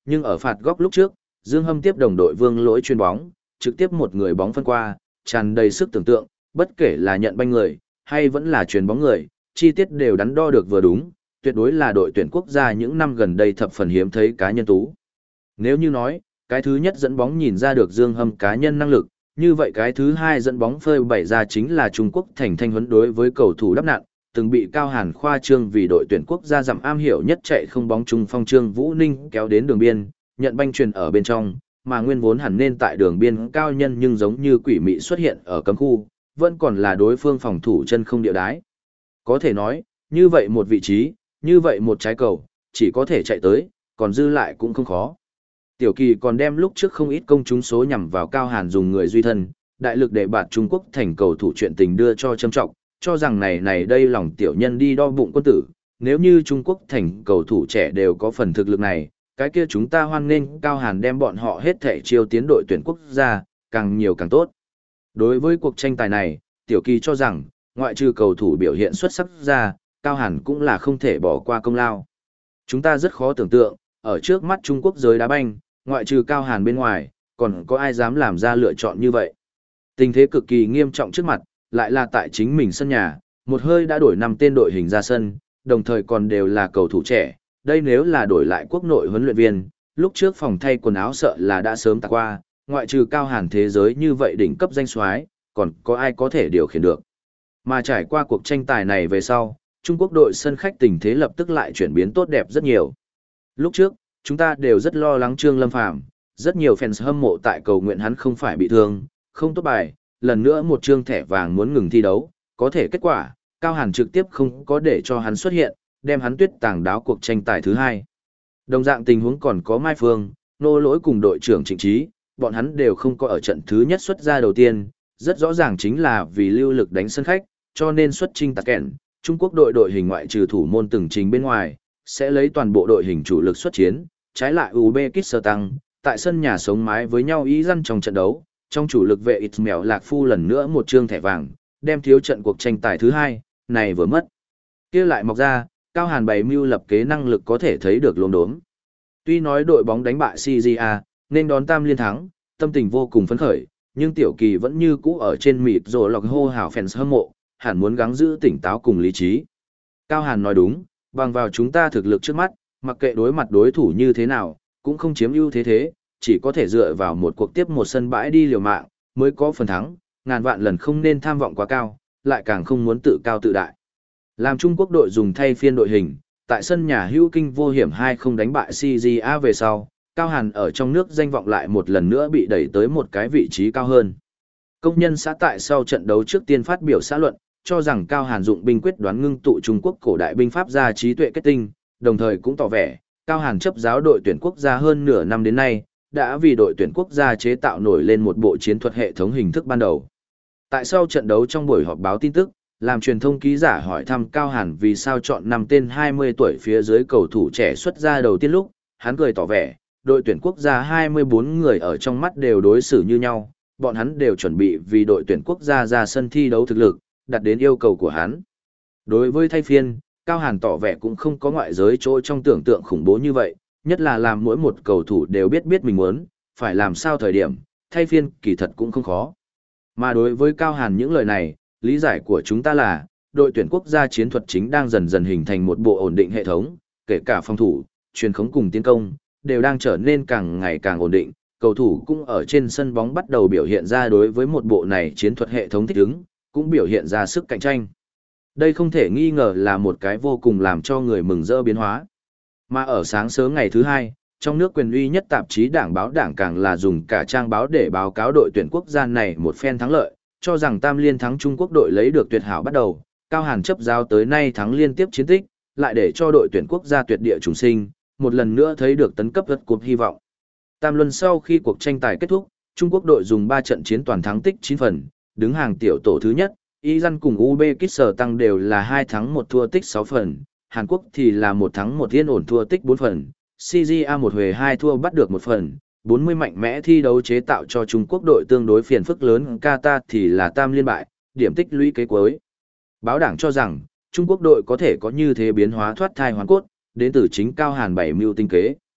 nhưng ở phạt góc lúc trước, Dương Hâm tiếp đồng đội Vương Lỗi chuyền bóng, trực tiếp một người bóng phân qua, tràn đầy sức tưởng tượng, bất kể là nhận banh người, hay vẫn là chuyền bóng người, chi tiết đều đắn đo được vừa đúng, tuyệt đối là đội tuyển quốc gia những năm gần đây thập phần hiếm thấy cá nhân tú. Nếu như nói, cái thứ nhất dẫn bóng nhìn ra được Dương Hâm cá nhân năng lực, như vậy cái thứ hai dẫn bóng phơi bày ra chính là Trung Quốc thành thanh huấn đối với cầu thủ đắp nạn, từng bị Cao Hàn khoa trương vì đội tuyển quốc gia dặm am hiểu nhất chạy không bóng trung phong Trương Vũ Ninh kéo đến đường biên, nhận banh truyền ở bên trong, mà nguyên vốn hẳn nên tại đường biên cao nhân nhưng giống như quỷ mị xuất hiện ở cấm khu, vẫn còn là đối phương phòng thủ chân không địa đái. Có thể nói, như vậy một vị trí, như vậy một trái cầu, chỉ có thể chạy tới, còn dư lại cũng không khó. Tiểu Kỳ còn đem lúc trước không ít công chúng số nhằm vào Cao Hàn dùng người duy thân, đại lực để bạt Trung Quốc thành cầu thủ chuyện tình đưa cho châm trọng, cho rằng này này đây lòng tiểu nhân đi đo bụng quân tử, nếu như Trung Quốc thành cầu thủ trẻ đều có phần thực lực này, cái kia chúng ta hoan nghênh Cao Hàn đem bọn họ hết thể chiêu tiến đội tuyển quốc gia, càng nhiều càng tốt. Đối với cuộc tranh tài này, Tiểu Kỳ cho rằng, ngoại trừ cầu thủ biểu hiện xuất sắc ra, Cao Hàn cũng là không thể bỏ qua công lao. Chúng ta rất khó tưởng tượng, ở trước mắt Trung Quốc giới đá banh, ngoại trừ Cao Hàn bên ngoài, còn có ai dám làm ra lựa chọn như vậy. Tình thế cực kỳ nghiêm trọng trước mặt, lại là tại chính mình sân nhà, một hơi đã đổi năm tên đội hình ra sân, đồng thời còn đều là cầu thủ trẻ. Đây nếu là đổi lại quốc nội huấn luyện viên, lúc trước phòng thay quần áo sợ là đã sớm tạc qua, ngoại trừ Cao Hàn thế giới như vậy đỉnh cấp danh soái, còn có ai có thể điều khiển được. Mà trải qua cuộc tranh tài này về sau, Trung Quốc đội sân khách tình thế lập tức lại chuyển biến tốt đẹp rất nhiều. Lúc trước, chúng ta đều rất lo lắng Trương Lâm Phàm, rất nhiều fans hâm mộ tại cầu nguyện hắn không phải bị thương, không tốt bài, lần nữa một trương thẻ vàng muốn ngừng thi đấu, có thể kết quả, Cao Hàn trực tiếp không có để cho hắn xuất hiện, đem hắn tuyết tàng đáo cuộc tranh tài thứ hai. Đồng dạng tình huống còn có Mai Phương, Nô Lỗi cùng đội trưởng Trịnh Trí, bọn hắn đều không có ở trận thứ nhất xuất ra đầu tiên, rất rõ ràng chính là vì lưu lực đánh sân khách, cho nên xuất trình tạc kẹn, Trung Quốc đội đội hình ngoại trừ thủ môn từng trình bên ngoài, sẽ lấy toàn bộ đội hình chủ lực xuất chiến, trái lại Uzbekistan, tại sân nhà sống mái với nhau ý răn trong trận đấu, trong chủ lực vệ Ismail Lạc Phu lần nữa một trương thẻ vàng, đem thiếu trận cuộc tranh tài thứ hai, này vừa mất. Kia lại mọc ra, Cao Hàn bày mưu lập kế năng lực có thể thấy được lốm đốm. Tuy nói đội bóng đánh bại xê giê a, nên đón tam liên thắng, tâm tình vô cùng phấn khởi, nhưng Tiểu Kỳ vẫn như cũ ở trên mịt rồi lọc hô hào fans hâm mộ, hẳn muốn gắng giữ tỉnh táo cùng lý trí. Cao Hàn nói đúng, bằng vào chúng ta thực lực trước mắt, mặc kệ đối mặt đối thủ như thế nào, cũng không chiếm ưu thế thế, chỉ có thể dựa vào một cuộc tiếp một sân bãi đi liều mạng, mới có phần thắng, ngàn vạn lần không nên tham vọng quá cao, lại càng không muốn tự cao tự đại. Làm Trung Quốc đội dùng thay phiên đội hình, tại sân nhà hữu kinh vô hiểm hai không đánh bại xê giê a về sau, Cao Hàn ở trong nước danh vọng lại một lần nữa bị đẩy tới một cái vị trí cao hơn. Công nhân xã tại sau trận đấu trước tiên phát biểu xã luận, cho rằng Cao Hàn dụng binh quyết đoán ngưng tụ Trung Quốc cổ đại binh pháp ra trí tuệ kết tinh, đồng thời cũng tỏ vẻ, Cao Hàn chấp giáo đội tuyển quốc gia hơn nửa năm đến nay, đã vì đội tuyển quốc gia chế tạo nổi lên một bộ chiến thuật hệ thống hình thức ban đầu. Tại sau trận đấu trong buổi họp báo tin tức, làm truyền thông ký giả hỏi thăm Cao Hàn vì sao chọn năm tên hai mươi tuổi phía dưới cầu thủ trẻ xuất ra đầu tiên lúc, hắn cười tỏ vẻ, đội tuyển quốc gia hai mươi bốn người ở trong mắt đều đối xử như nhau, bọn hắn đều chuẩn bị vì đội tuyển quốc gia ra sân thi đấu thực lực, đặt đến yêu cầu của hắn. Đối với thay phiên, Cao Hàn tỏ vẻ cũng không có ngoại giới chỗ trong tưởng tượng khủng bố như vậy, nhất là làm mỗi một cầu thủ đều biết biết mình muốn, phải làm sao thời điểm, thay phiên kỳ thật cũng không khó. Mà đối với Cao Hàn những lời này, lý giải của chúng ta là, đội tuyển quốc gia chiến thuật chính đang dần dần hình thành một bộ ổn định hệ thống, kể cả phòng thủ, truyền khống cùng tiến công, đều đang trở nên càng ngày càng ổn định, cầu thủ cũng ở trên sân bóng bắt đầu biểu hiện ra đối với một bộ này chiến thuật hệ thống thích ứng, cũng biểu hiện ra sức cạnh tranh. Đây không thể nghi ngờ là một cái vô cùng làm cho người mừng rỡ biến hóa. Mà ở sáng sớm ngày thứ hai, trong nước quyền uy nhất tạp chí Đảng báo Đảng càng là dùng cả trang báo để báo cáo đội tuyển quốc gia này một phen thắng lợi, cho rằng tam liên thắng Trung Quốc đội lấy được tuyệt hảo bắt đầu, Cao Hàn chấp giáo tới nay thắng liên tiếp chiến tích, lại để cho đội tuyển quốc gia tuyệt địa trùng sinh, một lần nữa thấy được tấn cấp vượt cột hy vọng. Tam luân sau khi cuộc tranh tài kết thúc, Trung Quốc đội dùng ba trận chiến toàn thắng tích chín phần, đứng hàng tiểu tổ thứ nhất, Iran cùng Uzbekistan đều là hai thắng một thua tích sáu phần, Hàn Quốc thì là một thắng một yên ổn thua tích bốn phần, xê giê a một huề hai thua bắt được một phần, bốn mươi mạnh mẽ thi đấu chế tạo cho Trung Quốc đội tương đối phiền phức lớn, Qatar thì là tam liên bại, điểm tích lũy kế cuối. Báo Đảng cho rằng, Trung Quốc đội có thể có như thế biến hóa thoát thai hoàn cốt, đến từ chính Cao Hàn bảy mưu tinh kế.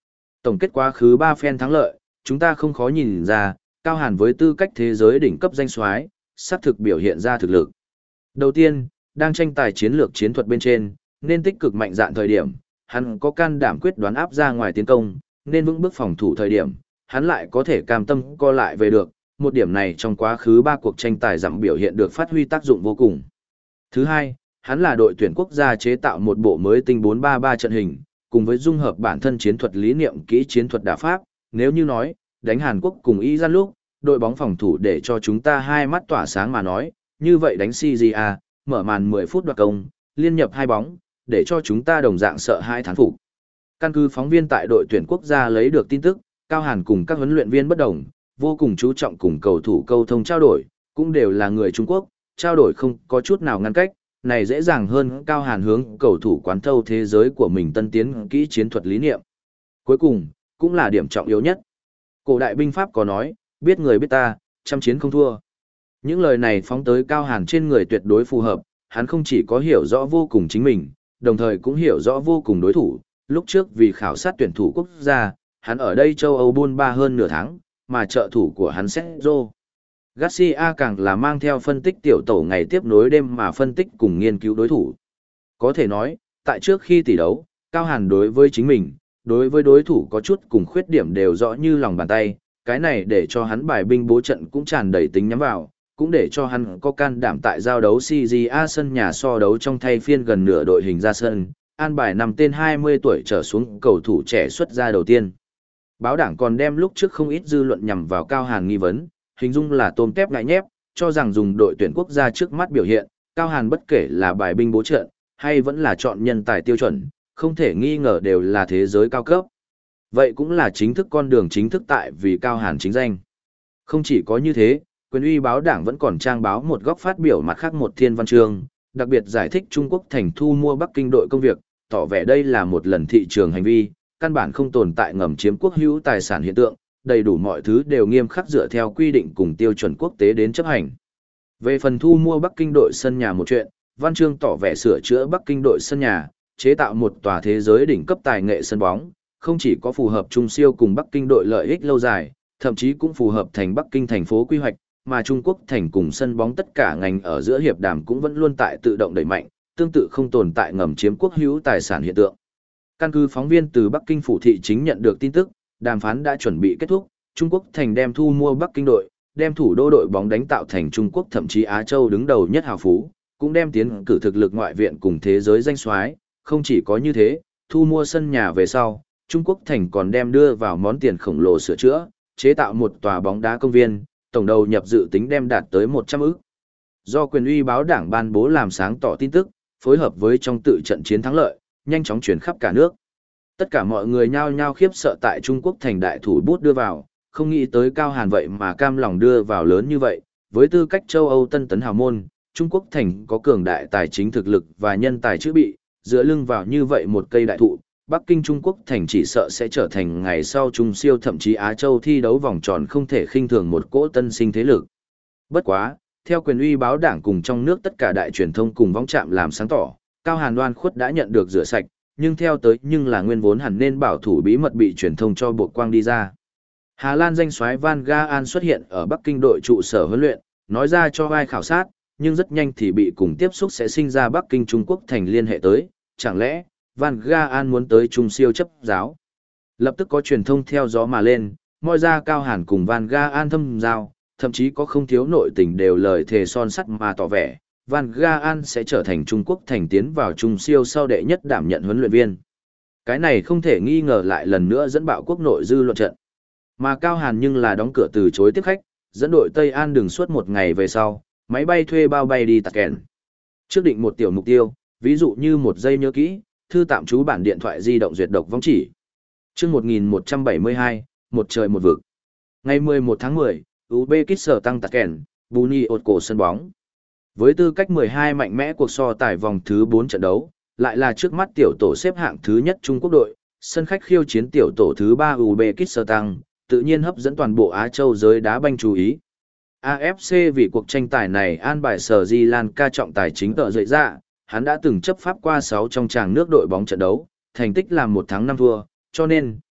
Tổng kết quá khứ ba phen thắng lợi, chúng ta không khó nhìn ra, Cao Hàn với tư cách thế giới đỉnh cấp danh soái, sắp thực biểu hiện ra thực lực. Đầu tiên, đang tranh tài chiến lược chiến thuật bên trên, nên tích cực mạnh dạn thời điểm, hắn có can đảm quyết đoán áp ra ngoài tiến công, nên vững bước phòng thủ thời điểm, hắn lại có thể cam tâm co lại về được, một điểm này trong quá khứ ba cuộc tranh tài giảm biểu hiện được phát huy tác dụng vô cùng. Thứ hai, hắn là đội tuyển quốc gia chế tạo một bộ mới tinh bốn ba ba trận hình, cùng với dung hợp bản thân chiến thuật lý niệm kỹ chiến thuật đả pháp, nếu như nói, đánh Hàn Quốc cùng Iran lúc, đội bóng phòng thủ để cho chúng ta hai mắt tỏa sáng mà nói, như vậy đánh xê giê a, mở màn mười phút đoạt công, liên nhập hai bóng, để cho chúng ta đồng dạng sợ hai thán phục. Căn cứ phóng viên tại đội tuyển quốc gia lấy được tin tức, Cao Hàn cùng các huấn luyện viên bất đồng, vô cùng chú trọng cùng cầu thủ câu thông trao đổi, cũng đều là người Trung Quốc, trao đổi không có chút nào ngăn cách, này dễ dàng hơn Cao Hàn hướng cầu thủ quán thâu thế giới của mình tân tiến kỹ chiến thuật lý niệm. Cuối cùng, cũng là điểm trọng yếu nhất. Cổ đại binh pháp có nói, biết người biết ta, trăm chiến không thua. Những lời này phóng tới Cao Hàn trên người tuyệt đối phù hợp, hắn không chỉ có hiểu rõ vô cùng chính mình, đồng thời cũng hiểu rõ vô cùng đối thủ. Lúc trước vì khảo sát tuyển thủ quốc gia, hắn ở đây châu Âu buôn ba hơn nửa tháng, mà trợ thủ của hắn Sergio Garcia càng là mang theo phân tích tiểu tổ ngày tiếp nối đêm mà phân tích cùng nghiên cứu đối thủ. Có thể nói, tại trước khi tỷ đấu, Cao Hàn đối với chính mình, đối với đối thủ có chút cùng khuyết điểm đều rõ như lòng bàn tay, cái này để cho hắn bài binh bố trận cũng tràn đầy tính nhắm vào, cũng để cho hắn có can đảm tại giao đấu xê giê a sân nhà so đấu trong thay phiên gần nửa đội hình ra sân, an bài năm tên hai mươi tuổi trở xuống cầu thủ trẻ xuất ra đầu tiên. Báo đảng còn đem lúc trước không ít dư luận nhằm vào Cao Hàn nghi vấn, hình dung là tôm tép ngại nhép, cho rằng dùng đội tuyển quốc gia trước mắt biểu hiện, Cao Hàn bất kể là bài binh bố trận, hay vẫn là chọn nhân tài tiêu chuẩn, không thể nghi ngờ đều là thế giới cao cấp. Vậy cũng là chính thức con đường chính thức tại vì Cao Hàn chính danh. Không chỉ có như thế, quyền uy báo đảng vẫn còn trang báo một góc phát biểu mặt khác một thiên văn chương, đặc biệt giải thích Trung Quốc thành thu mua Bắc Kinh đội công việc, tỏ vẻ đây là một lần thị trường hành vi, căn bản không tồn tại ngầm chiếm quốc hữu tài sản hiện tượng, đầy đủ mọi thứ đều nghiêm khắc dựa theo quy định cùng tiêu chuẩn quốc tế đến chấp hành. Về phần thu mua Bắc Kinh đội sân nhà một chuyện, văn chương tỏ vẻ sửa chữa Bắc Kinh đội sân nhà, chế tạo một tòa thế giới đỉnh cấp tài nghệ sân bóng, không chỉ có phù hợp Trung Siêu cùng Bắc Kinh đội lợi ích lâu dài, thậm chí cũng phù hợp thành Bắc Kinh thành phố quy hoạch, mà Trung Quốc thành cùng sân bóng tất cả ngành ở giữa hiệp đàm cũng vẫn luôn tại tự động đẩy mạnh, tương tự không tồn tại ngầm chiếm quốc hữu tài sản hiện tượng. Căn cứ phóng viên từ Bắc Kinh phủ thị chính nhận được tin tức, đàm phán đã chuẩn bị kết thúc, Trung Quốc thành đem thu mua Bắc Kinh đội, đem thủ đô đội bóng đánh tạo thành Trung Quốc thậm chí Á Châu đứng đầu nhất hào phú, cũng đem tiến cử thực lực ngoại viện cùng thế giới danh soái. Không chỉ có như thế, thu mua sân nhà về sau, Trung Quốc thành còn đem đưa vào món tiền khổng lồ sửa chữa, chế tạo một tòa bóng đá công viên, tổng đầu nhập dự tính đem đạt tới một trăm ức. Do quyền uy báo đảng ban bố làm sáng tỏ tin tức, phối hợp với trong tự trận chiến thắng lợi, nhanh chóng truyền khắp cả nước. Tất cả mọi người nhao nhao khiếp sợ tại Trung Quốc thành đại thủ bút đưa vào, không nghĩ tới Cao Hàn vậy mà cam lòng đưa vào lớn như vậy, với tư cách châu Âu tân tấn hào môn, Trung Quốc thành có cường đại tài chính thực lực và nhân tài chữ bị, dựa lưng vào như vậy một cây đại thụ, Bắc Kinh Trung Quốc thành chỉ sợ sẽ trở thành ngày sau Trung Siêu thậm chí Á Châu thi đấu vòng tròn không thể khinh thường một cỗ tân sinh thế lực. Bất quá, theo quyền uy báo đảng cùng trong nước tất cả đại truyền thông cùng vong trạm làm sáng tỏ, Cao Hàn đoan khuất đã nhận được rửa sạch, nhưng theo tới nhưng là nguyên vốn hẳn nên bảo thủ bí mật bị truyền thông cho buộc quang đi ra. Hà Lan danh soái Van Gaal xuất hiện ở Bắc Kinh đội trụ sở huấn luyện, nói ra cho vai khảo sát, nhưng rất nhanh thì bị cùng tiếp xúc sẽ sinh ra Bắc Kinh Trung Quốc thành liên hệ tới, chẳng lẽ Van Gaal muốn tới Trung Siêu chấp giáo. Lập tức có truyền thông theo gió mà lên, moi ra Cao Hàn cùng Van Gaal thâm giao, thậm chí có không thiếu nội tình đều lời thề son sắt mà tỏ vẻ, Van Gaal sẽ trở thành Trung Quốc thành tiến vào Trung Siêu sau đệ nhất đảm nhận huấn luyện viên. Cái này không thể nghi ngờ lại lần nữa dẫn bạo quốc nội dư luận trận. Mà Cao Hàn nhưng là đóng cửa từ chối tiếp khách, dẫn đội Tây An đường suốt một ngày về sau, máy bay thuê bao bay đi Tạc Kèn. Trước định một tiểu mục tiêu, ví dụ như một giây nhớ kỹ, thư tạm trú bản điện thoại di động duyệt độc vong chỉ. Trước một nghìn một trăm bảy mươi hai, một trời một vực. Ngày mười một tháng mười, Uzbekistan tăng Tạc Kèn, Buni ột cổ sân bóng. Với tư cách mười hai mạnh mẽ cuộc so tài vòng thứ bốn trận đấu, lại là trước mắt tiểu tổ xếp hạng thứ nhất Trung Quốc đội, sân khách khiêu chiến tiểu tổ thứ ba Uzbekistan, tự nhiên hấp dẫn toàn bộ Á Châu giới đá banh chú ý. a ép xê vì cuộc tranh tài này an bài Sở Di Lan ca trọng tài chính tợ dậy ra, hắn đã từng chấp pháp qua sáu trong tràng nước đội bóng trận đấu, thành tích là một thắng năm thua, cho nên,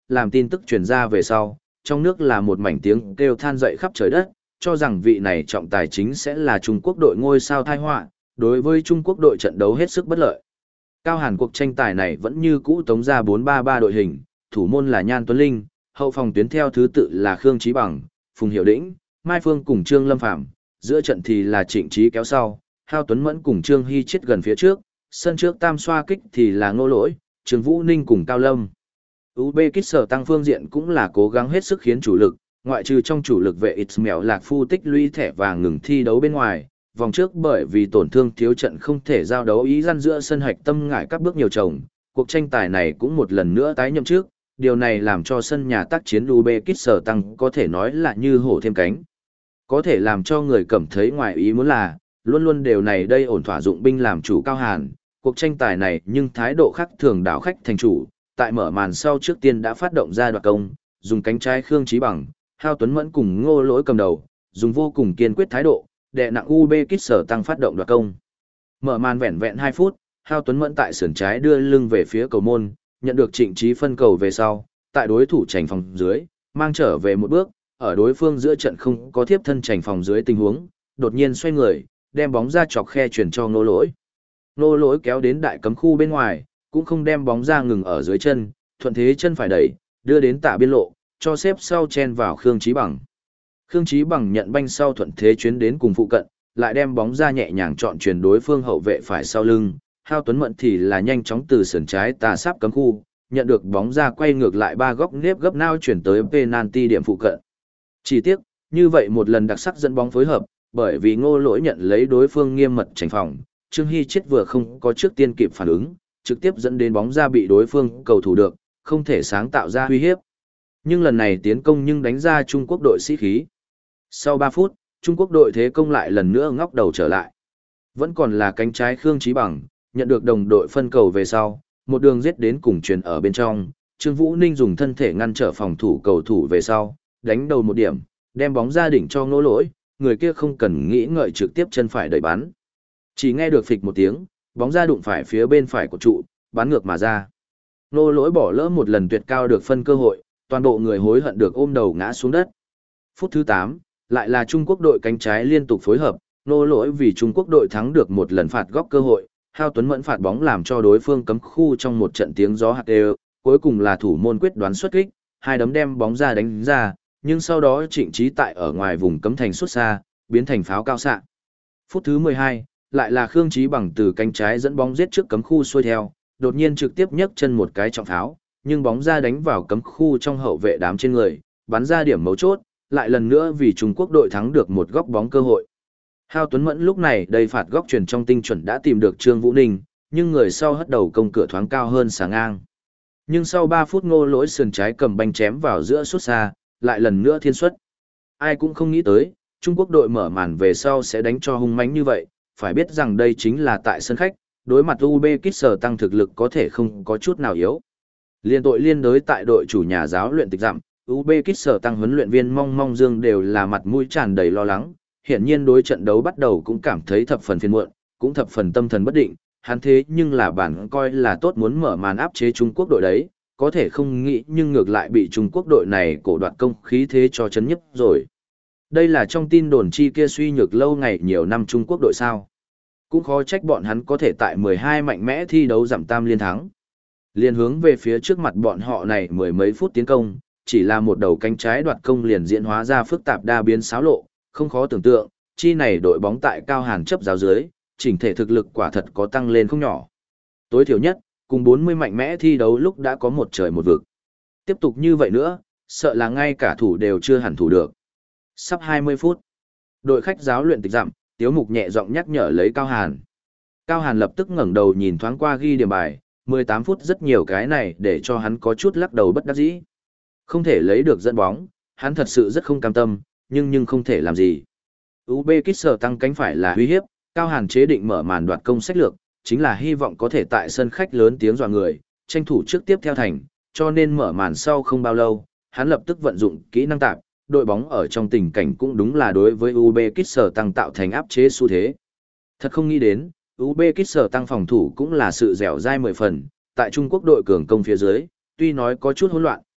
làm tin tức truyền ra về sau, trong nước là một mảnh tiếng kêu than dậy khắp trời đất, cho rằng vị này trọng tài chính sẽ là Trung Quốc đội ngôi sao tai họa, đối với Trung Quốc đội trận đấu hết sức bất lợi. Cao Hàn cuộc tranh tài này vẫn như cũ tống ra bốn ba ba đội hình, thủ môn là Nhan Tuấn Linh, hậu phòng tuyến theo thứ tự là Khương Chí Bằng, Phùng Hiểu Đĩnh, Mai Phương cùng Trương Lâm Phàm, giữa trận thì là Trịnh Chí kéo sau, Hao Tuấn Mẫn cùng Trương Hy chết gần phía trước, sân trước tam xoa kích thì là Ngô Lỗi, Trương Vũ Ninh cùng Cao Lâm. Uzbekistan tăng phương diện cũng là cố gắng hết sức khiến chủ lực, ngoại trừ trong chủ lực vệ Ismail Lạc Phu tích lũy thẻ vàng ngừng thi đấu bên ngoài, vòng trước bởi vì tổn thương thiếu trận không thể giao đấu ý gian giữa sân hạch tâm ngại các bước nhiều chồng, cuộc tranh tài này cũng một lần nữa tái nhậm trước, điều này làm cho sân nhà tác chiến Uzbekistan tăng có thể nói là như hổ thêm cánh. Có thể làm cho người cảm thấy ngoài ý muốn là, luôn luôn đều này đây ổn thỏa dụng binh làm chủ Cao Hàn, cuộc tranh tài này nhưng thái độ khác thường đảo khách thành chủ, tại mở màn sau trước tiên đã phát động ra đoạt công, dùng cánh trái Khương Chí Bằng, Hao Tuấn Mẫn cùng Ngô Lỗi cầm đầu, dùng vô cùng kiên quyết thái độ, đè nặng Uzbekistan tăng phát động đoạt công. Mở màn vẹn vẹn hai phút, Hao Tuấn Mẫn tại sườn trái đưa lưng về phía cầu môn, nhận được Trịnh Chí phân cầu về sau, tại đối thủ chành phòng dưới, mang trở về một bước, ở đối phương giữa trận không có tiếp thân chành phòng dưới tình huống, đột nhiên xoay người, đem bóng ra chọc khe chuyển cho Ngô Lỗi. Ngô Lỗi kéo đến đại cấm khu bên ngoài, cũng không đem bóng ra ngừng ở dưới chân, thuận thế chân phải đẩy, đưa đến tạ biên lộ, cho xếp sau chen vào Khương Chí Bằng. Khương Chí Bằng nhận banh sau thuận thế chuyến đến cùng phụ cận, lại đem bóng ra nhẹ nhàng chọn chuyển đối phương hậu vệ phải sau lưng. Hao Tuấn Mẫn thì là nhanh chóng từ sườn trái tà sáp cấm khu, nhận được bóng ra quay ngược lại ba góc nếp gấp nao chuyển tới penalty điểm phụ cận. Chỉ tiếc, như vậy một lần đặc sắc dẫn bóng phối hợp, bởi vì Ngô Lỗi nhận lấy đối phương nghiêm mật tránh phòng, Trương Hy chết vừa không có trước tiên kịp phản ứng, trực tiếp dẫn đến bóng ra bị đối phương cầu thủ được, không thể sáng tạo ra uy hiếp. Nhưng lần này tiến công nhưng đánh ra Trung Quốc đội sĩ khí. Sau ba phút, Trung Quốc đội thế công lại lần nữa ngóc đầu trở lại. Vẫn còn là cánh trái Khương Chí Bằng, nhận được đồng đội phân cầu về sau, một đường giết đến cùng truyền ở bên trong, Trương Vũ Ninh dùng thân thể ngăn trở phòng thủ cầu thủ về sau, đánh đầu một điểm, đem bóng ra đỉnh cho Ngô Lỗi, người kia không cần nghĩ ngợi trực tiếp chân phải đẩy bắn. Chỉ nghe được phịch một tiếng, bóng ra đụng phải phía bên phải của trụ, bắn ngược mà ra. Ngô Lỗi bỏ lỡ một lần tuyệt cao được phân cơ hội, toàn bộ người hối hận được ôm đầu ngã xuống đất. Phút thứ tám, lại là Trung Quốc đội cánh trái liên tục phối hợp, Ngô Lỗi vì Trung Quốc đội thắng được một lần phạt góc cơ hội, Hao Tuấn Mẫn phạt bóng làm cho đối phương cấm khu trong một trận tiếng gió hạt đều, cuối cùng là thủ môn quyết đoán xuất kích, hai đấm đem bóng ra đánh ra, nhưng sau đó Trịnh Chí tại ở ngoài vùng cấm thành xuất xa, biến thành pháo cao xạ. Phút thứ mười hai, lại là Khương Chí Bằng từ cánh trái dẫn bóng giết trước cấm khu xuôi theo, đột nhiên trực tiếp nhấc chân một cái trọng pháo, nhưng bóng ra đánh vào cấm khu trong hậu vệ đám trên người, bắn ra điểm mấu chốt, lại lần nữa vì Trung Quốc đội thắng được một góc bóng cơ hội. Hao Tuấn Mẫn lúc này đầy phạt góc truyền trong tinh chuẩn đã tìm được Trương Vũ Ninh, nhưng người sau hất đầu công cửa thoáng cao hơn sáng ngang. Nhưng sau ba phút Ngô Lỗi sườn trái cầm banh chém vào giữa sút xa, lại lần nữa thiên suất. Ai cũng không nghĩ tới, Trung Quốc đội mở màn về sau sẽ đánh cho hung mãnh như vậy, phải biết rằng đây chính là tại sân khách, đối mặt Uzbekistan tăng thực lực có thể không có chút nào yếu. Liên tội liên đối tại đội chủ nhà giáo luyện tịch dặm, Uzbekistan tăng huấn luyện viên Mong Mong Dương đều là mặt mũi tràn đầy lo lắng, hiển nhiên đối trận đấu bắt đầu cũng cảm thấy thập phần phiền muộn, cũng thập phần tâm thần bất định, hắn thế nhưng là bản coi là tốt muốn mở màn áp chế Trung Quốc đội đấy, có thể không nghĩ nhưng ngược lại bị Trung Quốc đội này cổ đoạt công khí thế cho chấn nhấp rồi. Đây là trong tin đồn chi kia suy nhược lâu ngày nhiều năm Trung Quốc đội sao. Cũng khó trách bọn hắn có thể tại mười hai mạnh mẽ thi đấu giảm tam liên thắng. Liên hướng về phía trước mặt bọn họ này mười mấy phút tiến công, chỉ là một đầu cánh trái đoạt công liền diễn hóa ra phức tạp đa biến xáo lộ, không khó tưởng tượng, chi này đội bóng tại Cao Hàn chấp giáo dưới, chỉnh thể thực lực quả thật có tăng lên không nhỏ. Tối thiểu nhất, cùng bốn mươi mạnh mẽ thi đấu lúc đã có một trời một vực. Tiếp tục như vậy nữa, sợ là ngay cả thủ đều chưa hẳn thủ được. Sắp hai mươi phút, đội khách giáo luyện tịch dặm, Tiếu Mục nhẹ giọng nhắc nhở lấy Cao Hàn. Cao Hàn lập tức ngẩng đầu nhìn thoáng qua ghi điểm bài, mười tám phút rất nhiều cái này để cho hắn có chút lắc đầu bất đắc dĩ. Không thể lấy được dẫn bóng, hắn thật sự rất không cam tâm, nhưng nhưng không thể làm gì. Uzbekistan tăng cánh phải là uy hiếp, Cao Hàn chế định mở màn đoạt công sách lược, chính là hy vọng có thể tại sân khách lớn tiếng dọa người, tranh thủ trước tiếp theo thành, cho nên mở màn sau không bao lâu, hắn lập tức vận dụng kỹ năng tạp, đội bóng ở trong tình cảnh cũng đúng là đối với Uzbekistan tăng tạo thành áp chế xu thế. Thật không nghĩ đến, Uzbekistan tăng phòng thủ cũng là sự dẻo dai mười phần, tại Trung Quốc đội cường công phía dưới, tuy nói có chút hỗn loạn,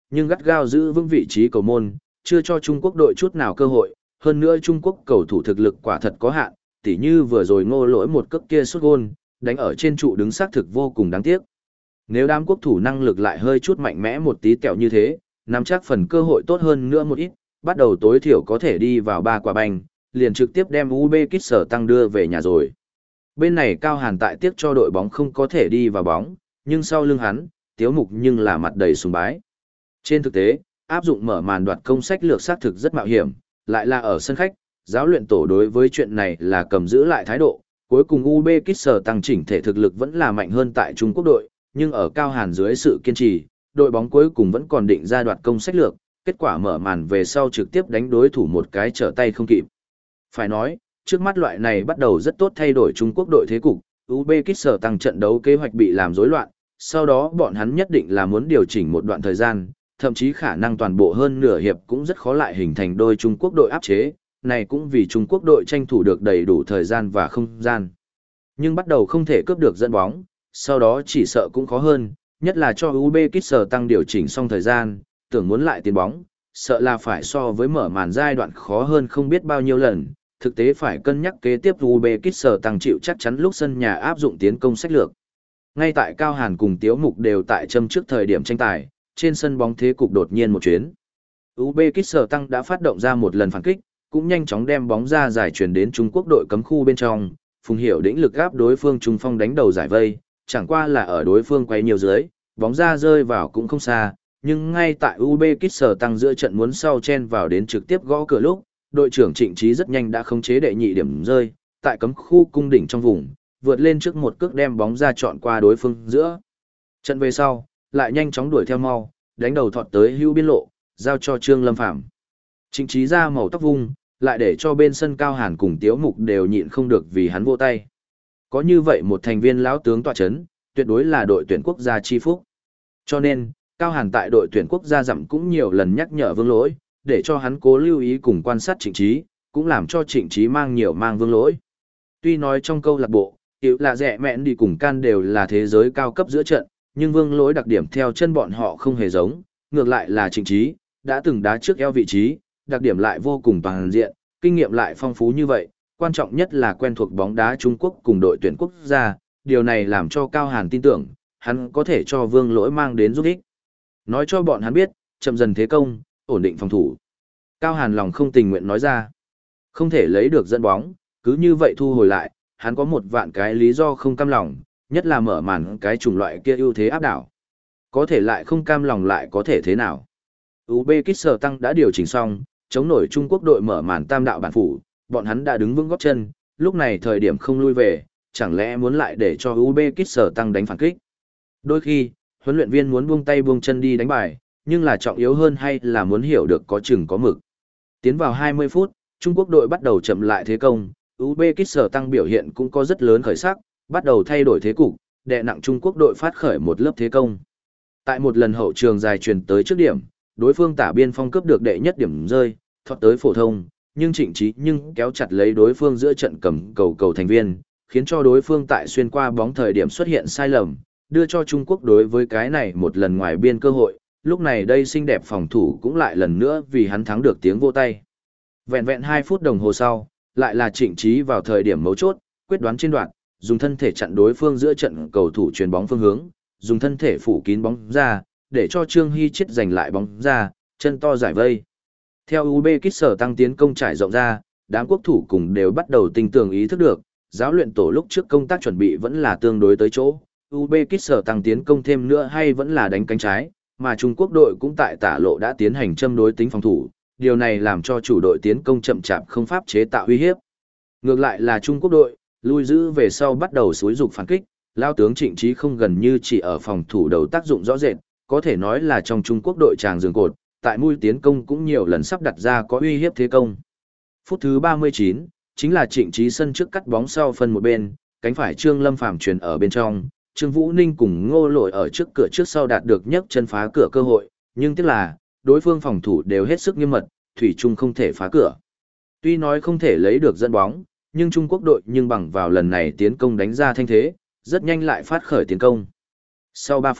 nhưng gắt gao giữ vững vị trí cầu môn, chưa cho Trung Quốc đội chút nào cơ hội, hơn nữa Trung Quốc cầu thủ thực lực quả thật có hạn, tỉ như vừa rồi Ngô Lỗi một cước kia sút gôn, đánh ở trên trụ đứng xác thực vô cùng đáng tiếc. Nếu đám quốc thủ năng lực lại hơi chút mạnh mẽ một tí kẹo như thế, nắm chắc phần cơ hội tốt hơn nữa một ít, bắt đầu tối thiểu có thể đi vào ba quả banh, liền trực tiếp đem Uzbekistan đưa về nhà rồi. Bên này Cao Hàn tại tiếc cho đội bóng không có thể đi vào bóng, nhưng sau lưng hắn, Tiếu Mục nhưng là mặt đầy sùng bái. Trên thực tế, áp dụng mở màn đoạt công sách lược xác thực rất mạo hiểm, lại là ở sân khách, giáo luyện tổ đối với chuyện này là cầm giữ lại thái độ, cuối cùng Uzbekistan tăng chỉnh thể thực lực vẫn là mạnh hơn tại Trung Quốc đội, nhưng ở Cao Hàn dưới sự kiên trì, đội bóng cuối cùng vẫn còn định ra đoạt công sách lược, kết quả mở màn về sau trực tiếp đánh đối thủ một cái trở tay không kịp. Phải nói, trước mắt loại này bắt đầu rất tốt thay đổi Trung Quốc đội thế cục, Uzbekistan tăng trận đấu kế hoạch bị làm rối loạn, sau đó bọn hắn nhất định là muốn điều chỉnh một đoạn thời gian, thậm chí khả năng toàn bộ hơn nửa hiệp cũng rất khó lại hình thành đôi Trung Quốc đội áp chế, này cũng vì Trung Quốc đội tranh thủ được đầy đủ thời gian và không gian. Nhưng bắt đầu không thể cướp được dẫn bóng, sau đó chỉ sợ cũng khó hơn, nhất là cho Uzbekistan tăng điều chỉnh xong thời gian, tưởng muốn lại tiến bóng, sợ là phải so với mở màn giai đoạn khó hơn không biết bao nhiêu lần, thực tế phải cân nhắc kế tiếp Uzbekistan tăng chịu chắc chắn lúc sân nhà áp dụng tiến công sách lược. Ngay tại Cao Hàn cùng Tiếu Mục đều tại châm trước thời điểm tranh tài, trên sân bóng thế cục đột nhiên một chuyến. Uzbekistan tăng đã phát động ra một lần phản kích, cũng nhanh chóng đem bóng ra giải chuyển đến Trung Quốc đội cấm khu bên trong, Phùng Hiểu đĩnh lực gáp đối phương trung phong đánh đầu giải vây, chẳng qua là ở đối phương quay nhiều dưới, bóng ra rơi vào cũng không xa, nhưng ngay tại Uzbekistan tăng giữa trận muốn sau chen vào đến trực tiếp gõ cửa lúc, đội trưởng Trịnh Trí rất nhanh đã khống chế đệ nhị điểm rơi, tại cấm khu cung đỉnh trong vùng, vượt lên trước một cước đem bóng ra chọn qua đối phương giữa. Trận về sau, lại nhanh chóng đuổi theo mau, đánh đầu thọt tới hữu biên lộ, giao cho Trương Lâm Phàm. Trịnh Trí ra màu tóc vung, lại để cho bên sân Cao Hàn cùng Tiếu Mục đều nhịn không được vì hắn vỗ tay. Có như vậy một thành viên lão tướng tọa chấn, tuyệt đối là đội tuyển quốc gia chi phúc. Cho nên, Cao Hàn tại đội tuyển quốc gia dặm cũng nhiều lần nhắc nhở Vương Lỗi, để cho hắn cố lưu ý cùng quan sát Trịnh Trí, cũng làm cho Trịnh Trí mang nhiều mang Vương Lỗi. Tuy nói trong câu lạc bộ, hiệu là rẻ mẹn đi cùng can đều là thế giới cao cấp giữa trận, nhưng Vương Lỗi đặc điểm theo chân bọn họ không hề giống, ngược lại là Trịnh Trí, đã từng đá trước eo vị trí, đặc điểm lại vô cùng toàn diện, kinh nghiệm lại phong phú như vậy, quan trọng nhất là quen thuộc bóng đá Trung Quốc cùng đội tuyển quốc gia, điều này làm cho Cao Hàn tin tưởng, hắn có thể cho Vương Lỗi mang đến giúp ích. Nói cho bọn hắn biết, chậm dần thế công, ổn định phòng thủ. Cao Hàn lòng không tình nguyện nói ra, không thể lấy được dẫn bóng, cứ như vậy thu hồi lại, hắn có một vạn cái lý do không cam lòng, nhất là mở màn cái chủng loại kia ưu thế áp đảo. Có thể lại không cam lòng lại có thể thế nào. Uzbekistan tăng đã điều chỉnh xong, chống nổi Trung Quốc đội mở màn tam đạo bản phủ, bọn hắn đã đứng vững gót chân, lúc này thời điểm không lui về, chẳng lẽ muốn lại để cho Uzbekistan tăng đánh phản kích. Đôi khi, huấn luyện viên muốn buông tay buông chân đi đánh bài, nhưng là trọng yếu hơn hay là muốn hiểu được có chừng có mực. Tiến vào hai mươi phút, Trung Quốc đội bắt đầu chậm lại thế công, Uzbekistan tăng biểu hiện cũng có rất lớn khởi sắc, bắt đầu thay đổi thế cục, đè nặng Trung Quốc đội phát khởi một lớp thế công. Tại một lần hậu trường dài truyền tới trước điểm, đối phương tả biên phong cướp được đệ nhất điểm rơi, thoát tới phổ thông, nhưng Trịnh Trí nhưng kéo chặt lấy đối phương giữa trận cầm cầu cầu thành viên, khiến cho đối phương tại xuyên qua bóng thời điểm xuất hiện sai lầm, đưa cho Trung Quốc đối với cái này một lần ngoài biên cơ hội, lúc này đây xinh đẹp phòng thủ cũng lại lần nữa vì hắn thắng được tiếng vô tay. Vẹn vẹn hai phút đồng hồ sau, lại là Trịnh Trí vào thời điểm mấu chốt, quyết đoán trên đoạn, dùng thân thể chặn đối phương giữa trận cầu thủ chuyền bóng phương hướng, dùng thân thể phủ kín bóng ra, để cho Trương Hy Chiết giành lại bóng ra, chân to giải vây. Theo Uzbekistan tăng tiến công trải rộng ra, đám quốc thủ cùng đều bắt đầu tinh tường ý thức được, giáo luyện tổ lúc trước công tác chuẩn bị vẫn là tương đối tới chỗ, Uzbekistan tăng tiến công thêm nữa hay vẫn là đánh cánh trái, mà Trung Quốc đội cũng tại tả lộ đã tiến hành châm đối tính phòng thủ, điều này làm cho chủ đội tiến công chậm chạp không pháp chế tạo uy hiếp. Ngược lại là Trung Quốc đội, lui giữ về sau bắt đầu xúi dục phản kích, lao tướng Trịnh Trí không gần như chỉ ở phòng thủ đầu tác dụng rõ rệt, có thể nói là trong Trung Quốc đội tràng giường cột, tại mũi tiến công cũng nhiều lần sắp đặt ra có uy hiếp thế công. Phút thứ ba mươi chín, chính là Trịnh Trí sân trước cắt bóng sau phân một bên, cánh phải Trương Lâm Phàm truyền ở bên trong, Trương Vũ Ninh cùng Ngô Lỗi ở trước cửa trước sau đạt được nhấc chân phá cửa cơ hội, nhưng tiếc là, đối phương phòng thủ đều hết sức nghiêm mật, thủy chung không thể phá cửa. Tuy nói không thể lấy được dẫn bóng, nhưng Trung Quốc đội nhưng bằng vào lần này tiến công đánh ra thanh thế, rất nhanh lại phát khởi tiến công. Sau ba phút,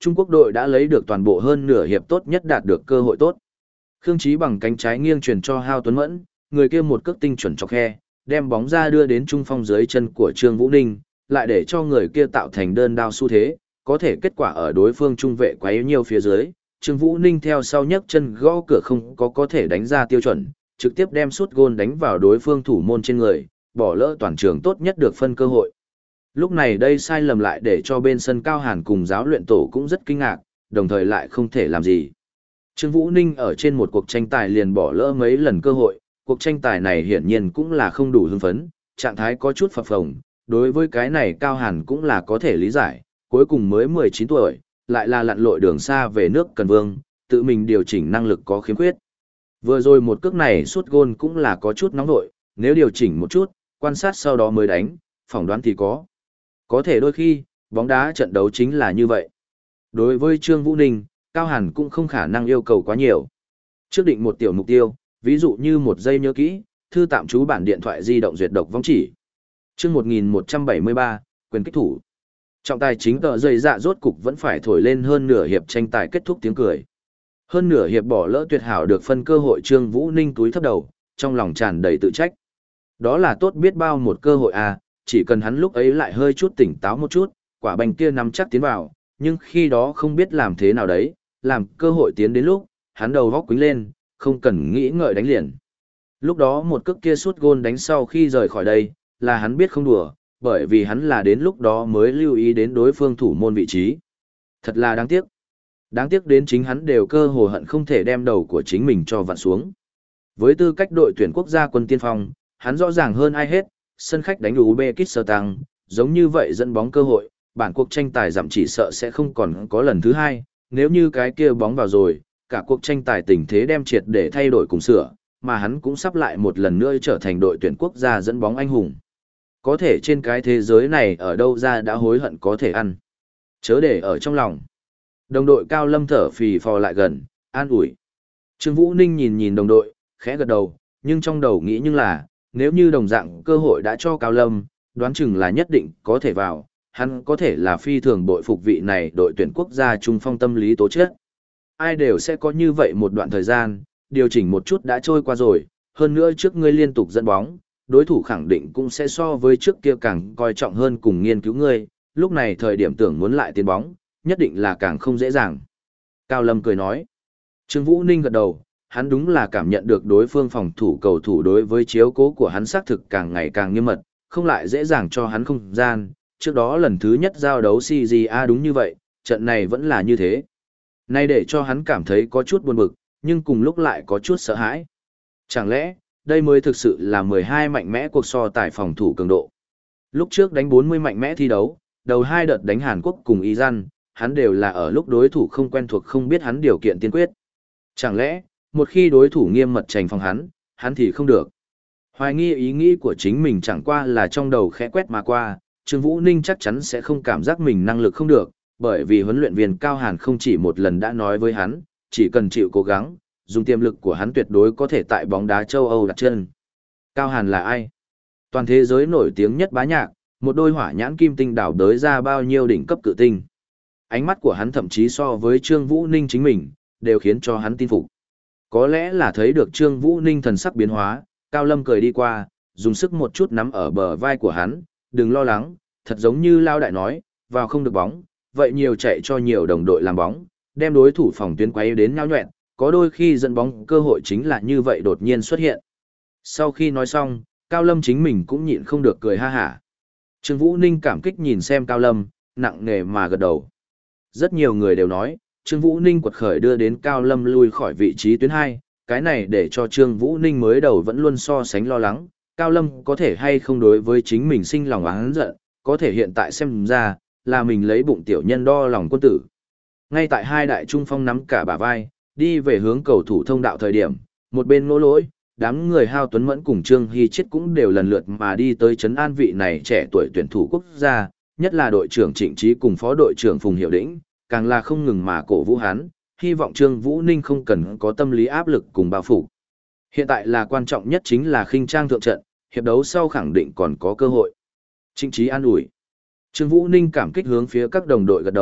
Trung Quốc đội đã lấy được toàn bộ hơn nửa hiệp tốt nhất đạt được cơ hội tốt. Khương Chí bằng cánh trái nghiêng truyền cho Hao Tuấn Mẫn, người kia một cước tinh chuẩn chọc khe, đem bóng ra đưa đến trung phong dưới chân của Trương Vũ Ninh, lại để cho người kia tạo thành đơn đao xu thế, có thể kết quả ở đối phương trung vệ quá yếu nhiều phía dưới, Trương Vũ Ninh theo sau nhấc chân gõ cửa không có có thể đánh ra tiêu chuẩn, trực tiếp đem sút gôn đánh vào đối phương thủ môn trên người, bỏ lỡ toàn trường tốt nhất được phân cơ hội. Lúc này đây sai lầm lại để cho bên sân Cao Hàn cùng giáo luyện tổ cũng rất kinh ngạc, đồng thời lại không thể làm gì. Trương Vũ Ninh ở trên một cuộc tranh tài liền bỏ lỡ mấy lần cơ hội, cuộc tranh tài này hiển nhiên cũng là không đủ hưng phấn, trạng thái có chút phập phồng, đối với cái này Cao Hàn cũng là có thể lý giải, cuối cùng mới mười chín tuổi, lại là lặn lội đường xa về nước Cần Vương, tự mình điều chỉnh năng lực có khiếm khuyết. Vừa rồi một cước này sút gôn cũng là có chút nóng vội, nếu điều chỉnh một chút, quan sát sau đó mới đánh, phỏng đoán thì có. Có thể đôi khi, bóng đá trận đấu chính là như vậy. Đối với Trương Vũ Ninh, Cao Hàn cũng không khả năng yêu cầu quá nhiều. Trước định một tiểu mục tiêu, ví dụ như một giây nhớ kỹ, thư tạm trú bản điện thoại di động duyệt độc vong chỉ. Chương một nghìn một trăm bảy mươi ba, quyền kích thủ. Trọng tài chính tờ dây dạ rốt cục vẫn phải thổi lên hơn nửa hiệp tranh tài kết thúc tiếng cười. Hơn nửa hiệp bỏ lỡ tuyệt hảo được phân cơ hội Trương Vũ Ninh túi thấp đầu, trong lòng tràn đầy tự trách. Đó là tốt biết bao một cơ hội à, chỉ cần hắn lúc ấy lại hơi chút tỉnh táo một chút, quả banh kia nắm chắc tiến vào, nhưng khi đó không biết làm thế nào đấy, làm cơ hội tiến đến lúc, hắn đầu góc quính lên, không cần nghĩ ngợi đánh liền. Lúc đó một cước kia sút gôn đánh sau khi rời khỏi đây, là hắn biết không đùa, bởi vì hắn là đến lúc đó mới lưu ý đến đối phương thủ môn vị trí. Thật là đáng tiếc. Đáng tiếc đến chính hắn đều cơ hồ hận không thể đem đầu của chính mình cho vặn xuống. Với tư cách đội tuyển quốc gia quân tiên phong, hắn rõ ràng hơn ai hết, sân khách đánh Uzbekistan, giống như vậy dẫn bóng cơ hội, bản cuộc tranh tài giảm chỉ sợ sẽ không còn có lần thứ hai, nếu như cái kia bóng vào rồi, cả cuộc tranh tài tình thế đem triệt để thay đổi cùng sửa, mà hắn cũng sắp lại một lần nữa trở thành đội tuyển quốc gia dẫn bóng anh hùng. Có thể trên cái thế giới này ở đâu ra đã hối hận có thể ăn. Chớ để ở trong lòng. Đồng đội Cao Lâm thở phì phò lại gần, an ủi. Trương Vũ Ninh nhìn nhìn đồng đội, khẽ gật đầu, nhưng trong đầu nghĩ nhưng là, nếu như đồng dạng cơ hội đã cho Cao Lâm, đoán chừng là nhất định có thể vào, hắn có thể là phi thường bội phục vị này đội tuyển quốc gia trung phong tâm lý tố chất. Ai đều sẽ có như vậy một đoạn thời gian, điều chỉnh một chút đã trôi qua rồi, hơn nữa trước ngươi liên tục dẫn bóng, đối thủ khẳng định cũng sẽ so với trước kia càng coi trọng hơn cùng nghiên cứu ngươi, lúc này thời điểm tưởng muốn lại tiến bóng, nhất định là càng không dễ dàng. Cao Lâm cười nói. Trương Vũ Ninh gật đầu, hắn đúng là cảm nhận được đối phương phòng thủ cầu thủ đối với chiếu cố của hắn xác thực càng ngày càng nghiêm mật, không lại dễ dàng cho hắn không gian. Trước đó lần thứ nhất giao đấu xê giê a đúng như vậy, trận này vẫn là như thế. Nay để cho hắn cảm thấy có chút buồn bực, nhưng cùng lúc lại có chút sợ hãi. Chẳng lẽ, đây mới thực sự là mười hai mạnh mẽ cuộc so tài phòng thủ cường độ. Lúc trước đánh bốn mươi mạnh mẽ thi đấu, đầu hai đợt đánh Hàn Quốc cùng Iran, hắn đều là ở lúc đối thủ không quen thuộc không biết hắn điều kiện tiên quyết. Chẳng lẽ, một khi đối thủ nghiêm mật trành phòng hắn, hắn thì không được. Hoài nghi ý nghĩ của chính mình chẳng qua là trong đầu khẽ quét mà qua, Trương Vũ Ninh chắc chắn sẽ không cảm giác mình năng lực không được, bởi vì huấn luyện viên Cao Hàn không chỉ một lần đã nói với hắn, chỉ cần chịu cố gắng, dùng tiềm lực của hắn tuyệt đối có thể tại bóng đá châu Âu đặt chân. Cao Hàn là ai? Toàn thế giới nổi tiếng nhất bá nhạc, một đôi hỏa nhãn kim tinh đảo đới ra bao nhiêu đỉnh cấp cự tinh. Ánh mắt của hắn thậm chí so với Trương Vũ Ninh chính mình, đều khiến cho hắn tin phục. Có lẽ là thấy được Trương Vũ Ninh thần sắc biến hóa, Cao Lâm cười đi qua, dùng sức một chút nắm ở bờ vai của hắn, đừng lo lắng, thật giống như Lao Đại nói, vào không được bóng, vậy nhiều chạy cho nhiều đồng đội làm bóng, đem đối thủ phòng tuyến quay đến nhão nhoẹn, có đôi khi dẫn bóng cơ hội chính là như vậy đột nhiên xuất hiện. Sau khi nói xong, Cao Lâm chính mình cũng nhịn không được cười ha hả. Trương Vũ Ninh cảm kích nhìn xem Cao Lâm, nặng nề mà gật đầu. Rất nhiều người đều nói, Trương Vũ Ninh quật khởi đưa đến Cao Lâm lui khỏi vị trí tuyến hai, cái này để cho Trương Vũ Ninh mới đầu vẫn luôn so sánh lo lắng, Cao Lâm có thể hay không đối với chính mình sinh lòng oán giận, có thể hiện tại xem ra, là mình lấy bụng tiểu nhân đo lòng quân tử. Ngay tại hai đại trung phong nắm cả bả vai, đi về hướng cầu thủ thông đạo thời điểm, một bên Ngô Lỗi, đám người Hao Tuấn Mẫn cùng Trương Hy Chết cũng đều lần lượt mà đi tới trấn an vị này trẻ tuổi tuyển thủ quốc gia, nhất là đội trưởng Trịnh Trí cùng phó đội trưởng Phùng Hiểu Đĩnh, càng là không ngừng mà cổ vũ hắn, hy vọng Trương Vũ Ninh không cần có tâm lý áp lực cùng bao phủ. Hiện tại là quan trọng nhất chính là khinh trang thượng trận, hiệp đấu sau khẳng định còn có cơ hội. Trịnh Trí an ủi. Trương Vũ Ninh cảm kích hướng phía các đồng đội gật đầu,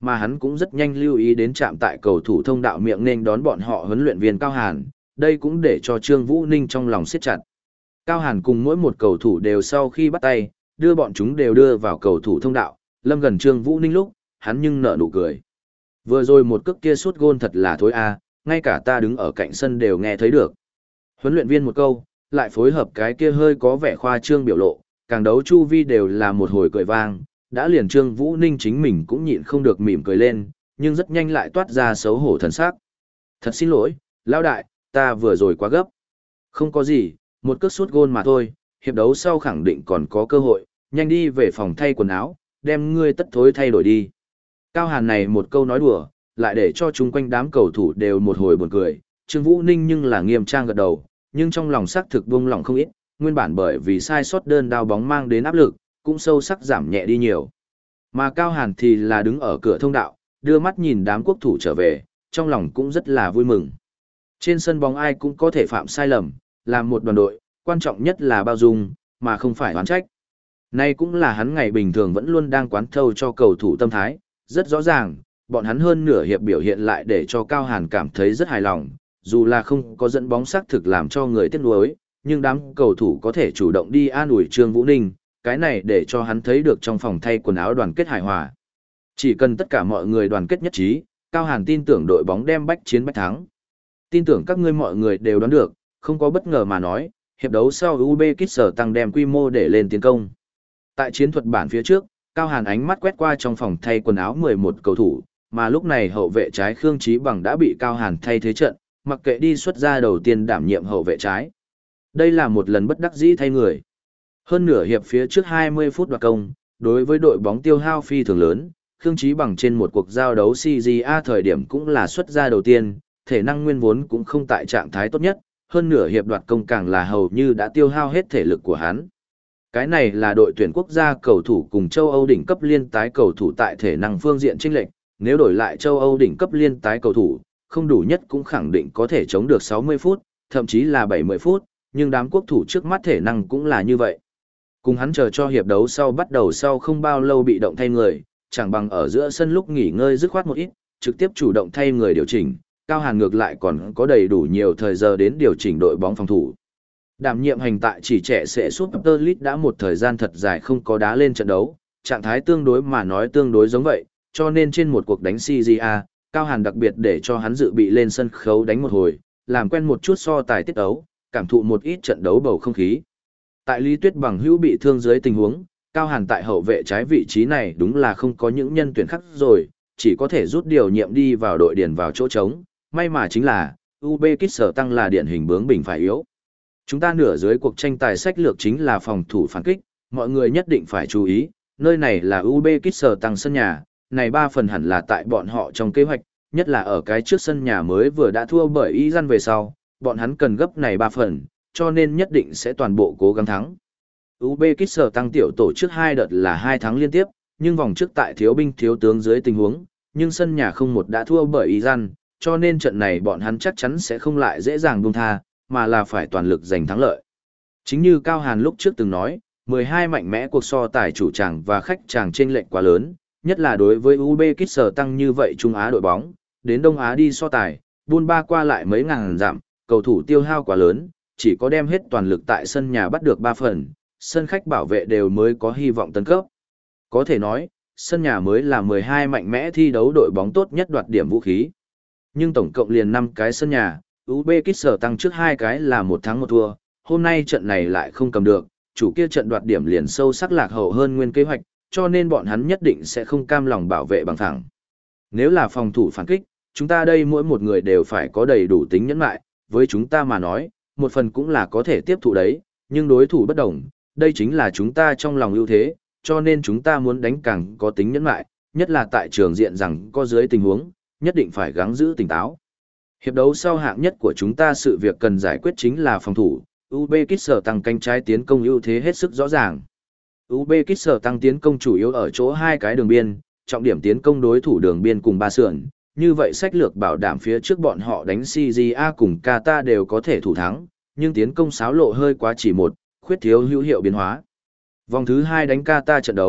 mà hắn cũng rất nhanh lưu ý đến chạm tại cầu thủ thông đạo miệng nên đón bọn họ huấn luyện viên Cao Hàn, đây cũng để cho Trương Vũ Ninh trong lòng siết chặt. Cao Hàn cùng mỗi một cầu thủ đều sau khi bắt tay, đưa bọn chúng đều đưa vào cầu thủ thông đạo, lâm gần Trương Vũ Ninh lúc, hắn nhưng nở nụ cười. Vừa rồi một cước kia sút gôn thật là thối a, ngay cả ta đứng ở cạnh sân đều nghe thấy được. Huấn luyện viên một câu, lại phối hợp cái kia hơi có vẻ khoa trương biểu lộ, càng đấu chu vi đều là một hồi cười vang, đã liền Trương Vũ Ninh chính mình cũng nhịn không được mỉm cười lên, nhưng rất nhanh lại toát ra xấu hổ thần sắc. Thật xin lỗi, lão đại, ta vừa rồi quá gấp. Không có gì, một cước sút gôn mà thôi, hiệp đấu sau khẳng định còn có cơ hội, nhanh đi về phòng thay quần áo, đem ngươi tất thối thay đổi đi. Cao Hàn này một câu nói đùa, lại để cho chúng quanh đám cầu thủ đều một hồi buồn cười, Trương Vũ Ninh nhưng là nghiêm trang gật đầu, nhưng trong lòng xác thực buông lòng không ít, nguyên bản bởi vì sai sót đơn đao bóng mang đến áp lực, cũng sâu sắc giảm nhẹ đi nhiều. Mà Cao Hàn thì là đứng ở cửa thông đạo, đưa mắt nhìn đám quốc thủ trở về, trong lòng cũng rất là vui mừng. Trên sân bóng ai cũng có thể phạm sai lầm, làm một đoàn đội, quan trọng nhất là bao dung, mà không phải oán trách. Nay cũng là hắn ngày bình thường vẫn luôn đang quán thâu cho cầu thủ tâm thái, rất rõ ràng, bọn hắn hơn nửa hiệp biểu hiện lại để cho Cao Hàn cảm thấy rất hài lòng, dù là không có dẫn bóng xác thực làm cho người tiếc nuối, nhưng đám cầu thủ có thể chủ động đi an ủi Trương Vũ Ninh, cái này để cho hắn thấy được trong phòng thay quần áo đoàn kết hài hòa. Chỉ cần tất cả mọi người đoàn kết nhất trí, Cao Hàn tin tưởng đội bóng đem bách chiến bách thắng. Tin tưởng các ngươi mọi người đều đoán được, không có bất ngờ mà nói, hiệp đấu sau Uzbekistan tăng đem quy mô để lên tiến công. Tại chiến thuật bản phía trước, Cao Hàn ánh mắt quét qua trong phòng thay quần áo mười một cầu thủ, mà lúc này hậu vệ trái Khương Chí Bằng đã bị Cao Hàn thay thế trận, mặc kệ đi xuất ra đầu tiên đảm nhiệm hậu vệ trái. Đây là một lần bất đắc dĩ thay người. Hơn nửa hiệp phía trước hai mươi phút đoạt công, đối với đội bóng tiêu hao phi thường lớn, Khương Chí Bằng trên một cuộc giao đấu xê giê a thời điểm cũng là xuất ra đầu tiên, thể năng nguyên vốn cũng không tại trạng thái tốt nhất, hơn nửa hiệp đoạt công càng là hầu như đã tiêu hao hết thể lực của hắn. Cái này là đội tuyển quốc gia cầu thủ cùng châu Âu đỉnh cấp liên tái cầu thủ tại thể năng phương diện chênh lệch, nếu đổi lại châu Âu đỉnh cấp liên tái cầu thủ, không đủ nhất cũng khẳng định có thể chống được sáu mươi phút, thậm chí là bảy mươi phút, nhưng đám quốc thủ trước mắt thể năng cũng là như vậy. Cùng hắn chờ cho hiệp đấu sau bắt đầu sau không bao lâu bị động thay người, chẳng bằng ở giữa sân lúc nghỉ ngơi dứt khoát một ít, trực tiếp chủ động thay người điều chỉnh, Cao Hàn ngược lại còn có đầy đủ nhiều thời giờ đến điều chỉnh đội bóng phòng thủ. Đảm nhiệm hành tại chỉ trẻ sẽ Super League đã một thời gian thật dài không có đá lên trận đấu, trạng thái tương đối mà nói tương đối giống vậy, cho nên trên một cuộc đánh xê giê a, Cao Hàn đặc biệt để cho hắn dự bị lên sân khấu đánh một hồi, làm quen một chút so tài tiết đấu, cảm thụ một ít trận đấu bầu không khí. Tại Lý Tuyết Bằng hữu bị thương dưới tình huống, Cao Hàn tại hậu vệ trái vị trí này đúng là không có những nhân tuyển khác rồi, chỉ có thể rút điều nhiệm đi vào đội điền vào chỗ trống, may mà chính là, Uzbekistan tăng là điển hình bướng bỉnh phải yếu. Chúng ta nửa dưới cuộc tranh tài sách lược chính là phòng thủ phản kích, mọi người nhất định phải chú ý, nơi này là Uzbekistan tăng sân nhà, này ba phần hẳn là tại bọn họ trong kế hoạch, nhất là ở cái trước sân nhà mới vừa đã thua bởi Iran về sau, bọn hắn cần gấp này ba phần, cho nên nhất định sẽ toàn bộ cố gắng thắng. Uzbekistan tăng tiểu tổ trước hai đợt là hai thắng liên tiếp, nhưng vòng trước tại thiếu binh thiếu tướng dưới tình huống, nhưng sân nhà không một đã thua bởi Iran, cho nên trận này bọn hắn chắc chắn sẽ không lại dễ dàng buông tha, mà là phải toàn lực giành thắng lợi. Chính như Cao Hàn lúc trước từng nói, mười hai mạnh mẽ cuộc so tài chủ tràng và khách tràng chênh lệch quá lớn, nhất là đối với Uzbekistan tăng như vậy Trung Á đội bóng, đến Đông Á đi so tài, buôn ba qua lại mấy ngàn dặm, cầu thủ tiêu hao quá lớn, chỉ có đem hết toàn lực tại sân nhà bắt được ba phần, sân khách bảo vệ đều mới có hy vọng tấn cấp. Có thể nói, sân nhà mới là mười hai mạnh mẽ thi đấu đội bóng tốt nhất đoạt điểm vũ khí. Nhưng tổng cộng liền năm cái sân nhà, Uzbekistan tăng trước hai cái là một thắng một thua, hôm nay trận này lại không cầm được, chủ kia trận đoạt điểm liền sâu sắc lạc hậu hơn nguyên kế hoạch, cho nên bọn hắn nhất định sẽ không cam lòng bảo vệ bằng thẳng. Nếu là phòng thủ phản kích, chúng ta đây mỗi một người đều phải có đầy đủ tính nhẫn nại, với chúng ta mà nói, một phần cũng là có thể tiếp thụ đấy, nhưng đối thủ bất đồng, đây chính là chúng ta trong lòng ưu thế, cho nên chúng ta muốn đánh càng có tính nhẫn nại, nhất là tại trường diện rằng có dưới tình huống, nhất định phải gắng giữ tỉnh táo. Hiệp đấu sau hạng nhất của chúng ta sự việc cần giải quyết chính là phòng thủ, Uzbekistan tăng cánh trái tiến công ưu thế hết sức rõ ràng. Uzbekistan tăng tiến công chủ yếu ở chỗ hai cái đường biên, trọng điểm tiến công đối thủ đường biên cùng ba sườn, như vậy sách lược bảo đảm phía trước bọn họ đánh xê giê a cùng Qatar đều có thể thủ thắng, nhưng tiến công xáo lộ hơi quá chỉ một, khuyết thiếu hữu hiệu biến hóa. Vòng thứ hai đánh Qatar trận đấu,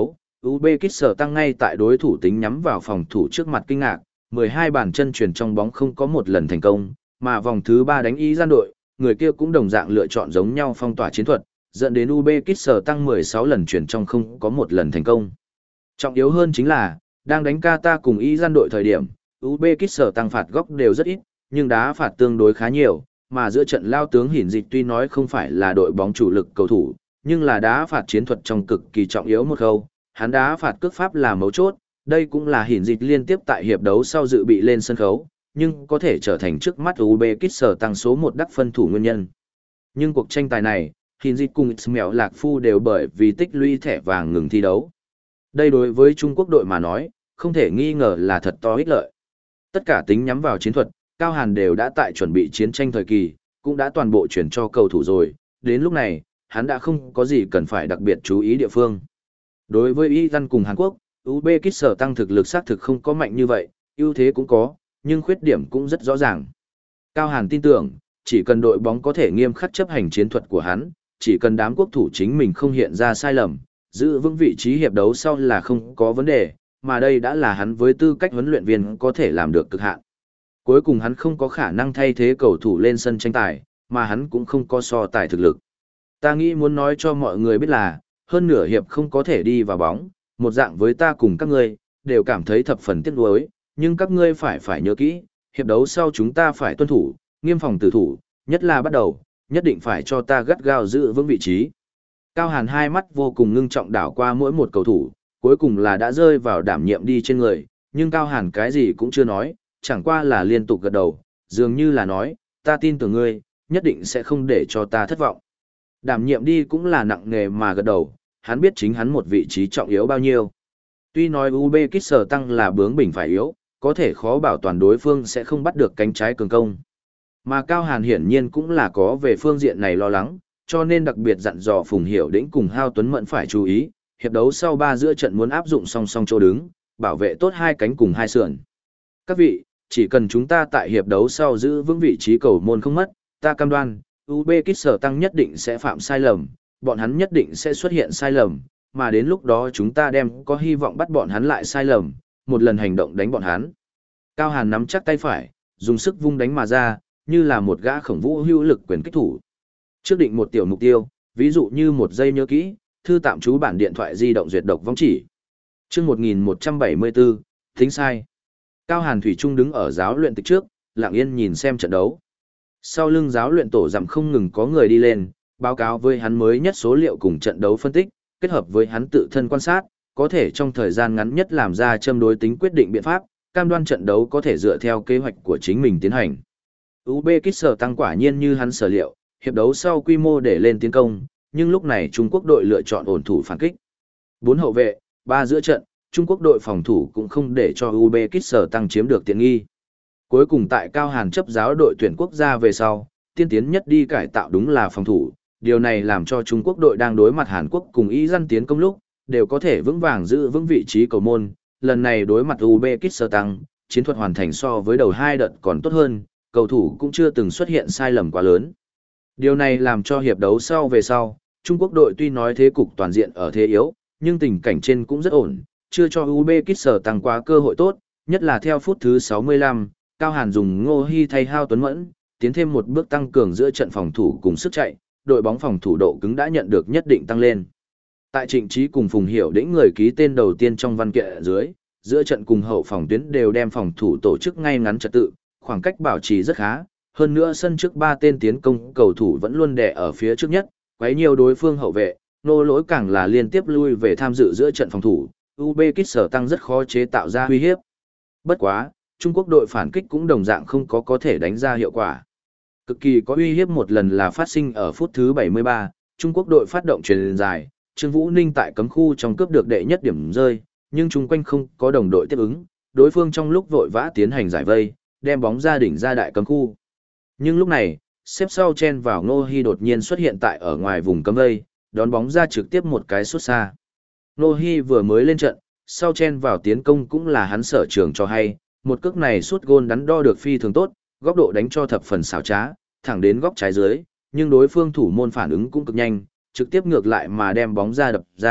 Uzbekistan tăng ngay tại đối thủ tính nhắm vào phòng thủ trước mặt kinh ngạc, mười hai bàn chân truyền trong bóng không có một lần thành công, mà vòng thứ ba đánh Y gian đội, người kia cũng đồng dạng lựa chọn giống nhau phong tỏa chiến thuật, dẫn đến Uzbekistan tăng mười sáu lần chuyển trong không có một lần thành công. Trọng yếu hơn chính là, đang đánh Qatar cùng Y gian đội thời điểm, Uzbekistan tăng phạt góc đều rất ít, nhưng đá phạt tương đối khá nhiều, mà giữa trận lao tướng Hiển Dịch tuy nói không phải là đội bóng chủ lực cầu thủ, nhưng là đá phạt chiến thuật trong cực kỳ trọng yếu một khâu, hắn đá phạt cước pháp là mấu chốt, đây cũng là Hiển Dịch liên tiếp tại hiệp đấu sau dự bị lên sân khấu, nhưng có thể trở thành trước mắt Uzbekistan tăng số một đắc phân thủ nguyên nhân. Nhưng cuộc tranh tài này, Hiển Dịch cùng Ismail Lạc Phu đều bởi vì tích lũy thẻ vàng ngừng thi đấu. Đây đối với Trung Quốc đội mà nói, không thể nghi ngờ là thật to ích lợi. Tất cả tính nhắm vào chiến thuật, Cao Hàn đều đã tại chuẩn bị chiến tranh thời kỳ, cũng đã toàn bộ chuyển cho cầu thủ rồi, đến lúc này, hắn đã không có gì cần phải đặc biệt chú ý địa phương. Đối với Iran cùng Hàn Quốc, Uzbekistan tăng thực lực xác thực không có mạnh như vậy, ưu thế cũng có, nhưng khuyết điểm cũng rất rõ ràng. Cao Hàn tin tưởng, chỉ cần đội bóng có thể nghiêm khắc chấp hành chiến thuật của hắn, chỉ cần đám quốc thủ chính mình không hiện ra sai lầm, giữ vững vị trí hiệp đấu sau là không có vấn đề, mà đây đã là hắn với tư cách huấn luyện viên có thể làm được cực hạn. Cuối cùng hắn không có khả năng thay thế cầu thủ lên sân tranh tài, mà hắn cũng không có so tài thực lực. Ta nghĩ muốn nói cho mọi người biết là, hơn nửa hiệp không có thể đi vào bóng, một dạng với ta cùng các ngươi, đều cảm thấy thập phần tiếc nuối, nhưng các ngươi phải phải nhớ kỹ, hiệp đấu sau chúng ta phải tuân thủ, nghiêm phòng tử thủ, nhất là bắt đầu, nhất định phải cho ta gắt gao giữ vững vị trí. Cao Hàn hai mắt vô cùng ngưng trọng đảo qua mỗi một cầu thủ, cuối cùng là đã rơi vào đảm nhiệm đi trên người, nhưng Cao Hàn cái gì cũng chưa nói, chẳng qua là liên tục gật đầu, dường như là nói, ta tin tưởng ngươi, nhất định sẽ không để cho ta thất vọng. Đảm nhiệm đi cũng là nặng nề mà gật đầu, hắn biết chính hắn một vị trí trọng yếu bao nhiêu. Tuy nói Uzbekistan tăng là bướng bỉnh phải yếu, có thể khó bảo toàn đối phương sẽ không bắt được cánh trái cường công. Mà Cao Hàn hiển nhiên cũng là có về phương diện này lo lắng, cho nên đặc biệt dặn dò Phùng Hiểu Đĩnh cùng Hao Tuấn Mẫn phải chú ý, hiệp đấu sau ba giữa trận muốn áp dụng song song chỗ đứng, bảo vệ tốt hai cánh cùng hai sườn. Các vị, chỉ cần chúng ta tại hiệp đấu sau giữ vững vị trí cầu môn không mất, ta cam đoan, Uzbekistan tăng nhất định sẽ phạm sai lầm, bọn hắn nhất định sẽ xuất hiện sai lầm, mà đến lúc đó chúng ta đem có hy vọng bắt bọn hắn lại sai lầm, một lần hành động đánh bọn hắn. Cao Hàn nắm chắc tay phải, dùng sức vung đánh mà ra, như là một gã khổng vũ hữu lực quyền kích thủ. Trước định một tiểu mục tiêu, ví dụ như một giây nhớ kỹ, thư tạm trú bản điện thoại di động duyệt độc vong chỉ. Chương một nghìn một trăm bảy mươi bốn, thính sai. Cao Hàn thủy chung đứng ở giáo luyện tịch trước, lặng yên nhìn xem trận đấu. Sau lưng giáo luyện tổ giảm không ngừng có người đi lên, báo cáo với hắn mới nhất số liệu cùng trận đấu phân tích, kết hợp với hắn tự thân quan sát, có thể trong thời gian ngắn nhất làm ra châm đối tính quyết định biện pháp, cam đoan trận đấu có thể dựa theo kế hoạch của chính mình tiến hành. Uzbekistan tăng quả nhiên như hắn sở liệu, hiệp đấu sau quy mô để lên tiến công, nhưng lúc này Trung Quốc đội lựa chọn ổn thủ phản kích. Bốn hậu vệ, ba giữa trận, Trung Quốc đội phòng thủ cũng không để cho Uzbekistan tăng chiếm được tiện nghi. Cuối cùng tại Cao Hàn chấp giáo đội tuyển quốc gia về sau, tiên tiến nhất đi cải tạo đúng là phòng thủ, điều này làm cho Trung Quốc đội đang đối mặt Hàn Quốc cùng Iran tiến công lúc, đều có thể vững vàng giữ vững vị trí cầu môn, lần này đối mặt Uzbekistan tăng, chiến thuật hoàn thành so với đầu hai đợt còn tốt hơn, cầu thủ cũng chưa từng xuất hiện sai lầm quá lớn. Điều này làm cho hiệp đấu sau về sau, Trung Quốc đội tuy nói thế cục toàn diện ở thế yếu, nhưng tình cảnh trên cũng rất ổn, chưa cho Uzbekistan tăng quá cơ hội tốt, nhất là theo phút thứ sáu mươi lăm, Cao Hàn dùng Ngô Hi thay Hao Tuấn Mẫn, tiến thêm một bước tăng cường giữa trận phòng thủ cùng sức chạy, đội bóng phòng thủ độ cứng đã nhận được nhất định tăng lên. Tại Trịnh Trí cùng Phùng Hiểu Đĩnh người ký tên đầu tiên trong văn kiện ở dưới, giữa trận cùng hậu phòng tuyến đều đem phòng thủ tổ chức ngay ngắn trật tự, khoảng cách bảo trì rất khá, hơn nữa sân trước ba tên tiến công cầu thủ vẫn luôn đè ở phía trước nhất, quấy nhiều đối phương hậu vệ, nô lỗi càng là liên tiếp lui về tham dự giữa trận phòng thủ, Uzbekistan tăng rất khó chế tạo ra uy hiếp. Bất quá, Trung Quốc đội phản kích cũng đồng dạng không có có thể đánh ra hiệu quả. Cực kỳ có uy hiếp một lần là phát sinh ở phút thứ bảy mươi ba, Trung Quốc đội phát động chuyền dài, Trương Vũ Ninh tại cấm khu trong cướp được đệ nhất điểm rơi, nhưng chung quanh không có đồng đội tiếp ứng, đối phương trong lúc vội vã tiến hành giải vây, đem bóng ra đỉnh ra đại cấm khu. Nhưng lúc này, xếp sau chen vào Ngô Hi đột nhiên xuất hiện tại ở ngoài vùng cấm vây, đón bóng ra trực tiếp một cái sút xa. Ngô Hi vừa mới lên trận, sau chen vào tiến công cũng là hắn sở trường cho hay, một cước này sút gôn đắn đo được phi thường tốt, góc độ đánh cho thập phần xảo trá, thẳng đến góc trái dưới, nhưng đối phương thủ môn phản ứng cũng cực nhanh, trực tiếp ngược lại mà đem bóng ra đập ra,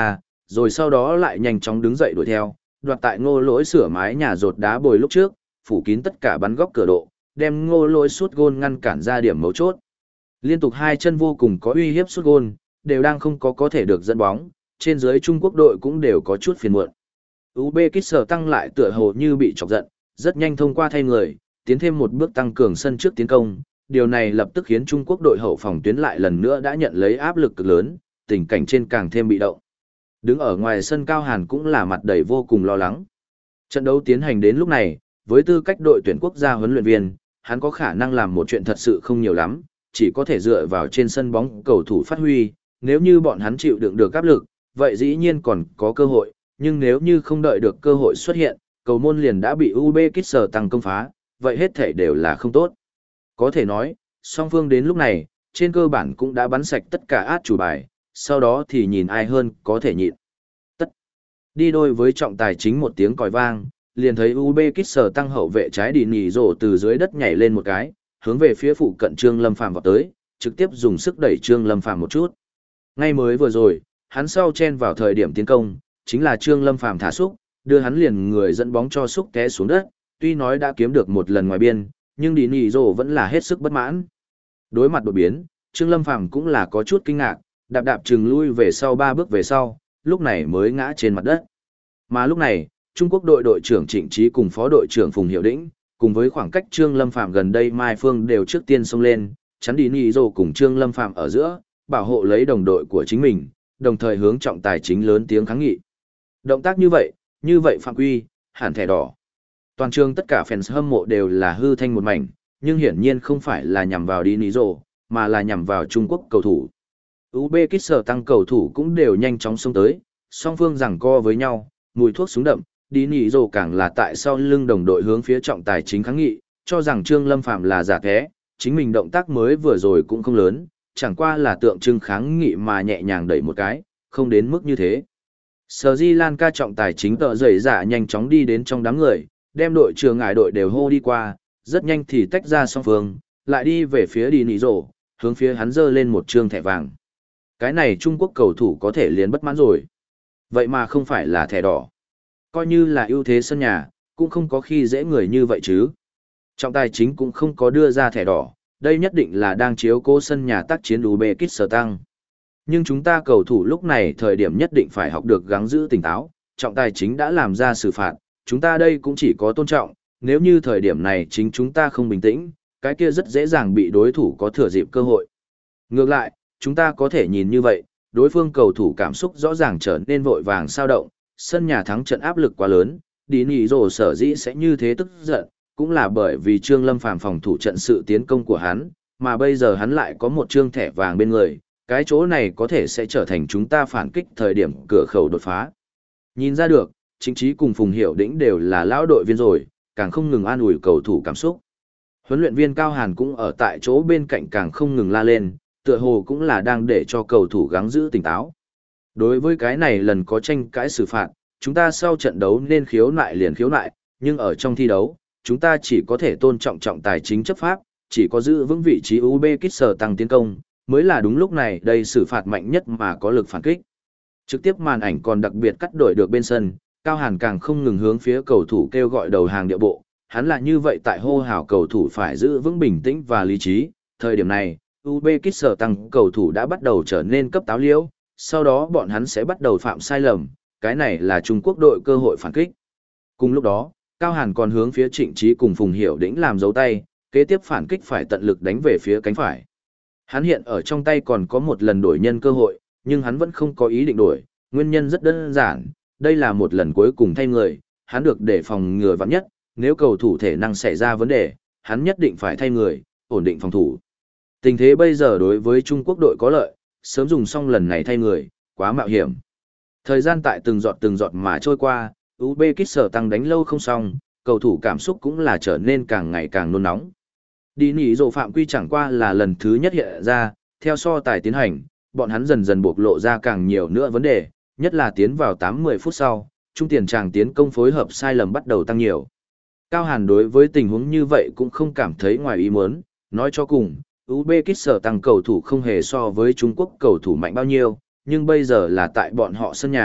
rồi sau đó lại nhanh chóng đứng dậy đuổi theo, đoạt tại Ngô Lỗi sửa mái nhà rột đá bồi lúc trước, phủ kín tất cả bắn góc cửa độ, đem Ngô Lỗi sút gôn ngăn cản ra điểm mấu chốt. Liên tục hai chân vô cùng có uy hiếp sút gôn, đều đang không có có thể được dẫn bóng, trên dưới Trung Quốc đội cũng đều có chút phiền muộn. Uzbekistan tăng lại tựa hồ như bị chọc giận, rất nhanh thông qua thay người, tiến thêm một bước tăng cường sân trước tiến công, điều này lập tức khiến Trung Quốc đội hậu phòng tuyến lại lần nữa đã nhận lấy áp lực cực lớn, tình cảnh trên càng thêm bị động. Đứng ở ngoài sân Cao Hàn cũng là mặt đầy vô cùng lo lắng. Trận đấu tiến hành đến lúc này, với tư cách đội tuyển quốc gia huấn luyện viên, hắn có khả năng làm một chuyện thật sự không nhiều lắm, chỉ có thể dựa vào trên sân bóng cầu thủ phát huy, nếu như bọn hắn chịu đựng được áp lực, vậy dĩ nhiên còn có cơ hội, nhưng nếu như không đợi được cơ hội xuất hiện, cầu môn liền đã bị Uzbekistan tăng công phá, vậy hết thể đều là không tốt. Có thể nói, song phương đến lúc này, trên cơ bản cũng đã bắn sạch tất cả át chủ bài, sau đó thì nhìn ai hơn có thể nhịn. Tất. Đi đôi với trọng tài chính một tiếng còi vang, liền thấy Uzbekistan tăng hậu vệ trái đi nhỉ rổ từ dưới đất nhảy lên một cái, hướng về phía phụ cận Trương Lâm Phàm vào tới, trực tiếp dùng sức đẩy Trương Lâm Phàm một chút. Ngay mới vừa rồi, hắn sau chen vào thời điểm tiến công, chính là Trương Lâm Phàm thả xúc, đưa hắn liền người dẫn bóng cho xúc té xuống đất, tuy nói đã kiếm được một lần ngoài biên, nhưng đi nhỉ rổ vẫn là hết sức bất mãn. Đối mặt đột biến, Trương Lâm Phàm cũng là có chút kinh ngạc, đạp đạp chừng lui về sau ba bước về sau, lúc này mới ngã trên mặt đất. Mà lúc này, Trung Quốc đội đội trưởng Trịnh Trí cùng phó đội trưởng Phùng Hiểu Đĩnh, cùng với khoảng cách Trương Lâm Phàm gần đây Mai Phương đều trước tiên xông lên, chắn đi nhỉ rổ cùng Trương Lâm Phàm ở giữa, bảo hộ lấy đồng đội của chính mình, đồng thời hướng trọng tài chính lớn tiếng kháng nghị. Động tác như vậy, như vậy phạm quy, hẳn thẻ đỏ. Toàn trường tất cả fans hâm mộ đều là hư thanh một mảnh, nhưng hiển nhiên không phải là nhằm vào đi nhỉ rổ, mà là nhằm vào Trung Quốc cầu thủ. Uzbekistan tăng cầu thủ cũng đều nhanh chóng xông tới, song phương giằng co với nhau, mùi thuốc súng đậm, đi nhỉ rổ càng là tại sau lưng đồng đội hướng phía trọng tài chính kháng nghị, cho rằng Trương Lâm Phàm là giả thế, chính mình động tác mới vừa rồi cũng không lớn, chẳng qua là tượng trưng kháng nghị mà nhẹ nhàng đẩy một cái, không đến mức như thế. Sở Di Lan ca trọng tài chính tợ dậy giả nhanh chóng đi đến trong đám người, đem đội trưởng ngải đội đều hô đi qua, rất nhanh thì tách ra song phương, lại đi về phía đi nhỉ rổ, hướng phía hắn giơ lên một trương thẻ vàng. Cái này Trung Quốc cầu thủ có thể liền bất mãn rồi. Vậy mà không phải là thẻ đỏ. Coi như là ưu thế sân nhà, cũng không có khi dễ người như vậy chứ. Trọng tài chính cũng không có đưa ra thẻ đỏ, đây nhất định là đang chiếu cố sân nhà tác chiến Uzbekistan. Nhưng chúng ta cầu thủ lúc này thời điểm nhất định phải học được gắng giữ tỉnh táo, trọng tài chính đã làm ra xử phạt, chúng ta đây cũng chỉ có tôn trọng, nếu như thời điểm này chính chúng ta không bình tĩnh, cái kia rất dễ dàng bị đối thủ có thừa dịp cơ hội. Ngược lại, chúng ta có thể nhìn như vậy, đối phương cầu thủ cảm xúc rõ ràng trở nên vội vàng sao động, sân nhà thắng trận áp lực quá lớn, đi nhỉ rổ sở dĩ sẽ như thế tức giận, cũng là bởi vì Trương Lâm Phàm phòng thủ trận sự tiến công của hắn, mà bây giờ hắn lại có một trương thẻ vàng bên người, cái chỗ này có thể sẽ trở thành chúng ta phản kích thời điểm cửa khẩu đột phá. Nhìn ra được, Chính Trí cùng Phùng Hiểu Đĩnh đều là lão đội viên rồi, càng không ngừng an ủi cầu thủ cảm xúc. Huấn luyện viên Cao Hàn cũng ở tại chỗ bên cạnh càng không ngừng la lên, tựa hồ cũng là đang để cho cầu thủ gắng giữ tỉnh táo. Đối với cái này lần có tranh cãi xử phạt, chúng ta sau trận đấu nên khiếu nại liền khiếu nại, nhưng ở trong thi đấu, chúng ta chỉ có thể tôn trọng trọng tài chính chấp pháp, chỉ có giữ vững vị trí Uzbekistan tăng tiến công, mới là đúng lúc này đây xử phạt mạnh nhất mà có lực phản kích. Trực tiếp màn ảnh còn đặc biệt cắt đổi được bên sân, Cao Hàn càng không ngừng hướng phía cầu thủ kêu gọi đầu hàng địa bộ, hắn là như vậy tại hô hào cầu thủ phải giữ vững bình tĩnh và lý trí, thời điểm này, Uzbekistan tăng cầu thủ đã bắt đầu trở nên cấp táo liễu, sau đó bọn hắn sẽ bắt đầu phạm sai lầm, cái này là Trung Quốc đội cơ hội phản kích. Cùng lúc đó, Cao Hàn còn hướng phía Trịnh Trí cùng Phùng Hiểu Đĩnh làm dấu tay, kế tiếp phản kích phải tận lực đánh về phía cánh phải. Hắn hiện ở trong tay còn có một lần đổi nhân cơ hội, nhưng hắn vẫn không có ý định đổi, nguyên nhân rất đơn giản, đây là một lần cuối cùng thay người, hắn được để phòng ngừa vạn nhất, nếu cầu thủ thể năng xảy ra vấn đề, hắn nhất định phải thay người, ổn định phòng thủ. Tình thế bây giờ đối với Trung Quốc đội có lợi, sớm dùng xong lần này thay người, quá mạo hiểm. Thời gian tại từng giọt từng giọt mà trôi qua, Uzbekistan tăng đánh lâu không xong, cầu thủ cảm xúc cũng là trở nên càng ngày càng nôn nóng. Đi nhỉ rổ phạm quy chẳng qua là lần thứ nhất hiện ra, theo so tài tiến hành, bọn hắn dần dần bộc lộ ra càng nhiều nữa vấn đề, nhất là tiến vào tám mươi phút sau, trung tiền tràng tiến công phối hợp sai lầm bắt đầu tăng nhiều. Cao Hàn đối với tình huống như vậy cũng không cảm thấy ngoài ý muốn, nói cho cùng, Uzbekistan tăng cầu thủ không hề so với Trung Quốc cầu thủ mạnh bao nhiêu, nhưng bây giờ là tại bọn họ sân nhà,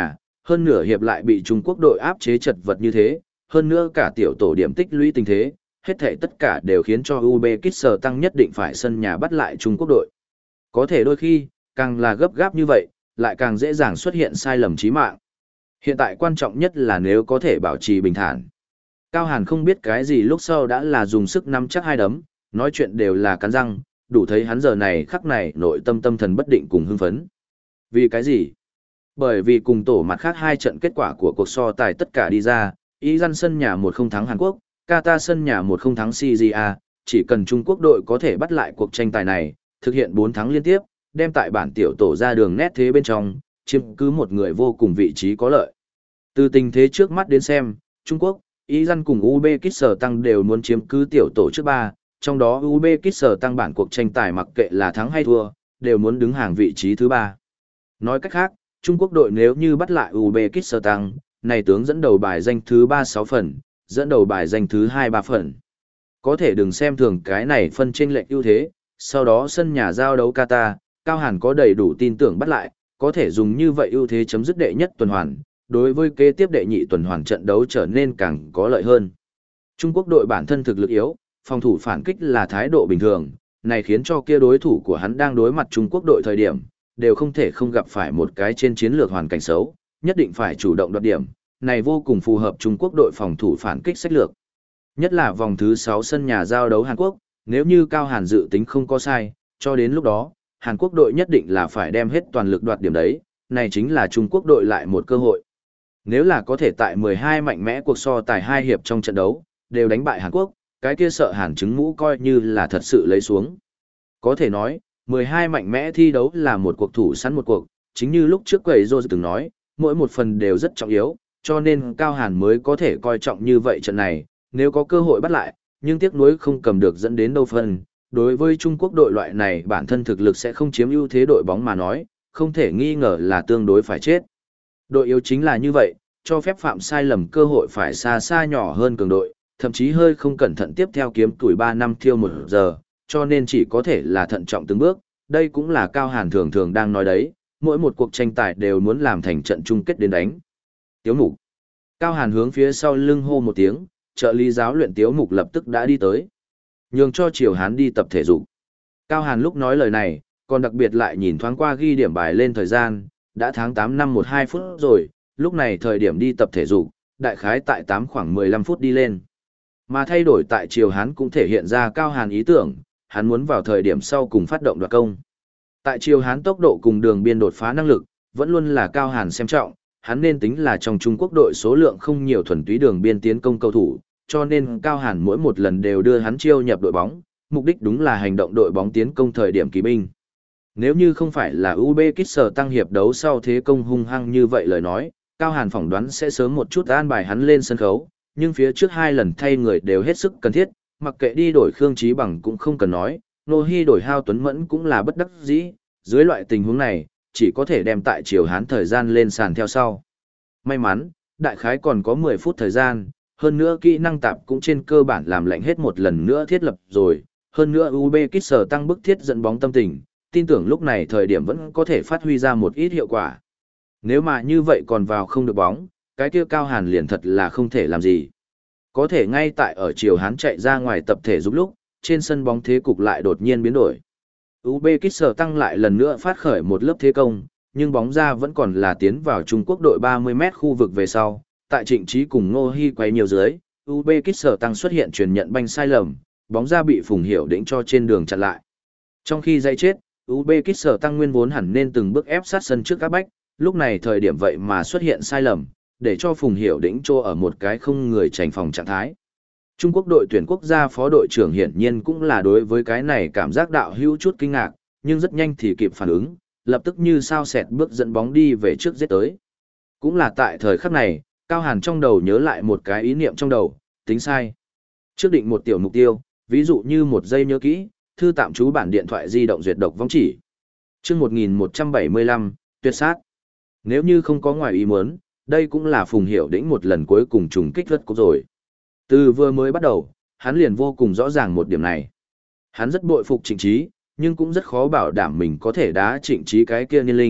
hơn nửa hiệp lại bị Trung Quốc đội áp chế chật vật như thế, hơn nữa cả tiểu tổ điểm tích lũy tình thế, hết thảy tất cả đều khiến cho Uzbekistan nhất định phải sân nhà bắt lại Trung Quốc đội. Có thể đôi khi, càng là gấp gáp như vậy, lại càng dễ dàng xuất hiện sai lầm chí mạng. Hiện tại quan trọng nhất là nếu có thể bảo trì bình thản. Cao Hàn không biết cái gì lúc sau đã là dùng sức nắm chắc hai đấm, nói chuyện đều là cắn răng, đủ thấy hắn giờ này khắc này nội tâm tâm thần bất định cùng hưng phấn. Vì cái gì? Bởi vì cùng tổ mặt khác hai trận kết quả của cuộc so tài tất cả đi ra, Iran sân nhà một không thắng Hàn Quốc, Qatar sân nhà một không thắng Syria, chỉ cần Trung Quốc đội có thể bắt lại cuộc tranh tài này, thực hiện bốn thắng liên tiếp, đem tại bản tiểu tổ ra đường nét thế bên trong, chiếm cứ một người vô cùng vị trí có lợi. Từ tình thế trước mắt đến xem, Trung Quốc, Iran cùng Uzbekistan đều muốn chiếm cứ tiểu tổ trước ba, trong đó Uzbekistan bản cuộc tranh tài mặc kệ là thắng hay thua, đều muốn đứng hàng vị trí thứ ba. Nói cách khác, Trung Quốc đội nếu như bắt lại Uzbekistan, này tướng dẫn đầu bài danh thứ ba sáu phần, dẫn đầu bài danh thứ hai ba phần. Có thể đừng xem thường cái này phân chênh lệch ưu thế, sau đó sân nhà giao đấu Qatar, Cao Hàn có đầy đủ tin tưởng bắt lại, có thể dùng như vậy ưu thế chấm dứt đệ nhất tuần hoàn, đối với kế tiếp đệ nhị tuần hoàn trận đấu trở nên càng có lợi hơn. Trung Quốc đội bản thân thực lực yếu, phòng thủ phản kích là thái độ bình thường, này khiến cho kia đối thủ của hắn đang đối mặt Trung Quốc đội thời điểm, đều không thể không gặp phải một cái trên chiến lược hoàn cảnh xấu, nhất định phải chủ động đoạt điểm, này vô cùng phù hợp Trung Quốc đội phòng thủ phản kích sách lược. Nhất là vòng thứ sáu sân nhà giao đấu Hàn Quốc, nếu như Cao Hàn dự tính không có sai, cho đến lúc đó, Hàn Quốc đội nhất định là phải đem hết toàn lực đoạt điểm đấy, này chính là Trung Quốc đội lại một cơ hội. Nếu là có thể tại mười hai mạnh mẽ cuộc so tài hai hiệp trong trận đấu, đều đánh bại Hàn Quốc, cái kia sợ Hàn chứng mũ coi như là thật sự lấy xuống. Có thể nói, mười hai mạnh mẽ thi đấu là một cuộc thủ sẵn một cuộc, chính như lúc trước Quẩy Rô từng nói, mỗi một phần đều rất trọng yếu, cho nên Cao Hàn mới có thể coi trọng như vậy trận này, nếu có cơ hội bắt lại, nhưng tiếc nuối không cầm được dẫn đến đâu phần. Đối với Trung Quốc đội loại này bản thân thực lực sẽ không chiếm ưu thế đội bóng mà nói, không thể nghi ngờ là tương đối phải chết. Đội yếu chính là như vậy, cho phép phạm sai lầm cơ hội phải xa xa nhỏ hơn cường đội, thậm chí hơi không cẩn thận tiếp theo kiếm tuổi ba năm thiêu một giờ, cho nên chỉ có thể là thận trọng từng bước, đây cũng là Cao Hàn thường thường đang nói đấy, mỗi một cuộc tranh tài đều muốn làm thành trận chung kết đến đánh. Tiếu Mục. Cao Hàn hướng phía sau lưng hô một tiếng, trợ lý giáo luyện Tiếu Mục lập tức đã đi tới. Nhường cho Triều Hán đi tập thể dục. Cao Hàn lúc nói lời này, còn đặc biệt lại nhìn thoáng qua ghi điểm bài lên thời gian, đã tháng tám năm một hai phút rồi, lúc này thời điểm đi tập thể dục, đại khái tại tám khoảng mười lăm phút đi lên. Mà thay đổi tại Triều Hán cũng thể hiện ra Cao Hàn ý tưởng, hắn muốn vào thời điểm sau cùng phát động đoạt công. Tại Triều Hán tốc độ cùng đường biên đột phá năng lực, vẫn luôn là Cao Hàn xem trọng, hắn nên tính là trong Trung Quốc đội số lượng không nhiều thuần túy đường biên tiến công cầu thủ, cho nên Cao Hàn mỗi một lần đều đưa hắn chiêu nhập đội bóng, mục đích đúng là hành động đội bóng tiến công thời điểm kỳ binh. Nếu như không phải là Uzbekistan tăng hiệp đấu sau thế công hung hăng như vậy lời nói, Cao Hàn phỏng đoán sẽ sớm một chút an bài hắn lên sân khấu, nhưng phía trước hai lần thay người đều hết sức cần thiết, mặc kệ đi đổi Khương Chí Bằng cũng không cần nói, Nô Hi đổi Hao Tuấn Mẫn cũng là bất đắc dĩ, dưới loại tình huống này, chỉ có thể đem tại Triều Hán thời gian lên sàn theo sau. May mắn, đại khái còn có mười phút thời gian, hơn nữa kỹ năng tạp cũng trên cơ bản làm lạnh hết một lần nữa thiết lập rồi, hơn nữa Uzbekistan tăng bức thiết dẫn bóng tâm tình, tin tưởng lúc này thời điểm vẫn có thể phát huy ra một ít hiệu quả. Nếu mà như vậy còn vào không được bóng, cái kia Cao Hàn liền thật là không thể làm gì. Có thể ngay tại ở Triều Hán chạy ra ngoài tập thể dục lúc, trên sân bóng thế cục lại đột nhiên biến đổi. Uzbekistan tăng lại lần nữa phát khởi một lớp thế công, nhưng bóng ra vẫn còn là tiến vào Trung Quốc đội ba mươi mét khu vực về sau. Tại Trịnh Trí cùng Ngô Hi quay nhiều dưới, Uzbekistan tăng xuất hiện truyền nhận banh sai lầm, bóng ra bị Phùng Hiểu Đĩnh cho trên đường chặn lại. Trong khi dây chết, Uzbekistan tăng nguyên vốn hẳn nên từng bước ép sát sân trước các bách, lúc này thời điểm vậy mà xuất hiện sai lầm, để cho Phùng Hiểu Đĩnh trô ở một cái không người tránh phòng trạng thái. Trung Quốc đội tuyển quốc gia phó đội trưởng hiển nhiên cũng là đối với cái này cảm giác đạo hữu chút kinh ngạc, nhưng rất nhanh thì kịp phản ứng, lập tức như sao xẹt bước dẫn bóng đi về trước giết tới. Cũng là tại thời khắc này, Cao Hàn trong đầu nhớ lại một cái ý niệm trong đầu, tính sai. Trước định một tiểu mục tiêu, ví dụ như một giây nhớ kỹ, thư tạm trú bản điện thoại di động duyệt độc vong chỉ. Chương một nghìn một trăm bảy mươi lăm, tuyệt sát. Nếu như không có ngoài ý muốn, đây cũng là Phùng Hiểu Đĩnh một lần cuối cùng trùng kích rất cục rồi. Từ vừa mới bắt đầu, hắn liền vô cùng rõ ràng một điểm này. Hắn rất bội phục Trịnh Trí, nhưng cũng rất khó bảo đảm mình có thể đá Trịnh Trí cái kia niên linh,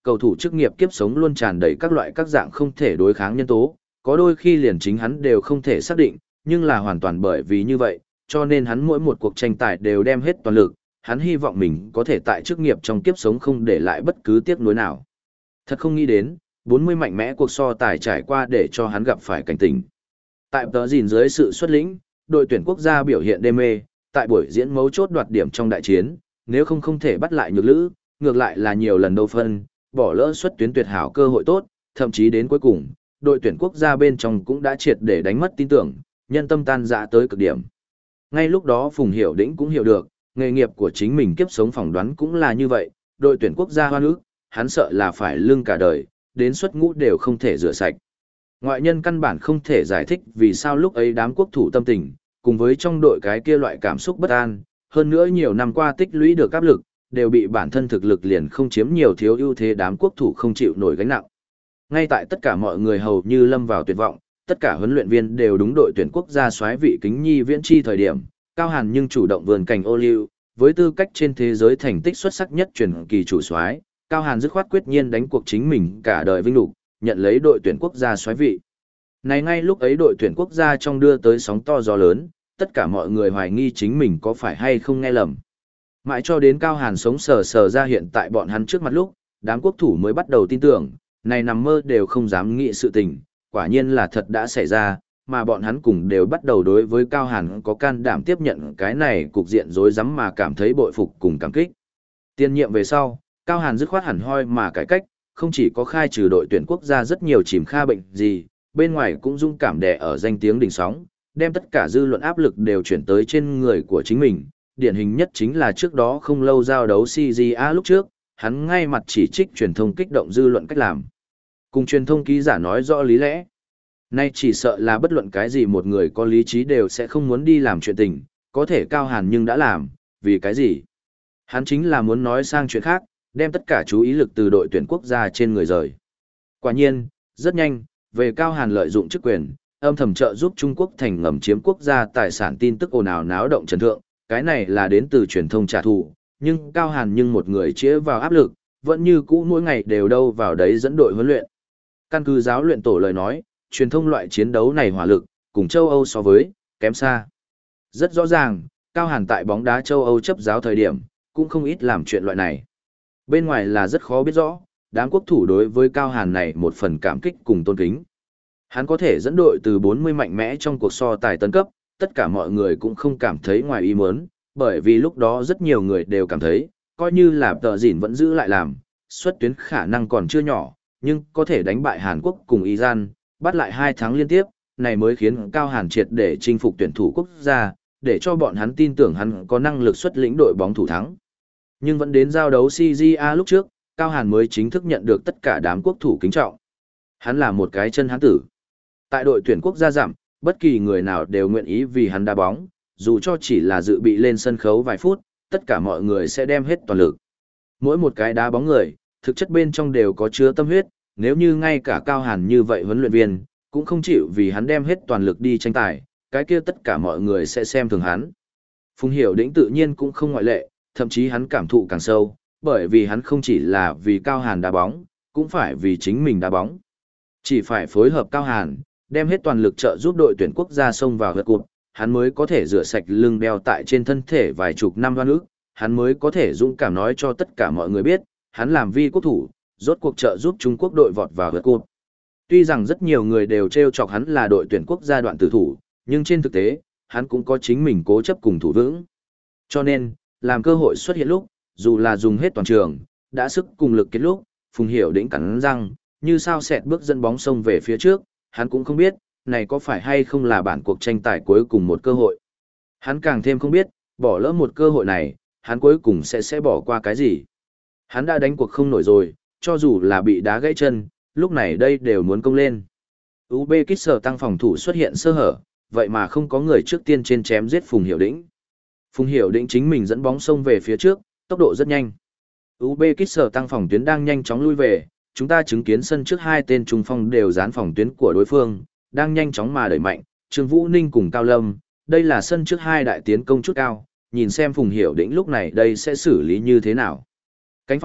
cầu thủ chức nghiệp kiếp sống luôn tràn đầy các loại các dạng không thể đối kháng nhân tố, có đôi khi liền chính hắn đều không thể xác định, nhưng là hoàn toàn bởi vì như vậy, cho nên hắn mỗi một cuộc tranh tài đều đem hết toàn lực, hắn hy vọng mình có thể tại chức nghiệp trong kiếp sống không để lại bất cứ tiếc nuối nào. Thật không nghĩ đến, bốn mươi mạnh mẽ cuộc so tài trải qua để cho hắn gặp phải cảnh tình. Tại tờ gìn dưới sự xuất lĩnh, đội tuyển quốc gia biểu hiện đê mê, tại buổi diễn mấu chốt đoạt điểm trong đại chiến, nếu không không thể bắt lại nhược lữ, ngược lại là nhiều lần đâu phân, bỏ lỡ xuất tuyến tuyệt hảo cơ hội tốt, thậm chí đến cuối cùng, đội tuyển quốc gia bên trong cũng đã triệt để đánh mất tin tưởng, nhân tâm tan rã tới cực điểm. Ngay lúc đó Phùng Hiểu Đĩnh cũng hiểu được, nghề nghiệp của chính mình kiếp sống phỏng đoán cũng là như vậy, đội tuyển quốc gia hoa nước, hắn sợ là phải lưng cả đời, đến xuất ngũ đều không thể rửa sạch. Ngoại nhân căn bản không thể giải thích vì sao lúc ấy đám quốc thủ tâm tình, cùng với trong đội cái kia loại cảm xúc bất an, hơn nữa nhiều năm qua tích lũy được áp lực, đều bị bản thân thực lực liền không chiếm nhiều thiếu ưu thế đám quốc thủ không chịu nổi gánh nặng. Ngay tại tất cả mọi người hầu như lâm vào tuyệt vọng, tất cả huấn luyện viên đều đúng đội tuyển quốc gia soái vị kính nhi viễn chi thời điểm, Cao Hàn nhưng chủ động vườn cảnh ô liu, với tư cách trên thế giới thành tích xuất sắc nhất truyền kỳ chủ soái, Cao Hàn dứt khoát quyết nhiên đánh cuộc chính mình cả đời vinh lục, nhận lấy đội tuyển quốc gia soái vị. Này ngay lúc ấy đội tuyển quốc gia trong đưa tới sóng to gió lớn, tất cả mọi người hoài nghi chính mình có phải hay không nghe lầm. Mãi cho đến Cao Hàn sống sờ sờ ra hiện tại bọn hắn trước mặt lúc, đám quốc thủ mới bắt đầu tin tưởng, này nằm mơ đều không dám nghĩ sự tình, quả nhiên là thật đã xảy ra, mà bọn hắn cùng đều bắt đầu đối với Cao Hàn có can đảm tiếp nhận cái này cục diện rối rắm mà cảm thấy bội phục cùng cảm kích. Tiên nhiệm về sau, Cao Hàn dứt khoát hẳn hoi mà cải cách, không chỉ có khai trừ đội tuyển quốc gia rất nhiều chìm kha bệnh gì, bên ngoài cũng dung cảm đè ở danh tiếng đỉnh sóng, đem tất cả dư luận áp lực đều chuyển tới trên người của chính mình. Điển hình nhất chính là trước đó không lâu giao đấu xê giê a lúc trước, hắn ngay mặt chỉ trích truyền thông kích động dư luận cách làm. Cùng truyền thông ký giả nói rõ lý lẽ. Nay chỉ sợ là bất luận cái gì một người có lý trí đều sẽ không muốn đi làm chuyện tình, có thể Cao Hàn nhưng đã làm, vì cái gì? Hắn chính là muốn nói sang chuyện khác, đem tất cả chú ý lực từ đội tuyển quốc gia trên người rời. Quả nhiên, rất nhanh, về Cao Hàn lợi dụng chức quyền, âm thầm trợ giúp Trung Quốc thành ngầm chiếm quốc gia tài sản tin tức ồn ào náo động trần thượng, cái này là đến từ truyền thông trả thù, nhưng Cao Hàn nhưng một người chĩa vào áp lực, vẫn như cũ mỗi ngày đều đâu vào đấy dẫn đội huấn luyện. Căn cứ giáo luyện tổ lời nói, truyền thông loại chiến đấu này hỏa lực, cùng châu Âu so với, kém xa. Rất rõ ràng, Cao Hàn tại bóng đá châu Âu chấp giáo thời điểm, cũng không ít làm chuyện loại này. Bên ngoài là rất khó biết rõ, đám quốc thủ đối với Cao Hàn này một phần cảm kích cùng tôn kính. Hắn có thể dẫn đội từ bốn mươi mạnh mẽ trong cuộc so tài tấn cấp, tất cả mọi người cũng không cảm thấy ngoài ý muốn, bởi vì lúc đó rất nhiều người đều cảm thấy, coi như là tờ dỉn vẫn giữ lại làm, xuất tuyến khả năng còn chưa nhỏ, nhưng có thể đánh bại Hàn Quốc cùng Iran, bắt lại hai tháng liên tiếp, này mới khiến Cao Hàn triệt để chinh phục tuyển thủ quốc gia, để cho bọn hắn tin tưởng hắn có năng lực xuất lĩnh đội bóng thủ thắng. Nhưng vẫn đến giao đấu xê giê a lúc trước, Cao Hàn mới chính thức nhận được tất cả đám quốc thủ kính trọng. Hắn là một cái chân hán tử. Tại đội tuyển quốc gia giảm, bất kỳ người nào đều nguyện ý vì hắn đá bóng, dù cho chỉ là dự bị lên sân khấu vài phút, tất cả mọi người sẽ đem hết toàn lực. Mỗi một cái đá bóng người, thực chất bên trong đều có chứa tâm huyết, nếu như ngay cả Cao Hàn như vậy huấn luyện viên, cũng không chịu vì hắn đem hết toàn lực đi tranh tài, cái kia tất cả mọi người sẽ xem thường hắn. Phùng Hiểu Đĩnh tự nhiên cũng không ngoại lệ, thậm chí hắn cảm thụ càng sâu, bởi vì hắn không chỉ là vì Cao Hàn đá bóng, cũng phải vì chính mình đá bóng. Chỉ phải phối hợp Cao Hàn, đem hết toàn lực trợ giúp đội tuyển quốc gia xông vào vượt cột, hắn mới có thể rửa sạch lưng đeo tại trên thân thể vài chục năm oan ức, hắn mới có thể dũng cảm nói cho tất cả mọi người biết, hắn làm vi quốc thủ, rốt cuộc trợ giúp Trung Quốc đội vọt vào vượt cột. Tuy rằng rất nhiều người đều trêu chọc hắn là đội tuyển quốc gia đoạn tử thủ, nhưng trên thực tế, hắn cũng có chính mình cố chấp cùng thủ vững. Cho nên, làm cơ hội xuất hiện lúc, dù là dùng hết toàn trường, đã sức cùng lực kết lúc, Phùng Hiểu Đĩnh cắn răng, như sao xẹt bước dẫn bóng sông về phía trước, hắn cũng không biết, này có phải hay không là bản cuộc tranh tài cuối cùng một cơ hội. Hắn càng thêm không biết, bỏ lỡ một cơ hội này, hắn cuối cùng sẽ sẽ bỏ qua cái gì. Hắn đã đánh cuộc không nổi rồi, cho dù là bị đá gãy chân, lúc này đây đều muốn công lên. Uzbekistan tăng phòng thủ xuất hiện sơ hở, vậy mà không có người trước tiên trên chém giết Phùng Hiểu Đĩnh. Phùng Hiểu Đĩnh chính mình dẫn bóng sông về phía trước, tốc độ rất nhanh. Uzbekistan tăng phòng tuyến đang nhanh chóng lui về, chúng ta chứng kiến sân trước hai tên trung phong đều dán phòng tuyến của đối phương, đang nhanh chóng mà đẩy mạnh, Trương Vũ Ninh cùng Cao Lâm, đây là sân trước hai đại tiến công chút cao, nhìn xem Phùng Hiểu Đĩnh lúc này đây sẽ xử lý như thế nào. Cánh phải,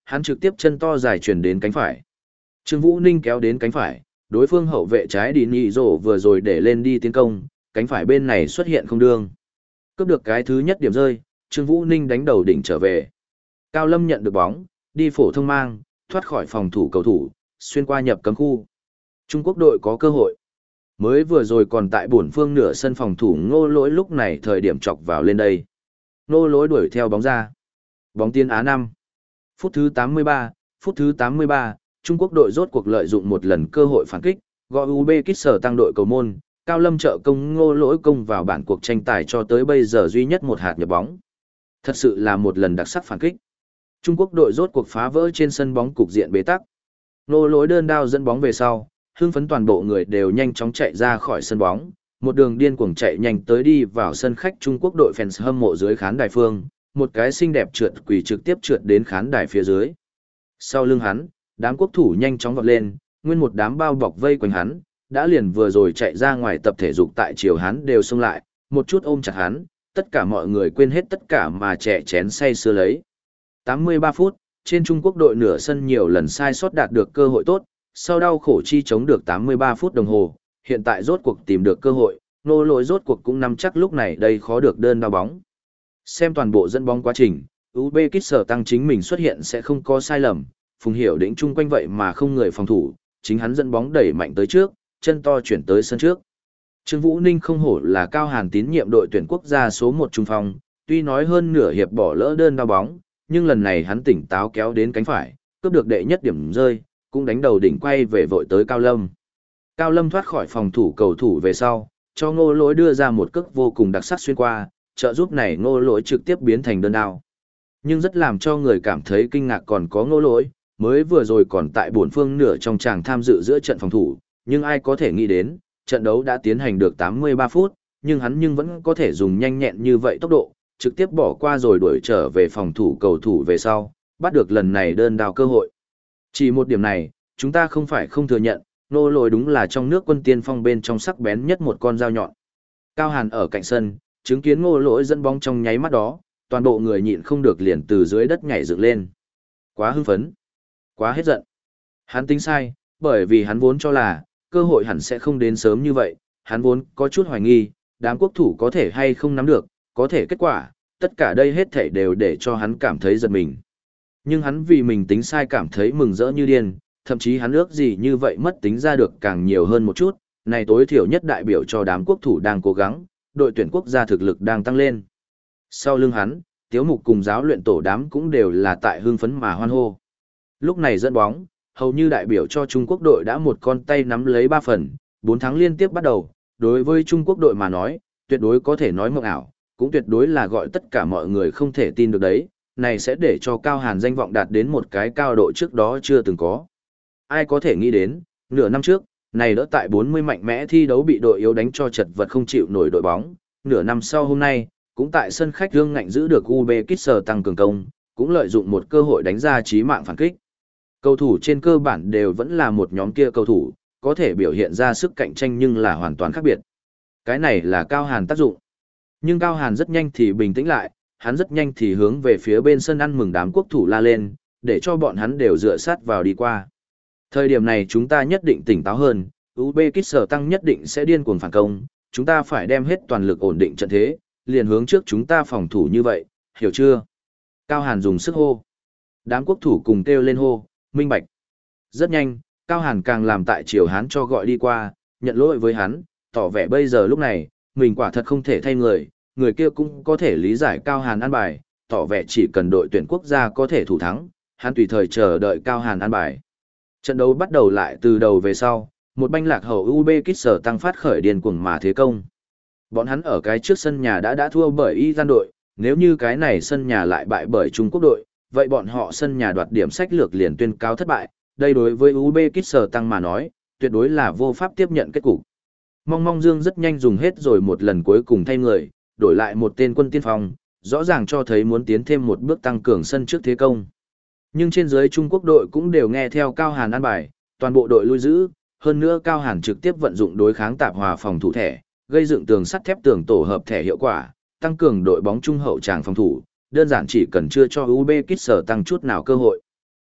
hắn trực tiếp chân to dài chuyển đến cánh phải. Trương Vũ Ninh kéo đến cánh phải, đối phương hậu vệ trái đi nhị rổ vừa rồi để lên đi tiến công, cánh phải bên này xuất hiện không đương. Cướp được cái thứ nhất điểm rơi, Trương Vũ Ninh đánh đầu đỉnh trở về. Cao Lâm nhận được bóng, đi phổ thông mang, thoát khỏi phòng thủ cầu thủ, xuyên qua nhập cấm khu. Trung Quốc đội có cơ hội. Mới vừa rồi còn tại bổn phương nửa sân phòng thủ Ngô Lỗi lúc này thời điểm chọc vào lên đây. Ngô Lỗi đuổi theo bóng ra. Bóng tiến Á năm. Phút thứ tám mươi ba, phút thứ tám mươi ba, Trung Quốc đội rốt cuộc lợi dụng một lần cơ hội phản kích, gọi Uzbekistan tăng đội cầu môn, Cao Lâm trợ công Ngô Lỗi công vào bản cuộc tranh tài cho tới bây giờ duy nhất một hạt nhập bóng. Thật sự là một lần đặc sắc phản kích. Trung Quốc đội rốt cuộc phá vỡ trên sân bóng cục diện bế tắc. Ngô Lỗi đơn đao dẫn bóng về sau, hưng phấn toàn bộ người đều nhanh chóng chạy ra khỏi sân bóng, một đường điên cuồng chạy nhanh tới đi vào sân khách Trung Quốc đội fans hâm mộ dưới khán đài phương, một cái xinh đẹp trượt quỳ trực tiếp trượt đến khán đài phía dưới. Sau lưng hắn, đám quốc thủ nhanh chóng vọt lên, nguyên một đám bao bọc vây quanh hắn, đã liền vừa rồi chạy ra ngoài tập thể dục tại chiều hắn đều xông lại, một chút ôm chặt hắn, tất cả mọi người quên hết tất cả mà trẻ chén say sưa lấy. tám mươi ba phút, trên Trung Quốc đội nửa sân nhiều lần sai sót đạt được cơ hội tốt, sau đau khổ chi chống được tám mươi ba phút đồng hồ, hiện tại rốt cuộc tìm được cơ hội, Ngô Lỗi rốt cuộc cũng nắm chắc lúc này đây khó được đơn đao bóng. Xem toàn bộ dẫn bóng quá trình, Uzbekistan tăng chính mình xuất hiện sẽ không có sai lầm, Phùng Hiểu Đĩnh chung quanh vậy mà không người phòng thủ, chính hắn dẫn bóng đẩy mạnh tới trước, chân to chuyển tới sân trước. Trương Vũ Ninh không hổ là Cao Hàn tín nhiệm đội tuyển quốc gia số một trung phong, tuy nói hơn nửa hiệp bỏ lỡ đơn đao bóng, nhưng lần này hắn tỉnh táo kéo đến cánh phải, cướp được đệ nhất điểm rơi, cũng đánh đầu đỉnh quay về vội tới Cao Lâm. Cao Lâm thoát khỏi phòng thủ cầu thủ về sau, cho Ngô Lỗi đưa ra một cước vô cùng đặc sắc xuyên qua, trợ giúp này Ngô Lỗi trực tiếp biến thành đơn đao. Nhưng rất làm cho người cảm thấy kinh ngạc còn có Ngô Lỗi, mới vừa rồi còn tại bổn phương nửa trong tràng tham dự giữa trận phòng thủ, nhưng ai có thể nghĩ đến, trận đấu đã tiến hành được tám mươi ba phút, nhưng hắn nhưng vẫn có thể dùng nhanh nhẹn như vậy tốc độ, trực tiếp bỏ qua rồi đuổi trở về phòng thủ cầu thủ về sau, bắt được lần này đơn đao cơ hội. Chỉ một điểm này, chúng ta không phải không thừa nhận, Ngô Lỗi đúng là trong nước quân tiên phong bên trong sắc bén nhất một con dao nhọn. Cao Hàn ở cạnh sân, chứng kiến Ngô Lỗi dẫn bóng trong nháy mắt đó, toàn bộ người nhịn không được liền từ dưới đất nhảy dựng lên. Quá hưng phấn, quá hết giận. Hắn tính sai, bởi vì hắn vốn cho là, cơ hội hẳn sẽ không đến sớm như vậy, hắn vốn có chút hoài nghi, đám quốc thủ có thể hay không nắm được, có thể kết quả, tất cả đây hết thảy đều để cho hắn cảm thấy giật mình. Nhưng hắn vì mình tính sai cảm thấy mừng rỡ như điên, thậm chí hắn ước gì như vậy mất tính ra được càng nhiều hơn một chút, này tối thiểu nhất đại biểu cho đám quốc thủ đang cố gắng, đội tuyển quốc gia thực lực đang tăng lên. Sau lưng hắn, Tiếu Mục cùng giáo luyện tổ đám cũng đều là tại hưng phấn mà hoan hô. Lúc này dẫn bóng, hầu như đại biểu cho Trung Quốc đội đã một con tay nắm lấy ba phần, bốn tháng liên tiếp bắt đầu, đối với Trung Quốc đội mà nói, tuyệt đối có thể nói mộng ảo, cũng tuyệt đối là gọi tất cả mọi người không thể tin được đấy, này sẽ để cho Cao Hàn danh vọng đạt đến một cái cao độ trước đó chưa từng có. Ai có thể nghĩ đến, nửa năm trước, này đỡ tại bốn mươi mạnh mẽ thi đấu bị đội yếu đánh cho chật vật không chịu nổi đội bóng, nửa năm sau hôm nay, cũng tại sân khách gương ngạnh giữ được Uzbekistan tăng cường công, cũng lợi dụng một cơ hội đánh ra chí mạng phản kích. Cầu thủ trên cơ bản đều vẫn là một nhóm kia cầu thủ, có thể biểu hiện ra sức cạnh tranh nhưng là hoàn toàn khác biệt. Cái này là Cao Hàn tác dụng. Nhưng Cao Hàn rất nhanh thì bình tĩnh lại, hắn rất nhanh thì hướng về phía bên sân ăn mừng đám quốc thủ la lên, để cho bọn hắn đều dựa sát vào đi qua. Thời điểm này chúng ta nhất định tỉnh táo hơn, Uzbekistan tăng nhất định sẽ điên cuồng phản công, chúng ta phải đem hết toàn lực ổn định trận thế, liền hướng trước chúng ta phòng thủ như vậy, hiểu chưa? Cao Hàn dùng sức hô. Đám quốc thủ cùng kêu lên hô, minh bạch. Rất nhanh, Cao Hàn càng làm tại triều Hán cho gọi đi qua, nhận lỗi với hắn, tỏ vẻ bây giờ lúc này, mình quả thật không thể thay người, người kia cũng có thể lý giải Cao Hàn an bài, tỏ vẻ chỉ cần đội tuyển quốc gia có thể thủ thắng, hắn tùy thời chờ đợi Cao Hàn an bài. Trận đấu bắt đầu lại từ đầu về sau, một banh lạc hậu Uzbekistan tăng phát khởi điên cuồng mà thế công. Bọn hắn ở cái trước sân nhà đã đã thua bởi Iran đội, nếu như cái này sân nhà lại bại bởi Trung Quốc đội, vậy bọn họ sân nhà đoạt điểm sách lược liền tuyên cáo thất bại, đây đối với Uzbekistan tăng mà nói, tuyệt đối là vô pháp tiếp nhận kết cục. Mong Mong Dương rất nhanh dùng hết rồi một lần cuối cùng thay người, đổi lại một tên quân tiên phong, rõ ràng cho thấy muốn tiến thêm một bước tăng cường sân trước thế công. Nhưng trên dưới Trung Quốc đội cũng đều nghe theo Cao Hàn an bài, toàn bộ đội lui giữ, hơn nữa Cao Hàn trực tiếp vận dụng đối kháng tạp hòa phòng thủ thẻ, gây dựng tường sắt thép tường tổ hợp thẻ hiệu quả, tăng cường đội bóng trung hậu tràng phòng thủ, đơn giản chỉ cần chưa cho Uzbekistan tăng chút nào cơ hội.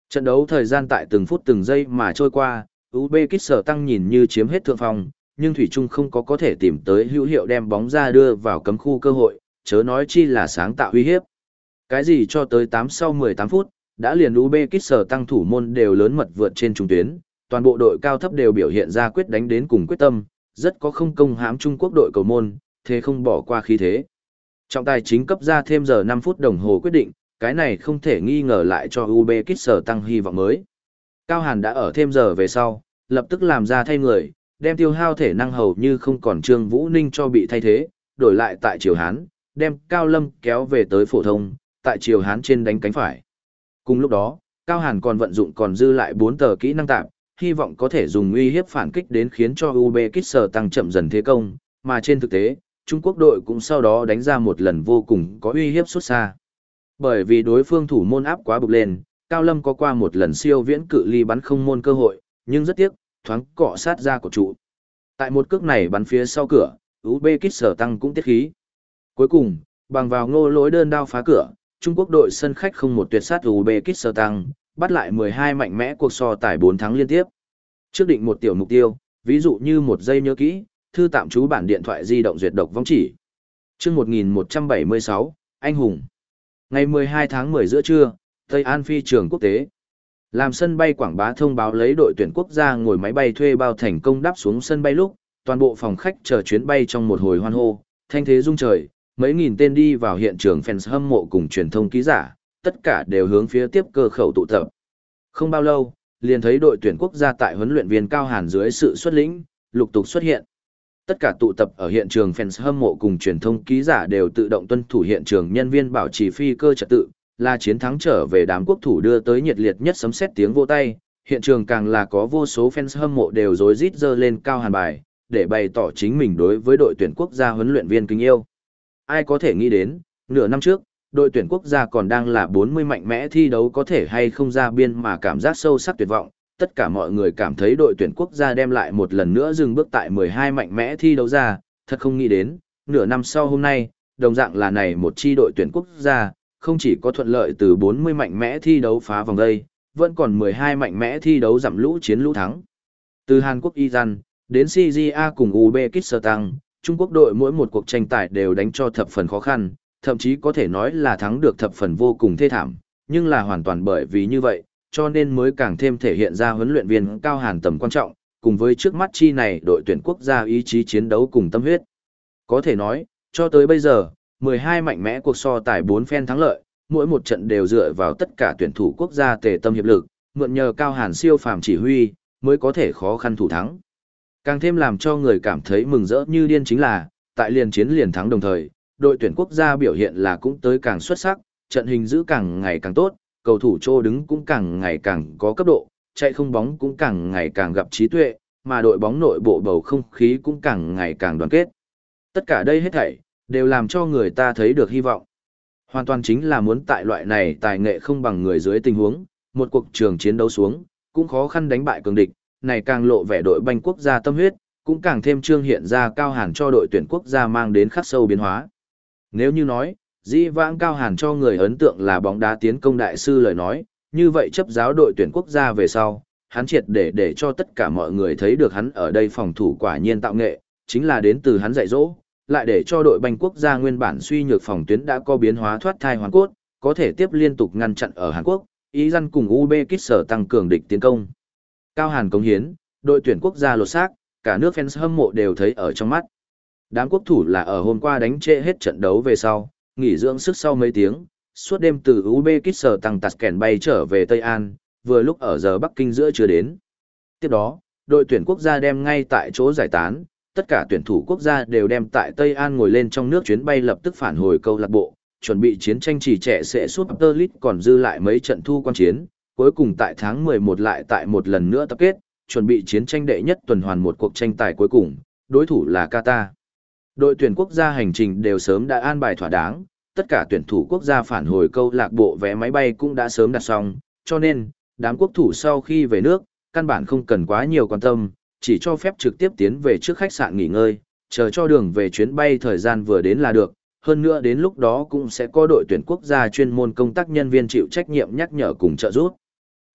Trận đấu thời gian tại từng phút từng giây mà trôi qua, Uzbekistan nhìn như chiếm hết thượng phong, nhưng Thủy Trung không có có thể tìm tới hữu hiệu đem bóng ra đưa vào cấm khu cơ hội, chớ nói chi là sáng tạo uy hiếp. Cái gì cho tới tám sau mười tám phút, đã liền Uzbekistan thủ môn đều lớn mật vượt trên trung tuyến, toàn bộ đội cao thấp đều biểu hiện ra quyết đánh đến cùng quyết tâm, rất có không công hãm Trung Quốc đội cầu môn, thế không bỏ qua khí thế. Trọng tài chính cấp ra thêm giờ năm phút đồng hồ quyết định, cái này không thể nghi ngờ lại cho Uzbekistan hy vọng mới. Cao Hàn đã ở thêm giờ về sau, lập tức làm ra thay người, đem tiêu hao thể năng hầu như không còn Trương Vũ Ninh cho bị thay thế, đổi lại tại Triều Hán, đem Cao Lâm kéo về tới phổ thông, tại Triều Hán trên đánh cánh phải. Cùng lúc đó, Cao Hàn còn vận dụng còn dư lại bốn tờ kỹ năng tạm, hy vọng có thể dùng uy hiếp phản kích đến khiến cho Uzbekistan tăng chậm dần thế công, mà trên thực tế, Trung Quốc đội cũng sau đó đánh ra một lần vô cùng có uy hiếp xuất xa. Bởi vì đối phương thủ môn áp quá bực lên, Cao Lâm có qua một lần siêu viễn cự ly bắn không môn cơ hội, nhưng rất tiếc, thoáng cọ sát ra của trụ. Tại một cước này bắn phía sau cửa, Uzbekistan tăng cũng tiết khí. Cuối cùng, bằng vào ngô lối đơn đao phá cửa, Trung Quốc đội sân khách không một tuyệt sát Uzbekistan tăng, bắt lại mười hai mạnh mẽ cuộc so tài bốn thắng liên tiếp. Trước định một tiểu mục tiêu, ví dụ như một giây nhớ kỹ, thư tạm trú bản điện thoại di động duyệt độc vong chỉ. Chương một nghìn một trăm bảy mươi sáu, Anh hùng. Ngày mười hai tháng mười giữa trưa, Tây An phi trường quốc tế. Làm sân bay quảng bá thông báo lấy đội tuyển quốc gia ngồi máy bay thuê bao thành công đáp xuống sân bay lúc, toàn bộ phòng khách chờ chuyến bay trong một hồi hoan hô, thanh thế rung trời, mấy nghìn tên đi vào hiện trường fans hâm mộ cùng truyền thông ký giả, tất cả đều hướng phía tiếp cơ khẩu tụ tập. Không bao lâu, liền thấy đội tuyển quốc gia tại huấn luyện viên Cao Hàn dưới sự xuất lĩnh, lục tục xuất hiện. Tất cả tụ tập ở hiện trường fans hâm mộ cùng truyền thông ký giả đều tự động tuân thủ hiện trường nhân viên bảo trì phi cơ trật tự, là chiến thắng trở về đám quốc thủ đưa tới nhiệt liệt nhất sấm sét tiếng vỗ tay, hiện trường càng là có vô số fans hâm mộ đều rối rít giơ lên Cao Hàn bài, để bày tỏ chính mình đối với đội tuyển quốc gia huấn luyện viên kính yêu. Ai có thể nghĩ đến, nửa năm trước, đội tuyển quốc gia còn đang là bốn mươi mạnh mẽ thi đấu có thể hay không ra biên mà cảm giác sâu sắc tuyệt vọng, tất cả mọi người cảm thấy đội tuyển quốc gia đem lại một lần nữa dừng bước tại mười hai mạnh mẽ thi đấu ra, thật không nghĩ đến, nửa năm sau hôm nay, đồng dạng là này một chi đội tuyển quốc gia, không chỉ có thuận lợi từ bốn mươi mạnh mẽ thi đấu phá vòng đây, vẫn còn mười hai mạnh mẽ thi đấu giảm lũ chiến lũ thắng. Từ Hàn Quốc Iran đến xê giê a cùng Uzbekistan, Trung Quốc đội mỗi một cuộc tranh tài đều đánh cho thập phần khó khăn, thậm chí có thể nói là thắng được thập phần vô cùng thê thảm, nhưng là hoàn toàn bởi vì như vậy, cho nên mới càng thêm thể hiện ra huấn luyện viên Cao Hàn tầm quan trọng, cùng với trước mắt chi này đội tuyển quốc gia ý chí chiến đấu cùng tâm huyết. Có thể nói, cho tới bây giờ, mười hai mạnh mẽ cuộc so tài bốn phen thắng lợi, mỗi một trận đều dựa vào tất cả tuyển thủ quốc gia tề tâm hiệp lực, mượn nhờ Cao Hàn siêu phàm chỉ huy, mới có thể khó khăn thủ thắng. Càng thêm làm cho người cảm thấy mừng rỡ như điên chính là, tại liền chiến liền thắng đồng thời, đội tuyển quốc gia biểu hiện là cũng tới càng xuất sắc, trận hình giữ càng ngày càng tốt, cầu thủ trô đứng cũng càng ngày càng có cấp độ, chạy không bóng cũng càng ngày càng gặp trí tuệ, mà đội bóng nội bộ bầu không khí cũng càng ngày càng đoàn kết. Tất cả đây hết thảy đều làm cho người ta thấy được hy vọng. Hoàn toàn chính là muốn tại loại này tài nghệ không bằng người dưới tình huống, một cuộc trường chiến đấu xuống, cũng khó khăn đánh bại cường địch, này càng lộ vẻ đội banh quốc gia tâm huyết, cũng càng thêm trương hiện ra Cao Hàn cho đội tuyển quốc gia mang đến khắc sâu biến hóa. Nếu như nói, dĩ vãng Cao Hàn cho người ấn tượng là bóng đá tiến công đại sư lời nói, như vậy chấp giáo đội tuyển quốc gia về sau, hắn triệt để để cho tất cả mọi người thấy được hắn ở đây phòng thủ quả nhiên tạo nghệ, chính là đến từ hắn dạy dỗ, lại để cho đội banh quốc gia nguyên bản suy nhược phòng tuyến đã có biến hóa thoát thai hoàn cốt, có thể tiếp liên tục ngăn chặn ở Hàn Quốc, Iran cùng Uzbekistan tăng cường địch tiến công. Cao Hàn cống hiến, đội tuyển quốc gia lột xác, cả nước fans hâm mộ đều thấy ở trong mắt. Đám quốc thủ là ở hôm qua đánh trễ hết trận đấu về sau, nghỉ dưỡng sức sau mấy tiếng, suốt đêm từ Uzbekistan tăng Tashkent bay trở về Tây An, vừa lúc ở giờ Bắc Kinh giữa chưa đến. Tiếp đó, đội tuyển quốc gia đem ngay tại chỗ giải tán, tất cả tuyển thủ quốc gia đều đem tại Tây An ngồi lên trong nước chuyến bay lập tức phản hồi câu lạc bộ, chuẩn bị chiến tranh chỉ trẻ sẽ Super League còn dư lại mấy trận thu quan chiến, cuối cùng tại tháng mười một lại tại một lần nữa tập kết, chuẩn bị chiến tranh đệ nhất tuần hoàn một cuộc tranh tài cuối cùng, đối thủ là Qatar. Đội tuyển quốc gia hành trình đều sớm đã an bài thỏa đáng, tất cả tuyển thủ quốc gia phản hồi câu lạc bộ vé máy bay cũng đã sớm đặt xong, cho nên, đám quốc thủ sau khi về nước, căn bản không cần quá nhiều quan tâm, chỉ cho phép trực tiếp tiến về trước khách sạn nghỉ ngơi, chờ cho đường về chuyến bay thời gian vừa đến là được, hơn nữa đến lúc đó cũng sẽ có đội tuyển quốc gia chuyên môn công tác nhân viên chịu trách nhiệm nhắc nhở cùng trợ giúp.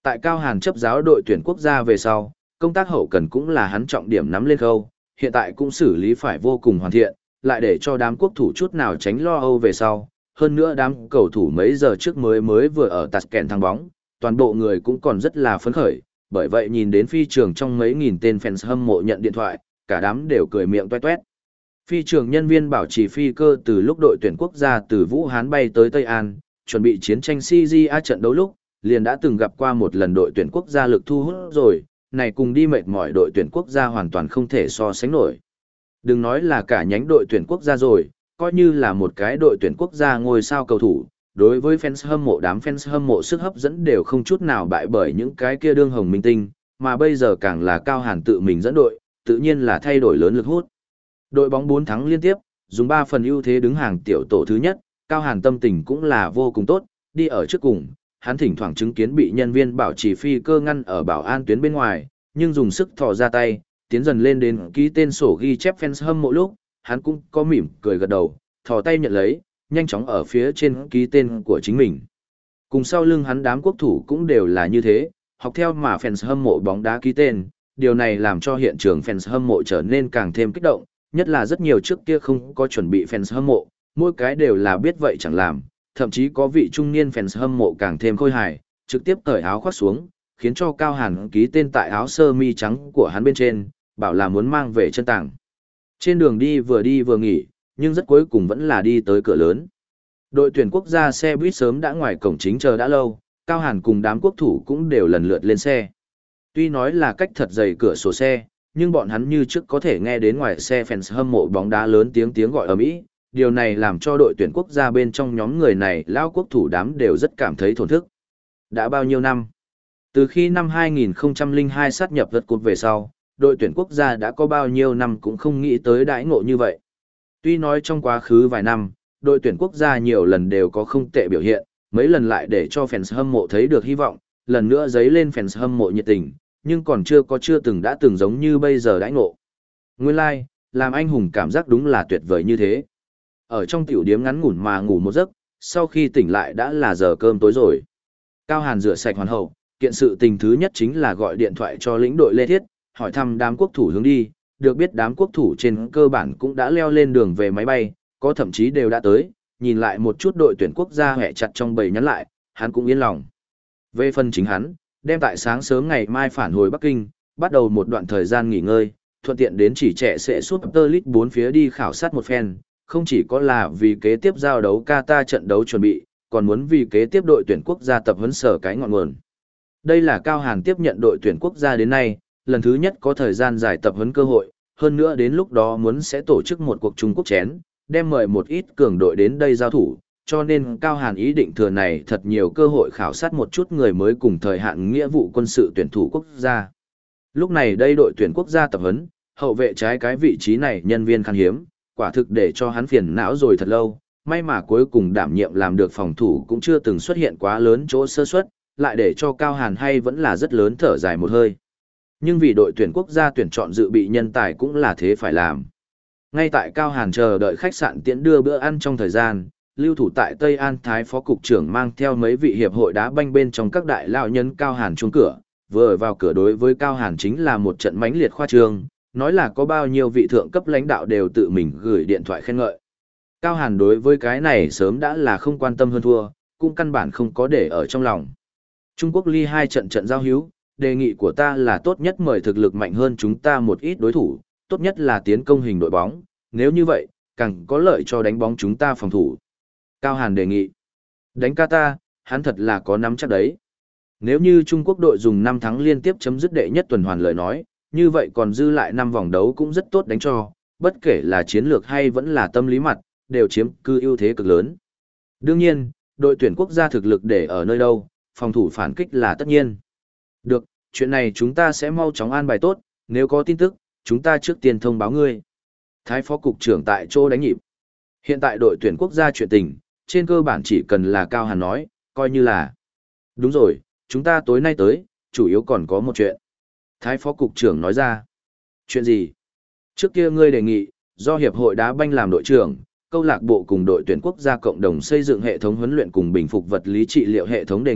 Tại Cao Hàn chấp giáo đội tuyển quốc gia về sau, công tác hậu cần cũng là hắn trọng điểm nắm lên khâu, hiện tại cũng xử lý phải vô cùng hoàn thiện, lại để cho đám quốc thủ chút nào tránh lo âu về sau. Hơn nữa đám cầu thủ mấy giờ trước mới mới vừa ở Tashkent thắng bóng, toàn bộ người cũng còn rất là phấn khởi, bởi vậy nhìn đến phi trường trong mấy nghìn tên fans hâm mộ nhận điện thoại, cả đám đều cười miệng toe toét. Phi trường nhân viên bảo trì phi cơ từ lúc đội tuyển quốc gia từ Vũ Hán bay tới Tây An, chuẩn bị chiến tranh xê giê a trận đấu lúc, liền đã từng gặp qua một lần đội tuyển quốc gia lực thu hút rồi, này cùng đi mệt mỏi đội tuyển quốc gia hoàn toàn không thể so sánh nổi. Đừng nói là cả nhánh đội tuyển quốc gia rồi, coi như là một cái đội tuyển quốc gia ngôi sao cầu thủ, đối với fans hâm mộ đám fans hâm mộ sức hấp dẫn đều không chút nào bại bởi những cái kia đương hồng minh tinh, mà bây giờ càng là Cao Hàn tự mình dẫn đội, tự nhiên là thay đổi lớn lực hút. Đội bóng bốn thắng liên tiếp, dùng ba phần ưu thế đứng hàng tiểu tổ thứ nhất, Cao Hàn tâm tình cũng là vô cùng tốt, đi ở trước cùng, hắn thỉnh thoảng chứng kiến bị nhân viên bảo trì phi cơ ngăn ở bảo an tuyến bên ngoài, nhưng dùng sức thò ra tay, tiến dần lên đến ký tên sổ ghi chép fans hâm mộ lúc, hắn cũng có mỉm cười gật đầu, thò tay nhận lấy, nhanh chóng ở phía trên ký tên của chính mình. Cùng sau lưng hắn đám quốc thủ cũng đều là như thế, học theo mà fans hâm mộ bóng đá ký tên, điều này làm cho hiện trường fans hâm mộ trở nên càng thêm kích động, nhất là rất nhiều trước kia không có chuẩn bị fans hâm mộ, mỗi cái đều là biết vậy chẳng làm, thậm chí có vị trung niên fans hâm mộ càng thêm khôi hài, trực tiếp cởi áo khoác xuống, khiến cho Cao Hàn ký tên tại áo sơ mi trắng của hắn bên trên, bảo là muốn mang về chân tàng. Trên đường đi vừa đi vừa nghỉ, nhưng rất cuối cùng vẫn là đi tới cửa lớn. Đội tuyển quốc gia xe buýt sớm đã ngoài cổng chính chờ đã lâu, Cao Hàn cùng đám quốc thủ cũng đều lần lượt lên xe. Tuy nói là cách thật dày cửa sổ xe, nhưng bọn hắn như trước có thể nghe đến ngoài xe fans hâm mộ bóng đá lớn tiếng tiếng gọi ầm ĩ. Điều này làm cho đội tuyển quốc gia bên trong nhóm người này lao quốc thủ đám đều rất cảm thấy thổn thức. Đã bao nhiêu năm? Từ khi năm hai nghìn không trăm lẻ hai sát nhập vật cột về sau, đội tuyển quốc gia đã có bao nhiêu năm cũng không nghĩ tới đãi ngộ như vậy. Tuy nói trong quá khứ vài năm, đội tuyển quốc gia nhiều lần đều có không tệ biểu hiện, mấy lần lại để cho fans hâm mộ thấy được hy vọng, lần nữa dấy lên fans hâm mộ nhiệt tình, nhưng còn chưa có chưa từng đã từng giống như bây giờ đãi ngộ. Nguyên lai, like, làm anh hùng cảm giác đúng là tuyệt vời như thế. Ở trong tiểu điếm ngắn ngủn mà ngủ một giấc, sau khi tỉnh lại đã là giờ cơm tối rồi. Cao Hàn rửa sạch hoàn hậu, kiện sự tình thứ nhất chính là gọi điện thoại cho lĩnh đội Lê Thiết, hỏi thăm đám quốc thủ hướng đi, được biết đám quốc thủ trên cơ bản cũng đã leo lên đường về máy bay, có thậm chí đều đã tới, nhìn lại một chút đội tuyển quốc gia hẹ chặt trong bầy nhắn lại, hắn cũng yên lòng. Về phần chính hắn, đem tại sáng sớm ngày mai phản hồi Bắc Kinh, bắt đầu một đoạn thời gian nghỉ ngơi, thuận tiện đến chỉ trẻ sẽ Super League bốn phía đi khảo sát một phen, không chỉ có là vì kế tiếp giao đấu Qatar trận đấu chuẩn bị, còn muốn vì kế tiếp đội tuyển quốc gia tập huấn sở cái ngọn nguồn. Đây là Cao Hàn tiếp nhận đội tuyển quốc gia đến nay, lần thứ nhất có thời gian dài tập huấn cơ hội, hơn nữa đến lúc đó muốn sẽ tổ chức một cuộc Trung Quốc chén, đem mời một ít cường đội đến đây giao thủ, cho nên Cao Hàn ý định thừa này thật nhiều cơ hội khảo sát một chút người mới cùng thời hạn nghĩa vụ quân sự tuyển thủ quốc gia. Lúc này đây đội tuyển quốc gia tập huấn, hậu vệ trái cái vị trí này nhân viên khan hiếm, quả thực để cho hắn phiền não rồi thật lâu, may mà cuối cùng đảm nhiệm làm được phòng thủ cũng chưa từng xuất hiện quá lớn chỗ sơ suất, lại để cho Cao Hàn hay vẫn là rất lớn thở dài một hơi. Nhưng vì đội tuyển quốc gia tuyển chọn dự bị nhân tài cũng là thế phải làm. Ngay tại Cao Hàn chờ đợi khách sạn tiễn đưa bữa ăn trong thời gian, lưu thủ tại Tây An Thái phó cục trưởng mang theo mấy vị hiệp hội đá banh bên trong các đại lão nhân Cao Hàn chuông cửa, vừa vào cửa đối với Cao Hàn chính là một trận mãnh liệt khoa trương, nói là có bao nhiêu vị thượng cấp lãnh đạo đều tự mình gửi điện thoại khen ngợi. Cao Hàn đối với cái này sớm đã là không quan tâm hơn thua, cũng căn bản không có để ở trong lòng. Trung Quốc ly hai trận trận giao hữu, đề nghị của ta là tốt nhất mời thực lực mạnh hơn chúng ta một ít đối thủ, tốt nhất là tiến công hình đội bóng, nếu như vậy, càng có lợi cho đánh bóng chúng ta phòng thủ. Cao Hàn đề nghị. Đánh Qatar, hắn thật là có nắm chắc đấy. Nếu như Trung Quốc đội dùng năm thắng liên tiếp chấm dứt đệ nhất tuần hoàn lời nói, như vậy còn dư lại năm vòng đấu cũng rất tốt đánh cho, bất kể là chiến lược hay vẫn là tâm lý mặt, đều chiếm cư ưu thế cực lớn. Đương nhiên, đội tuyển quốc gia thực lực để ở nơi đâu, phòng thủ phản kích là tất nhiên. Được, chuyện này chúng ta sẽ mau chóng an bài tốt, nếu có tin tức, chúng ta trước tiên thông báo ngươi. Thái phó cục trưởng tại chỗ đánh nhịp. Hiện tại đội tuyển quốc gia chuyện tình, trên cơ bản chỉ cần là Cao Hàn nói, coi như là. Đúng rồi, chúng ta tối nay tới, chủ yếu còn có một chuyện. Thái phó cục trưởng nói ra. Chuyện gì? Trước kia ngươi đề nghị, do Hiệp hội đá banh làm đội trưởng, câu lạc bộ cùng đội tuyển quốc gia cộng đồng xây dựng hệ thống huấn luyện cùng bình phục vật lý trị liệu hệ thống đề nghị,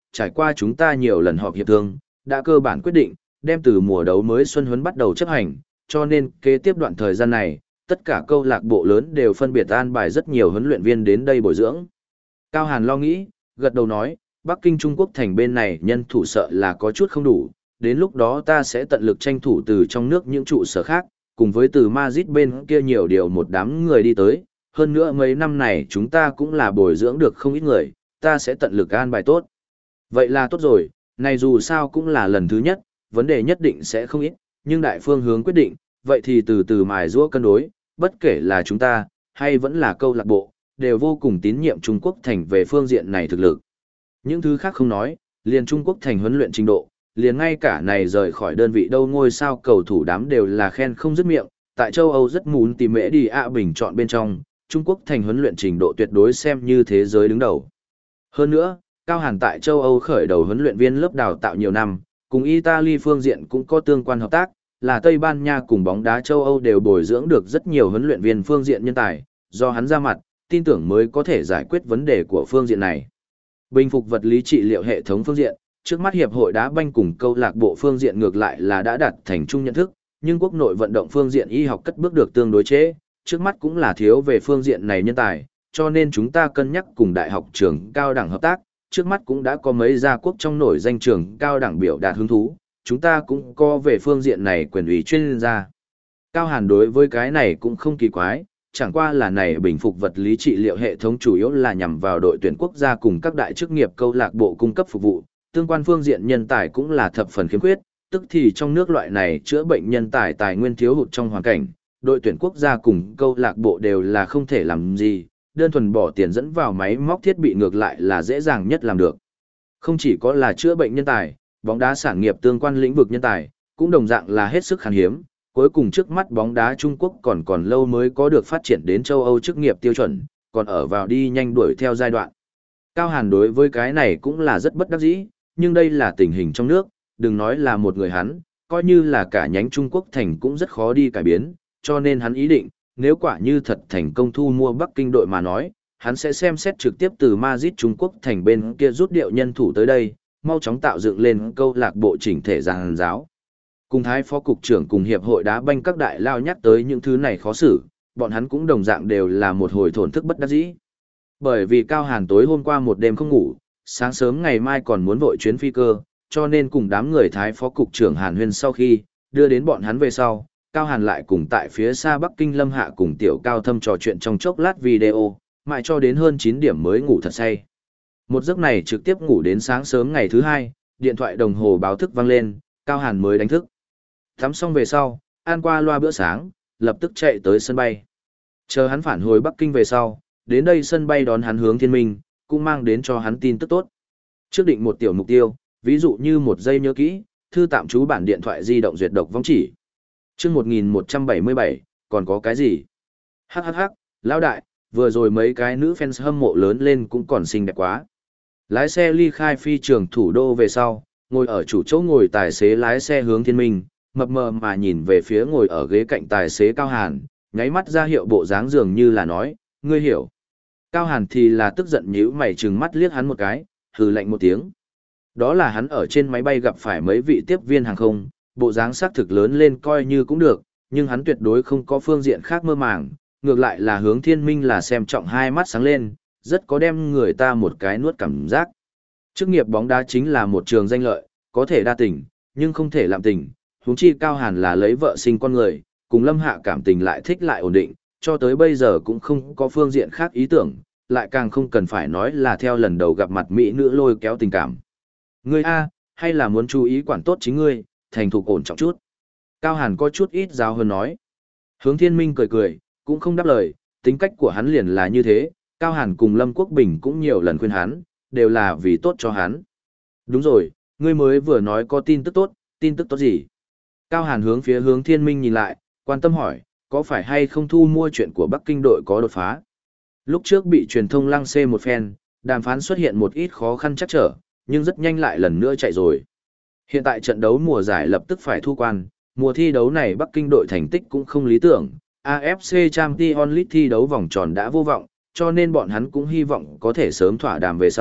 trải qua chúng ta nhiều lần họp hiệp thương, đã cơ bản quyết định, đem từ mùa đấu mới xuân huấn bắt đầu chấp hành, cho nên kế tiếp đoạn thời gian này, tất cả câu lạc bộ lớn đều phân biệt an bài rất nhiều huấn luyện viên đến đây bồi dưỡng. Cao Hàn lo nghĩ, gật đầu nói, Bắc Kinh Trung Quốc thành bên này nhân thủ sợ là có chút không đủ, đến lúc đó ta sẽ tận lực tranh thủ từ trong nước những trụ sở khác, cùng với từ Madrid bên kia nhiều điều một đám người đi tới, hơn nữa mấy năm này chúng ta cũng là bồi dưỡng được không ít người, ta sẽ tận lực an bài tốt. Vậy là tốt rồi, này dù sao cũng là lần thứ nhất, vấn đề nhất định sẽ không ít, nhưng đại phương hướng quyết định, vậy thì từ từ mài giũa cân đối, bất kể là chúng ta, hay vẫn là câu lạc bộ, đều vô cùng tín nhiệm Trung Quốc thành về phương diện này thực lực. Những thứ khác không nói, liền Trung Quốc thành huấn luyện trình độ, liền ngay cả này rời khỏi đơn vị đâu ngôi sao cầu thủ đám đều là khen không dứt miệng, tại châu Âu rất muốn tìm mễ đi ạ bình chọn bên trong, Trung Quốc thành huấn luyện trình độ tuyệt đối xem như thế giới đứng đầu. Hơn nữa, Cao Hàn tại châu Âu khởi đầu huấn luyện viên lớp đào tạo nhiều năm, cùng Italy phương diện cũng có tương quan hợp tác, là Tây Ban Nha cùng bóng đá châu Âu đều bồi dưỡng được rất nhiều huấn luyện viên phương diện nhân tài, do hắn ra mặt, tin tưởng mới có thể giải quyết vấn đề của phương diện này. Bình phục vật lý trị liệu hệ thống phương diện, trước mắt hiệp hội đá banh cùng câu lạc bộ phương diện ngược lại là đã đạt thành chung nhận thức, nhưng quốc nội vận động phương diện y học cất bước được tương đối chế, trước mắt cũng là thiếu về phương diện này nhân tài, cho nên chúng ta cân nhắc cùng đại học trường cao đẳng hợp tác, trước mắt cũng đã có mấy gia quốc trong nổi danh trường cao đẳng biểu đạt hứng thú, chúng ta cũng có về phương diện này quyền ủy chuyên gia. Cao Hàn đối với cái này cũng không kỳ quái, chẳng qua là này bình phục vật lý trị liệu hệ thống chủ yếu là nhằm vào đội tuyển quốc gia cùng các đại chức nghiệp câu lạc bộ cung cấp phục vụ, tương quan phương diện nhân tài cũng là thập phần khiếm khuyết, tức thì trong nước loại này chữa bệnh nhân tài tài nguyên thiếu hụt trong hoàn cảnh, đội tuyển quốc gia cùng câu lạc bộ đều là không thể làm gì, đơn thuần bỏ tiền dẫn vào máy móc thiết bị ngược lại là dễ dàng nhất làm được. Không chỉ có là chữa bệnh nhân tài, bóng đá sản nghiệp tương quan lĩnh vực nhân tài, cũng đồng dạng là hết sức khan hiếm, cuối cùng trước mắt bóng đá Trung Quốc còn còn lâu mới có được phát triển đến châu Âu chức nghiệp tiêu chuẩn, còn ở vào đi nhanh đuổi theo giai đoạn. Cao Hàn đối với cái này cũng là rất bất đắc dĩ, nhưng đây là tình hình trong nước, đừng nói là một người hắn, coi như là cả nhánh Trung Quốc thành cũng rất khó đi cải biến, cho nên hắn ý định, nếu quả như thật thành công thu mua Bắc Kinh đội mà nói, hắn sẽ xem xét trực tiếp từ Madrid Trung Quốc thành bên kia rút điệu nhân thủ tới đây, mau chóng tạo dựng lên câu lạc bộ chỉnh thể giàn giáo. Cùng Thái Phó Cục trưởng cùng Hiệp hội đá banh các đại lao nhắc tới những thứ này khó xử, bọn hắn cũng đồng dạng đều là một hồi thổn thức bất đắc dĩ. Bởi vì Cao Hàn tối hôm qua một đêm không ngủ, sáng sớm ngày mai còn muốn vội chuyến phi cơ, cho nên cùng đám người Thái Phó Cục trưởng Hàn Huyên sau khi đưa đến bọn hắn về sau, Cao Hàn lại cùng tại phía xa Bắc Kinh Lâm Hạ cùng Tiểu Cao Thâm trò chuyện trong chốc lát video, mãi cho đến hơn chín điểm mới ngủ thật say. Một giấc này trực tiếp ngủ đến sáng sớm ngày thứ hai, điện thoại đồng hồ báo thức vang lên, Cao Hàn mới đánh thức. Tắm xong về sau, ăn qua loa bữa sáng, lập tức chạy tới sân bay. Chờ hắn phản hồi Bắc Kinh về sau, đến đây sân bay đón hắn hướng Thiên Minh, cũng mang đến cho hắn tin tức tốt. Trước định một tiểu mục tiêu, ví dụ như một giây nhớ kỹ, thư tạm trú bản điện thoại di động duyệt độc vong chỉ. Chương một nghìn một trăm bảy mươi bảy, còn có cái gì? Hắc hắc hắc, lão đại, vừa rồi mấy cái nữ fans hâm mộ lớn lên cũng còn xinh đẹp quá. Lái xe ly khai phi trường thủ đô về sau, ngồi ở chủ chỗ ngồi tài xế lái xe hướng Thiên Minh, mập mờ mà nhìn về phía ngồi ở ghế cạnh tài xế Cao Hàn, nháy mắt ra hiệu bộ dáng dường như là nói, ngươi hiểu. Cao Hàn thì là tức giận nhíu mày trừng mắt liếc hắn một cái, hừ lạnh một tiếng. Đó là hắn ở trên máy bay gặp phải mấy vị tiếp viên hàng không, bộ dáng xác thực lớn lên coi như cũng được, nhưng hắn tuyệt đối không có phương diện khác mơ màng, ngược lại là hướng Thiên Minh là xem trọng hai mắt sáng lên, rất có đem người ta một cái nuốt cảm giác. Chức nghiệp bóng đá chính là một trường danh lợi, có thể đa tình, nhưng không thể làm tình, huống chi Cao Hàn là lấy vợ sinh con người, cùng Lâm Hạ cảm tình lại thích lại ổn định, cho tới bây giờ cũng không có phương diện khác ý tưởng, lại càng không cần phải nói là theo lần đầu gặp mặt mỹ nữ lôi kéo tình cảm. Ngươi A, hay là muốn chú ý quản tốt chính ngươi, thành thục ổn trọng chút. Cao Hàn có chút ít giáo hơn nói. Hướng Thiên Minh cười cười, cũng không đáp lời, tính cách của hắn liền là như thế, Cao Hàn cùng Lâm Quốc Bình cũng nhiều lần khuyên hắn, đều là vì tốt cho hắn. Đúng rồi, ngươi mới vừa nói có tin tức tốt, tin tức tốt gì? Cao Hàn hướng phía Hướng Thiên Minh nhìn lại, quan tâm hỏi, có phải hay không thu mua chuyện của Bắc Kinh đội có đột phá? Lúc trước bị truyền thông lăng xê một phen, đàm phán xuất hiện một ít khó khăn chắc trở, nhưng rất nhanh lại lần nữa chạy rồi. Hiện tại trận đấu mùa giải lập tức phải thu quan, mùa thi đấu này Bắc Kinh đội thành tích cũng không lý tưởng, a ép xê Champions League thi đấu vòng tròn đã vô vọng, cho nên bọn hắn cũng hy vọng có thể sớm thỏa đàm về sau,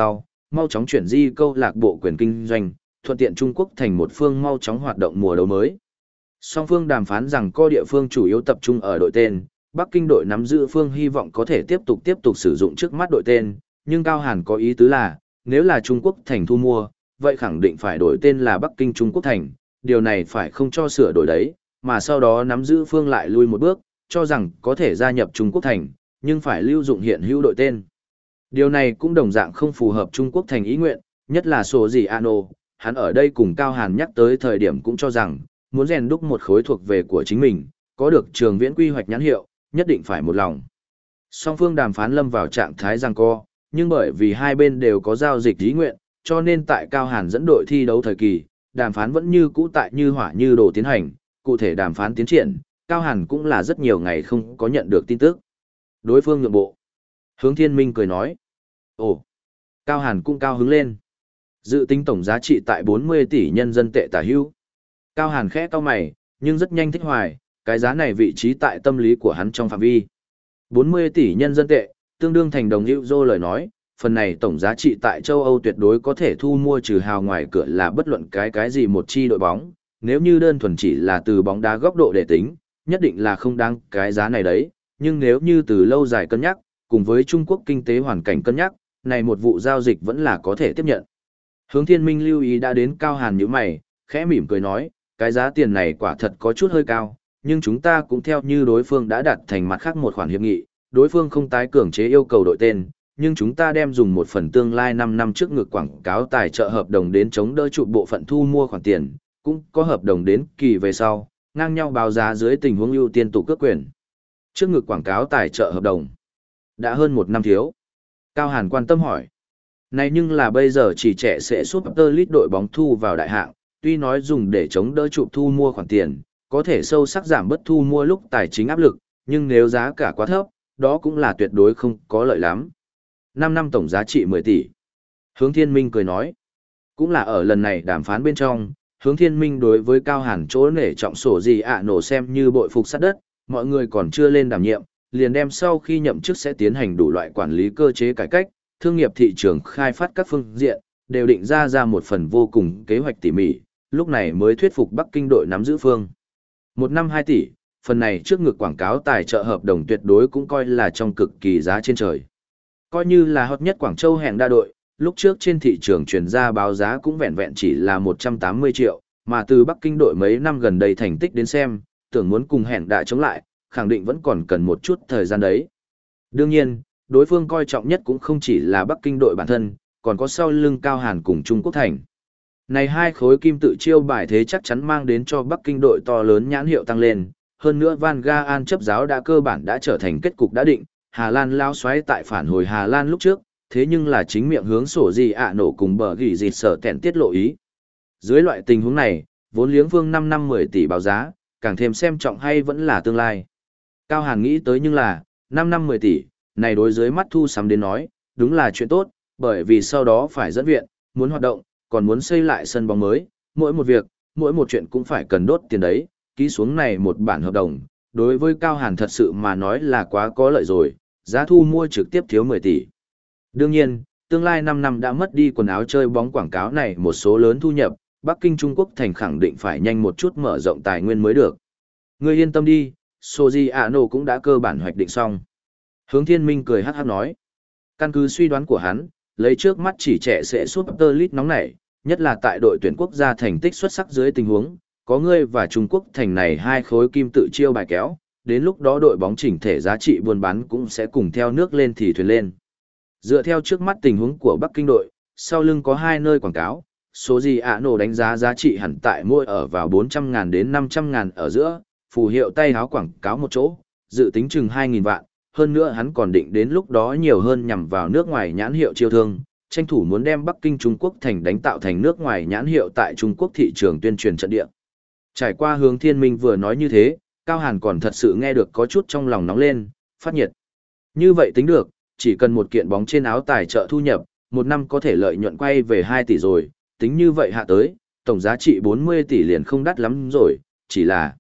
mau chóng chuyển di câu lạc bộ quyền kinh doanh, thuận tiện Trung Quốc thành một phương mau chóng hoạt động mùa đấu mới. Song phương đàm phán rằng có địa phương chủ yếu tập trung ở đội tên, Bắc Kinh đội nắm giữ phương hy vọng có thể tiếp tục tiếp tục sử dụng trước mắt đội tên, nhưng Cao Hàn có ý tứ là, nếu là Trung Quốc thành thu mua, vậy khẳng định phải đổi tên là Bắc Kinh Trung Quốc thành, điều này phải không cho sửa đổi đấy, mà sau đó nắm giữ phương lại lui một bước, cho rằng có thể gia nhập Trung Quốc thành, nhưng phải lưu dụng hiện hữu đội tên. Điều này cũng đồng dạng không phù hợp Trung Quốc thành ý nguyện, nhất là Sổ Dị Ano, hắn ở đây cùng Cao Hàn nhắc tới thời điểm cũng cho rằng, muốn rèn đúc một khối thuộc về của chính mình, có được trường viễn quy hoạch nhãn hiệu, nhất định phải một lòng. Song phương đàm phán lâm vào trạng thái giằng co, nhưng bởi vì hai bên đều có giao dịch ý nguyện, cho nên tại Cao Hàn dẫn đội thi đấu thời kỳ, đàm phán vẫn như cũ tại như hỏa như đồ tiến hành, cụ thể đàm phán tiến triển, Cao Hàn cũng là rất nhiều ngày không có nhận được tin tức. Đối phương nhượng bộ. Hướng Thiên Minh cười nói. Ồ, Cao Hàn cũng cao hứng lên. Dự tính tổng giá trị tại bốn mươi tỷ nhân dân tệ tả hữu. Cao Hàn khẽ cau mày, nhưng rất nhanh thích hoài, cái giá này vị trí tại tâm lý của hắn trong phạm vi. bốn mươi tỷ nhân dân tệ, tương đương thành đồng euro lời nói, phần này tổng giá trị tại châu Âu tuyệt đối có thể thu mua trừ hào ngoài cửa là bất luận cái cái gì một chi đội bóng, nếu như đơn thuần chỉ là từ bóng đá góc độ để tính, nhất định là không đáng cái giá này đấy, nhưng nếu như từ lâu dài cân nhắc, cùng với Trung Quốc kinh tế hoàn cảnh cân nhắc, này một vụ giao dịch vẫn là có thể tiếp nhận. Hướng Thiên Minh lưu ý đã đến Cao Hàn như mày, khẽ mỉm cười nói, cái giá tiền này quả thật có chút hơi cao, nhưng chúng ta cũng theo như đối phương đã đặt thành mặt khác một khoản hiệp nghị, đối phương không tái cường chế yêu cầu đội tên, nhưng chúng ta đem dùng một phần tương lai năm năm trước ngược quảng cáo tài trợ hợp đồng đến chống đỡ trụ bộ phận thu mua khoản tiền, cũng có hợp đồng đến kỳ về sau, ngang nhau báo giá dưới tình huống ưu tiên tụ cước quyền. Trước ngược quảng cáo tài trợ hợp đồng, đã hơn một năm thiếu. Cao Hàn quan tâm hỏi. Này nhưng là bây giờ chỉ trẻ sẽ Super League đội bóng thu vào đại hạng, tuy nói dùng để chống đỡ trụ thu mua khoản tiền, có thể sâu sắc giảm bất thu mua lúc tài chính áp lực, nhưng nếu giá cả quá thấp, đó cũng là tuyệt đối không có lợi lắm. năm năm tổng giá trị mười tỷ. Hướng Thiên Minh cười nói. Cũng là ở lần này đàm phán bên trong, Hướng Thiên Minh đối với Cao Hàn chỗ nể trọng Sổ Dị ạ nổ xem như bội phục sát đất, mọi người còn chưa lên đảm nhiệm, liền đem sau khi nhậm chức sẽ tiến hành đủ loại quản lý cơ chế cải cách, thương nghiệp thị trường khai phát các phương diện, đều định ra ra một phần vô cùng kế hoạch tỉ mỉ, lúc này mới thuyết phục Bắc Kinh đội nắm giữ phương. Một năm hai tỷ, phần này trước ngực quảng cáo tài trợ hợp đồng tuyệt đối cũng coi là trong cực kỳ giá trên trời. Coi như là hot nhất Quảng Châu hẹn đa đội, lúc trước trên thị trường truyền ra báo giá cũng vẹn vẹn chỉ là một trăm tám mươi triệu, mà từ Bắc Kinh đội mấy năm gần đây thành tích đến xem, tưởng muốn cùng hẹn đa chống lại, khẳng định vẫn còn cần một chút thời gian đấy. Đương nhiên, đối phương coi trọng nhất cũng không chỉ là Bắc Kinh đội bản thân, còn có sau lưng Cao Hàn cùng Trung Quốc thành. Này hai khối kim tự chiêu bài thế chắc chắn mang đến cho Bắc Kinh đội to lớn nhãn hiệu tăng lên, hơn nữa Van Gaal chấp giáo đã cơ bản đã trở thành kết cục đã định, Hà Lan lao xoáy tại phản hồi Hà Lan lúc trước, thế nhưng là chính miệng hướng Sổ Dị ạ nổ cùng bờ gỉ dịt sở tẹn tiết lộ ý. Dưới loại tình huống này, vốn liếng vương năm năm mười tỷ báo giá, càng thêm xem trọng hay vẫn là tương lai. Cao Hàn nghĩ tới nhưng là, năm năm mười tỷ, này đối dưới mắt thu sắm đến nói, đúng là chuyện tốt, bởi vì sau đó phải dẫn viện, muốn hoạt động, còn muốn xây lại sân bóng mới, mỗi một việc, mỗi một chuyện cũng phải cần đốt tiền đấy, ký xuống này một bản hợp đồng, đối với Cao Hàn thật sự mà nói là quá có lợi rồi, giá thu mua trực tiếp thiếu mười tỷ. Đương nhiên, tương lai năm năm đã mất đi quần áo chơi bóng quảng cáo này một số lớn thu nhập, Bắc Kinh Trung Quốc thành khẳng định phải nhanh một chút mở rộng tài nguyên mới được. Ngươi yên tâm đi, Soji Ano cũng đã cơ bản hoạch định xong. Hướng Thiên Minh cười hát hát nói. Căn cứ suy đoán của hắn, lấy trước mắt chỉ trẻ sẽ Super League nóng nảy, nhất là tại đội tuyển quốc gia thành tích xuất sắc dưới tình huống, có ngươi và Trung Quốc thành này hai khối kim tự chiêu bài kéo, đến lúc đó đội bóng chỉnh thể giá trị buôn bán cũng sẽ cùng theo nước lên thì thuyền lên. Dựa theo trước mắt tình huống của Bắc Kinh đội, sau lưng có hai nơi quảng cáo, số gì ạ nổ đánh giá giá trị hẳn tại mỗi ở vào bốn trăm ngàn đến năm trăm ngàn ở giữa, phù hiệu tay háo quảng cáo một chỗ, dự tính chừng hai nghìn vạn, hơn nữa hắn còn định đến lúc đó nhiều hơn nhằm vào nước ngoài nhãn hiệu chiêu thương, tranh thủ muốn đem Bắc Kinh Trung Quốc thành đánh tạo thành nước ngoài nhãn hiệu tại Trung Quốc thị trường tuyên truyền trận địa. Trải qua Hướng Thiên Minh vừa nói như thế, Cao Hàn còn thật sự nghe được có chút trong lòng nóng lên, phát nhiệt. Như vậy tính được, chỉ cần một kiện bóng trên áo tài trợ thu nhập, một năm có thể lợi nhuận quay về hai tỷ rồi, tính như vậy hạ tới, tổng giá trị bốn mươi tỷ liền không đắt lắm rồi, chỉ là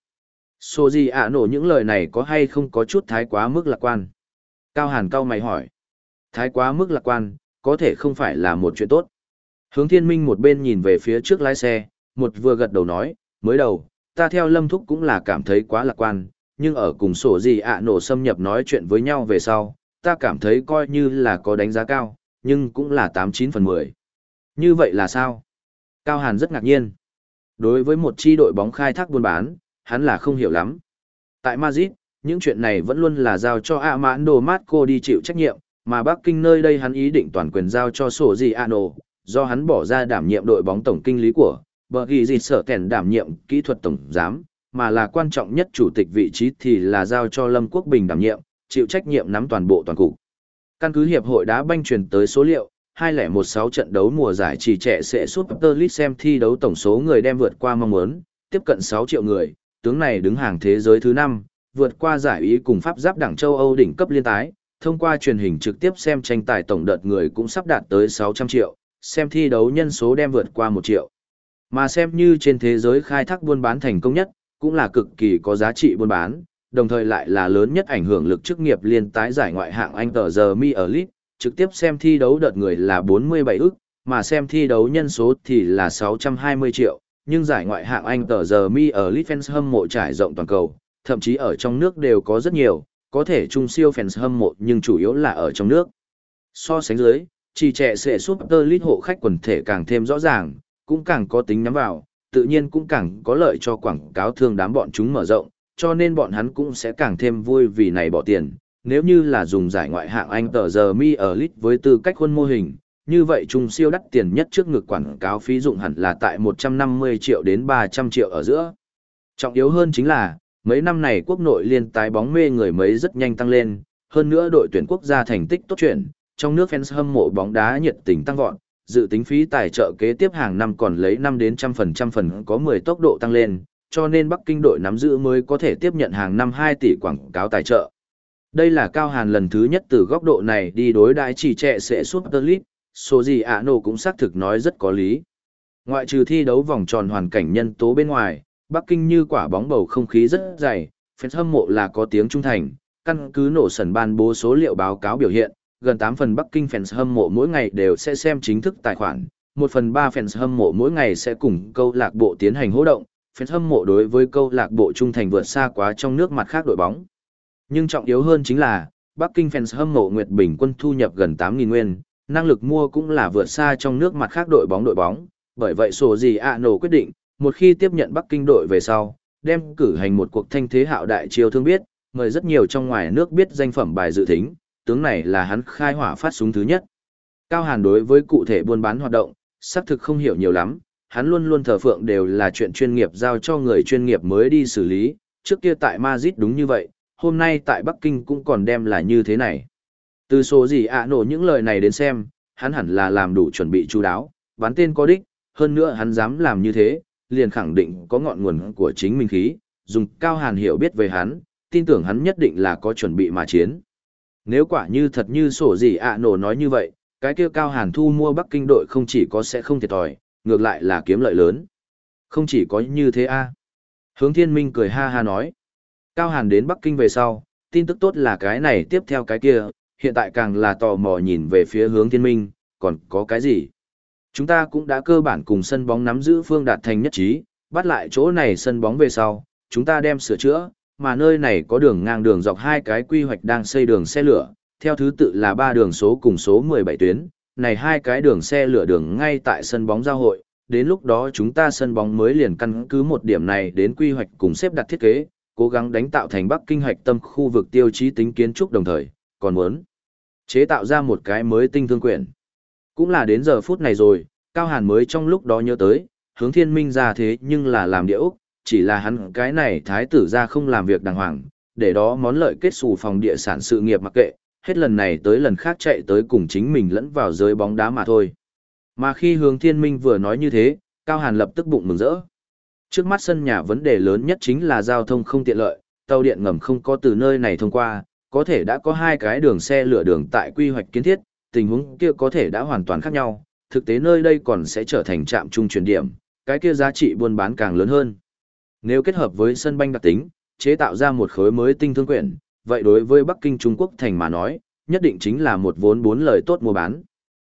Soji ạ nổ những lời này có hay không có chút thái quá mức lạc quan. Cao Hàn cau mày hỏi. Thái quá mức lạc quan, có thể không phải là một chuyện tốt. Hướng Thiên Minh một bên nhìn về phía trước lái xe, một vừa gật đầu nói, mới đầu, ta theo Lâm Thúc cũng là cảm thấy quá lạc quan, nhưng ở cùng sổ gì ạ nổ xâm nhập nói chuyện với nhau về sau, ta cảm thấy coi như là có đánh giá cao, nhưng cũng là tám chín phần mười. Như vậy là sao? Cao Hàn rất ngạc nhiên. Đối với một chi đội bóng khai thác buôn bán, hắn là không hiểu lắm. Tại Madrid, những chuyện này vẫn luôn là giao cho Armando Marco đi chịu trách nhiệm, mà Bắc Kinh nơi đây hắn ý định toàn quyền giao cho sổ gì ạ nổ, do hắn bỏ ra đảm nhiệm đội bóng tổng kinh lý của, bờ ghi gì sợ kèn đảm nhiệm kỹ thuật tổng giám, mà là quan trọng nhất chủ tịch vị trí thì là giao cho Lâm Quốc Bình đảm nhiệm, chịu trách nhiệm nắm toàn bộ toàn cục. Căn cứ hiệp hội đá banh truyền tới số liệu, hai không một sáu trận đấu mùa giải chỉ trẻ sẽ Super League xem thi đấu tổng số người đem vượt qua mong muốn, tiếp cận sáu triệu người, tướng này đứng hàng thế giới thứ năm, vượt qua giải Ý cùng Pháp giáp đẳng châu Âu đỉnh cấp liên tái, thông qua truyền hình trực tiếp xem tranh tài tổng đợt người cũng sắp đạt tới sáu trăm triệu, xem thi đấu nhân số đem vượt qua một triệu. Mà xem như trên thế giới khai thác buôn bán thành công nhất, cũng là cực kỳ có giá trị buôn bán, đồng thời lại là lớn nhất ảnh hưởng lực chức nghiệp liên tái giải ngoại hạng Anh tờ giờ Mi ở League, trực tiếp xem thi đấu đợt người là bốn mươi bảy ức, mà xem thi đấu nhân số thì là sáu trăm hai mươi triệu, nhưng giải ngoại hạng Anh tờ giờ Mi ở League fans hâm mộ trải rộng toàn cầu, thậm chí ở trong nước đều có rất nhiều, có thể trung siêu fans hâm mộ nhưng chủ yếu là ở trong nước. So sánh dưới, chỉ trẻ sẽ Super League hộ khách quần thể càng thêm rõ ràng, cũng càng có tính nhắm vào, tự nhiên cũng càng có lợi cho quảng cáo thương đám bọn chúng mở rộng, cho nên bọn hắn cũng sẽ càng thêm vui vì này bỏ tiền. Nếu như là dùng giải ngoại hạng Anh tờ giờ Mi ở League với tư cách khuôn mô hình, như vậy trung siêu đắt tiền nhất trước ngực quảng cáo phí dụng hẳn là tại một trăm năm mươi triệu đến ba trăm triệu ở giữa. Trọng yếu hơn chính là, mấy năm này quốc nội liên tái bóng mê người mấy rất nhanh tăng lên, hơn nữa đội tuyển quốc gia thành tích tốt chuyện, trong nước fans hâm mộ bóng đá nhiệt tình tăng vọt, dự tính phí tài trợ kế tiếp hàng năm còn lấy năm đến trăm phần trăm phần có mười tốc độ tăng lên, cho nên Bắc Kinh đội nắm giữ mới có thể tiếp nhận hàng năm hai tỷ quảng cáo tài trợ. Đây là Cao Hàn lần thứ nhất từ góc độ này đi đối đãi chỉ trẻ sẽ Super League, số gì ạ nổ cũng xác thực nói rất có lý. Ngoại trừ thi đấu vòng tròn hoàn cảnh nhân tố bên ngoài, Bắc Kinh như quả bóng bầu không khí rất dày, fans hâm mộ là có tiếng trung thành, căn cứ nổ sần ban bố số liệu báo cáo biểu hiện, gần tám phần Bắc Kinh fans hâm mộ mỗi ngày đều sẽ xem chính thức tài khoản, một phần ba fans hâm mộ mỗi ngày sẽ cùng câu lạc bộ tiến hành hỗ động, fans hâm mộ đối với câu lạc bộ trung thành vượt xa quá trong nước mặt khác đội bóng. Nhưng trọng yếu hơn chính là, Bắc Kinh fans hâm mộ Nguyệt bình quân thu nhập gần tám nghìn nguyên, năng lực mua cũng là vượt xa trong nước mặt khác đội bóng đội bóng, bởi vậy sổ gì ạ nổ quyết định, một khi tiếp nhận Bắc Kinh đội về sau, đem cử hành một cuộc thanh thế hạo đại chiêu thương biết, mời rất nhiều trong ngoài nước biết danh phẩm bài dự thính, tướng này là hắn khai hỏa phát súng thứ nhất. Cao Hàn đối với cụ thể buôn bán hoạt động, xác thực không hiểu nhiều lắm, hắn luôn luôn thờ phượng đều là chuyện chuyên nghiệp giao cho người chuyên nghiệp mới đi xử lý, trước kia tại Madrid đúng như vậy, hôm nay tại Bắc Kinh cũng còn đem là như thế này. Từ số gì ạ nổ những lời này đến xem, hắn hẳn là làm đủ chuẩn bị chú đáo, bán tên có đích, hơn nữa hắn dám làm như thế, liền khẳng định có ngọn nguồn của chính mình khí, dùng Cao Hàn hiểu biết về hắn, tin tưởng hắn nhất định là có chuẩn bị mà chiến. Nếu quả như thật như sổ gì ạ nổ nói như vậy, cái kia Cao Hàn thu mua Bắc Kinh đội không chỉ có sẽ không thiệt thòi, ngược lại là kiếm lợi lớn. Không chỉ có như thế a. Hướng Thiên Minh cười ha ha nói. Cao Hàn đến Bắc Kinh về sau, tin tức tốt là cái này tiếp theo cái kia, hiện tại càng là tò mò nhìn về phía Hướng Thiên Minh, còn có cái gì? Chúng ta cũng đã cơ bản cùng sân bóng nắm giữ phương đạt thành nhất trí, bắt lại chỗ này sân bóng về sau, chúng ta đem sửa chữa, mà nơi này có đường ngang đường dọc hai cái quy hoạch đang xây đường xe lửa, theo thứ tự là ba đường số cùng số mười bảy tuyến, này hai cái đường xe lửa đường ngay tại sân bóng giao hội, đến lúc đó chúng ta sân bóng mới liền căn cứ một điểm này đến quy hoạch cùng xếp đặt thiết kế, cố gắng đánh tạo thành Bắc Kinh hoạch tâm khu vực tiêu chí tính kiến trúc đồng thời, còn muốn chế tạo ra một cái mới tinh thương quyển. Cũng là đến giờ phút này rồi, Cao Hàn mới trong lúc đó nhớ tới, Hướng Thiên Minh ra thế nhưng là làm địa ốc, chỉ là hắn cái này thái tử ra không làm việc đàng hoàng, để đó món lợi kết xù phòng địa sản sự nghiệp mặc kệ, hết lần này tới lần khác chạy tới cùng chính mình lẫn vào giới bóng đá mà thôi. Mà khi Hướng Thiên Minh vừa nói như thế, Cao Hàn lập tức bụng mừng rỡ. Trước mắt sân nhà vấn đề lớn nhất chính là giao thông không tiện lợi, tàu điện ngầm không có từ nơi này thông qua, có thể đã có hai cái đường xe lửa đường tại quy hoạch kiến thiết, tình huống kia có thể đã hoàn toàn khác nhau, thực tế nơi đây còn sẽ trở thành trạm trung chuyển điểm, cái kia giá trị buôn bán càng lớn hơn. Nếu kết hợp với sân banh đặc tính, chế tạo ra một khối mới tinh thương quyển, vậy đối với Bắc Kinh Trung Quốc thành mà nói, nhất định chính là một vốn bốn lời tốt mua bán.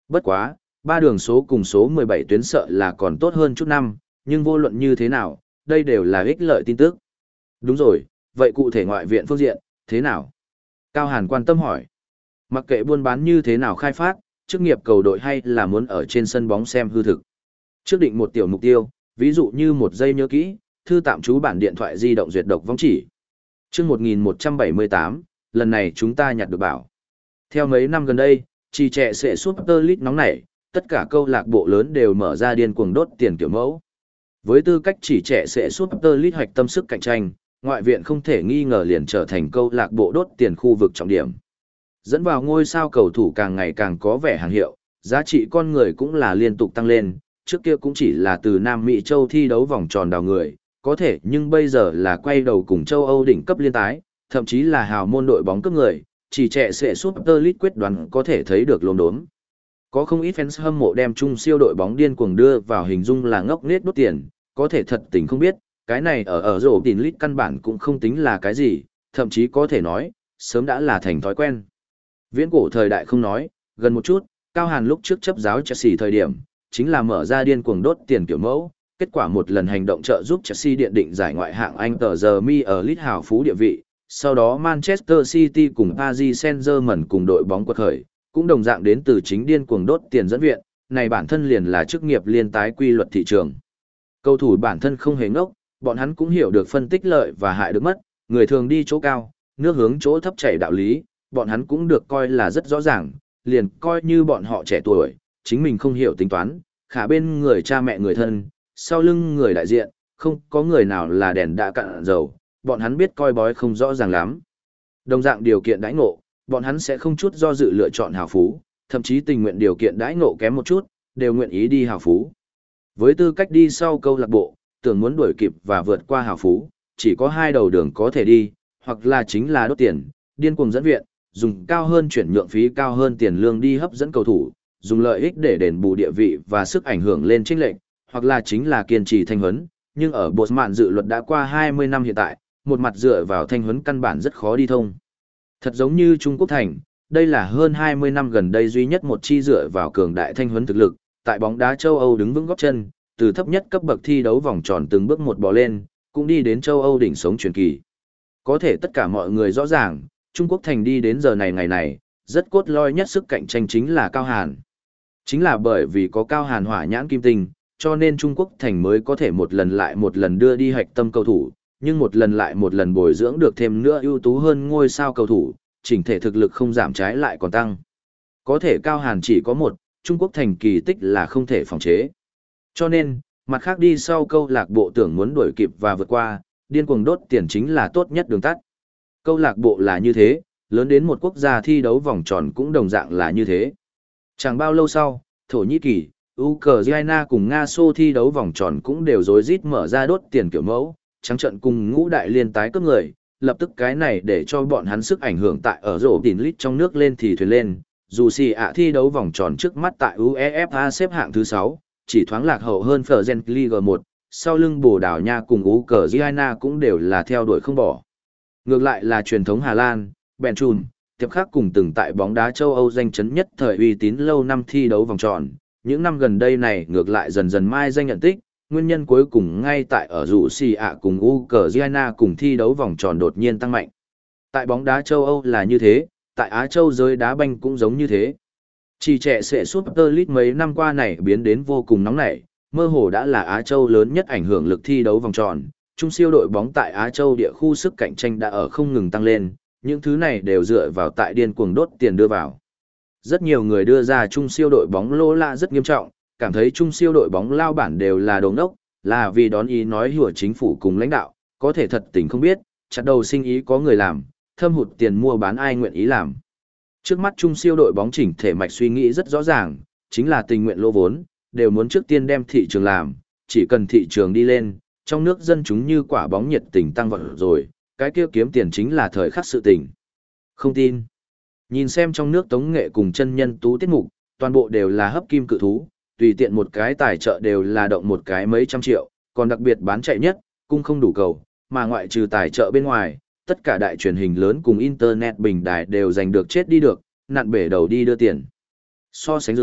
Bất quá, ba đường số cùng số mười bảy tuyến sợ là còn tốt hơn chút năm, nhưng vô luận như thế nào, đây đều là ích lợi tin tức. Đúng rồi, vậy cụ thể ngoại viện phương diện, thế nào? Cao Hàn quan tâm hỏi. Mặc kệ buôn bán như thế nào khai phát, chức nghiệp cầu đội hay là muốn ở trên sân bóng xem hư thực. Trước định một tiểu mục tiêu, ví dụ như một giây nhớ kỹ, thư tạm trú bản điện thoại di động duyệt độc vong chỉ. Trước một nghìn một trăm bảy mươi tám, lần này chúng ta nhặt được bảo. Theo mấy năm gần đây, trì trẻ sẽ Super League nóng nảy, tất cả câu lạc bộ lớn đều mở ra điên cuồng đốt tiền kiểu mẫu. Với tư cách chỉ trẻ sẽ Super League hoạch tâm sức cạnh tranh, ngoại viện không thể nghi ngờ liền trở thành câu lạc bộ đốt tiền khu vực trọng điểm. Dẫn vào ngôi sao cầu thủ càng ngày càng có vẻ hàng hiệu, giá trị con người cũng là liên tục tăng lên, trước kia cũng chỉ là từ Nam Mỹ châu thi đấu vòng tròn đào người, có thể nhưng bây giờ là quay đầu cùng châu Âu đỉnh cấp liên tái, thậm chí là hào môn đội bóng cướp người, chỉ trẻ sẽ Super League quyết đoán có thể thấy được lồn đốm. Có không ít fans hâm mộ đem chung siêu đội bóng điên cuồng đưa vào hình dung là ngốc nghếch đốt tiền, có thể thật tình không biết, cái này ở ở rổ tiền lít căn bản cũng không tính là cái gì, thậm chí có thể nói, sớm đã là thành thói quen. Viễn cổ thời đại không nói, gần một chút, Cao Hàn lúc trước chấp giáo Chelsea thời điểm, chính là mở ra điên cuồng đốt tiền kiểu mẫu, kết quả một lần hành động trợ giúp Chelsea điện định giải ngoại hạng Anh tờ giờ mi ở League hào phú địa vị, sau đó Manchester City cùng Paris Saint-Germain cùng đội bóng quật khởi, cũng đồng dạng đến từ chính điên cuồng đốt tiền dẫn viện, này bản thân liền là chức nghiệp liên tái quy luật thị trường. Cầu thủ bản thân không hề ngốc, bọn hắn cũng hiểu được phân tích lợi và hại được mất, người thường đi chỗ cao, nước hướng chỗ thấp chảy đạo lý, bọn hắn cũng được coi là rất rõ ràng, liền coi như bọn họ trẻ tuổi, chính mình không hiểu tính toán, khả bên người cha mẹ người thân, sau lưng người đại diện, không có người nào là đèn đã cạn dầu, bọn hắn biết coi bói không rõ ràng lắm. Đồng dạng điều kiện đãi ngộ, bọn hắn sẽ không chút do dự lựa chọn hào phú, thậm chí tình nguyện điều kiện đãi ngộ kém một chút, đều nguyện ý đi hào phú. Với tư cách đi sau câu lạc bộ, tưởng muốn đuổi kịp và vượt qua hào phú, chỉ có hai đầu đường có thể đi, hoặc là chính là đốt tiền, điên cuồng dẫn viện, dùng cao hơn chuyển nhượng phí cao hơn tiền lương đi hấp dẫn cầu thủ, dùng lợi ích để đền bù địa vị và sức ảnh hưởng lên chênh lệch, hoặc là chính là kiên trì thanh huấn, nhưng ở bộ mạn dự luật đã qua hai mươi năm hiện tại, một mặt dựa vào thanh huấn căn bản rất khó đi thông. Thật giống như Trung Quốc Thành, đây là hơn hai mươi năm gần đây duy nhất một chi dựa vào cường đại thanh huấn thực lực, tại bóng đá châu Âu đứng vững gót chân, từ thấp nhất cấp bậc thi đấu vòng tròn từng bước một bò lên, cũng đi đến châu Âu đỉnh sống truyền kỳ. Có thể tất cả mọi người rõ ràng, Trung Quốc Thành đi đến giờ này ngày này, rất cốt lõi nhất sức cạnh tranh chính là Cao Hàn. Chính là bởi vì có Cao Hàn hỏa nhãn kim tinh, cho nên Trung Quốc Thành mới có thể một lần lại một lần đưa đi hạch tâm cầu thủ, nhưng một lần lại một lần bồi dưỡng được thêm nữa ưu tú hơn ngôi sao cầu thủ, chỉnh thể thực lực không giảm trái lại còn tăng. Có thể Cao Hàn chỉ có một, Trung Quốc Thành kỳ tích là không thể phòng chế. Cho nên, mặt khác đi sau câu lạc bộ tưởng muốn đuổi kịp và vượt qua, điên cuồng đốt tiền chính là tốt nhất đường tắt. Câu lạc bộ là như thế, lớn đến một quốc gia thi đấu vòng tròn cũng đồng dạng là như thế. Chẳng bao lâu sau, Thổ Nhĩ Kỳ, Ukraine cùng Nga Xô thi đấu vòng tròn cũng đều rối rít mở ra đốt tiền kiểu mẫu, trắng trận cùng ngũ đại liên tái cướp người, lập tức cái này để cho bọn hắn sức ảnh hưởng tại ở rổ tiền lít trong nước lên thì thuyền lên. Dù xì ạ thi đấu vòng tròn trước mắt tại UEFA xếp hạng thứ sáu, chỉ thoáng lạc hậu hơn Fergen League một, sau lưng Bồ Đào Nha cùng Ukraine cũng đều là theo đuổi không bỏ. Ngược lại là truyền thống Hà Lan, Benchun, tiếp khác cùng từng tại bóng đá châu Âu danh chấn nhất thời uy tín lâu năm thi đấu vòng tròn, những năm gần đây này ngược lại dần dần mai danh nhận tích, nguyên nhân cuối cùng ngay tại ở rủ xì ạ cùng Ukraine cùng thi đấu vòng tròn đột nhiên tăng mạnh. Tại bóng đá châu Âu là như thế, tại Á Châu giới đá banh cũng giống như thế. Chỉ trẻ sẽ Super League mấy năm qua này biến đến vô cùng nóng nảy, mơ hồ đã là Á Châu lớn nhất ảnh hưởng lực thi đấu vòng tròn, trung siêu đội bóng tại Á Châu địa khu sức cạnh tranh đã ở không ngừng tăng lên, những thứ này đều dựa vào tại điên cuồng đốt tiền đưa vào. Rất nhiều người đưa ra trung siêu đội bóng lỗ lạ rất nghiêm trọng, cảm thấy trung siêu đội bóng lao bản đều là đồ ngốc, là vì đón ý nói hùa chính phủ cùng lãnh đạo, có thể thật tình không biết, chặt đầu sinh ý có người làm, thâm hụt tiền mua bán ai nguyện ý làm. Trước mắt trung siêu đội bóng chỉnh thể mạch suy nghĩ rất rõ ràng, chính là tình nguyện lỗ vốn, đều muốn trước tiên đem thị trường làm, chỉ cần thị trường đi lên, trong nước dân chúng như quả bóng nhiệt tình tăng vọt rồi, cái kia kiếm tiền chính là thời khắc sự tình. Không tin. Nhìn xem trong nước tống nghệ cùng chân nhân tú tiết mục, toàn bộ đều là hấp kim cự thú, tùy tiện một cái tài trợ đều là động một cái mấy trăm triệu, còn đặc biệt bán chạy nhất, cung không đủ cầu, mà ngoại trừ tài trợ bên ngoài, tất cả đại truyền hình lớn cùng internet bình đài đều giành được chết đi được, nặn bể đầu đi đưa tiền. So sánh dưới,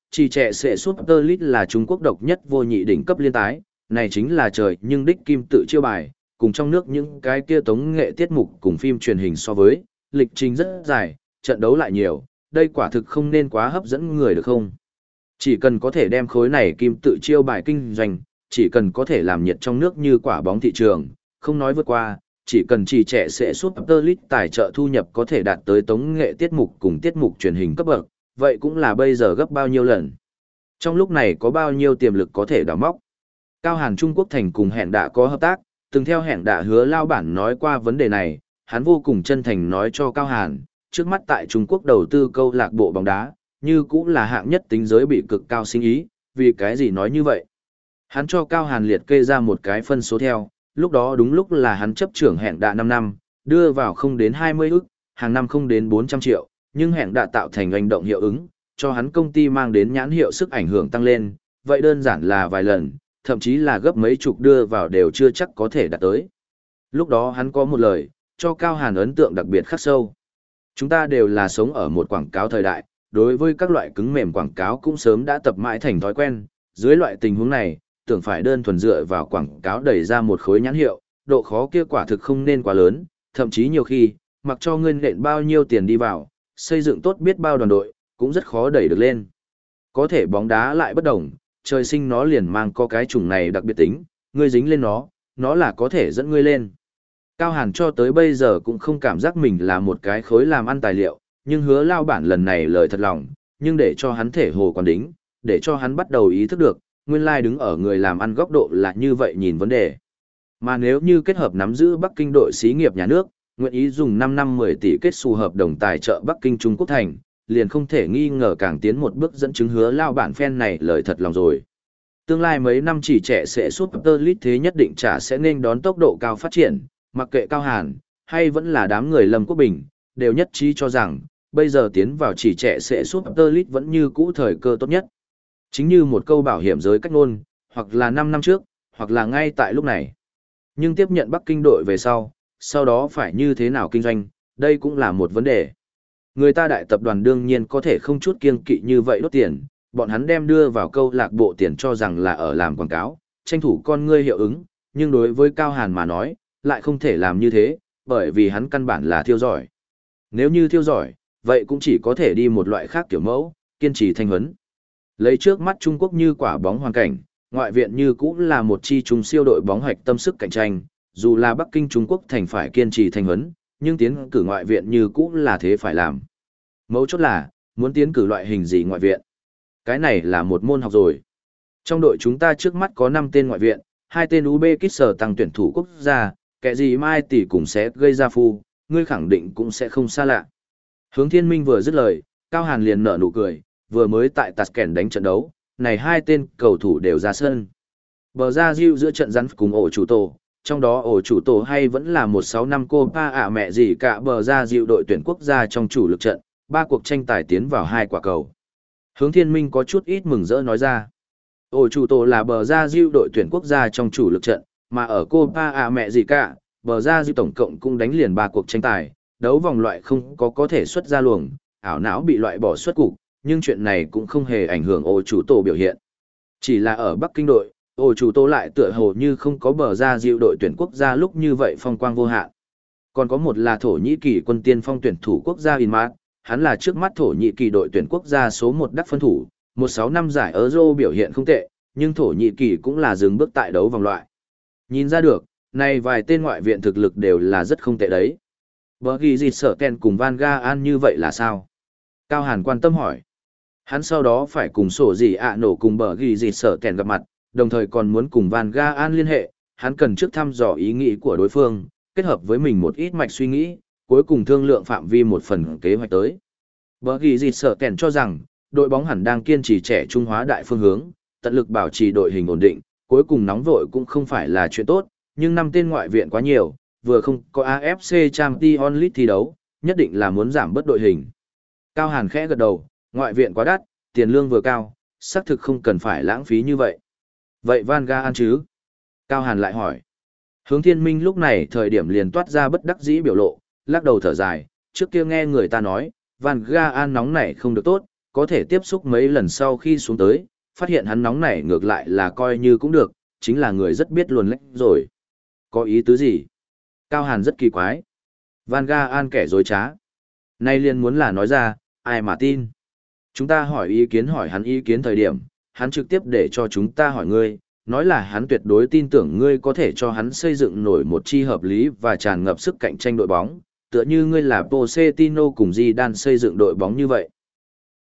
chỉ trẻ sẽ Super League là Trung Quốc độc nhất vô nhị đỉnh cấp liên tái, này chính là trời nhưng đích kim tự chiêu bài, cùng trong nước những cái kia tống nghệ tiết mục cùng phim truyền hình so với, lịch trình rất dài, trận đấu lại nhiều, đây quả thực không nên quá hấp dẫn người được không? Chỉ cần có thể đem khối này kim tự chiêu bài kinh doanh, chỉ cần có thể làm nhiệt trong nước như quả bóng thị trường, không nói vượt qua, chỉ cần chỉ trẻ sẽ Super League tài trợ thu nhập có thể đạt tới tống nghệ tiết mục cùng tiết mục truyền hình cấp bậc, vậy cũng là bây giờ gấp bao nhiêu lần. Trong lúc này có bao nhiêu tiềm lực có thể đào móc. Cao Hàn Trung Quốc thành cùng hẹn đã có hợp tác, từng theo hẹn đã hứa lao bản nói qua vấn đề này, hắn vô cùng chân thành nói cho Cao Hàn, trước mắt tại Trung Quốc đầu tư câu lạc bộ bóng đá, như cũng là hạng nhất tính giới bị cực cao sinh ý, vì cái gì nói như vậy. Hắn cho Cao Hàn liệt kê ra một cái phân số theo, lúc đó đúng lúc là hắn chấp trưởng hẹn đã năm năm, đưa vào không đến hai mươi ức, hàng năm không đến bốn trăm triệu, nhưng hẹn đã tạo thành hành động hiệu ứng, cho hắn công ty mang đến nhãn hiệu sức ảnh hưởng tăng lên, vậy đơn giản là vài lần, thậm chí là gấp mấy chục đưa vào đều chưa chắc có thể đạt tới. Lúc đó hắn có một lời, cho Cao Hàn ấn tượng đặc biệt khắc sâu. Chúng ta đều là sống ở một quảng cáo thời đại, đối với các loại cứng mềm quảng cáo cũng sớm đã tập mãi thành thói quen, dưới loại tình huống này, tưởng phải đơn thuần dựa vào quảng cáo đẩy ra một khối nhãn hiệu, độ khó kia quả thực không nên quá lớn, thậm chí nhiều khi, mặc cho ngươi nện bao nhiêu tiền đi vào, xây dựng tốt biết bao đoàn đội, cũng rất khó đẩy được lên. Có thể bóng đá lại bất đồng, trời sinh nó liền mang có cái chủng này đặc biệt tính, ngươi dính lên nó, nó là có thể dẫn ngươi lên. Cao Hàn cho tới bây giờ cũng không cảm giác mình là một cái khối làm ăn tài liệu, nhưng hứa lao bản lần này lời thật lòng, nhưng để cho hắn thể hồ quán đính, để cho hắn bắt đầu ý thức được, nguyên lai đứng ở người làm ăn góc độ là như vậy nhìn vấn đề. Mà nếu như kết hợp nắm giữ Bắc Kinh đội xí nghiệp nhà nước, nguyện ý dùng năm năm mười tỷ kết xu hợp đồng tài trợ Bắc Kinh Trung Quốc thành, liền không thể nghi ngờ càng tiến một bước dẫn chứng hứa lao bản phen này lời thật lòng rồi. Tương lai mấy năm chỉ trẻ sẽ Super League thế nhất định trả sẽ nên đón tốc độ cao phát triển, mặc kệ Cao Hàn, hay vẫn là đám người Lâm Quốc Bình, đều nhất trí cho rằng, bây giờ tiến vào chỉ trẻ sẽ Super League vẫn như cũ thời cơ tốt nhất. Chính như một câu bảo hiểm giới cách ngôn, hoặc là năm năm trước, hoặc là ngay tại lúc này. Nhưng tiếp nhận Bắc Kinh đội về sau, sau đó phải như thế nào kinh doanh, đây cũng là một vấn đề. Người ta đại tập đoàn đương nhiên có thể không chút kiêng kỵ như vậy đốt tiền, bọn hắn đem đưa vào câu lạc bộ tiền cho rằng là ở làm quảng cáo, tranh thủ con ngươi hiệu ứng, nhưng đối với Cao Hàn mà nói, lại không thể làm như thế, bởi vì hắn căn bản là thiêu giỏi. Nếu như thiêu giỏi, vậy cũng chỉ có thể đi một loại khác kiểu mẫu, kiên trì thanh huấn. Lấy trước mắt Trung Quốc như quả bóng hoàn cảnh, ngoại viện như cũng là một chi trung siêu đội bóng hoạch tâm sức cạnh tranh, dù là Bắc Kinh Trung Quốc thành phải kiên trì thanh huấn, nhưng tiến cử ngoại viện như cũng là thế phải làm. Mấu chốt là, muốn tiến cử loại hình gì ngoại viện? Cái này là một môn học rồi. Trong đội chúng ta trước mắt có năm tên ngoại viện, hai tên Uzbekistan tăng tuyển thủ quốc gia, kẻ gì mai tỷ cũng sẽ gây ra phu, ngươi khẳng định cũng sẽ không xa lạ. Hướng Thiên Minh vừa dứt lời, Cao Hàn liền nở nụ cười, vừa mới tại Tashkent đánh trận đấu, này hai tên cầu thủ đều ra sân. Bờ ra diệu giữa trận rắn cùng ổ chủ tổ, trong đó ổ chủ tổ hay vẫn là một sáu năm Copa ạ mẹ gì cả bờ ra diệu đội tuyển quốc gia trong chủ lực trận, ba cuộc tranh tài tiến vào hai quả cầu. Hướng Thiên Minh có chút ít mừng rỡ nói ra. Ổ chủ tổ là bờ ra diệu đội tuyển quốc gia trong chủ lực trận, mà ở Copa ạ mẹ gì cả, bờ ra diệu tổng cộng cũng đánh liền ba cuộc tranh tài, đấu vòng loại không có có thể xuất ra luồng, ảo não bị loại bỏ xuất cục, nhưng chuyện này cũng không hề ảnh hưởng ổ chủ tổ biểu hiện. Chỉ là ở Bắc Kinh đội, ổ chủ tổ lại tựa hồ như không có bờ ra diệu đội tuyển quốc gia lúc như vậy phong quang vô hạn. Còn có một là Thổ Nhĩ Kỳ quân tiên phong tuyển thủ quốc gia Inmat, hắn là trước mắt Thổ Nhĩ Kỳ đội tuyển quốc gia số một đắc phân thủ, một sáu năm giải Euro biểu hiện không tệ, nhưng Thổ Nhĩ Kỳ cũng là dừng bước tại đấu vòng loại. Nhìn ra được, này vài tên ngoại viện thực lực đều là rất không tệ đấy. Bờ ghi dịt sở Ken cùng Van Gaal như vậy là sao? Cao Hàn quan tâm hỏi. Hắn sau đó phải cùng sổ gì ạ nổ cùng bờ ghi dịt sở Ken gặp mặt, đồng thời còn muốn cùng Van Gaal liên hệ, hắn cần trước thăm dò ý nghĩ của đối phương, kết hợp với mình một ít mạch suy nghĩ, cuối cùng thương lượng phạm vi một phần kế hoạch tới. Bờ ghi dịt sở Ken cho rằng, đội bóng hẳn đang kiên trì trẻ trung hóa đại phương hướng, tận lực bảo trì đội hình ổn định, cuối cùng nóng vội cũng không phải là chuyện tốt, nhưng năm tên ngoại viện quá nhiều, vừa không có a ép xê Champions League thi đấu, nhất định là muốn giảm bớt đội hình. Cao Hàn khẽ gật đầu, ngoại viện quá đắt, tiền lương vừa cao, xác thực không cần phải lãng phí như vậy. Vậy Van Gaal chứ? Cao Hàn lại hỏi. Hướng Thiên Minh lúc này thời điểm liền toát ra bất đắc dĩ biểu lộ, lắc đầu thở dài, trước kia nghe người ta nói, Van Gaal nóng này không được tốt, có thể tiếp xúc mấy lần sau khi xuống tới, phát hiện hắn nóng nảy ngược lại là coi như cũng được, chính là người rất biết luồn lách rồi. Có ý tứ gì? Cao Hàn rất kỳ quái. Van Gaal kẻ dối trá. Nay liền muốn là nói ra, ai mà tin. Chúng ta hỏi ý kiến hỏi hắn ý kiến thời điểm, hắn trực tiếp để cho chúng ta hỏi ngươi, nói là hắn tuyệt đối tin tưởng ngươi có thể cho hắn xây dựng nổi một chi hợp lý và tràn ngập sức cạnh tranh đội bóng, tựa như ngươi là Pochettino cùng Zidane xây dựng đội bóng như vậy.